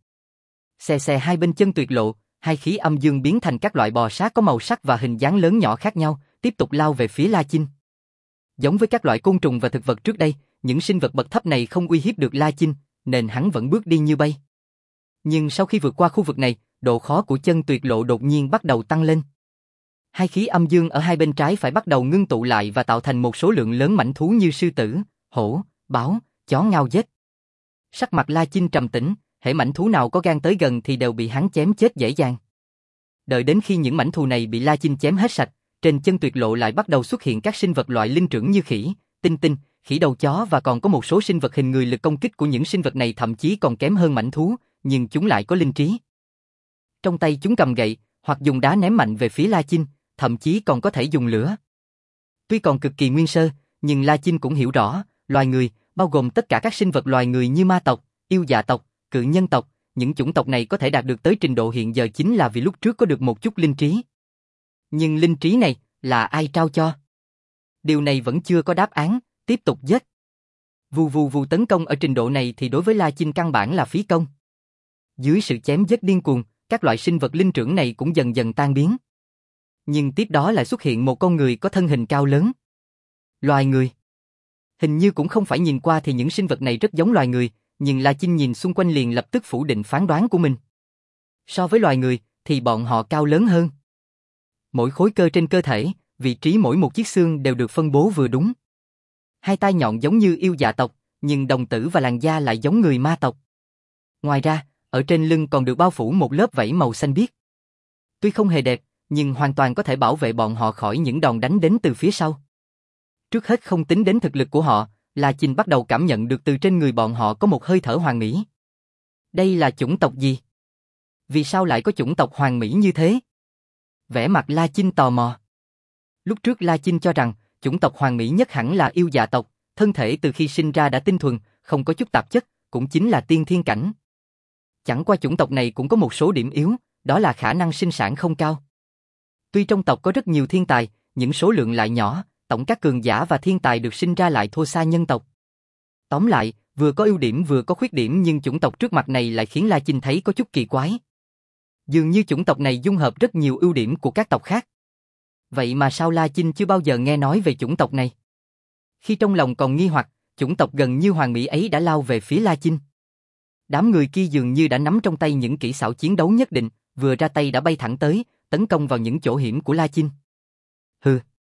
Xè xè hai bên chân tuyệt lộ, hai khí âm dương biến thành các loại bò sát có màu sắc và hình dáng lớn nhỏ khác nhau, tiếp tục lao về phía La Chinh. Giống với các loại côn trùng và thực vật trước đây, những sinh vật bậc thấp này không uy hiếp được La Chinh, nên hắn vẫn bước đi như bay. Nhưng sau khi vượt qua khu vực này, độ khó của chân tuyệt lộ đột nhiên bắt đầu tăng lên. Hai khí âm dương ở hai bên trái phải bắt đầu ngưng tụ lại và tạo thành một số lượng lớn mãnh thú như sư tử, hổ, báo, chó ngao giết. Sắc mặt La Chinh trầm tĩnh, hễ mãnh thú nào có gan tới gần thì đều bị hắn chém chết dễ dàng. Đợi đến khi những mãnh thú này bị La Chinh chém hết sạch, trên chân tuyệt lộ lại bắt đầu xuất hiện các sinh vật loại linh trưởng như khỉ, tinh tinh, khỉ đầu chó, và còn có một số sinh vật hình người. Lực công kích của những sinh vật này thậm chí còn kém hơn mãnh thú, nhưng chúng lại có linh trí. Trong tay chúng cầm gậy, hoặc dùng đá ném mạnh về phía La Chinh, thậm chí còn có thể dùng lửa. Tuy còn cực kỳ nguyên sơ, nhưng La Chinh cũng hiểu rõ, loài người, bao gồm tất cả các sinh vật loài người như ma tộc, yêu dạ tộc, cự nhân tộc, những chủng tộc này có thể đạt được tới trình độ hiện giờ chính là vì lúc trước có được một chút linh trí. Nhưng linh trí này, là ai trao cho? Điều này vẫn chưa có đáp án, tiếp tục giết. Vù vù vù tấn công ở trình độ này thì đối với La Chinh căn bản là phí công. Dưới sự chém giết điên cuồng, các loại sinh vật linh trưởng này cũng dần dần tan biến. Nhưng tiếp đó lại xuất hiện một con người có thân hình cao lớn. Loài người. Hình như cũng không phải, nhìn qua thì những sinh vật này rất giống loài người, nhưng La Chinh nhìn xung quanh liền lập tức phủ định phán đoán của mình. So với loài người, thì bọn họ cao lớn hơn. Mỗi khối cơ trên cơ thể, vị trí mỗi một chiếc xương đều được phân bố vừa đúng. Hai tai nhọn giống như yêu dạ tộc, nhưng đồng tử và làn da lại giống người ma tộc. Ngoài ra, ở trên lưng còn được bao phủ một lớp vảy màu xanh biếc. Tuy không hề đẹp, nhưng hoàn toàn có thể bảo vệ bọn họ khỏi những đòn đánh đến từ phía sau. Trước hết không tính đến thực lực của họ, La Chinh bắt đầu cảm nhận được từ trên người bọn họ có một hơi thở hoàn mỹ. Đây là chủng tộc gì? Vì sao lại có chủng tộc hoàn mỹ như thế? Vẻ mặt La Chinh tò mò. Lúc trước La Chinh cho rằng, chủng tộc hoàn mỹ nhất hẳn là yêu dạ tộc, thân thể từ khi sinh ra đã tinh thuần, không có chút tạp chất, cũng chính là tiên thiên cảnh. Chẳng qua chủng tộc này cũng có một số điểm yếu, đó là khả năng sinh sản không cao. Tuy trong tộc có rất nhiều thiên tài, những số lượng lại nhỏ, tổng các cường giả và thiên tài được sinh ra lại thua xa nhân tộc. Tóm lại, vừa có ưu điểm vừa có khuyết điểm, nhưng chủng tộc trước mặt này lại khiến La Chinh thấy có chút kỳ quái. Dường như chủng tộc này dung hợp rất nhiều ưu điểm của các tộc khác. Vậy mà sao La Chinh chưa bao giờ nghe nói về chủng tộc này? Khi trong lòng còn nghi hoặc, chủng tộc gần như hoàn mỹ ấy đã lao về phía La Chinh. Đám người kia dường như đã nắm trong tay những kỹ xảo chiến đấu nhất định, vừa ra tay đã bay thẳng tới, tấn công vào những chỗ hiểm của La Chinh. Hừ.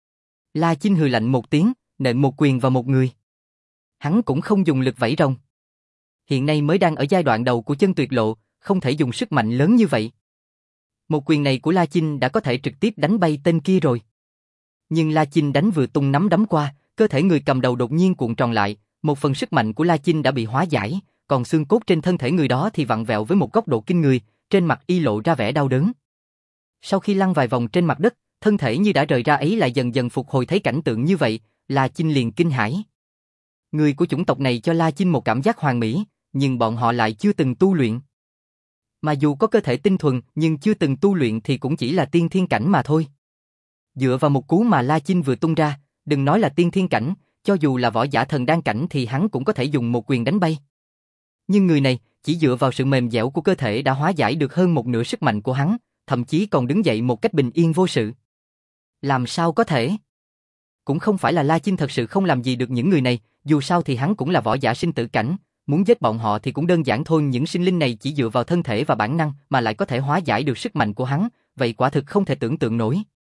La Chinh hừ lạnh một tiếng, nện một quyền vào một người. Hắn cũng không dùng lực vẫy rồng. Hiện nay mới đang ở giai đoạn đầu của chân tuyệt lộ, không thể dùng sức mạnh lớn như vậy. Một quyền này của La Chinh đã có thể trực tiếp đánh bay tên kia rồi. Nhưng La Chinh đánh vừa tung nắm đấm qua, cơ thể người cầm đầu đột nhiên cuộn tròn lại, một phần sức mạnh của La Chinh đã bị hóa giải, còn xương cốt trên thân thể người đó thì vặn vẹo với một góc độ kinh người, trên mặt y lộ ra vẻ đau đớn. Sau khi lăn vài vòng trên mặt đất, thân thể như đã rời ra ấy lại dần dần phục hồi, thấy cảnh tượng như vậy, La Chinh liền kinh hãi. Người của chủng tộc này cho La Chinh một cảm giác hoàn mỹ, nhưng bọn họ lại chưa từng tu luyện. Mà dù có cơ thể tinh thuần nhưng chưa từng tu luyện thì cũng chỉ là tiên thiên cảnh mà thôi. Dựa vào một cú mà La Chinh vừa tung ra, đừng nói là tiên thiên cảnh, cho dù là võ giả thần đan cảnh thì hắn cũng có thể dùng một quyền đánh bay. Nhưng người này, chỉ dựa vào sự mềm dẻo của cơ thể đã hóa giải được hơn một nửa sức mạnh của hắn, thậm chí còn đứng dậy một cách bình yên vô sự. Làm sao có thể? Cũng không phải là La Chinh thật sự không làm gì được những người này, dù sao thì hắn cũng là võ giả sinh tử cảnh, muốn giết bọn họ thì cũng đơn giản thôi. Những sinh linh này chỉ dựa vào thân thể và bản năng mà lại có thể hóa giải được sức mạnh của hắn, vậy quả thực không thể tưởng tượng nổi.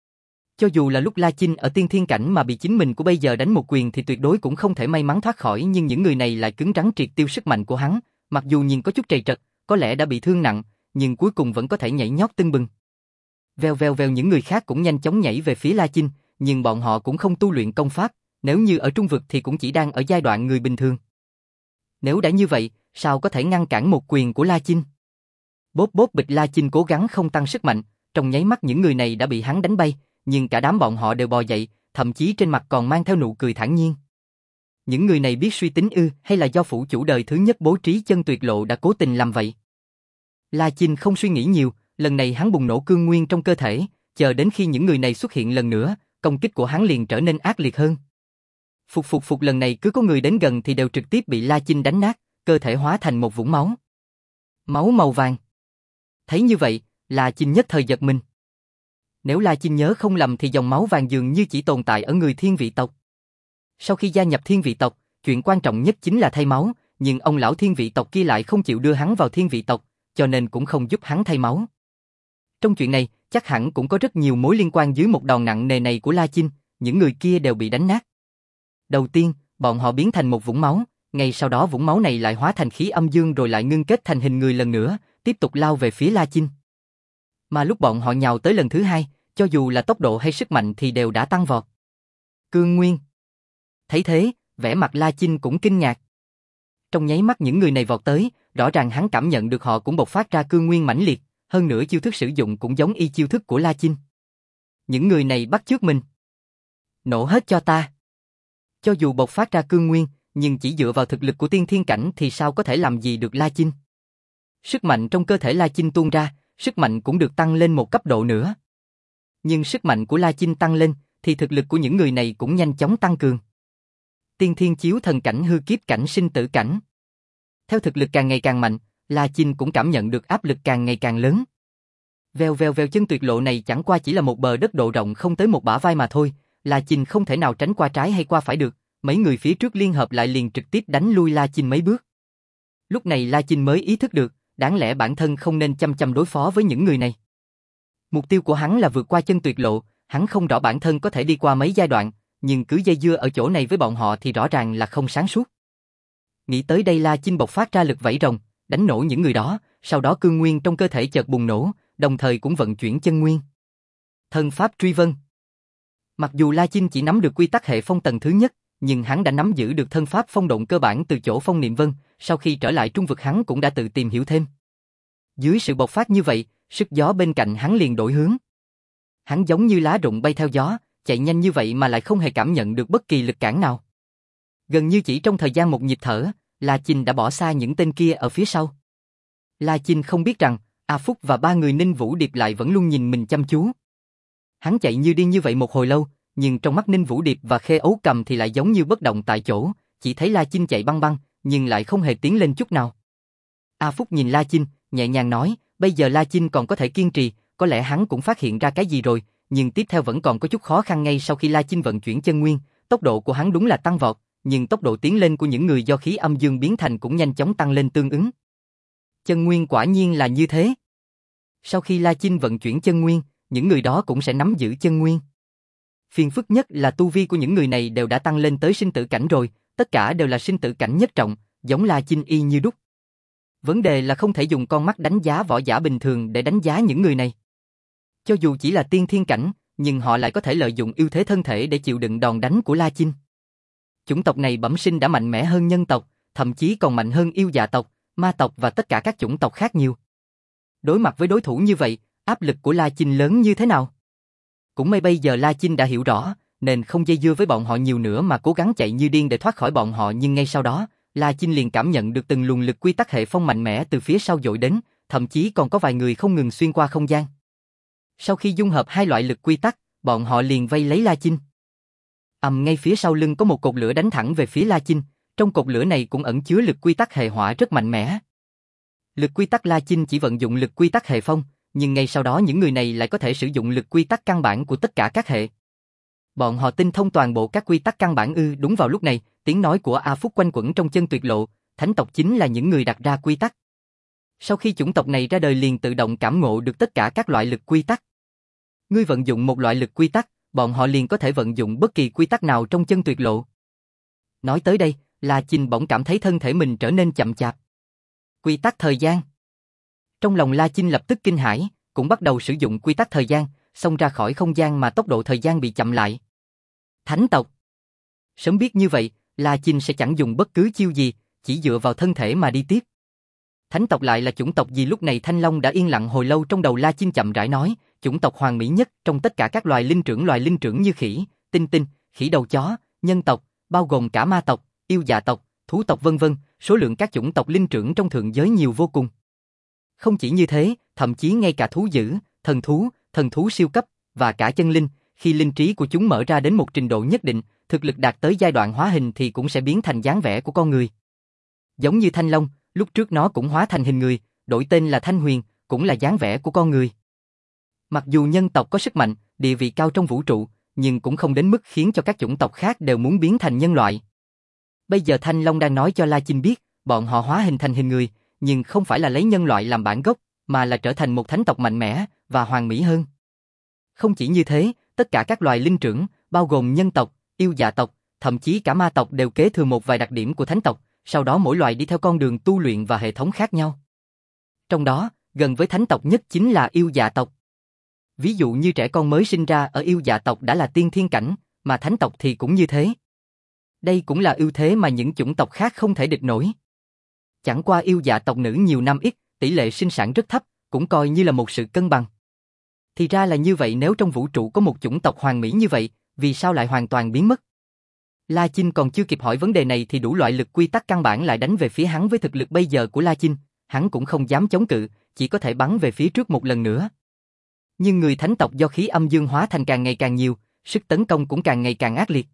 Cho dù là lúc La Chinh ở tiên thiên cảnh mà bị chính mình của bây giờ đánh một quyền thì tuyệt đối cũng không thể may mắn thoát khỏi, nhưng những người này lại cứng rắn triệt tiêu sức mạnh của hắn, mặc dù nhìn có chút trầy trật, có lẽ đã bị thương nặng, nhưng cuối cùng vẫn có thể nhảy nhót tưng bừng. Vèo vèo vèo, những người khác cũng nhanh chóng nhảy về phía La Chinh, nhưng bọn họ cũng không tu luyện công pháp, nếu như ở trung vực thì cũng chỉ đang ở giai đoạn người bình thường. Nếu đã như vậy, sao có thể ngăn cản một quyền của La Chinh? Bốp bốp bịch, La Chinh cố gắng không tăng sức mạnh, trong nháy mắt những người này đã bị hắn đánh bay, nhưng cả đám bọn họ đều bò dậy, thậm chí trên mặt còn mang theo nụ cười thản nhiên. Những người này biết suy tính ư, hay là do phủ chủ đời thứ nhất bố trí chân tuyệt lộ đã cố tình làm vậy? La Chinh không suy nghĩ nhiều, lần này hắn bùng nổ cương nguyên trong cơ thể, chờ đến khi những người này xuất hiện lần nữa, công kích của hắn liền trở nên ác liệt hơn. Phục phục phục, lần này cứ có người đến gần thì đều trực tiếp bị La Chinh đánh nát, cơ thể hóa thành một vũng máu. Máu màu vàng. Thấy như vậy, La Chinh nhất thời giật mình. Nếu La Chinh nhớ không lầm thì dòng máu vàng dường như chỉ tồn tại ở người thiên vị tộc. Sau khi gia nhập thiên vị tộc, chuyện quan trọng nhất chính là thay máu, nhưng ông lão thiên vị tộc kia lại không chịu đưa hắn vào thiên vị tộc, cho nên cũng không giúp hắn thay máu. Trong chuyện này, chắc hẳn cũng có rất nhiều mối liên quan. Dưới một đòn nặng nề này của La Chinh, những người kia đều bị đánh nát. Đầu tiên, bọn họ biến thành một vũng máu, ngay sau đó vũng máu này lại hóa thành khí âm dương rồi lại ngưng kết thành hình người lần nữa, tiếp tục lao về phía La Chinh. Mà lúc bọn họ nhào tới lần thứ hai, cho dù là tốc độ hay sức mạnh thì đều đã tăng vọt. Cương nguyên. Thấy thế, vẻ mặt La Chinh cũng kinh ngạc. Trong nháy mắt những người này vọt tới, rõ ràng hắn cảm nhận được họ cũng bộc phát ra cương nguyên mãnh liệt, hơn nữa chiêu thức sử dụng cũng giống y chiêu thức của La Chinh. Những người này bắt chước mình. Nổ hết cho ta. Cho dù bộc phát ra cương nguyên, nhưng chỉ dựa vào thực lực của tiên thiên cảnh thì sao có thể làm gì được La Chinh. Sức mạnh trong cơ thể La Chinh tuôn ra, sức mạnh cũng được tăng lên một cấp độ nữa. Nhưng sức mạnh của La Chinh tăng lên, thì thực lực của những người này cũng nhanh chóng tăng cường. Tiên thiên chiếu thần cảnh, hư kiếp cảnh, sinh tử cảnh. Theo thực lực càng ngày càng mạnh, La Chinh cũng cảm nhận được áp lực càng ngày càng lớn. Vèo vèo vèo, chân tuyệt lộ này chẳng qua chỉ là một bờ đất độ rộng không tới một bả vai mà thôi, La Chinh không thể nào tránh qua trái hay qua phải được, mấy người phía trước liên hợp lại liền trực tiếp đánh lui La Chinh mấy bước. Lúc này La Chinh mới ý thức được, đáng lẽ bản thân không nên chăm chăm đối phó với những người này. Mục tiêu của hắn là vượt qua chân tuyệt lộ, hắn không rõ bản thân có thể đi qua mấy giai đoạn, nhưng cứ dây dưa ở chỗ này với bọn họ thì rõ ràng là không sáng suốt. Nghĩ tới đây, La Chinh bộc phát ra lực vẫy rồng, đánh nổ những người đó, sau đó cương nguyên trong cơ thể chợt bùng nổ, đồng thời cũng vận chuyển chân nguyên. Thân pháp truy vân. Mặc dù La Chinh chỉ nắm được quy tắc hệ phong tầng thứ nhất, nhưng hắn đã nắm giữ được thân pháp phong độn cơ bản từ chỗ Phong Niệm Vân, sau khi trở lại trung vực hắn cũng đã tự tìm hiểu thêm. Dưới sự bộc phát như vậy, sức gió bên cạnh hắn liền đổi hướng. Hắn giống như lá rụng bay theo gió, chạy nhanh như vậy mà lại không hề cảm nhận được bất kỳ lực cản nào. Gần như chỉ trong thời gian một nhịp thở, La Chinh đã bỏ xa những tên kia ở phía sau. La Chinh không biết rằng, A Phúc và ba người Ninh Vũ Điệp lại vẫn luôn nhìn mình chăm chú. Hắn chạy như điên như vậy một hồi lâu, nhưng trong mắt Ninh Vũ Điệp và Khê Ấu Cầm thì lại giống như bất động tại chỗ, chỉ thấy La Chinh chạy băng băng, nhưng lại không hề tiến lên chút nào. A Phúc nhìn La Chinh, nhẹ nhàng nói, bây giờ La Chinh còn có thể kiên trì, có lẽ hắn cũng phát hiện ra cái gì rồi, nhưng tiếp theo vẫn còn có chút khó khăn. Ngay sau khi La Chinh vận chuyển chân nguyên, tốc độ của hắn đúng là tăng vọt, nhưng tốc độ tiến lên của những người do khí âm dương biến thành cũng nhanh chóng tăng lên tương ứng. Chân nguyên quả nhiên là như thế. Sau khi La Chinh vận chuyển chân nguyên, những người đó cũng sẽ nắm giữ chân nguyên. Phiền phức nhất là tu vi của những người này đều đã tăng lên tới sinh tử cảnh rồi, tất cả đều là sinh tử cảnh nhất trọng, giống La Chinh y như đúc. Vấn đề là không thể dùng con mắt đánh giá võ giả bình thường để đánh giá những người này. Cho dù chỉ là tiên thiên cảnh, nhưng họ lại có thể lợi dụng ưu thế thân thể để chịu đựng đòn đánh của La Chinh. Chủng tộc này bẩm sinh đã mạnh mẽ hơn nhân tộc, thậm chí còn mạnh hơn yêu dạ tộc, ma tộc và tất cả các chủng tộc khác nhiều. Đối mặt với đối thủ như vậy, áp lực của La Chinh lớn như thế nào? Cũng may bây giờ La Chinh đã hiểu rõ, nên không dây dưa với bọn họ nhiều nữa mà cố gắng chạy như điên để thoát khỏi bọn họ, nhưng ngay sau đó, La Chinh liền cảm nhận được từng luồng lực quy tắc hệ phong mạnh mẽ từ phía sau dội đến, thậm chí còn có vài người không ngừng xuyên qua không gian. Sau khi dung hợp hai loại lực quy tắc, bọn họ liền vây lấy La Chinh. Ầm, ngay phía sau lưng có một cột lửa đánh thẳng về phía La Chinh, trong cột lửa này cũng ẩn chứa lực quy tắc hệ hỏa rất mạnh mẽ. Lực quy tắc La Chinh chỉ vận dụng lực quy tắc hệ phong, nhưng ngay sau đó những người này lại có thể sử dụng lực quy tắc căn bản của tất cả các hệ. Bọn họ tinh thông toàn bộ các quy tắc căn bản ư? Đúng vào lúc này, tiếng nói của A Phúc quanh quẩn trong chân tuyệt lộ, thánh tộc chính là những người đặt ra quy tắc. Sau khi chủng tộc này ra đời liền tự động cảm ngộ được tất cả các loại lực quy tắc. Ngươi vận dụng một loại lực quy tắc, bọn họ liền có thể vận dụng bất kỳ quy tắc nào trong chân tuyệt lộ. Nói tới đây, La Chinh bỗng cảm thấy thân thể mình trở nên chậm chạp. Quy tắc thời gian. Trong lòng La Chinh lập tức kinh hãi, cũng bắt đầu sử dụng quy tắc thời gian, xông ra khỏi không gian mà tốc độ thời gian bị chậm lại. Thánh tộc. Sớm biết như vậy, La Chinh sẽ chẳng dùng bất cứ chiêu gì, chỉ dựa vào thân thể mà đi tiếp. Thánh tộc lại là chủng tộc gì? Lúc này Thanh Long đã yên lặng hồi lâu, trong đầu La Chinh chậm rãi nói, chủng tộc hoàn mỹ nhất trong tất cả các loài linh trưởng, loài linh trưởng như khỉ, tinh tinh, khỉ đầu chó, nhân tộc, bao gồm cả ma tộc, yêu dạ tộc, thú tộc vân vân, số lượng các chủng tộc linh trưởng trong thượng giới nhiều vô cùng. Không chỉ như thế, thậm chí ngay cả thú dữ, thần thú, thần thú siêu cấp và cả chân linh, khi linh trí của chúng mở ra đến một trình độ nhất định, thực lực đạt tới giai đoạn hóa hình thì cũng sẽ biến thành dáng vẻ của con người. Giống như Thanh Long, lúc trước nó cũng hóa thành hình người, đổi tên là Thanh Huyền, cũng là dáng vẻ của con người. Mặc dù nhân tộc có sức mạnh, địa vị cao trong vũ trụ, nhưng cũng không đến mức khiến cho các chủng tộc khác đều muốn biến thành nhân loại. Bây giờ Thanh Long đang nói cho La Chinh biết, bọn họ hóa hình thành hình người, nhưng không phải là lấy nhân loại làm bản gốc, mà là trở thành một thánh tộc mạnh mẽ và hoàn mỹ hơn. Không chỉ như thế, tất cả các loài linh trưởng, bao gồm nhân tộc, yêu dạ tộc, thậm chí cả ma tộc đều kế thừa một vài đặc điểm của thánh tộc, sau đó mỗi loài đi theo con đường tu luyện và hệ thống khác nhau. Trong đó, gần với thánh tộc nhất chính là yêu dạ tộc. Ví dụ như trẻ con mới sinh ra ở yêu dạ tộc đã là tiên thiên cảnh, mà thánh tộc thì cũng như thế. Đây cũng là ưu thế mà những chủng tộc khác không thể địch nổi. Chẳng qua yêu dạ tộc nữ nhiều năm ít, tỷ lệ sinh sản rất thấp, cũng coi như là một sự cân bằng. Thì ra là như vậy, nếu trong vũ trụ có một chủng tộc hoàn mỹ như vậy, vì sao lại hoàn toàn biến mất? La Chinh còn chưa kịp hỏi vấn đề này thì đủ loại lực quy tắc căn bản lại đánh về phía hắn. Với thực lực bây giờ của La Chinh, hắn cũng không dám chống cự, chỉ có thể bắn về phía trước một lần nữa. Nhưng người thánh tộc do khí âm dương hóa thành càng ngày càng nhiều, sức tấn công cũng càng ngày càng ác liệt.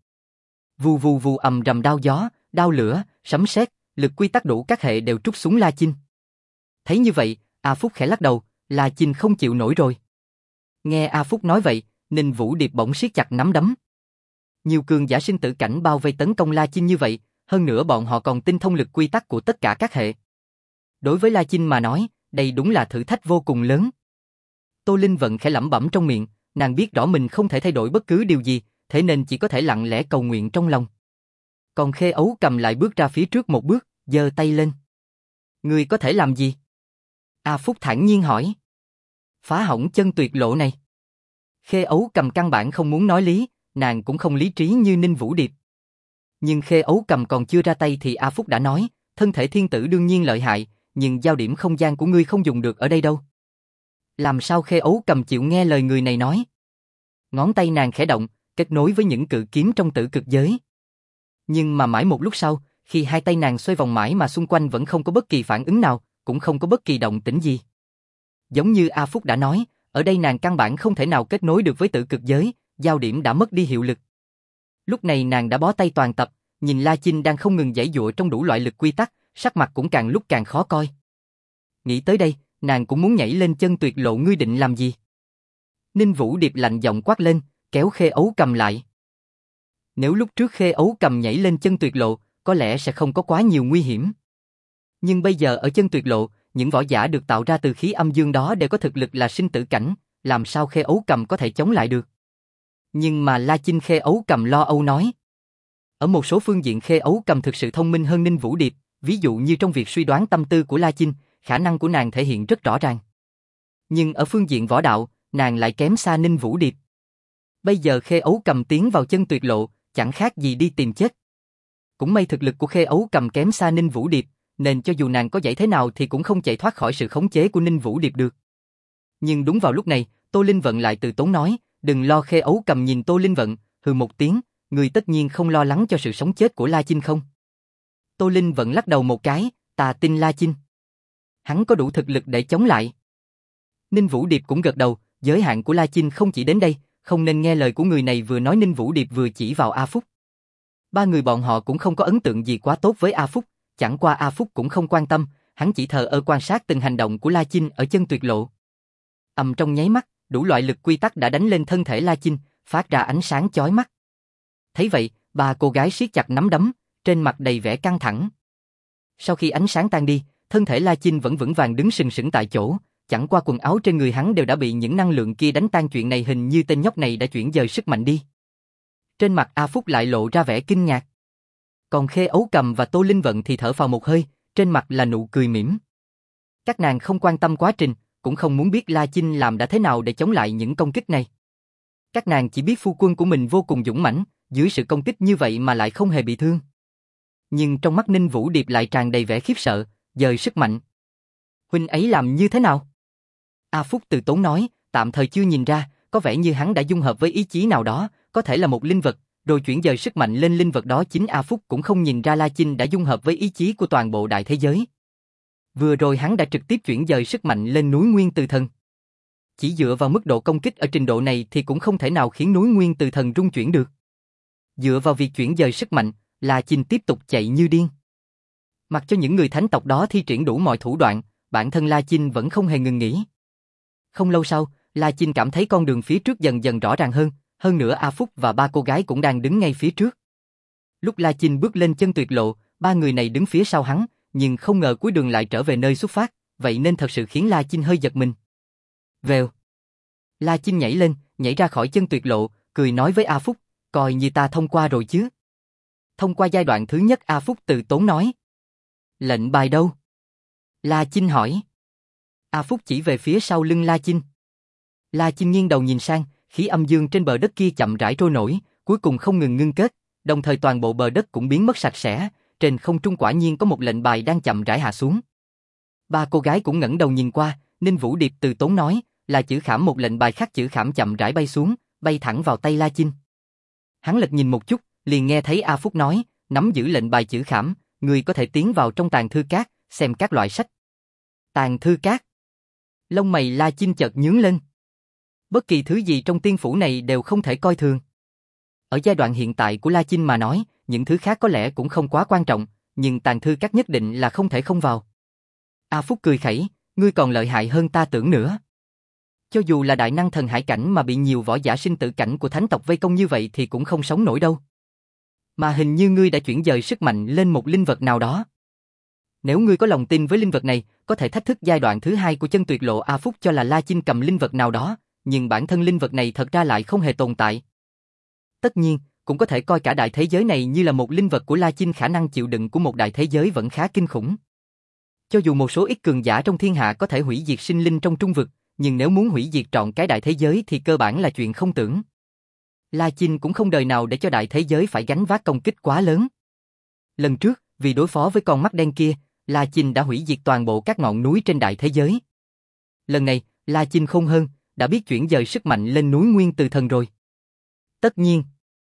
Vù vù vù, ầm rầm, đao gió, đao lửa, sấm sét, lực quy tắc đủ các hệ đều trút xuống La Chinh. Thấy như vậy, A Phúc khẽ lắc đầu, La Chinh không chịu nổi rồi. Nghe A Phúc nói vậy, Ninh Vũ Điệp bỗng siết chặt nắm đấm. Nhiều cường giả sinh tử cảnh bao vây tấn công La Chinh như vậy, hơn nữa bọn họ còn tinh thông lực quy tắc của tất cả các hệ. Đối với La Chinh mà nói, đây đúng là thử thách vô cùng lớn. Tô Linh Vận khẽ lẩm bẩm trong miệng, nàng biết rõ mình không thể thay đổi bất cứ điều gì, thế nên chỉ có thể lặng lẽ cầu nguyện trong lòng. Còn Khê Ấu Cầm lại bước ra phía trước một bước, giơ tay lên. Ngươi có thể làm gì? A Phúc thản nhiên hỏi. Phá hỏng chân tuyệt lộ này. Khê Ấu Cầm căn bản không muốn nói lý, nàng cũng không lý trí như Ninh Vũ Điệp. Nhưng Khê Ấu Cầm còn chưa ra tay thì A Phúc đã nói, thân thể thiên tử đương nhiên lợi hại, nhưng giao điểm không gian của ngươi không dùng được ở đây đâu. Làm sao Khê Ấu Cầm chịu nghe lời người này nói? Ngón tay nàng khẽ động, kết nối với những cự kiếm trong tử cực giới. Nhưng mà mãi một lúc sau, khi hai tay nàng xoay vòng mãi mà xung quanh vẫn không có bất kỳ phản ứng nào, cũng không có bất kỳ động tĩnh gì. Giống như A Phúc đã nói, ở đây nàng căn bản không thể nào kết nối được với tử cực giới, giao điểm đã mất đi hiệu lực. Lúc này nàng đã bó tay toàn tập, nhìn La Chinh đang không ngừng giãy giụa trong đủ loại lực quy tắc, sắc mặt cũng càng lúc càng khó coi. Nghĩ tới đây, nàng cũng muốn nhảy lên chân tuyệt lộ. Ngươi định làm gì? Ninh Vũ Điệp lạnh giọng quát lên, kéo Khê Ấu Cầm lại. Nếu lúc trước Khê Ấu Cầm nhảy lên chân tuyệt lộ, có lẽ sẽ không có quá nhiều nguy hiểm. Nhưng bây giờ ở chân tuyệt lộ, những võ giả được tạo ra từ khí âm dương đó đều có thực lực là sinh tử cảnh, làm sao Khê Ấu Cầm có thể chống lại được? Nhưng mà La Chinh Khê Ấu Cầm lo âu nói. Ở một số phương diện Khê Ấu Cầm thực sự thông minh hơn Ninh Vũ Điệp, ví dụ như trong việc suy đoán tâm tư của La Chinh, khả năng của nàng thể hiện rất rõ ràng. Nhưng ở phương diện võ đạo, nàng lại kém xa Ninh Vũ Điệp. Bây giờ Khê Ấu Cầm tiến vào chân tuyệt lộ, chẳng khác gì đi tìm chết. Cũng may thực lực của Khê Ấu Cầm kém xa Ninh Vũ Điệp, nên cho dù nàng có dãy thế nào thì cũng không chạy thoát khỏi sự khống chế của Ninh Vũ Điệp được. Nhưng đúng vào lúc này, Tô Linh Vận lại từ tốn nói, đừng lo. Khê Ấu Cầm nhìn Tô Linh Vận, hừ một tiếng, người tất nhiên không lo lắng cho sự sống chết của La Chinh không? Tô Linh vẫn lắc đầu một cái, ta tin La Chinh. Hắn có đủ thực lực để chống lại. Ninh Vũ Điệp cũng gật đầu, giới hạn của La Chinh không chỉ đến đây, không nên nghe lời của người này vừa nói. Ninh Vũ Điệp vừa chỉ vào A Phúc. Ba người bọn họ cũng không có ấn tượng gì quá tốt với A Phúc, chẳng qua A Phúc cũng không quan tâm, hắn chỉ thờ ơ quan sát từng hành động của La Chinh ở chân tuyệt lộ. Ầm trong nháy mắt, đủ loại lực quy tắc đã đánh lên thân thể La Chinh, phát ra ánh sáng chói mắt. Thấy vậy, ba cô gái siết chặt nắm đấm, trên mặt đầy vẻ căng thẳng. Sau khi ánh sáng tan đi, thân thể La Chinh vẫn vững vàng đứng sừng sững tại chỗ, chẳng qua quần áo trên người hắn đều đã bị những năng lượng kia đánh tan. Chuyện này hình như tên nhóc này đã chuyển dời sức mạnh đi. Trên mặt A Phúc lại lộ ra vẻ kinh ngạc. Còn Khê Ấu Cầm và Tô Linh Vận thì thở phào một hơi, trên mặt là nụ cười mỉm. Các nàng không quan tâm quá trình, cũng không muốn biết La Chinh làm đã thế nào để chống lại những công kích này. Các nàng chỉ biết phu quân của mình vô cùng dũng mãnh, dưới sự công kích như vậy mà lại không hề bị thương. Nhưng trong mắt Ninh Vũ Điệp lại tràn đầy vẻ khiếp sợ, dời sức mạnh. Huynh ấy làm như thế nào? A Phúc từ tốn nói, tạm thời chưa nhìn ra, có vẻ như hắn đã dung hợp với ý chí nào đó, có thể là một linh vật, rồi chuyển dời sức mạnh lên linh vật đó. Chính A Phúc cũng không nhìn ra La Chinh đã dung hợp với ý chí của toàn bộ đại thế giới. Vừa rồi hắn đã trực tiếp chuyển dời sức mạnh lên núi Nguyên Từ Thần. Chỉ dựa vào mức độ công kích ở trình độ này thì cũng không thể nào khiến núi Nguyên Từ Thần rung chuyển được. Dựa vào việc chuyển dời sức mạnh, La Chinh tiếp tục chạy như điên. Mặc cho những người thánh tộc đó thi triển đủ mọi thủ đoạn, bản thân La Chinh vẫn không hề ngừng nghỉ. Không lâu sau, La Chinh cảm thấy con đường phía trước dần dần rõ ràng hơn, hơn nữa A Phúc và ba cô gái cũng đang đứng ngay phía trước. Lúc La Chinh bước lên chân tuyệt lộ, ba người này đứng phía sau hắn, nhưng không ngờ cuối đường lại trở về nơi xuất phát, vậy nên thật sự khiến La Chinh hơi giật mình. Vèo. La Chinh nhảy lên, nhảy ra khỏi chân tuyệt lộ, cười nói với A Phúc, coi như ta thông qua rồi chứ. Thông qua giai đoạn thứ nhất. A Phúc từ tốn nói. Lệnh bài đâu? La Chinh hỏi. A Phúc chỉ về phía sau lưng La Chinh. La Chinh nghiêng đầu nhìn sang, khí âm dương trên bờ đất kia chậm rãi trôi nổi, cuối cùng không ngừng ngưng kết, đồng thời toàn bộ bờ đất cũng biến mất sạch sẽ, trên không trung quả nhiên có một lệnh bài đang chậm rãi hạ xuống. Ba cô gái cũng ngẩng đầu nhìn qua, Ninh Vũ Điệp từ tốn nói, là chữ khảm. Một lệnh bài khác chữ khảm chậm rãi bay xuống, bay thẳng vào tay La Chinh. Hắn lật nhìn một chút, liền nghe thấy A Phúc nói, nắm giữ lệnh bài chữ khảm, người có thể tiến vào trong tàng thư cát, xem các loại sách. Tàng thư cát. Lông mày La Chinh chợt nhướng lên. Bất kỳ thứ gì trong tiên phủ này đều không thể coi thường. Ở giai đoạn hiện tại của La Chinh mà nói, những thứ khác có lẽ cũng không quá quan trọng, nhưng tàng thư cát nhất định là không thể không vào. A Phúc cười khẩy, ngươi còn lợi hại hơn ta tưởng nữa. Cho dù là đại năng thần hải cảnh mà bị nhiều võ giả sinh tử cảnh của thánh tộc vây công như vậy thì cũng không sống nổi đâu. Mà hình như ngươi đã chuyển dời sức mạnh lên một linh vật nào đó. Nếu ngươi có lòng tin với linh vật này, có thể thách thức giai đoạn thứ hai của chân tuyệt lộ. A Phúc cho là La Chinh cầm linh vật nào đó, nhưng bản thân linh vật này thật ra lại không hề tồn tại. Tất nhiên, cũng có thể coi cả đại thế giới này như là một linh vật của La Chinh. Khả năng chịu đựng của một đại thế giới vẫn khá kinh khủng. Cho dù một số ít cường giả trong thiên hạ có thể hủy diệt sinh linh trong trung vực, nhưng nếu muốn hủy diệt trọn cái đại thế giới thì cơ bản là chuyện không tưởng. La Chinh cũng không đời nào để cho đại thế giới phải gánh vác công kích quá lớn. Lần trước, vì đối phó với con mắt đen kia, La Chinh đã hủy diệt toàn bộ các ngọn núi trên đại thế giới. Lần này, La Chinh khôn hơn, đã biết chuyển dời sức mạnh lên núi Nguyên Từ Thần rồi. Tất nhiên.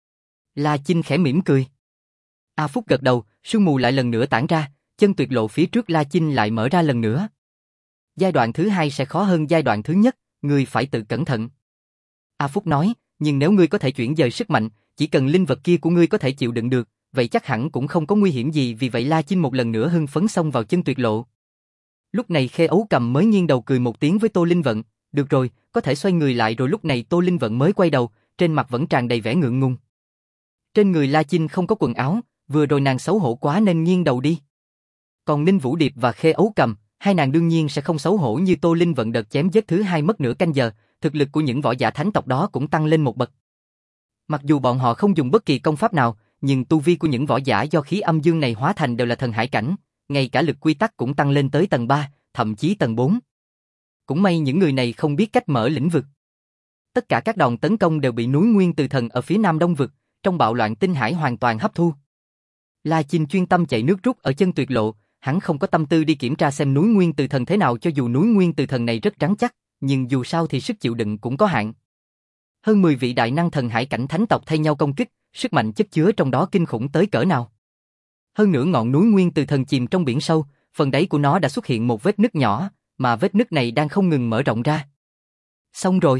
La Chinh khẽ mỉm cười. A Phúc gật đầu, sương mù lại lần nữa tản ra, chân tuyệt lộ phía trước La Chinh lại mở ra lần nữa. Giai đoạn thứ hai sẽ khó hơn giai đoạn thứ nhất, ngươi phải tự cẩn thận. A Phúc nói, nhưng nếu ngươi có thể chuyển dời sức mạnh, chỉ cần linh vật kia của ngươi có thể chịu đựng được, vậy chắc hẳn cũng không có nguy hiểm gì. Vì vậy La Chinh một lần nữa hưng phấn xông vào chân tuyệt lộ. Lúc này Khê Ấu Cầm mới nghiêng đầu cười một tiếng với Tô Linh Vận, được rồi, có thể xoay người lại rồi. Lúc này Tô Linh Vận mới quay đầu, trên mặt vẫn tràn đầy vẻ ngượng ngùng. Trên người La Chinh không có quần áo, vừa rồi nàng xấu hổ quá nên nghiêng đầu đi. Còn Ninh Vũ Điệp và Khê Ấu Cầm, hai nàng đương nhiên sẽ không xấu hổ như Tô Linh Vận. Đợt chém giết thứ hai mất nửa canh giờ, thực lực của những võ giả thánh tộc đó cũng tăng lên một bậc. Mặc dù bọn họ không dùng bất kỳ công pháp nào, nhưng tu vi của những võ giả do khí âm dương này hóa thành đều là thần hải cảnh, ngay cả lực quy tắc cũng tăng lên tới tầng ba, thậm chí tầng bốn. Cũng may những người này không biết cách mở lĩnh vực. Tất cả các đòn tấn công đều bị núi Nguyên Từ Thần ở phía nam đông vực, trong bạo loạn tinh hải hoàn toàn hấp thu. La Chinh chuyên tâm chạy nước rút ở chân tuyệt lộ, hắn không có tâm tư đi kiểm tra xem núi Nguyên Từ Thần thế nào. Cho dù núi Nguyên Từ Thần này rất rắn chắc, nhưng dù sao thì sức chịu đựng cũng có hạn. Hơn mười vị đại năng thần hải cảnh thánh tộc thay nhau công kích, sức mạnh chất chứa trong đó kinh khủng tới cỡ nào. Hơn nữa ngọn núi Nguyên Từ Thần chìm trong biển sâu, phần đáy của nó đã xuất hiện một vết nứt nhỏ, mà vết nứt này đang không ngừng mở rộng ra. Xong rồi.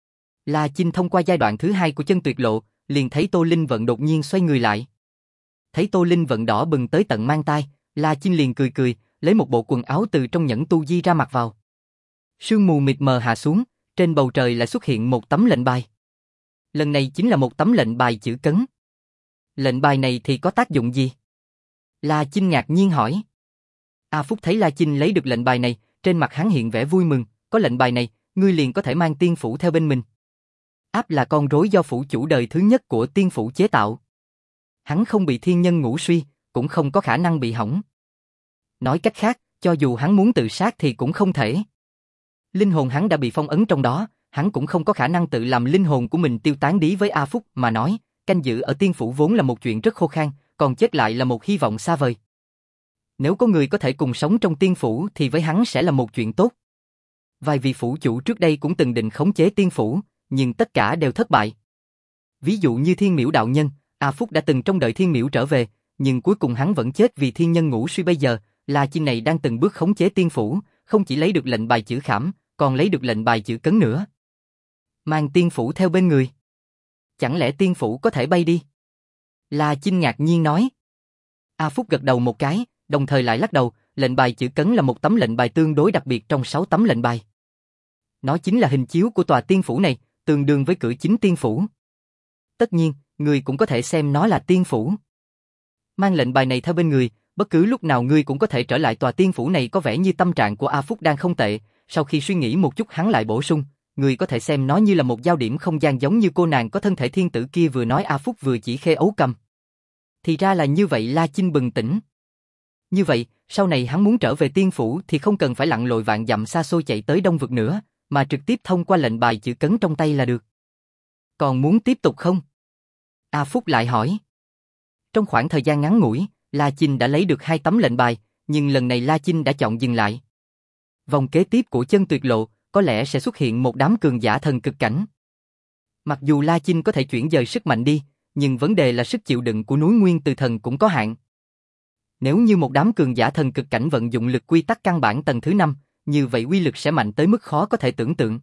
La Chinh thông qua giai đoạn thứ hai của chân tuyệt lộ, liền thấy Tô Linh Vận đột nhiên xoay người lại. Thấy Tô Linh Vận đỏ bừng tới tận mang tai, La Chinh liền cười cười, lấy một bộ quần áo từ trong nhẫn tu di ra mặc vào. Sương mù mịt mờ hạ xuống, trên bầu trời lại xuất hiện một tấm lệnh bài. Lần này chính là một tấm lệnh bài chữ cấn. Lệnh bài này thì có tác dụng gì? La Chinh ngạc nhiên hỏi. A Phúc thấy La Chinh lấy được lệnh bài này, trên mặt hắn hiện vẻ vui mừng, có lệnh bài này, ngươi liền có thể mang tiên phủ theo bên mình. Áp là con rối do phủ chủ đời thứ nhất của tiên phủ chế tạo. Hắn không bị thiên nhân ngũ suy, cũng không có khả năng bị hỏng. Nói cách khác, cho dù hắn muốn tự sát thì cũng không thể. Linh hồn hắn đã bị phong ấn trong đó, hắn cũng không có khả năng tự làm linh hồn của mình tiêu tán đi với A Phúc mà nói, canh giữ ở tiên phủ vốn là một chuyện rất khô khan, còn chết lại là một hy vọng xa vời. Nếu có người có thể cùng sống trong tiên phủ thì với hắn sẽ là một chuyện tốt. Vài vị phủ chủ trước đây cũng từng định khống chế tiên phủ, nhưng tất cả đều thất bại. Ví dụ như Thiên Miễu đạo nhân, A Phúc đã từng trông đợi Thiên Miễu trở về, nhưng cuối cùng hắn vẫn chết vì thiên nhân ngũ suy. Bây giờ, La Chinh này đang từng bước khống chế tiên phủ, không chỉ lấy được lệnh bài chữ khảm, còn lấy được lệnh bài chữ cấn nữa. Mang tiên phủ theo bên người. Chẳng lẽ tiên phủ có thể bay đi? La Chinh ngạc nhiên nói. A Phúc gật đầu một cái, đồng thời lại lắc đầu, lệnh bài chữ cấn là một tấm lệnh bài tương đối đặc biệt trong sáu tấm lệnh bài. Nó chính là hình chiếu của tòa tiên phủ này, tương đương với cửa chính tiên phủ. Tất nhiên, người cũng có thể xem nó là tiên phủ. Mang lệnh bài này theo bên người, bất cứ lúc nào ngươi cũng có thể trở lại tòa tiên phủ này. Có vẻ như tâm trạng của A Phúc đang không tệ, sau khi suy nghĩ một chút hắn lại bổ sung, ngươi có thể xem nó như là một giao điểm không gian giống như cô nàng có thân thể thiên tử kia vừa nói. A Phúc vừa chỉ Khê Ấu Cầm. Thì ra là như vậy. La Chinh bừng tỉnh. Như vậy, sau này hắn muốn trở về tiên phủ thì không cần phải lặn lội vạn dặm xa xôi chạy tới Đông Vực nữa, mà trực tiếp thông qua lệnh bài chữ cấn trong tay là được. Còn muốn tiếp tục không? A Phúc lại hỏi. Trong khoảng thời gian ngắn ngủi, La Chinh đã lấy được hai tấm lệnh bài, nhưng lần này La Chinh đã chọn dừng lại. Vòng kế tiếp của chân tuyệt lộ, có lẽ sẽ xuất hiện một đám cường giả thần cực cảnh. Mặc dù La Chinh có thể chuyển dời sức mạnh đi, nhưng vấn đề là sức chịu đựng của núi Nguyên Từ Thần cũng có hạn. Nếu như một đám cường giả thần cực cảnh vận dụng lực quy tắc căn bản tầng thứ năm, như vậy uy lực sẽ mạnh tới mức khó có thể tưởng tượng.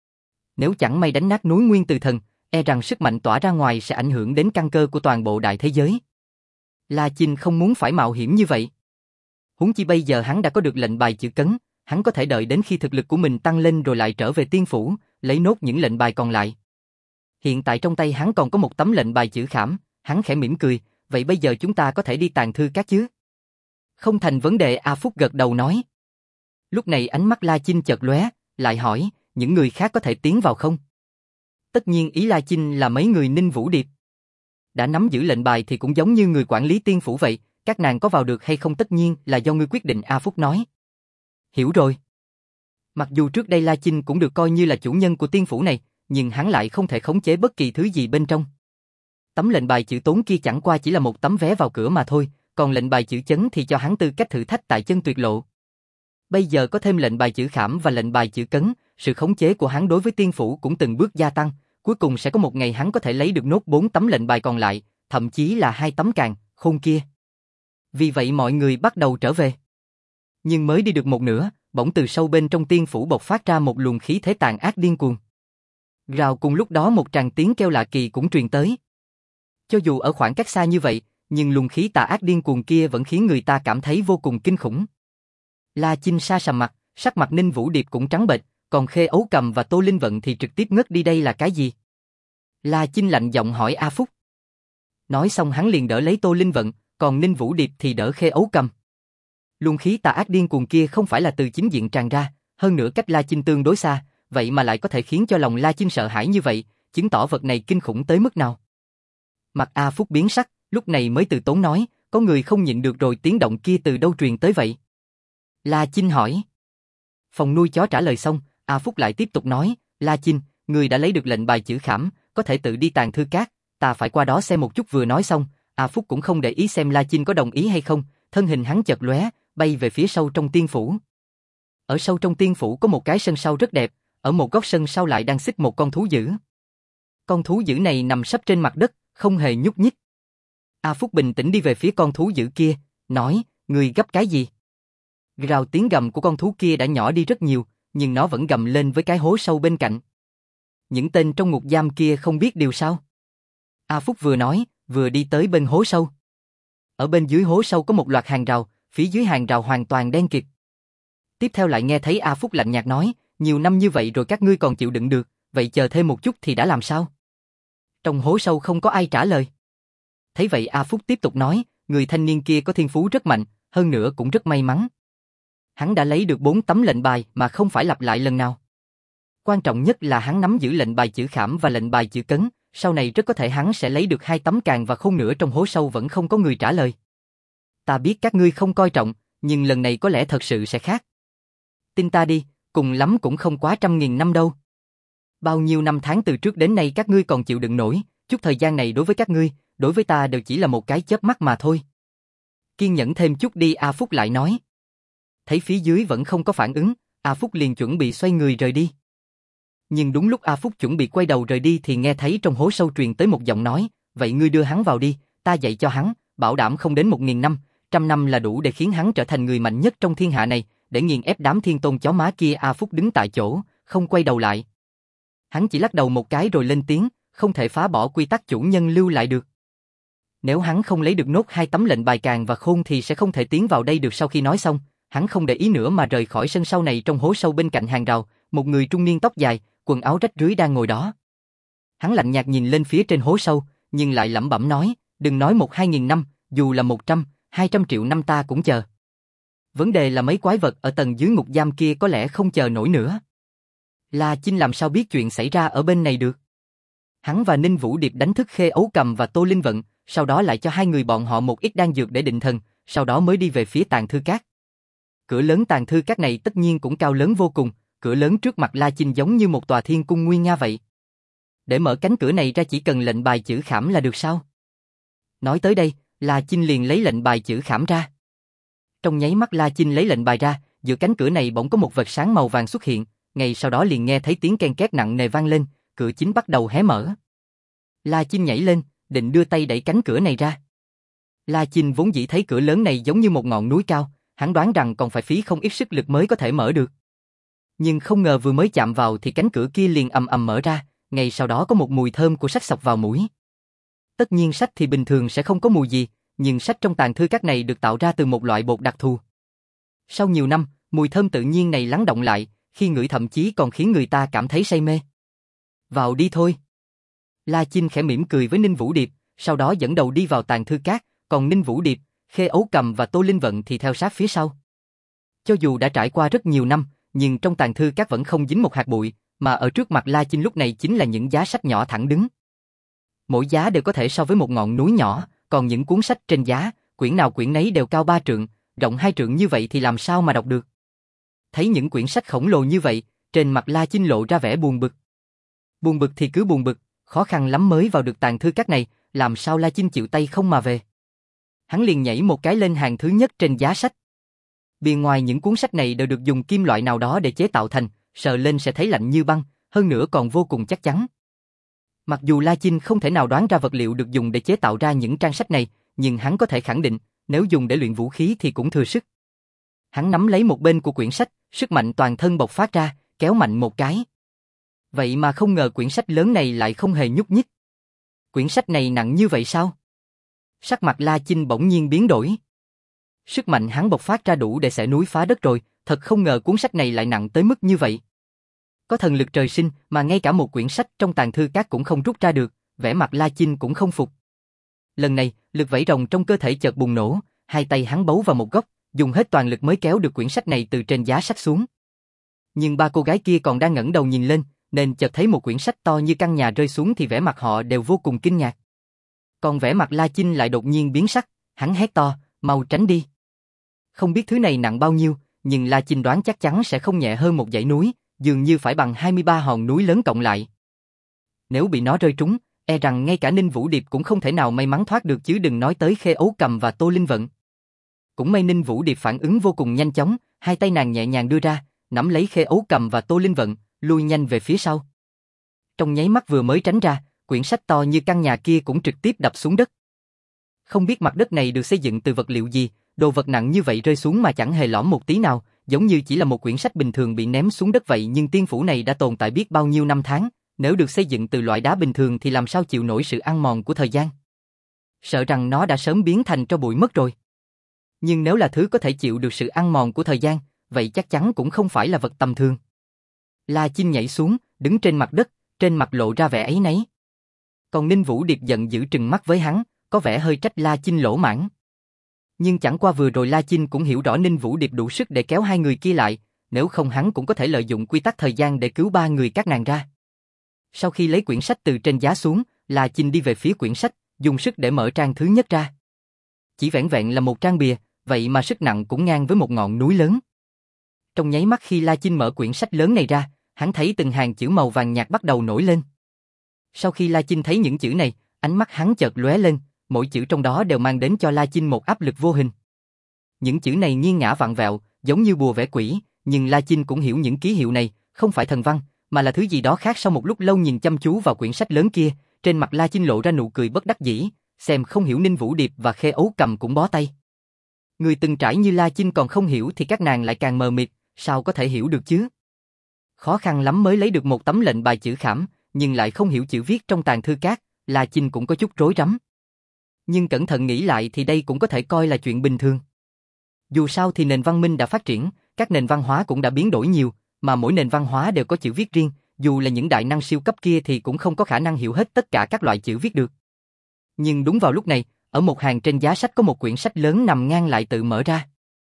Nếu chẳng may đánh nát núi Nguyên Từ Thần, e rằng sức mạnh tỏa ra ngoài sẽ ảnh hưởng đến căn cơ của toàn bộ đại thế giới. La Chinh không muốn phải mạo hiểm như vậy. Huống chi bây giờ hắn đã có được lệnh bài chữ cấn, hắn có thể đợi đến khi thực lực của mình tăng lên rồi lại trở về tiên phủ, lấy nốt những lệnh bài còn lại. Hiện tại trong tay hắn còn có một tấm lệnh bài chữ khảm, hắn khẽ mỉm cười, vậy bây giờ chúng ta có thể đi Tàng Thư Các chứ? Không thành vấn đề. A Phúc gật đầu nói. Lúc này ánh mắt La Chinh chợt lóe, lại hỏi, những người khác có thể tiến vào không? Tất nhiên ý La Chinh là mấy người Ninh Vũ Điệp. Đã nắm giữ lệnh bài thì cũng giống như người quản lý tiên phủ vậy, các nàng có vào được hay không tất nhiên là do ngươi quyết định. A Phúc nói. Hiểu rồi. Mặc dù trước đây La Chinh cũng được coi như là chủ nhân của tiên phủ này, nhưng hắn lại không thể khống chế bất kỳ thứ gì bên trong. Tấm lệnh bài chữ tốn kia chẳng qua chỉ là một tấm vé vào cửa mà thôi, còn lệnh bài chữ chấn thì cho hắn tư cách thử thách tại chân tuyệt lộ. Bây giờ có thêm lệnh bài chữ khảm và lệnh bài chữ cấn, sự khống chế của hắn đối với tiên phủ cũng từng bước gia tăng, cuối cùng sẽ có một ngày hắn có thể lấy được nốt bốn tấm lệnh bài còn lại, thậm chí là hai tấm càng khôn kia. Vì vậy mọi người bắt đầu trở về. Nhưng mới đi được một nửa, bỗng từ sâu bên trong tiên phủ bộc phát ra một luồng khí thế tàn ác điên cuồng. Rào cùng lúc đó một tràng tiếng kêu lạ kỳ cũng truyền tới. Cho dù ở khoảng cách xa như vậy, nhưng luồng khí tà ác điên cuồng kia vẫn khiến người ta cảm thấy vô cùng kinh khủng. La Chinh sa sầm mặt, sắc mặt Ninh Vũ Điệp cũng trắng bệch, còn Khê Ấu Cầm và Tô Linh Vận thì trực tiếp ngất đi. Đây là cái gì? La Chinh lạnh giọng hỏi A Phúc. Nói xong hắn liền đỡ lấy Tô Linh Vận, còn Ninh Vũ Điệp thì đỡ Khê Ấu Cầm. Luồng khí tà ác điên cuồng kia không phải là từ chính diện tràn ra, hơn nữa cách La Chinh tương đối xa, vậy mà lại có thể khiến cho lòng La Chinh sợ hãi như vậy, chứng tỏ vật này kinh khủng tới mức nào. Mặt A Phúc biến sắc, lúc này mới từ tốn nói, có người không nhịn được rồi, tiếng động kia từ đâu truyền tới vậy? La Chinh hỏi. Phòng nuôi chó trả lời xong, A Phúc lại tiếp tục nói, La Chinh, người đã lấy được lệnh bài chữ khảm, có thể tự đi Tàng Thư Các, ta phải qua đó xem một chút. Vừa nói xong, A Phúc cũng không để ý xem La Chinh có đồng ý hay không, thân hình hắn chợt lóe, bay về phía sâu trong tiên phủ. Ở sâu trong tiên phủ có một cái sân sau rất đẹp, ở một góc sân sau lại đang xích một con thú dữ. Con thú dữ này nằm sấp trên mặt đất, không hề nhúc nhích. A Phúc bình tĩnh đi về phía con thú dữ kia, nói, người gấp cái gì? Rào tiếng gầm của con thú kia đã nhỏ đi rất nhiều, nhưng nó vẫn gầm lên với cái hố sâu bên cạnh. Những tên trong ngục giam kia không biết điều sao? A Phúc vừa nói, vừa đi tới bên hố sâu. Ở bên dưới hố sâu có một loạt hàng rào, phía dưới hàng rào hoàn toàn đen kịt. Tiếp theo lại nghe thấy A Phúc lạnh nhạt nói, nhiều năm như vậy rồi các ngươi còn chịu đựng được, vậy chờ thêm một chút thì đã làm sao? Trong hố sâu không có ai trả lời. Thấy vậy A Phúc tiếp tục nói, người thanh niên kia có thiên phú rất mạnh, hơn nữa cũng rất may mắn. Hắn đã lấy được bốn tấm lệnh bài mà không phải lặp lại lần nào. Quan trọng nhất là hắn nắm giữ lệnh bài chữ khảm và lệnh bài chữ cấn, sau này rất có thể hắn sẽ lấy được hai tấm càng và khôn nữa trong hố sâu vẫn không có người trả lời. Ta biết các ngươi không coi trọng, nhưng lần này có lẽ thật sự sẽ khác. Tin ta đi, cùng lắm cũng không quá trăm nghìn năm đâu. Bao nhiêu năm tháng từ trước đến nay các ngươi còn chịu đựng nổi, chút thời gian này đối với các ngươi, đối với ta đều chỉ là một cái chớp mắt mà thôi. Kiên nhẫn thêm chút đi, A Phúc lại nói. Thấy phía dưới vẫn không có phản ứng, A Phúc liền chuẩn bị xoay người rời đi. Nhưng đúng lúc A Phúc chuẩn bị quay đầu rời đi thì nghe thấy trong hố sâu truyền tới một giọng nói, vậy ngươi đưa hắn vào đi, ta dạy cho hắn, bảo đảm không đến một nghìn năm, trăm năm là đủ để khiến hắn trở thành người mạnh nhất trong thiên hạ này, để nghiền ép đám thiên tôn chó má kia. A Phúc đứng tại chỗ, không quay đầu lại. Hắn chỉ lắc đầu một cái rồi lên tiếng, không thể phá bỏ quy tắc chủ nhân lưu lại được. Nếu hắn không lấy được nốt hai tấm lệnh bài càng và khôn thì sẽ không thể tiến vào đây được. Sau khi nói xong, hắn không để ý nữa mà rời khỏi sân sau này. Trong hố sâu bên cạnh hàng rào, một người trung niên tóc dài, quần áo rách rưới đang ngồi đó. Hắn lạnh nhạt nhìn lên phía trên hố sâu, nhưng lại lẩm bẩm nói, đừng nói một hai nghìn năm, dù là một trăm, hai trăm triệu năm ta cũng chờ. Vấn đề là mấy quái vật ở tầng dưới ngục giam kia có lẽ không chờ nổi nữa. La Chinh làm sao biết chuyện xảy ra ở bên này được? Hắn và Ninh Vũ Điệp đánh thức Khê Ấu Cầm và Tô Linh Vận, sau đó lại cho hai người bọn họ một ít đan dược để định thần, sau đó mới đi về phía tàng thư các. Cửa lớn tàng thư các này tất nhiên cũng cao lớn vô cùng, cửa lớn trước mặt La Chinh giống như một tòa thiên cung nguy nga vậy. Để mở cánh cửa này ra chỉ cần lệnh bài chữ khảm là được sao? Nói tới đây, La Chinh liền lấy lệnh bài chữ khảm ra. Trong nháy mắt La Chinh lấy lệnh bài ra, giữa cánh cửa này bỗng có một vệt sáng màu vàng xuất hiện, ngay sau đó liền nghe thấy tiếng ken két nặng nề vang lên, cửa chính bắt đầu hé mở. La Chinh nhảy lên, định đưa tay đẩy cánh cửa này ra. La Chinh vốn dĩ thấy cửa lớn này giống như một ngọn núi cao, hắn đoán rằng còn phải phí không ít sức lực mới có thể mở được. Nhưng không ngờ vừa mới chạm vào thì cánh cửa kia liền ầm ầm mở ra, ngay sau đó có một mùi thơm của sách xộc vào mũi. Tất nhiên sách thì bình thường sẽ không có mùi gì, nhưng sách trong tàng thư các này được tạo ra từ một loại bột đặc thù. Sau nhiều năm, mùi thơm tự nhiên này lắng động lại, khi ngửi thậm chí còn khiến người ta cảm thấy say mê. Vào đi thôi. La Chinh khẽ mỉm cười với Ninh Vũ Điệp, sau đó dẫn đầu đi vào tàng thư các, còn Ninh Vũ Điệp, Khê Ấu Cầm và Tô Linh Vận thì theo sát phía sau. Cho dù đã trải qua rất nhiều năm, nhưng trong tàng thư các vẫn không dính một hạt bụi, mà ở trước mặt La Chinh lúc này chính là những giá sách nhỏ thẳng đứng. Mỗi giá đều có thể so với một ngọn núi nhỏ, còn những cuốn sách trên giá, quyển nào quyển nấy đều cao ba trượng, rộng hai trượng như vậy thì làm sao mà đọc được. Thấy những quyển sách khổng lồ như vậy, trên mặt La Chinh lộ ra vẻ buồn bực. Buồn bực thì cứ buồn bực, khó khăn lắm mới vào được tàng thư các này, làm sao La Chinh chịu tay không mà về. Hắn liền nhảy một cái lên hàng thứ nhất trên giá sách. Bề ngoài những cuốn sách này đều được dùng kim loại nào đó để chế tạo thành, sờ lên sẽ thấy lạnh như băng, hơn nữa còn vô cùng chắc chắn. Mặc dù La Chinh không thể nào đoán ra vật liệu được dùng để chế tạo ra những trang sách này, nhưng hắn có thể khẳng định, nếu dùng để luyện vũ khí thì cũng thừa sức. Hắn nắm lấy một bên của quyển sách, sức mạnh toàn thân bộc phát ra, kéo mạnh một cái. Vậy mà không ngờ quyển sách lớn này lại không hề nhúc nhích. Quyển sách này nặng như vậy sao? Sắc mặt La Chinh bỗng nhiên biến đổi. Sức mạnh hắn bộc phát ra đủ để xẻ núi phá đất rồi, thật không ngờ cuốn sách này lại nặng tới mức như vậy. Có thần lực trời sinh mà ngay cả một quyển sách trong tàng thư các cũng không rút ra được, vẻ mặt La Chinh cũng không phục. Lần này, lực vẫy rồng trong cơ thể chợt bùng nổ, hai tay hắn bấu vào một góc, dùng hết toàn lực mới kéo được quyển sách này từ trên giá sách xuống. Nhưng ba cô gái kia còn đang ngẩng đầu nhìn lên, nên chợt thấy một quyển sách to như căn nhà rơi xuống thì vẻ mặt họ đều vô cùng kinh ngạc. Còn vẻ mặt La Chinh lại đột nhiên biến sắc, hắn hét to, mau tránh đi. Không biết thứ này nặng bao nhiêu, nhưng La Chinh đoán chắc chắn sẽ không nhẹ hơn một dãy núi, dường như phải bằng hai mươi ba hòn núi lớn cộng lại. Nếu bị nó rơi trúng, e rằng ngay cả Ninh Vũ Điệp cũng không thể nào may mắn thoát được chứ đừng nói tới Khê Ấu Cầm và Tô Linh Vận. Cũng may Ninh Vũ Điệp phản ứng vô cùng nhanh chóng, hai tay nàng nhẹ nhàng đưa ra, nắm lấy Khê Ấu Cầm và Tô Linh Vận, lui nhanh về phía sau. Trong nháy mắt vừa mới tránh ra, quyển sách to như căn nhà kia cũng trực tiếp đập xuống đất. Không biết mặt đất này được xây dựng từ vật liệu gì, đồ vật nặng như vậy rơi xuống mà chẳng hề lõm một tí nào, giống như chỉ là một quyển sách bình thường bị ném xuống đất vậy, nhưng tiên phủ này đã tồn tại biết bao nhiêu năm tháng, nếu được xây dựng từ loại đá bình thường thì làm sao chịu nổi sự ăn mòn của thời gian. Sợ rằng nó đã sớm biến thành tro bụi mất rồi. Nhưng nếu là thứ có thể chịu được sự ăn mòn của thời gian, vậy chắc chắn cũng không phải là vật tầm thường. La Chinh nhảy xuống, đứng trên mặt đất, trên mặt lộ ra vẻ áy náy. Còn Ninh Vũ Điệp giận dữ trừng mắt với hắn, có vẻ hơi trách La Chinh lỗ mãng. Nhưng chẳng qua vừa rồi La Chinh cũng hiểu rõ Ninh Vũ Điệp đủ sức để kéo hai người kia lại, nếu không hắn cũng có thể lợi dụng quy tắc thời gian để cứu ba người các nàng ra. Sau khi lấy quyển sách từ trên giá xuống, La Chinh đi về phía quyển sách, dùng sức để mở trang thứ nhất ra. Chỉ vẻn vẹn là một trang bìa, vậy mà sức nặng cũng ngang với một ngọn núi lớn. Trong nháy mắt khi La Chinh mở quyển sách lớn này ra, hắn thấy từng hàng chữ màu vàng nhạt bắt đầu nổi lên. Sau khi La Chinh thấy những chữ này, ánh mắt hắn chợt lóe lên, mỗi chữ trong đó đều mang đến cho La Chinh một áp lực vô hình. Những chữ này nghiêng ngả vặn vẹo, giống như bùa vẽ quỷ, nhưng La Chinh cũng hiểu những ký hiệu này không phải thần văn, mà là thứ gì đó khác. Sau một lúc lâu nhìn chăm chú vào quyển sách lớn kia, trên mặt La Chinh lộ ra nụ cười bất đắc dĩ, xem không hiểu Ninh Vũ Điệp và Khê Ấu Cầm cũng bó tay. Người từng trải như La Chinh còn không hiểu thì các nàng lại càng mờ mịt, sao có thể hiểu được chứ? Khó khăn lắm mới lấy được một tấm lệnh bài chữ khảm, nhưng lại không hiểu chữ viết trong tàng thư các, La Chinh cũng có chút rối rắm. Nhưng cẩn thận nghĩ lại thì đây cũng có thể coi là chuyện bình thường. Dù sao thì nền văn minh đã phát triển, các nền văn hóa cũng đã biến đổi nhiều, mà mỗi nền văn hóa đều có chữ viết riêng, dù là những đại năng siêu cấp kia thì cũng không có khả năng hiểu hết tất cả các loại chữ viết được. Nhưng đúng vào lúc này, ở một hàng trên giá sách có một quyển sách lớn nằm ngang lại tự mở ra.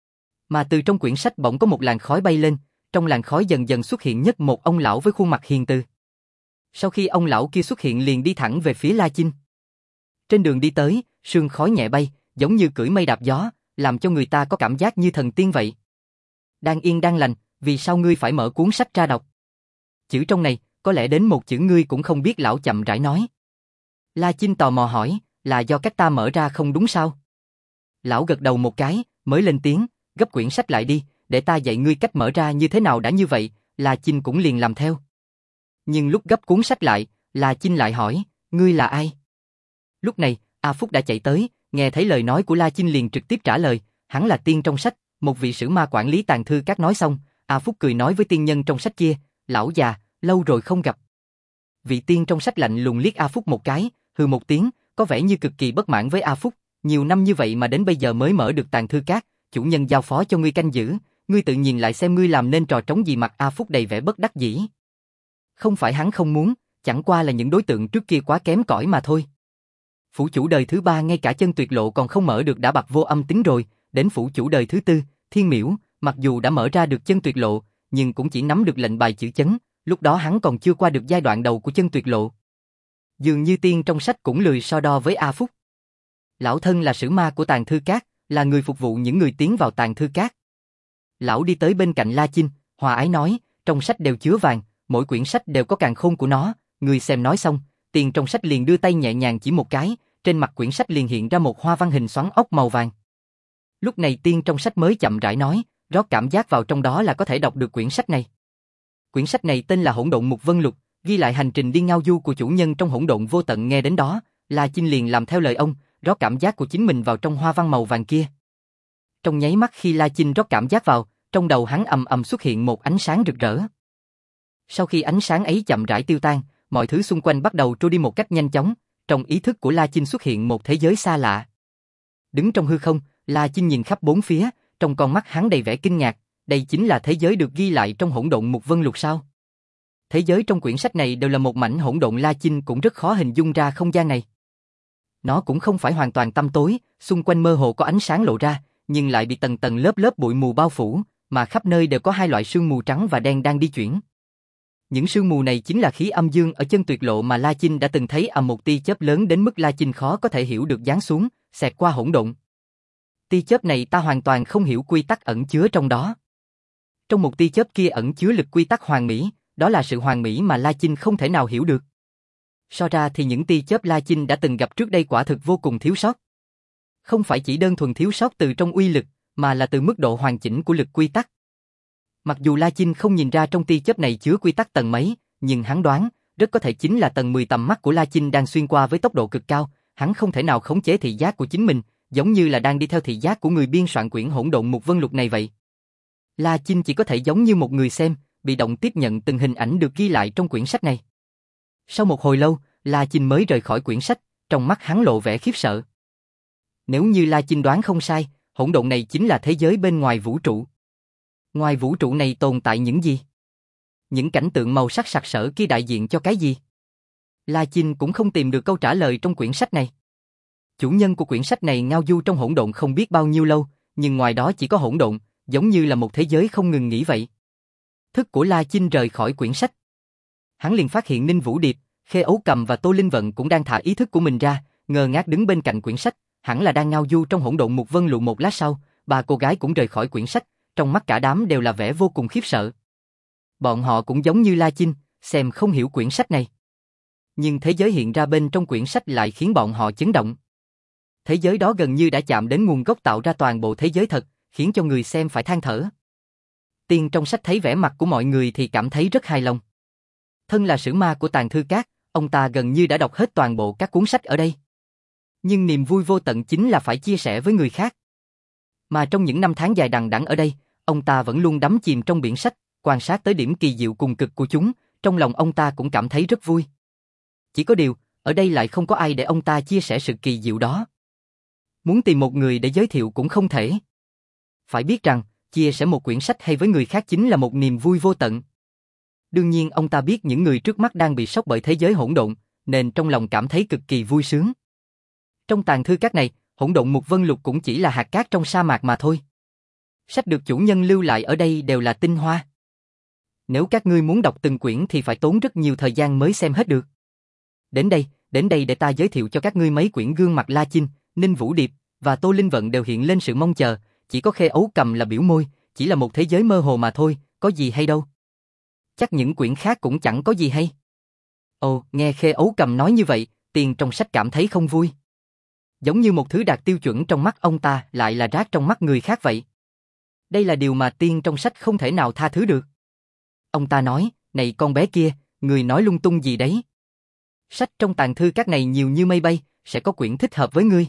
Mà từ trong quyển sách bỗng có một làn khói bay lên, trong làn khói dần dần xuất hiện nhất một ông lão với khuôn mặt hiền từ. Sau khi ông lão kia xuất hiện liền đi thẳng về phía La Chinh. Trên đường đi tới, sương khói nhẹ bay, giống như cưỡi mây đạp gió, làm cho người ta có cảm giác như thần tiên vậy. Đang yên đang lành, vì sao ngươi phải mở cuốn sách ra đọc? Chữ trong này, có lẽ đến một chữ ngươi cũng không biết, lão chậm rãi nói. La Chinh tò mò hỏi, là do cách ta mở ra không đúng sao? Lão gật đầu một cái, mới lên tiếng, gấp quyển sách lại đi, để ta dạy ngươi cách mở ra như thế nào. Đã như vậy, La Chinh cũng liền làm theo. Nhưng lúc gấp cuốn sách lại, La Chinh lại hỏi, ngươi là ai? Lúc này, A Phúc đã chạy tới, nghe thấy lời nói của La Chinh liền trực tiếp trả lời, hắn là tiên trong sách, một vị sử ma quản lý tàng thư các. Nói xong, A Phúc cười nói với tiên nhân trong sách kia, lão già, lâu rồi không gặp. Vị tiên trong sách lạnh lùng liếc A Phúc một cái, hừ một tiếng, có vẻ như cực kỳ bất mãn với A Phúc, nhiều năm như vậy mà đến bây giờ mới mở được tàng thư các, chủ nhân giao phó cho ngươi canh giữ, ngươi tự nhìn lại xem ngươi làm nên trò trống gì. Mặt A Phúc đầy vẻ bất đắc dĩ. Không phải hắn không muốn, chẳng qua là những đối tượng trước kia quá kém cỏi mà thôi. Phủ chủ đời thứ ba ngay cả chân tuyệt lộ còn không mở được đã bạc vô âm tính rồi, đến phủ chủ đời thứ tư, Thiên Miễu, mặc dù đã mở ra được chân tuyệt lộ, nhưng cũng chỉ nắm được lệnh bài chữ chấn, lúc đó hắn còn chưa qua được giai đoạn đầu của chân tuyệt lộ. Dường như tiên trong sách cũng lười so đo với A Phúc. Lão thân là sử ma của tàng thư các, là người phục vụ những người tiến vào tàng thư các. Lão đi tới bên cạnh La Chinh, hòa ái nói, trong sách đều chứa vàng, mỗi quyển sách đều có càn khôn của nó, người xem. Nói xong, tiên trong sách liền đưa tay nhẹ nhàng chỉ một cái, trên mặt quyển sách liền hiện ra một hoa văn hình xoắn ốc màu vàng. Lúc này tiên trong sách mới chậm rãi nói, rót cảm giác vào trong đó là có thể đọc được quyển sách này. Quyển sách này tên là Hỗn Độn Mục Vân Lục, ghi lại hành trình đi ngao du của chủ nhân trong hỗn độn vô tận. Nghe đến đó, La Chinh liền làm theo lời ông, rót cảm giác của chính mình vào trong hoa văn màu vàng kia. Trong nháy mắt khi La Chinh rót cảm giác vào, trong đầu hắn ầm ầm xuất hiện một ánh sáng rực rỡ. Sau khi ánh sáng ấy chậm rãi tiêu tan, mọi thứ xung quanh bắt đầu trôi đi một cách nhanh chóng, trong ý thức của La Chinh xuất hiện một thế giới xa lạ. Đứng trong hư không, La Chinh nhìn khắp bốn phía, trong con mắt hắn đầy vẻ kinh ngạc, đây chính là thế giới được ghi lại trong Hỗn Độn Mục Vân Lục sao? Thế giới trong quyển sách này đều là một mảnh hỗn độn. La Chinh cũng rất khó hình dung ra không gian này. Nó cũng không phải hoàn toàn tăm tối, xung quanh mơ hồ có ánh sáng lộ ra, nhưng lại bị tầng tầng lớp lớp bụi mù bao phủ, mà khắp nơi đều có hai loại sương mù trắng và đen đang đi chuyển. Những sương mù này chính là khí âm dương ở chân tuyệt lộ mà La Chinh đã từng thấy. Ầm một tia chớp lớn đến mức La Chinh khó có thể hiểu được giáng xuống, xẹt qua hỗn độn. Tia chớp này ta hoàn toàn không hiểu quy tắc ẩn chứa trong đó. Trong một tia chớp kia ẩn chứa lực quy tắc hoàn mỹ, đó là sự hoàn mỹ mà La Chinh không thể nào hiểu được. So ra thì những tia chớp La Chinh đã từng gặp trước đây quả thực vô cùng thiếu sót. Không phải chỉ đơn thuần thiếu sót từ trong uy lực, mà là từ mức độ hoàn chỉnh của lực quy tắc. Mặc dù La Chinh không nhìn ra trong tia chớp này chứa quy tắc tầng mấy, nhưng hắn đoán, rất có thể chính là tầng mười tầm mắt của La Chinh đang xuyên qua với tốc độ cực cao, hắn không thể nào khống chế thị giác của chính mình, giống như là đang đi theo thị giác của người biên soạn quyển hỗn độn mục vân lục này vậy. La Chinh chỉ có thể giống như một người xem, bị động tiếp nhận từng hình ảnh được ghi lại trong quyển sách này. Sau một hồi lâu, La Chinh mới rời khỏi quyển sách, trong mắt hắn lộ vẻ khiếp sợ. Nếu như La Chinh đoán không sai, hỗn độn này chính là thế giới bên ngoài vũ trụ. Ngoài vũ trụ này tồn tại những gì? Những cảnh tượng màu sắc sặc sỡ kia đại diện cho cái gì? La Chinh cũng không tìm được câu trả lời trong quyển sách này. Chủ nhân của quyển sách này ngao du trong hỗn độn không biết bao nhiêu lâu, nhưng ngoài đó chỉ có hỗn độn, giống như là một thế giới không ngừng nghỉ vậy. Thức của La Chinh rời khỏi quyển sách. Hắn liền phát hiện Ninh Vũ Điệp, Khê Ấu Cầm và Tô Linh Vận cũng đang thả ý thức của mình ra, ngơ ngác đứng bên cạnh quyển sách, hẳn là đang ngao du trong hỗn độn mục vân lụ. Một lát sau, ba cô gái cũng rời khỏi quyển sách, trong mắt cả đám đều là vẻ vô cùng khiếp sợ. Bọn họ cũng giống như La Chinh, xem không hiểu quyển sách này. Nhưng thế giới hiện ra bên trong quyển sách lại khiến bọn họ chấn động. Thế giới đó gần như đã chạm đến nguồn gốc tạo ra toàn bộ thế giới thật, khiến cho người xem phải than thở. Tiên trong sách thấy vẻ mặt của mọi người thì cảm thấy rất hài lòng. Thân là sử ma của Tàng Thư Các, ông ta gần như đã đọc hết toàn bộ các cuốn sách ở đây. Nhưng niềm vui vô tận chính là phải chia sẻ với người khác. Mà trong những năm tháng dài đằng đẵng ở đây, ông ta vẫn luôn đắm chìm trong biển sách, quan sát tới điểm kỳ diệu cùng cực của chúng, trong lòng ông ta cũng cảm thấy rất vui. Chỉ có điều, ở đây lại không có ai để ông ta chia sẻ sự kỳ diệu đó. Muốn tìm một người để giới thiệu cũng không thể. Phải biết rằng, chia sẻ một quyển sách hay với người khác chính là một niềm vui vô tận. Đương nhiên ông ta biết những người trước mắt đang bị sốc bởi thế giới hỗn độn, nên trong lòng cảm thấy cực kỳ vui sướng. Trong Tàng Thư Các này, hỗn độn mục vân lục cũng chỉ là hạt cát trong sa mạc mà thôi. Sách được chủ nhân lưu lại ở đây đều là tinh hoa. Nếu các ngươi muốn đọc từng quyển thì phải tốn rất nhiều thời gian mới xem hết được. Đến đây, đến đây để ta giới thiệu cho các ngươi mấy quyển. Gương mặt La Chinh, Ninh Vũ Điệp và Tô Linh Vận đều hiện lên sự mong chờ, chỉ có Khê Ấu Cầm là biểu môi, chỉ là một thế giới mơ hồ mà thôi, có gì hay đâu. Chắc những quyển khác cũng chẳng có gì hay. Ồ, nghe Khê Ấu Cầm nói như vậy, Tiên trong sách cảm thấy không vui. Giống như một thứ đạt tiêu chuẩn trong mắt ông ta lại là rác trong mắt người khác vậy. Đây là điều mà Tiên trong sách không thể nào tha thứ được. Ông ta nói, này con bé kia, người nói lung tung gì đấy. Sách trong Tàng Thư Các này nhiều như mây bay, sẽ có quyển thích hợp với ngươi.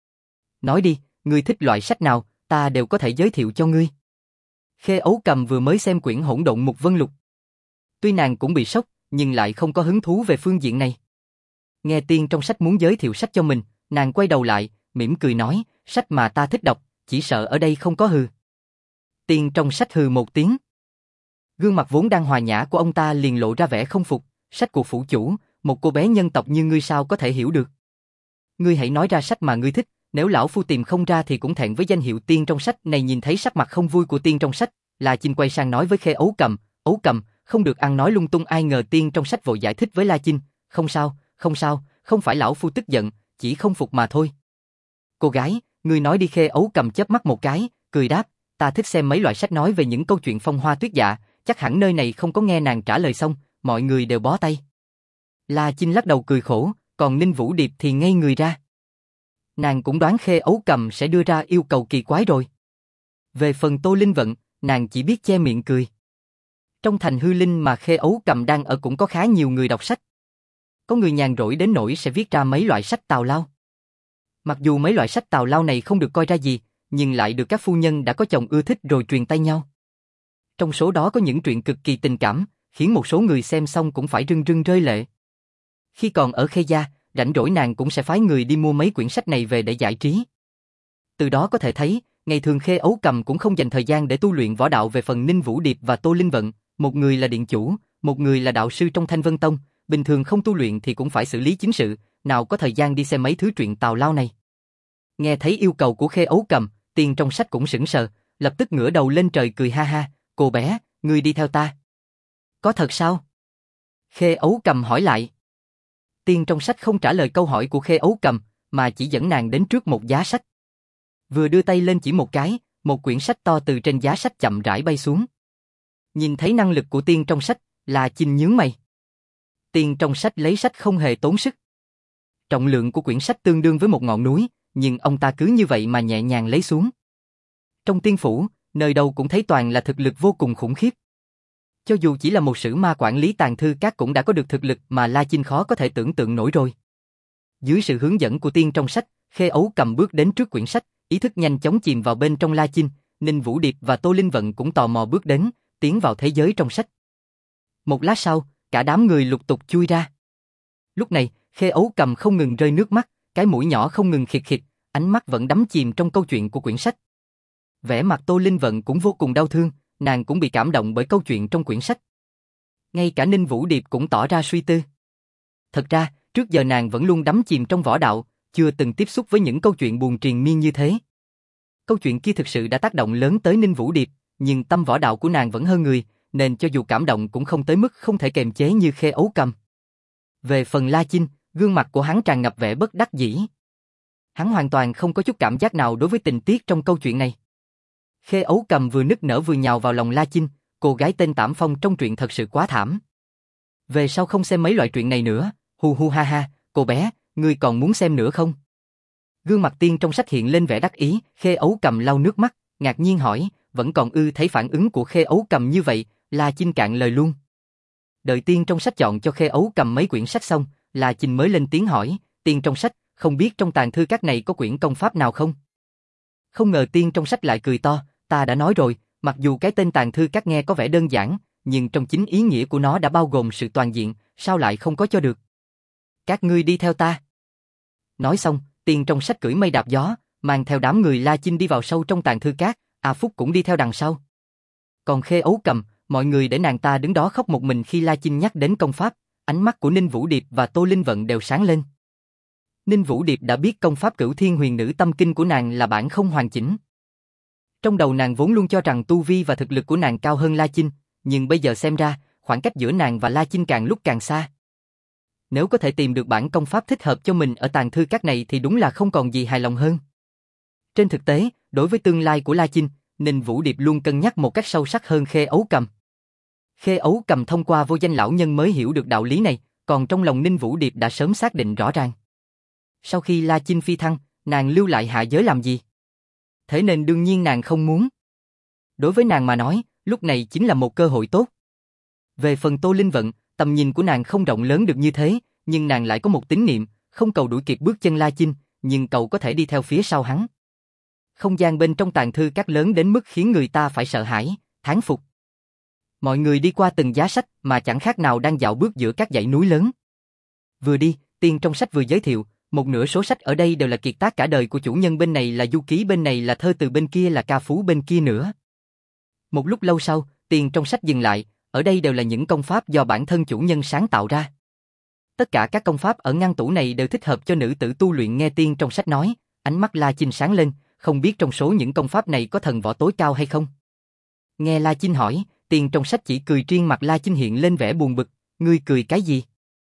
Nói đi, ngươi thích loại sách nào, ta đều có thể giới thiệu cho ngươi. Khê Ấu Cầm vừa mới xem quyển hỗn độn mục vân lục. Tuy nàng cũng bị sốc, nhưng lại không có hứng thú về phương diện này. Nghe Tiên trong sách muốn giới thiệu sách cho mình, nàng quay đầu lại, mỉm cười nói, sách mà ta thích đọc, chỉ sợ ở đây không có. Hừ. Tiên trong sách hừ một tiếng. Gương mặt vốn đang hòa nhã của ông ta liền lộ ra vẻ không phục, sách của phủ chủ, một cô bé nhân tộc như ngươi sao có thể hiểu được. Ngươi hãy nói ra sách mà ngươi thích, nếu lão phu tìm không ra thì cũng thẹn với danh hiệu Tiên trong sách này. Nhìn thấy sắc mặt không vui của Tiên trong sách, La Chinh quay sang nói với Khê Ấu Cầm, Ấu Cầm, không được ăn nói lung tung. Ai ngờ Tiên trong sách vội giải thích với La Chinh, không sao, không sao, không phải lão phu tức giận, chỉ không phục mà thôi. Cô gái, ngươi nói đi. Khê Ấu Cầm chớp mắt một cái, cười đáp, ta thích xem mấy loại sách nói về những câu chuyện phong hoa tuyết dạ, chắc hẳn nơi này không có. Nghe nàng trả lời xong, mọi người đều bó tay. La Chinh lắc đầu cười khổ, còn Ninh Vũ Điệp thì ngây người ra. Nàng cũng đoán Khê Ấu Cầm sẽ đưa ra yêu cầu kỳ quái rồi. Về phần Tô Linh Vận, nàng chỉ biết che miệng cười. Trong thành hư linh mà Khê Ấu Cầm đang ở cũng có khá nhiều người đọc sách. Có người nhàn rỗi đến nỗi sẽ viết ra mấy loại sách tào lao. Mặc dù mấy loại sách tào lao này không được coi ra gì, nhưng lại được các phu nhân đã có chồng ưa thích rồi truyền tay nhau. Trong số đó có những truyện cực kỳ tình cảm, khiến một số người xem xong cũng phải rưng rưng rơi lệ. Khi còn ở Khê gia, rảnh rỗi nàng cũng sẽ phái người đi mua mấy quyển sách này về để giải trí. Từ đó có thể thấy, ngày thường Khê Ấu Cầm cũng không dành thời gian để tu luyện võ đạo. Về phần Ninh Vũ Điệp và Tô Linh Vận, một người là điện chủ, một người là đạo sư trong Thanh Vân Tông, bình thường không tu luyện thì cũng phải xử lý chính sự, nào có thời gian đi xem mấy thứ truyện tào lao này. Nghe thấy yêu cầu của Khê Ấu Cầm, Tiên trong sách cũng sững sờ, lập tức ngửa đầu lên trời cười ha ha, cô bé, ngươi đi theo ta. Có thật sao? Khê Ấu Cầm hỏi lại. Tiên trong sách không trả lời câu hỏi của Khê Ấu Cầm, mà chỉ dẫn nàng đến trước một giá sách. Vừa đưa tay lên chỉ một cái, một quyển sách to từ trên giá sách chậm rãi bay xuống. Nhìn thấy năng lực của Tiên trong sách, La Chinh nhướng mày. Tiên trong sách lấy sách không hề tốn sức. Trọng lượng của quyển sách tương đương với một ngọn núi, nhưng ông ta cứ như vậy mà nhẹ nhàng lấy xuống. Trong tiên phủ, nơi đâu cũng thấy toàn là thực lực vô cùng khủng khiếp. Cho dù chỉ là một sử ma quản lý tàng thư các cũng đã có được thực lực mà La Chinh khó có thể tưởng tượng nổi rồi. Dưới sự hướng dẫn của tiên trong sách, Khê Ấu Cầm bước đến trước quyển sách, ý thức nhanh chóng chìm vào bên trong La Chinh, Ninh Vũ Điệp và Tô Linh Vận cũng tò mò bước đến, tiến vào thế giới trong sách. Một lát sau, cả đám người lục tục chui ra. Lúc này, Khê Ấu Cầm không ngừng rơi nước mắt, cái mũi nhỏ không ngừng khịt khịt, ánh mắt vẫn đắm chìm trong câu chuyện của quyển sách. Vẻ mặt Tô Linh Vận cũng vô cùng đau thương, nàng cũng bị cảm động bởi câu chuyện trong quyển sách. Ngay cả Ninh Vũ Điệp cũng tỏ ra suy tư. Thật ra, trước giờ nàng vẫn luôn đắm chìm trong võ đạo, chưa từng tiếp xúc với những câu chuyện buồn triền miên như thế. Câu chuyện kia thực sự đã tác động lớn tới Ninh Vũ Điệp, nhưng tâm võ đạo của nàng vẫn hơn người, nên cho dù cảm động cũng không tới mức không thể kềm chế như Khê Ấu Cầm. Về phần La Chinh, gương mặt của hắn tràn ngập vẻ bất đắc dĩ. Hắn hoàn toàn không có chút cảm giác nào đối với tình tiết trong câu chuyện này. Khê Ấu Cầm vừa nức nở vừa nhào vào lòng La Chinh, cô gái tên Tảm Phong trong truyện thật sự quá thảm. Về sau không xem mấy loại truyện này nữa, hu hu ha ha, cô bé, ngươi còn muốn xem nữa không? Gương mặt tiên trong sách hiện lên vẻ đắc ý, Khê Ấu Cầm lau nước mắt, ngạc nhiên hỏi, vẫn còn ư? Thấy phản ứng của Khê Ấu Cầm như vậy, La Chinh cạn lời luôn. Đợi tiên trong sách chọn cho Khê Ấu Cầm mấy quyển sách xong, La Chinh mới lên tiếng hỏi, tiên trong sách, không biết trong tàng thư các này có quyển công pháp nào không? Không ngờ tiên trong sách lại cười to, ta đã nói rồi, mặc dù cái tên tàng thư các nghe có vẻ đơn giản, nhưng trong chính ý nghĩa của nó đã bao gồm sự toàn diện, sao lại không có cho được? Các ngươi đi theo ta. Nói xong, tiên trong sách cưỡi mây đạp gió, mang theo đám người La Chinh đi vào sâu trong tàng thư các, A Phúc cũng đi theo đằng sau. Còn Khê Ấu Cầm, mọi người để nàng ta đứng đó khóc một mình khi La Chinh nhắc đến công pháp, ánh mắt của Ninh Vũ Điệp và Tô Linh Vận đều sáng lên. Ninh Vũ Điệp đã biết công pháp Cửu Thiên Huyền Nữ Tâm Kinh của nàng là bản không hoàn chỉnh. Trong đầu nàng vốn luôn cho rằng tu vi và thực lực của nàng cao hơn La Chinh, nhưng bây giờ xem ra, khoảng cách giữa nàng và La Chinh càng lúc càng xa. Nếu có thể tìm được bản công pháp thích hợp cho mình ở tàng thư các này thì đúng là không còn gì hài lòng hơn. Trên thực tế, đối với tương lai của La Chinh, Ninh Vũ Điệp luôn cân nhắc một cách sâu sắc hơn Khê Ấu Cầm. Khê Ấu Cầm thông qua vô danh lão nhân mới hiểu được đạo lý này, còn trong lòng Ninh Vũ Điệp đã sớm xác định rõ ràng. Sau khi La Chinh phi thăng, nàng lưu lại hạ giới làm gì? Thế nên đương nhiên nàng không muốn. Đối với nàng mà nói, lúc này chính là một cơ hội tốt. Về phần Tô Linh Vận, tầm nhìn của nàng không rộng lớn được như thế, nhưng nàng lại có một tín niệm, không cầu đuổi kịp bước chân La Chinh, nhưng cầu có thể đi theo phía sau hắn. Không gian bên trong tàng thư các lớn đến mức khiến người ta phải sợ hãi, thán phục. Mọi người đi qua từng giá sách mà chẳng khác nào đang dạo bước giữa các dãy núi lớn. Vừa đi, tiên trong sách vừa giới thiệu, một nửa số sách ở đây đều là kiệt tác cả đời của chủ nhân, bên này là du ký, bên này là thơ từ, bên kia là ca phú, bên kia nữa. Một lúc lâu sau, tiên trong sách dừng lại, ở đây đều là những công pháp do bản thân chủ nhân sáng tạo ra. Tất cả các công pháp ở ngăn tủ này đều thích hợp cho nữ tử tu luyện. Nghe tiên trong sách nói, ánh mắt La Chinh sáng lên, không biết trong số những công pháp này có thần võ tối cao hay không? Nghe La Chinh hỏi, tiên trong sách chỉ cười, riêng mặt La Chinh hiện lên vẻ buồn bực, ngươi cười cái gì?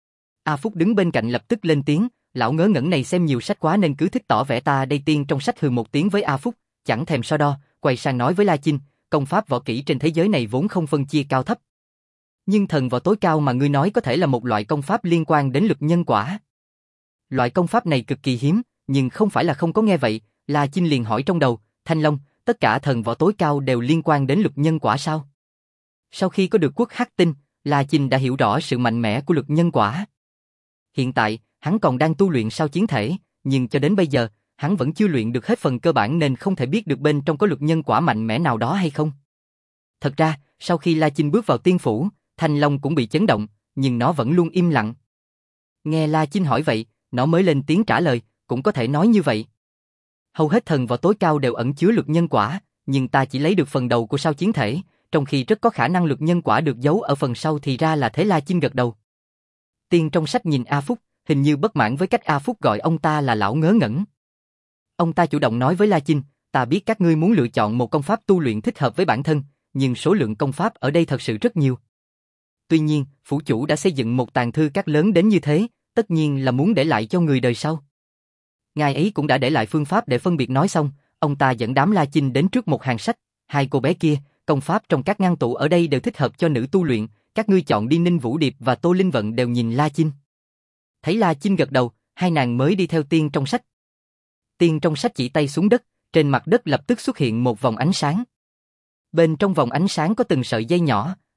A Phúc đứng bên cạnh lập tức lên tiếng, lão ngớ ngẩn này xem nhiều sách quá nên cứ thích tỏ vẻ ta đây. Tiên trong sách hừ một tiếng với A Phúc, chẳng thèm so đo, quay sang nói với La Chinh, công pháp võ kỹ trên thế giới này vốn không phân chia cao thấp. Nhưng thần võ tối cao mà ngươi nói có thể là một loại công pháp liên quan đến lực nhân quả. Loại công pháp này cực kỳ hiếm, nhưng không phải là không có. Nghe vậy, La Chinh liền hỏi trong đầu, Thanh Long, tất cả thần võ tối cao đều liên quan đến lực nhân quả sao? Sau khi có được quốc hắc tinh, La Chinh đã hiểu rõ sự mạnh mẽ của lực nhân quả. Hiện tại, hắn còn đang tu luyện sao chiến thể, nhưng cho đến bây giờ, hắn vẫn chưa luyện được hết phần cơ bản nên không thể biết được bên trong có lực nhân quả mạnh mẽ nào đó hay không. Thật ra, sau khi La Chinh bước vào tiên phủ, Thanh Long cũng bị chấn động, nhưng nó vẫn luôn im lặng. Nghe La Chinh hỏi vậy, nó mới lên tiếng trả lời, cũng có thể nói như vậy. Hầu hết thần võ tối cao đều ẩn chứa lực nhân quả, nhưng ta chỉ lấy được phần đầu của sao chiến thể, trong khi rất có khả năng lực nhân quả được giấu ở phần sau. Thì ra là thế. La Chinh gật đầu. Tiên trong sách nhìn A Phúc, hình như bất mãn với cách A Phúc gọi ông ta là lão ngớ ngẩn. Ông ta chủ động nói với La Chinh, ta biết các ngươi muốn lựa chọn một công pháp tu luyện thích hợp với bản thân, nhưng số lượng công pháp ở đây thật sự rất nhiều. Tuy nhiên, phủ chủ đã xây dựng một tàng thư các lớn đến như thế, tất nhiên là muốn để lại cho người đời sau. Ngài ấy cũng đã để lại phương pháp để phân biệt. Nói xong, ông ta dẫn đám La Chinh đến trước một hàng sách, hai cô bé kia, công pháp trong các ngăn tủ ở đây đều thích hợp cho nữ tu luyện, các ngươi chọn đi. Ninh Vũ Điệp và Tô Linh Vận đều nhìn La Chinh. Thấy La Chinh gật đầu, hai nàng mới đi theo tiên trong sách. Tiên trong sách chỉ tay xuống đất, trên mặt đất lập tức xuất hiện một vòng ánh sáng. Bên trong vòng ánh sáng có từng sợi dây nhỏ,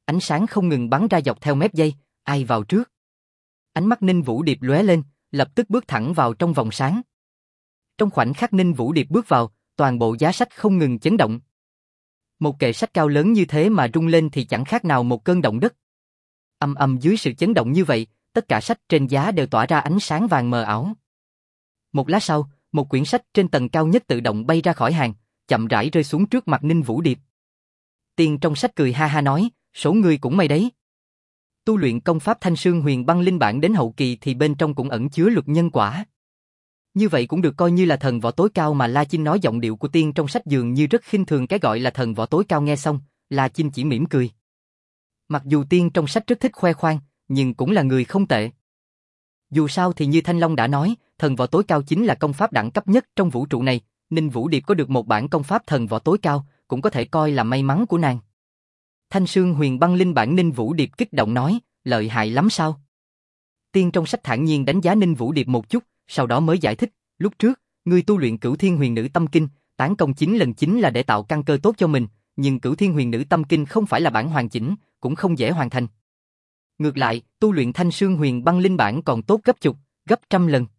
Ánh sáng không ngừng bắn ra dọc theo mép dây, ai vào trước? Ánh mắt Ninh Vũ Điệp lóe lên, lập tức bước thẳng vào trong vòng sáng. Trong khoảnh khắc Ninh Vũ Điệp bước vào, toàn bộ giá sách không ngừng chấn động. Một kệ sách cao lớn như thế mà rung lên thì chẳng khác nào một cơn động đất. Âm ầm dưới sự chấn động như vậy, tất cả sách trên giá đều tỏa ra ánh sáng vàng mờ ảo. Một lát sau, một quyển sách trên tầng cao nhất tự động bay ra khỏi hàng, chậm rãi rơi xuống trước mặt Ninh Vũ Điệp. Tiên trong sách cười ha ha nói, số ngươi cũng may đấy. Tu luyện công pháp Thanh Sương Huyền Băng Linh bản đến hậu kỳ thì bên trong cũng ẩn chứa luật nhân quả. Như vậy cũng được coi như là thần võ tối cao mà La Chinh nói. Giọng điệu của tiên trong sách dường như rất khinh thường cái gọi là thần võ tối cao. Nghe xong, La Chinh chỉ mỉm cười. Mặc dù tiên trong sách rất thích khoe khoang, nhưng cũng là người không tệ. Dù sao thì như Thanh Long đã nói, thần võ tối cao chính là công pháp đẳng cấp nhất trong vũ trụ này. Ninh Vũ Điệp có được một bản công pháp thần võ tối cao, cũng có thể coi là may mắn của nàng. Thanh Sương Huyền Băng Linh bản. Ninh Vũ Điệp kích động nói, lợi hại lắm sao? Tiên trong sách thản nhiên đánh giá Ninh Vũ Điệp một chút, sau đó mới giải thích, lúc trước, ngươi tu luyện Cửu Thiên Huyền Nữ Tâm Kinh, tán công chín lần chính là để tạo căn cơ tốt cho mình, nhưng Cửu Thiên Huyền Nữ Tâm Kinh không phải là bản hoàn chỉnh, cũng không dễ hoàn thành. Ngược lại, tu luyện Thanh Sương Huyền Băng Linh bản còn tốt gấp chục, gấp trăm lần.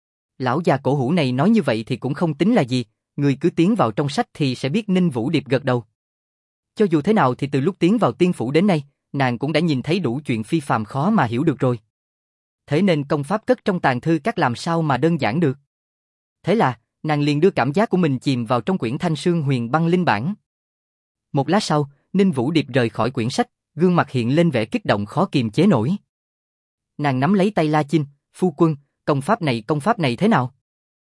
Lão già cổ hủ này nói như vậy thì cũng không tính là gì, người cứ tiến vào trong sách thì sẽ biết. Ninh Vũ Điệp gật đầu. Cho dù thế nào thì từ lúc tiến vào tiên phủ đến nay, nàng cũng đã nhìn thấy đủ chuyện phi phàm khó mà hiểu được rồi. Thế nên công pháp cất trong tàng thư các làm sao mà đơn giản được. Thế là, nàng liền đưa cảm giác của mình chìm vào trong quyển Thanh Sương Huyền Băng Linh bản. Một lát sau, Ninh Vũ Điệp rời khỏi quyển sách, gương mặt hiện lên vẻ kích động khó kiềm chế nổi. Nàng nắm lấy tay La Chinh, phu quân, công pháp này công pháp này thế nào?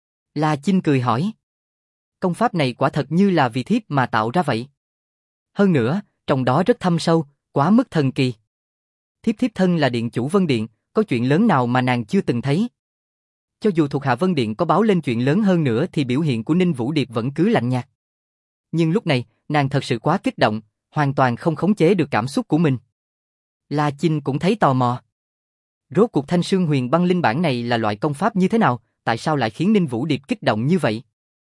La Chinh cười hỏi. Công pháp này quả thật như là vì thiếp mà tạo ra vậy. Hơn nữa, trong đó rất thâm sâu, quá mức thần kỳ. Thiếp thiếp thân là điện chủ Vân Điện, có chuyện lớn nào mà nàng chưa từng thấy. Cho dù thuộc hạ Vân Điện có báo lên chuyện lớn hơn nữa thì biểu hiện của Ninh Vũ Điệp vẫn cứ lạnh nhạt. Nhưng lúc này, nàng thật sự quá kích động, hoàn toàn không khống chế được cảm xúc của mình. La Chinh cũng thấy tò mò. Rốt cuộc Thanh Sương Huyền Băng Linh bản này là loại công pháp như thế nào, tại sao lại khiến Ninh Vũ Điệp kích động như vậy?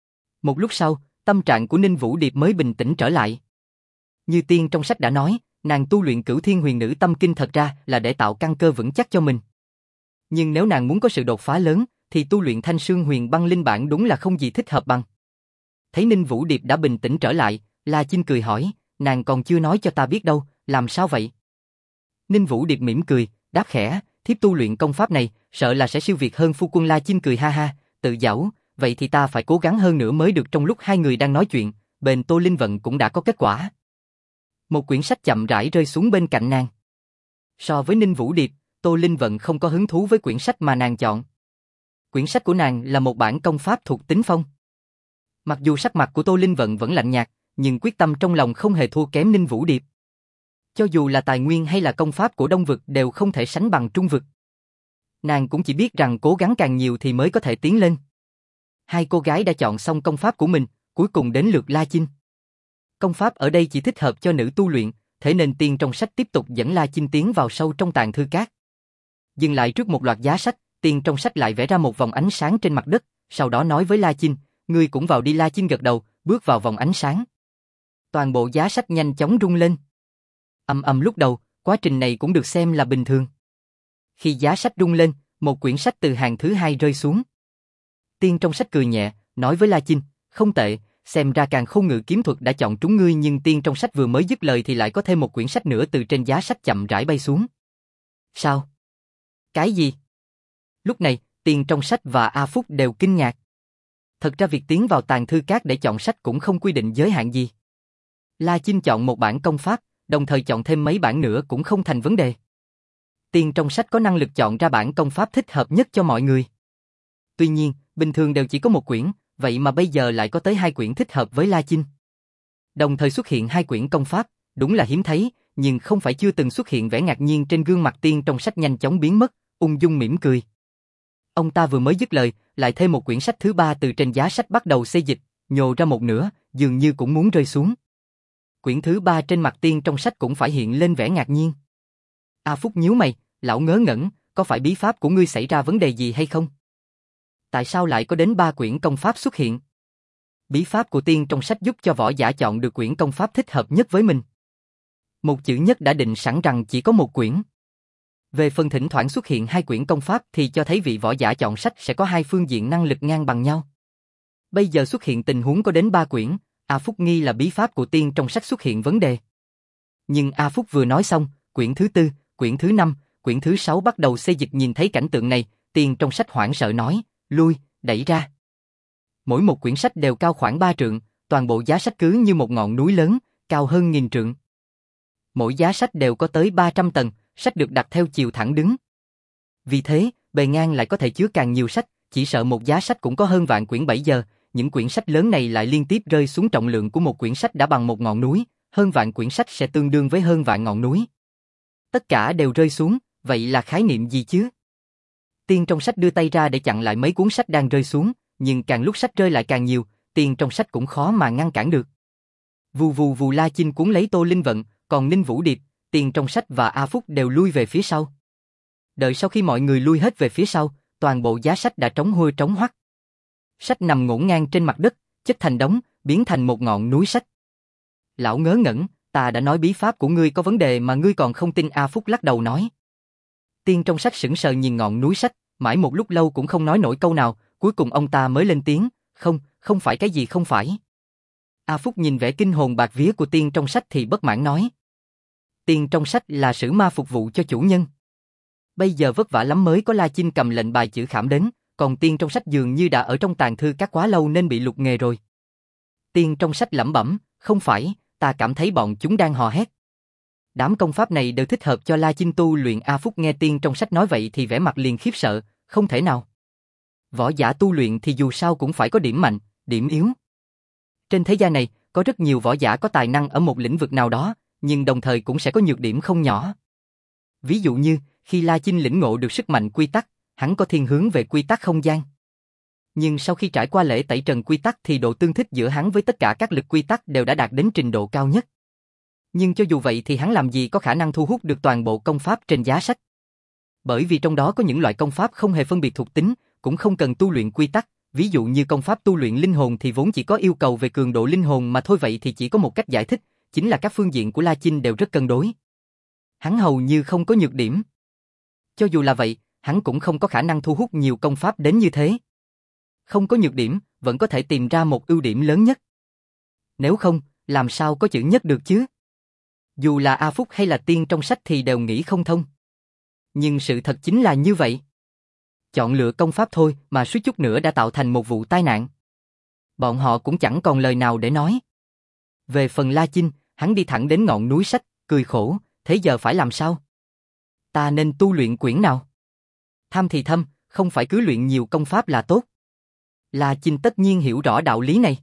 Một lúc sau, tâm trạng của Ninh Vũ Điệp mới bình tĩnh trở lại. Như tiên trong sách đã nói, nàng tu luyện Cửu Thiên Huyền Nữ Tâm Kinh thật ra là để tạo căn cơ vững chắc cho mình. Nhưng nếu nàng muốn có sự đột phá lớn, thì tu luyện Thanh Sương Huyền Băng Linh bản đúng là không gì thích hợp bằng. Thấy Ninh Vũ Điệp đã bình tĩnh trở lại, La Chinh cười hỏi, nàng còn chưa nói cho ta biết đâu, làm sao vậy? Ninh Vũ Điệp mỉm cười, đáp khẽ, thiếp tu luyện công pháp này, sợ là sẽ siêu việt hơn phu quân. La Chinh cười ha ha, tự giễu, vậy thì ta phải cố gắng hơn nữa mới được. Trong lúc hai người đang nói chuyện, bên Tô Linh Vận cũng đã có kết quả. Một quyển sách chậm rãi rơi xuống bên cạnh nàng. So với Ninh Vũ Điệp, Tô Linh Vận không có hứng thú với quyển sách mà nàng chọn. Quyển sách của nàng là một bản công pháp thuộc tính phong. Mặc dù sắc mặt của Tô Linh Vận vẫn lạnh nhạt, nhưng quyết tâm trong lòng không hề thua kém Ninh Vũ Điệp. Cho dù là tài nguyên hay là công pháp của Đông Vực đều không thể sánh bằng Trung Vực. Nàng cũng chỉ biết rằng cố gắng càng nhiều thì mới có thể tiến lên. Hai cô gái đã chọn xong công pháp của mình, cuối cùng đến lượt La Chinh. Công pháp ở đây chỉ thích hợp cho nữ tu luyện, thế nên tiên trong sách tiếp tục dẫn La Chinh tiến vào sâu trong tàng thư các. Dừng lại trước một loạt giá sách, tiên trong sách lại vẽ ra một vòng ánh sáng trên mặt đất, sau đó nói với La Chinh, ngươi cũng vào đi. La Chinh gật đầu, bước vào vòng ánh sáng. Toàn bộ giá sách nhanh chóng rung lên. Ầm ầm lúc đầu, quá trình này cũng được xem là bình thường. Khi giá sách rung lên, một quyển sách từ hàng thứ hai rơi xuống. Tiên trong sách cười nhẹ, nói với La Chinh, không tệ, xem ra Càn Khôn Ngự kiếm thuật đã chọn trúng ngươi. Nhưng tiên trong sách vừa mới dứt lời thì lại có thêm một quyển sách nữa từ trên giá sách chậm rãi bay xuống. Sao? Cái gì? Lúc này, tiên trong sách và A Phúc đều kinh ngạc. Thật ra việc tiến vào tàng thư các để chọn sách cũng không quy định giới hạn gì. La Chinh chọn một bản công pháp, đồng thời chọn thêm mấy bản nữa cũng không thành vấn đề. Tiên trong sách có năng lực chọn ra bản công pháp thích hợp nhất cho mọi người. Tuy nhiên, bình thường đều chỉ có một quyển, vậy mà bây giờ lại có tới hai quyển thích hợp với La Chinh. Đồng thời xuất hiện hai quyển công pháp, đúng là hiếm thấy, nhưng không phải chưa từng xuất hiện. Vẻ ngạc nhiên trên gương mặt tiên trong sách nhanh chóng biến mất, ung dung mỉm cười. Ông ta vừa mới dứt lời, lại thêm một quyển sách thứ ba từ trên giá sách bắt đầu xê dịch, nhô ra một nửa, dường như cũng muốn rơi xuống. Quyển thứ ba trên mặt tiên trong sách cũng phải hiện lên vẻ ngạc nhiên. A Phúc nhíu mày, lão ngớ ngẩn, có phải bí pháp của ngươi xảy ra vấn đề gì hay không? Tại sao lại có đến ba quyển công pháp xuất hiện? Bí pháp của tiên trong sách giúp cho võ giả chọn được quyển công pháp thích hợp nhất với mình. Một chữ nhất đã định sẵn rằng chỉ có một quyển. Về phần thỉnh thoảng xuất hiện hai quyển công pháp thì cho thấy vị võ giả chọn sách sẽ có hai phương diện năng lực ngang bằng nhau. Bây giờ xuất hiện tình huống có đến ba quyển, A Phúc nghi là bí pháp của tiên trong sách xuất hiện vấn đề. Nhưng A Phúc vừa nói xong, quyển thứ tư, quyển thứ năm, quyển thứ sáu bắt đầu xê dịch nhìn thấy cảnh tượng này, tiên trong sách hoảng sợ nói, lui, đẩy ra. Mỗi một quyển sách đều cao khoảng ba trượng, toàn bộ giá sách cứ như một ngọn núi lớn, cao hơn nghìn trượng. Mỗi giá sách đều có tới ba trăm tầng, sách được đặt theo chiều thẳng đứng. Vì thế, bề ngang lại có thể chứa càng nhiều sách, chỉ sợ một giá sách cũng có hơn vạn quyển bảy giờ, những quyển sách lớn này lại liên tiếp rơi xuống, trọng lượng của một quyển sách đã bằng một ngọn núi, hơn vạn quyển sách sẽ tương đương với hơn vạn ngọn núi. Tất cả đều rơi xuống, vậy là khái niệm gì chứ? Tiên trong sách đưa tay ra để chặn lại mấy cuốn sách đang rơi xuống, nhưng càng lúc sách rơi lại càng nhiều, tiên trong sách cũng khó mà ngăn cản được. Vù vù vù, La Chinh cuốn lấy Tô Linh Vận, còn Ninh Vũ Điệp, tiên trong sách và A Phúc đều lui về phía sau. Đợi sau khi mọi người lui hết về phía sau, toàn bộ giá sách đã trống hôi trống hoắt. Sách nằm ngổn ngang trên mặt đất, chất thành đống, biến thành một ngọn núi sách. Lão ngớ ngẩn, ta đã nói bí pháp của ngươi có vấn đề mà ngươi còn không tin. A Phúc lắc đầu nói. Tiên trong sách sững sờ nhìn ngọn núi sách, mãi một lúc lâu cũng không nói nổi câu nào, cuối cùng ông ta mới lên tiếng, không, không phải cái gì không phải. A Phúc nhìn vẻ kinh hồn bạt vía của tiên trong sách thì bất mãn nói. Tiên trong sách là sử ma phục vụ cho chủ nhân. Bây giờ vất vả lắm mới có La Chinh cầm lệnh bài chữ khảm đến, còn tiên trong sách dường như đã ở trong tàng thư các quá lâu nên bị lục nghề rồi. Tiên trong sách lẩm bẩm, không phải, ta cảm thấy bọn chúng đang hò hét. Đám công pháp này đều thích hợp cho La Chinh tu luyện. A Phúc nghe tiên trong sách nói vậy thì vẻ mặt liền khiếp sợ, không thể nào. Võ giả tu luyện thì dù sao cũng phải có điểm mạnh, điểm yếu. Trên thế gian này, có rất nhiều võ giả có tài năng ở một lĩnh vực nào đó, nhưng đồng thời cũng sẽ có nhược điểm không nhỏ. Ví dụ như, khi La Chinh lĩnh ngộ được sức mạnh quy tắc, hắn có thiên hướng về quy tắc không gian. Nhưng sau khi trải qua lễ tẩy trần quy tắc thì độ tương thích giữa hắn với tất cả các lực quy tắc đều đã đạt đến trình độ cao nhất. Nhưng cho dù vậy thì hắn làm gì có khả năng thu hút được toàn bộ công pháp trên giá sách. Bởi vì trong đó có những loại công pháp không hề phân biệt thuộc tính, cũng không cần tu luyện quy tắc, ví dụ như công pháp tu luyện linh hồn thì vốn chỉ có yêu cầu về cường độ linh hồn mà thôi, vậy thì chỉ có một cách giải thích, chính là các phương diện của La Chinh đều rất cân đối. Hắn hầu như không có nhược điểm. Cho dù là vậy, hắn cũng không có khả năng thu hút nhiều công pháp đến như thế. Không có nhược điểm, vẫn có thể tìm ra một ưu điểm lớn nhất. Nếu không, làm sao có chữ nhất được chứ? Dù là A Phúc hay là tiên trong sách thì đều nghĩ không thông. Nhưng sự thật chính là như vậy. Chọn lựa công pháp thôi mà suýt chút nữa đã tạo thành một vụ tai nạn. Bọn họ cũng chẳng còn lời nào để nói. Về phần La Chinh, hắn đi thẳng đến ngọn núi sách, cười khổ, thế giờ phải làm sao? Ta nên tu luyện quyển nào? Tham thì thâm, không phải cứ luyện nhiều công pháp là tốt. La Chinh tất nhiên hiểu rõ đạo lý này.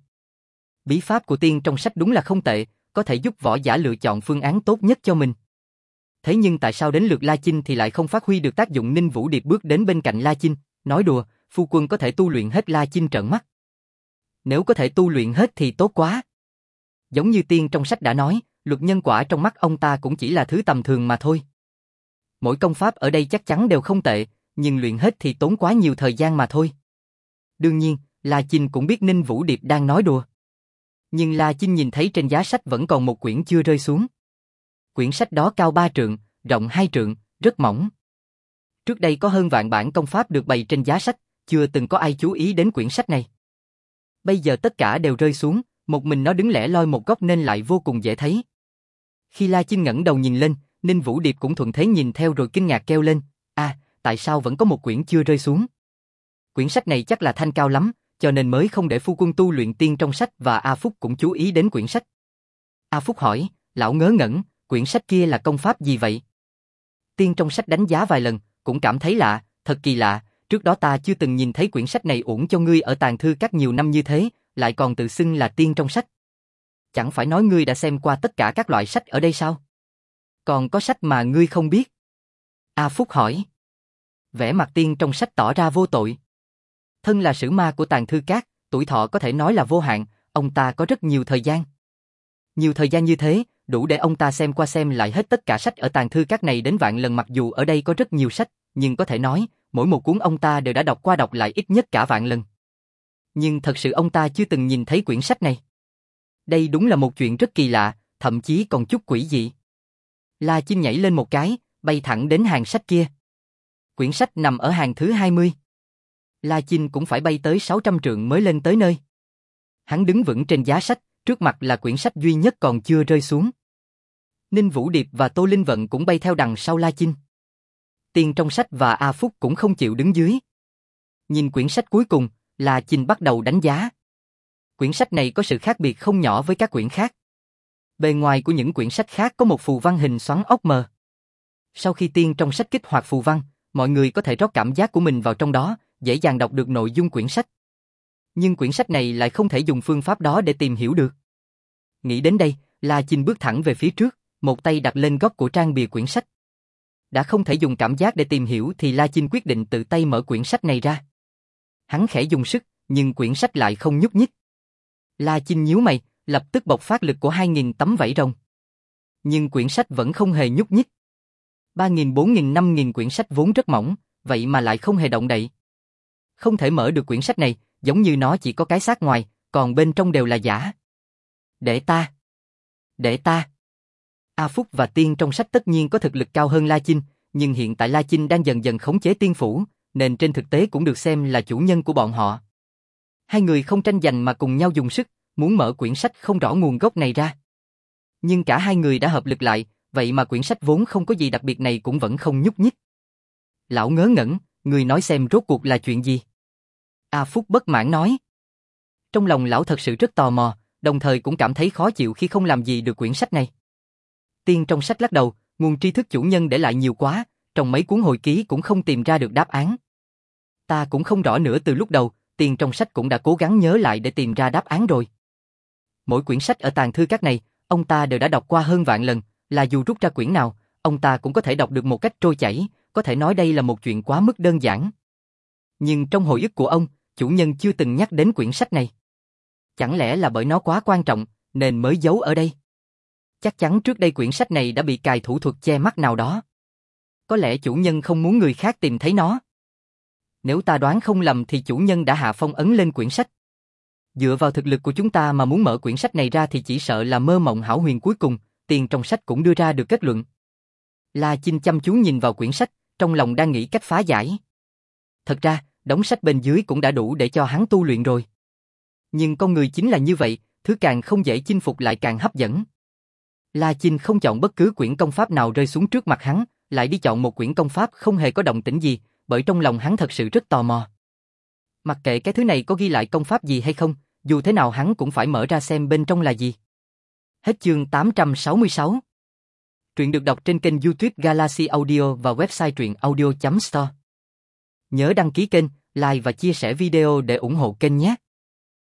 Bí pháp của tiên trong sách đúng là không tệ, có thể giúp võ giả lựa chọn phương án tốt nhất cho mình. Thế nhưng tại sao đến lượt La Chinh thì lại không phát huy được tác dụng? Ninh Vũ Điệp bước đến bên cạnh La Chinh, nói đùa, phu quân có thể tu luyện hết. La Chinh trợn mắt. Nếu có thể tu luyện hết thì tốt quá. Giống như tiên trong sách đã nói, luật nhân quả trong mắt ông ta cũng chỉ là thứ tầm thường mà thôi. Mỗi công pháp ở đây chắc chắn đều không tệ, nhưng luyện hết thì tốn quá nhiều thời gian mà thôi. Đương nhiên, La Chinh cũng biết Ninh Vũ Điệp đang nói đùa. Nhưng La Chinh nhìn thấy trên giá sách vẫn còn một quyển chưa rơi xuống. Quyển sách đó cao ba trượng, rộng hai trượng, rất mỏng. Trước đây có hơn vạn bản công pháp được bày trên giá sách, chưa từng có ai chú ý đến quyển sách này. Bây giờ tất cả đều rơi xuống, một mình nó đứng lẻ loi một góc nên lại vô cùng dễ thấy. Khi La Chinh ngẩng đầu nhìn lên, Ninh Vũ Điệp cũng thuận thế nhìn theo rồi kinh ngạc kêu lên, à, tại sao vẫn có một quyển chưa rơi xuống? Quyển sách này chắc là thanh cao lắm, cho nên mới không để phu quân tu luyện. Tiên trong sách và A Phúc cũng chú ý đến quyển sách. A Phúc hỏi, lão ngớ ngẩn, quyển sách kia là công pháp gì vậy? Tiên trong sách đánh giá vài lần, cũng cảm thấy lạ, thật kỳ lạ, trước đó ta chưa từng nhìn thấy quyển sách này uổng cho ngươi ở tàng thư các nhiều năm như thế, lại còn tự xưng là tiên trong sách. Chẳng phải nói ngươi đã xem qua tất cả các loại sách ở đây sao? Còn có sách mà ngươi không biết? A Phúc hỏi. Vẻ mặt tiên trong sách tỏ ra vô tội. Thân là sử ma của tàng thư các, tuổi thọ có thể nói là vô hạn, ông ta có rất nhiều thời gian. Nhiều thời gian như thế, đủ để ông ta xem qua xem lại hết tất cả sách ở tàng thư các này đến vạn lần. Mặc dù ở đây có rất nhiều sách, nhưng có thể nói, mỗi một cuốn ông ta đều đã đọc qua đọc lại ít nhất cả vạn lần. Nhưng thật sự ông ta chưa từng nhìn thấy quyển sách này. Đây đúng là một chuyện rất kỳ lạ, thậm chí còn chút quỷ dị. La Chinh nhảy lên một cái, bay thẳng đến hàng sách kia. Quyển sách nằm ở hàng thứ hai mươi. La Chinh cũng phải bay tới sáu trăm trượng mới lên tới nơi. Hắn đứng vững trên giá sách, trước mặt là quyển sách duy nhất còn chưa rơi xuống. Ninh Vũ Điệp và Tô Linh Vận cũng bay theo đằng sau La Chinh. Tiên Trong Sách và A Phúc cũng không chịu đứng dưới. Nhìn quyển sách cuối cùng, La Chinh bắt đầu đánh giá. Quyển sách này có sự khác biệt không nhỏ với các quyển khác. Bề ngoài của những quyển sách khác có một phù văn hình xoắn ốc mờ. Sau khi Tiên Trong Sách kích hoạt phù văn, mọi người có thể rót cảm giác của mình vào trong đó, dễ dàng đọc được nội dung quyển sách. Nhưng quyển sách này lại không thể dùng phương pháp đó để tìm hiểu được. Nghĩ đến đây, La Chinh bước thẳng về phía trước, một tay đặt lên góc của trang bìa quyển sách. Đã không thể dùng cảm giác để tìm hiểu thì La Chinh quyết định tự tay mở quyển sách này ra. Hắn khẽ dùng sức, nhưng quyển sách lại không nhúc nhích. La Chinh nhíu mày, lập tức bộc phát lực của hai nghìn tấm vảy rồng. Nhưng quyển sách vẫn không hề nhúc nhích. ba nghìn, bốn nghìn, năm nghìn quyển sách vốn rất mỏng, vậy mà lại không hề động đậy. Không thể mở được quyển sách này, giống như nó chỉ có cái xác ngoài, còn bên trong đều là giả. Để ta. Để ta. A Phúc và Tiên Trong Sách tất nhiên có thực lực cao hơn La Chinh, nhưng hiện tại La Chinh đang dần dần khống chế tiên phủ, nên trên thực tế cũng được xem là chủ nhân của bọn họ. Hai người không tranh giành mà cùng nhau dùng sức, muốn mở quyển sách không rõ nguồn gốc này ra. Nhưng cả hai người đã hợp lực lại, vậy mà quyển sách vốn không có gì đặc biệt này cũng vẫn không nhúc nhích. Lão ngớ ngẩn, người nói xem rốt cuộc là chuyện gì? A Phúc bất mãn nói. Trong lòng lão thật sự rất tò mò, đồng thời cũng cảm thấy khó chịu khi không làm gì được quyển sách này. Tiên Trong Sách lắc đầu, nguồn tri thức chủ nhân để lại nhiều quá, trong mấy cuốn hồi ký cũng không tìm ra được đáp án. Ta cũng không rõ nữa, từ lúc đầu, Tiên Trong Sách cũng đã cố gắng nhớ lại để tìm ra đáp án rồi. Mỗi quyển sách ở tàng thư các này, ông ta đều đã đọc qua hơn vạn lần, là dù rút ra quyển nào, ông ta cũng có thể đọc được một cách trôi chảy, có thể nói đây là một chuyện quá mức đơn giản. Nhưng trong hồi ức của ông, chủ nhân chưa từng nhắc đến quyển sách này. Chẳng lẽ là bởi nó quá quan trọng, nên mới giấu ở đây? Chắc chắn trước đây quyển sách này đã bị cài thủ thuật che mắt nào đó. Có lẽ chủ nhân không muốn người khác tìm thấy nó. Nếu ta đoán không lầm thì chủ nhân đã hạ phong ấn lên quyển sách. Dựa vào thực lực của chúng ta mà muốn mở quyển sách này ra thì chỉ sợ là mơ mộng hão huyền cuối cùng, Tiên Trong Sách cũng đưa ra được kết luận. La Chinh chăm chú nhìn vào quyển sách, trong lòng đang nghĩ cách phá giải. Thật ra, đống sách bên dưới cũng đã đủ để cho hắn tu luyện rồi. Nhưng con người chính là như vậy, thứ càng không dễ chinh phục lại càng hấp dẫn. La Chinh không chọn bất cứ quyển công pháp nào rơi xuống trước mặt hắn, lại đi chọn một quyển công pháp không hề có động tĩnh gì, bởi trong lòng hắn thật sự rất tò mò. Mặc kệ cái thứ này có ghi lại công pháp gì hay không, dù thế nào hắn cũng phải mở ra xem bên trong là gì. Hết chương tám trăm sáu mươi sáu. Truyện được đọc trên kênh YouTube Galaxy Audio và website truyện audio chấm store. Nhớ đăng ký kênh, like và chia sẻ video để ủng hộ kênh nhé.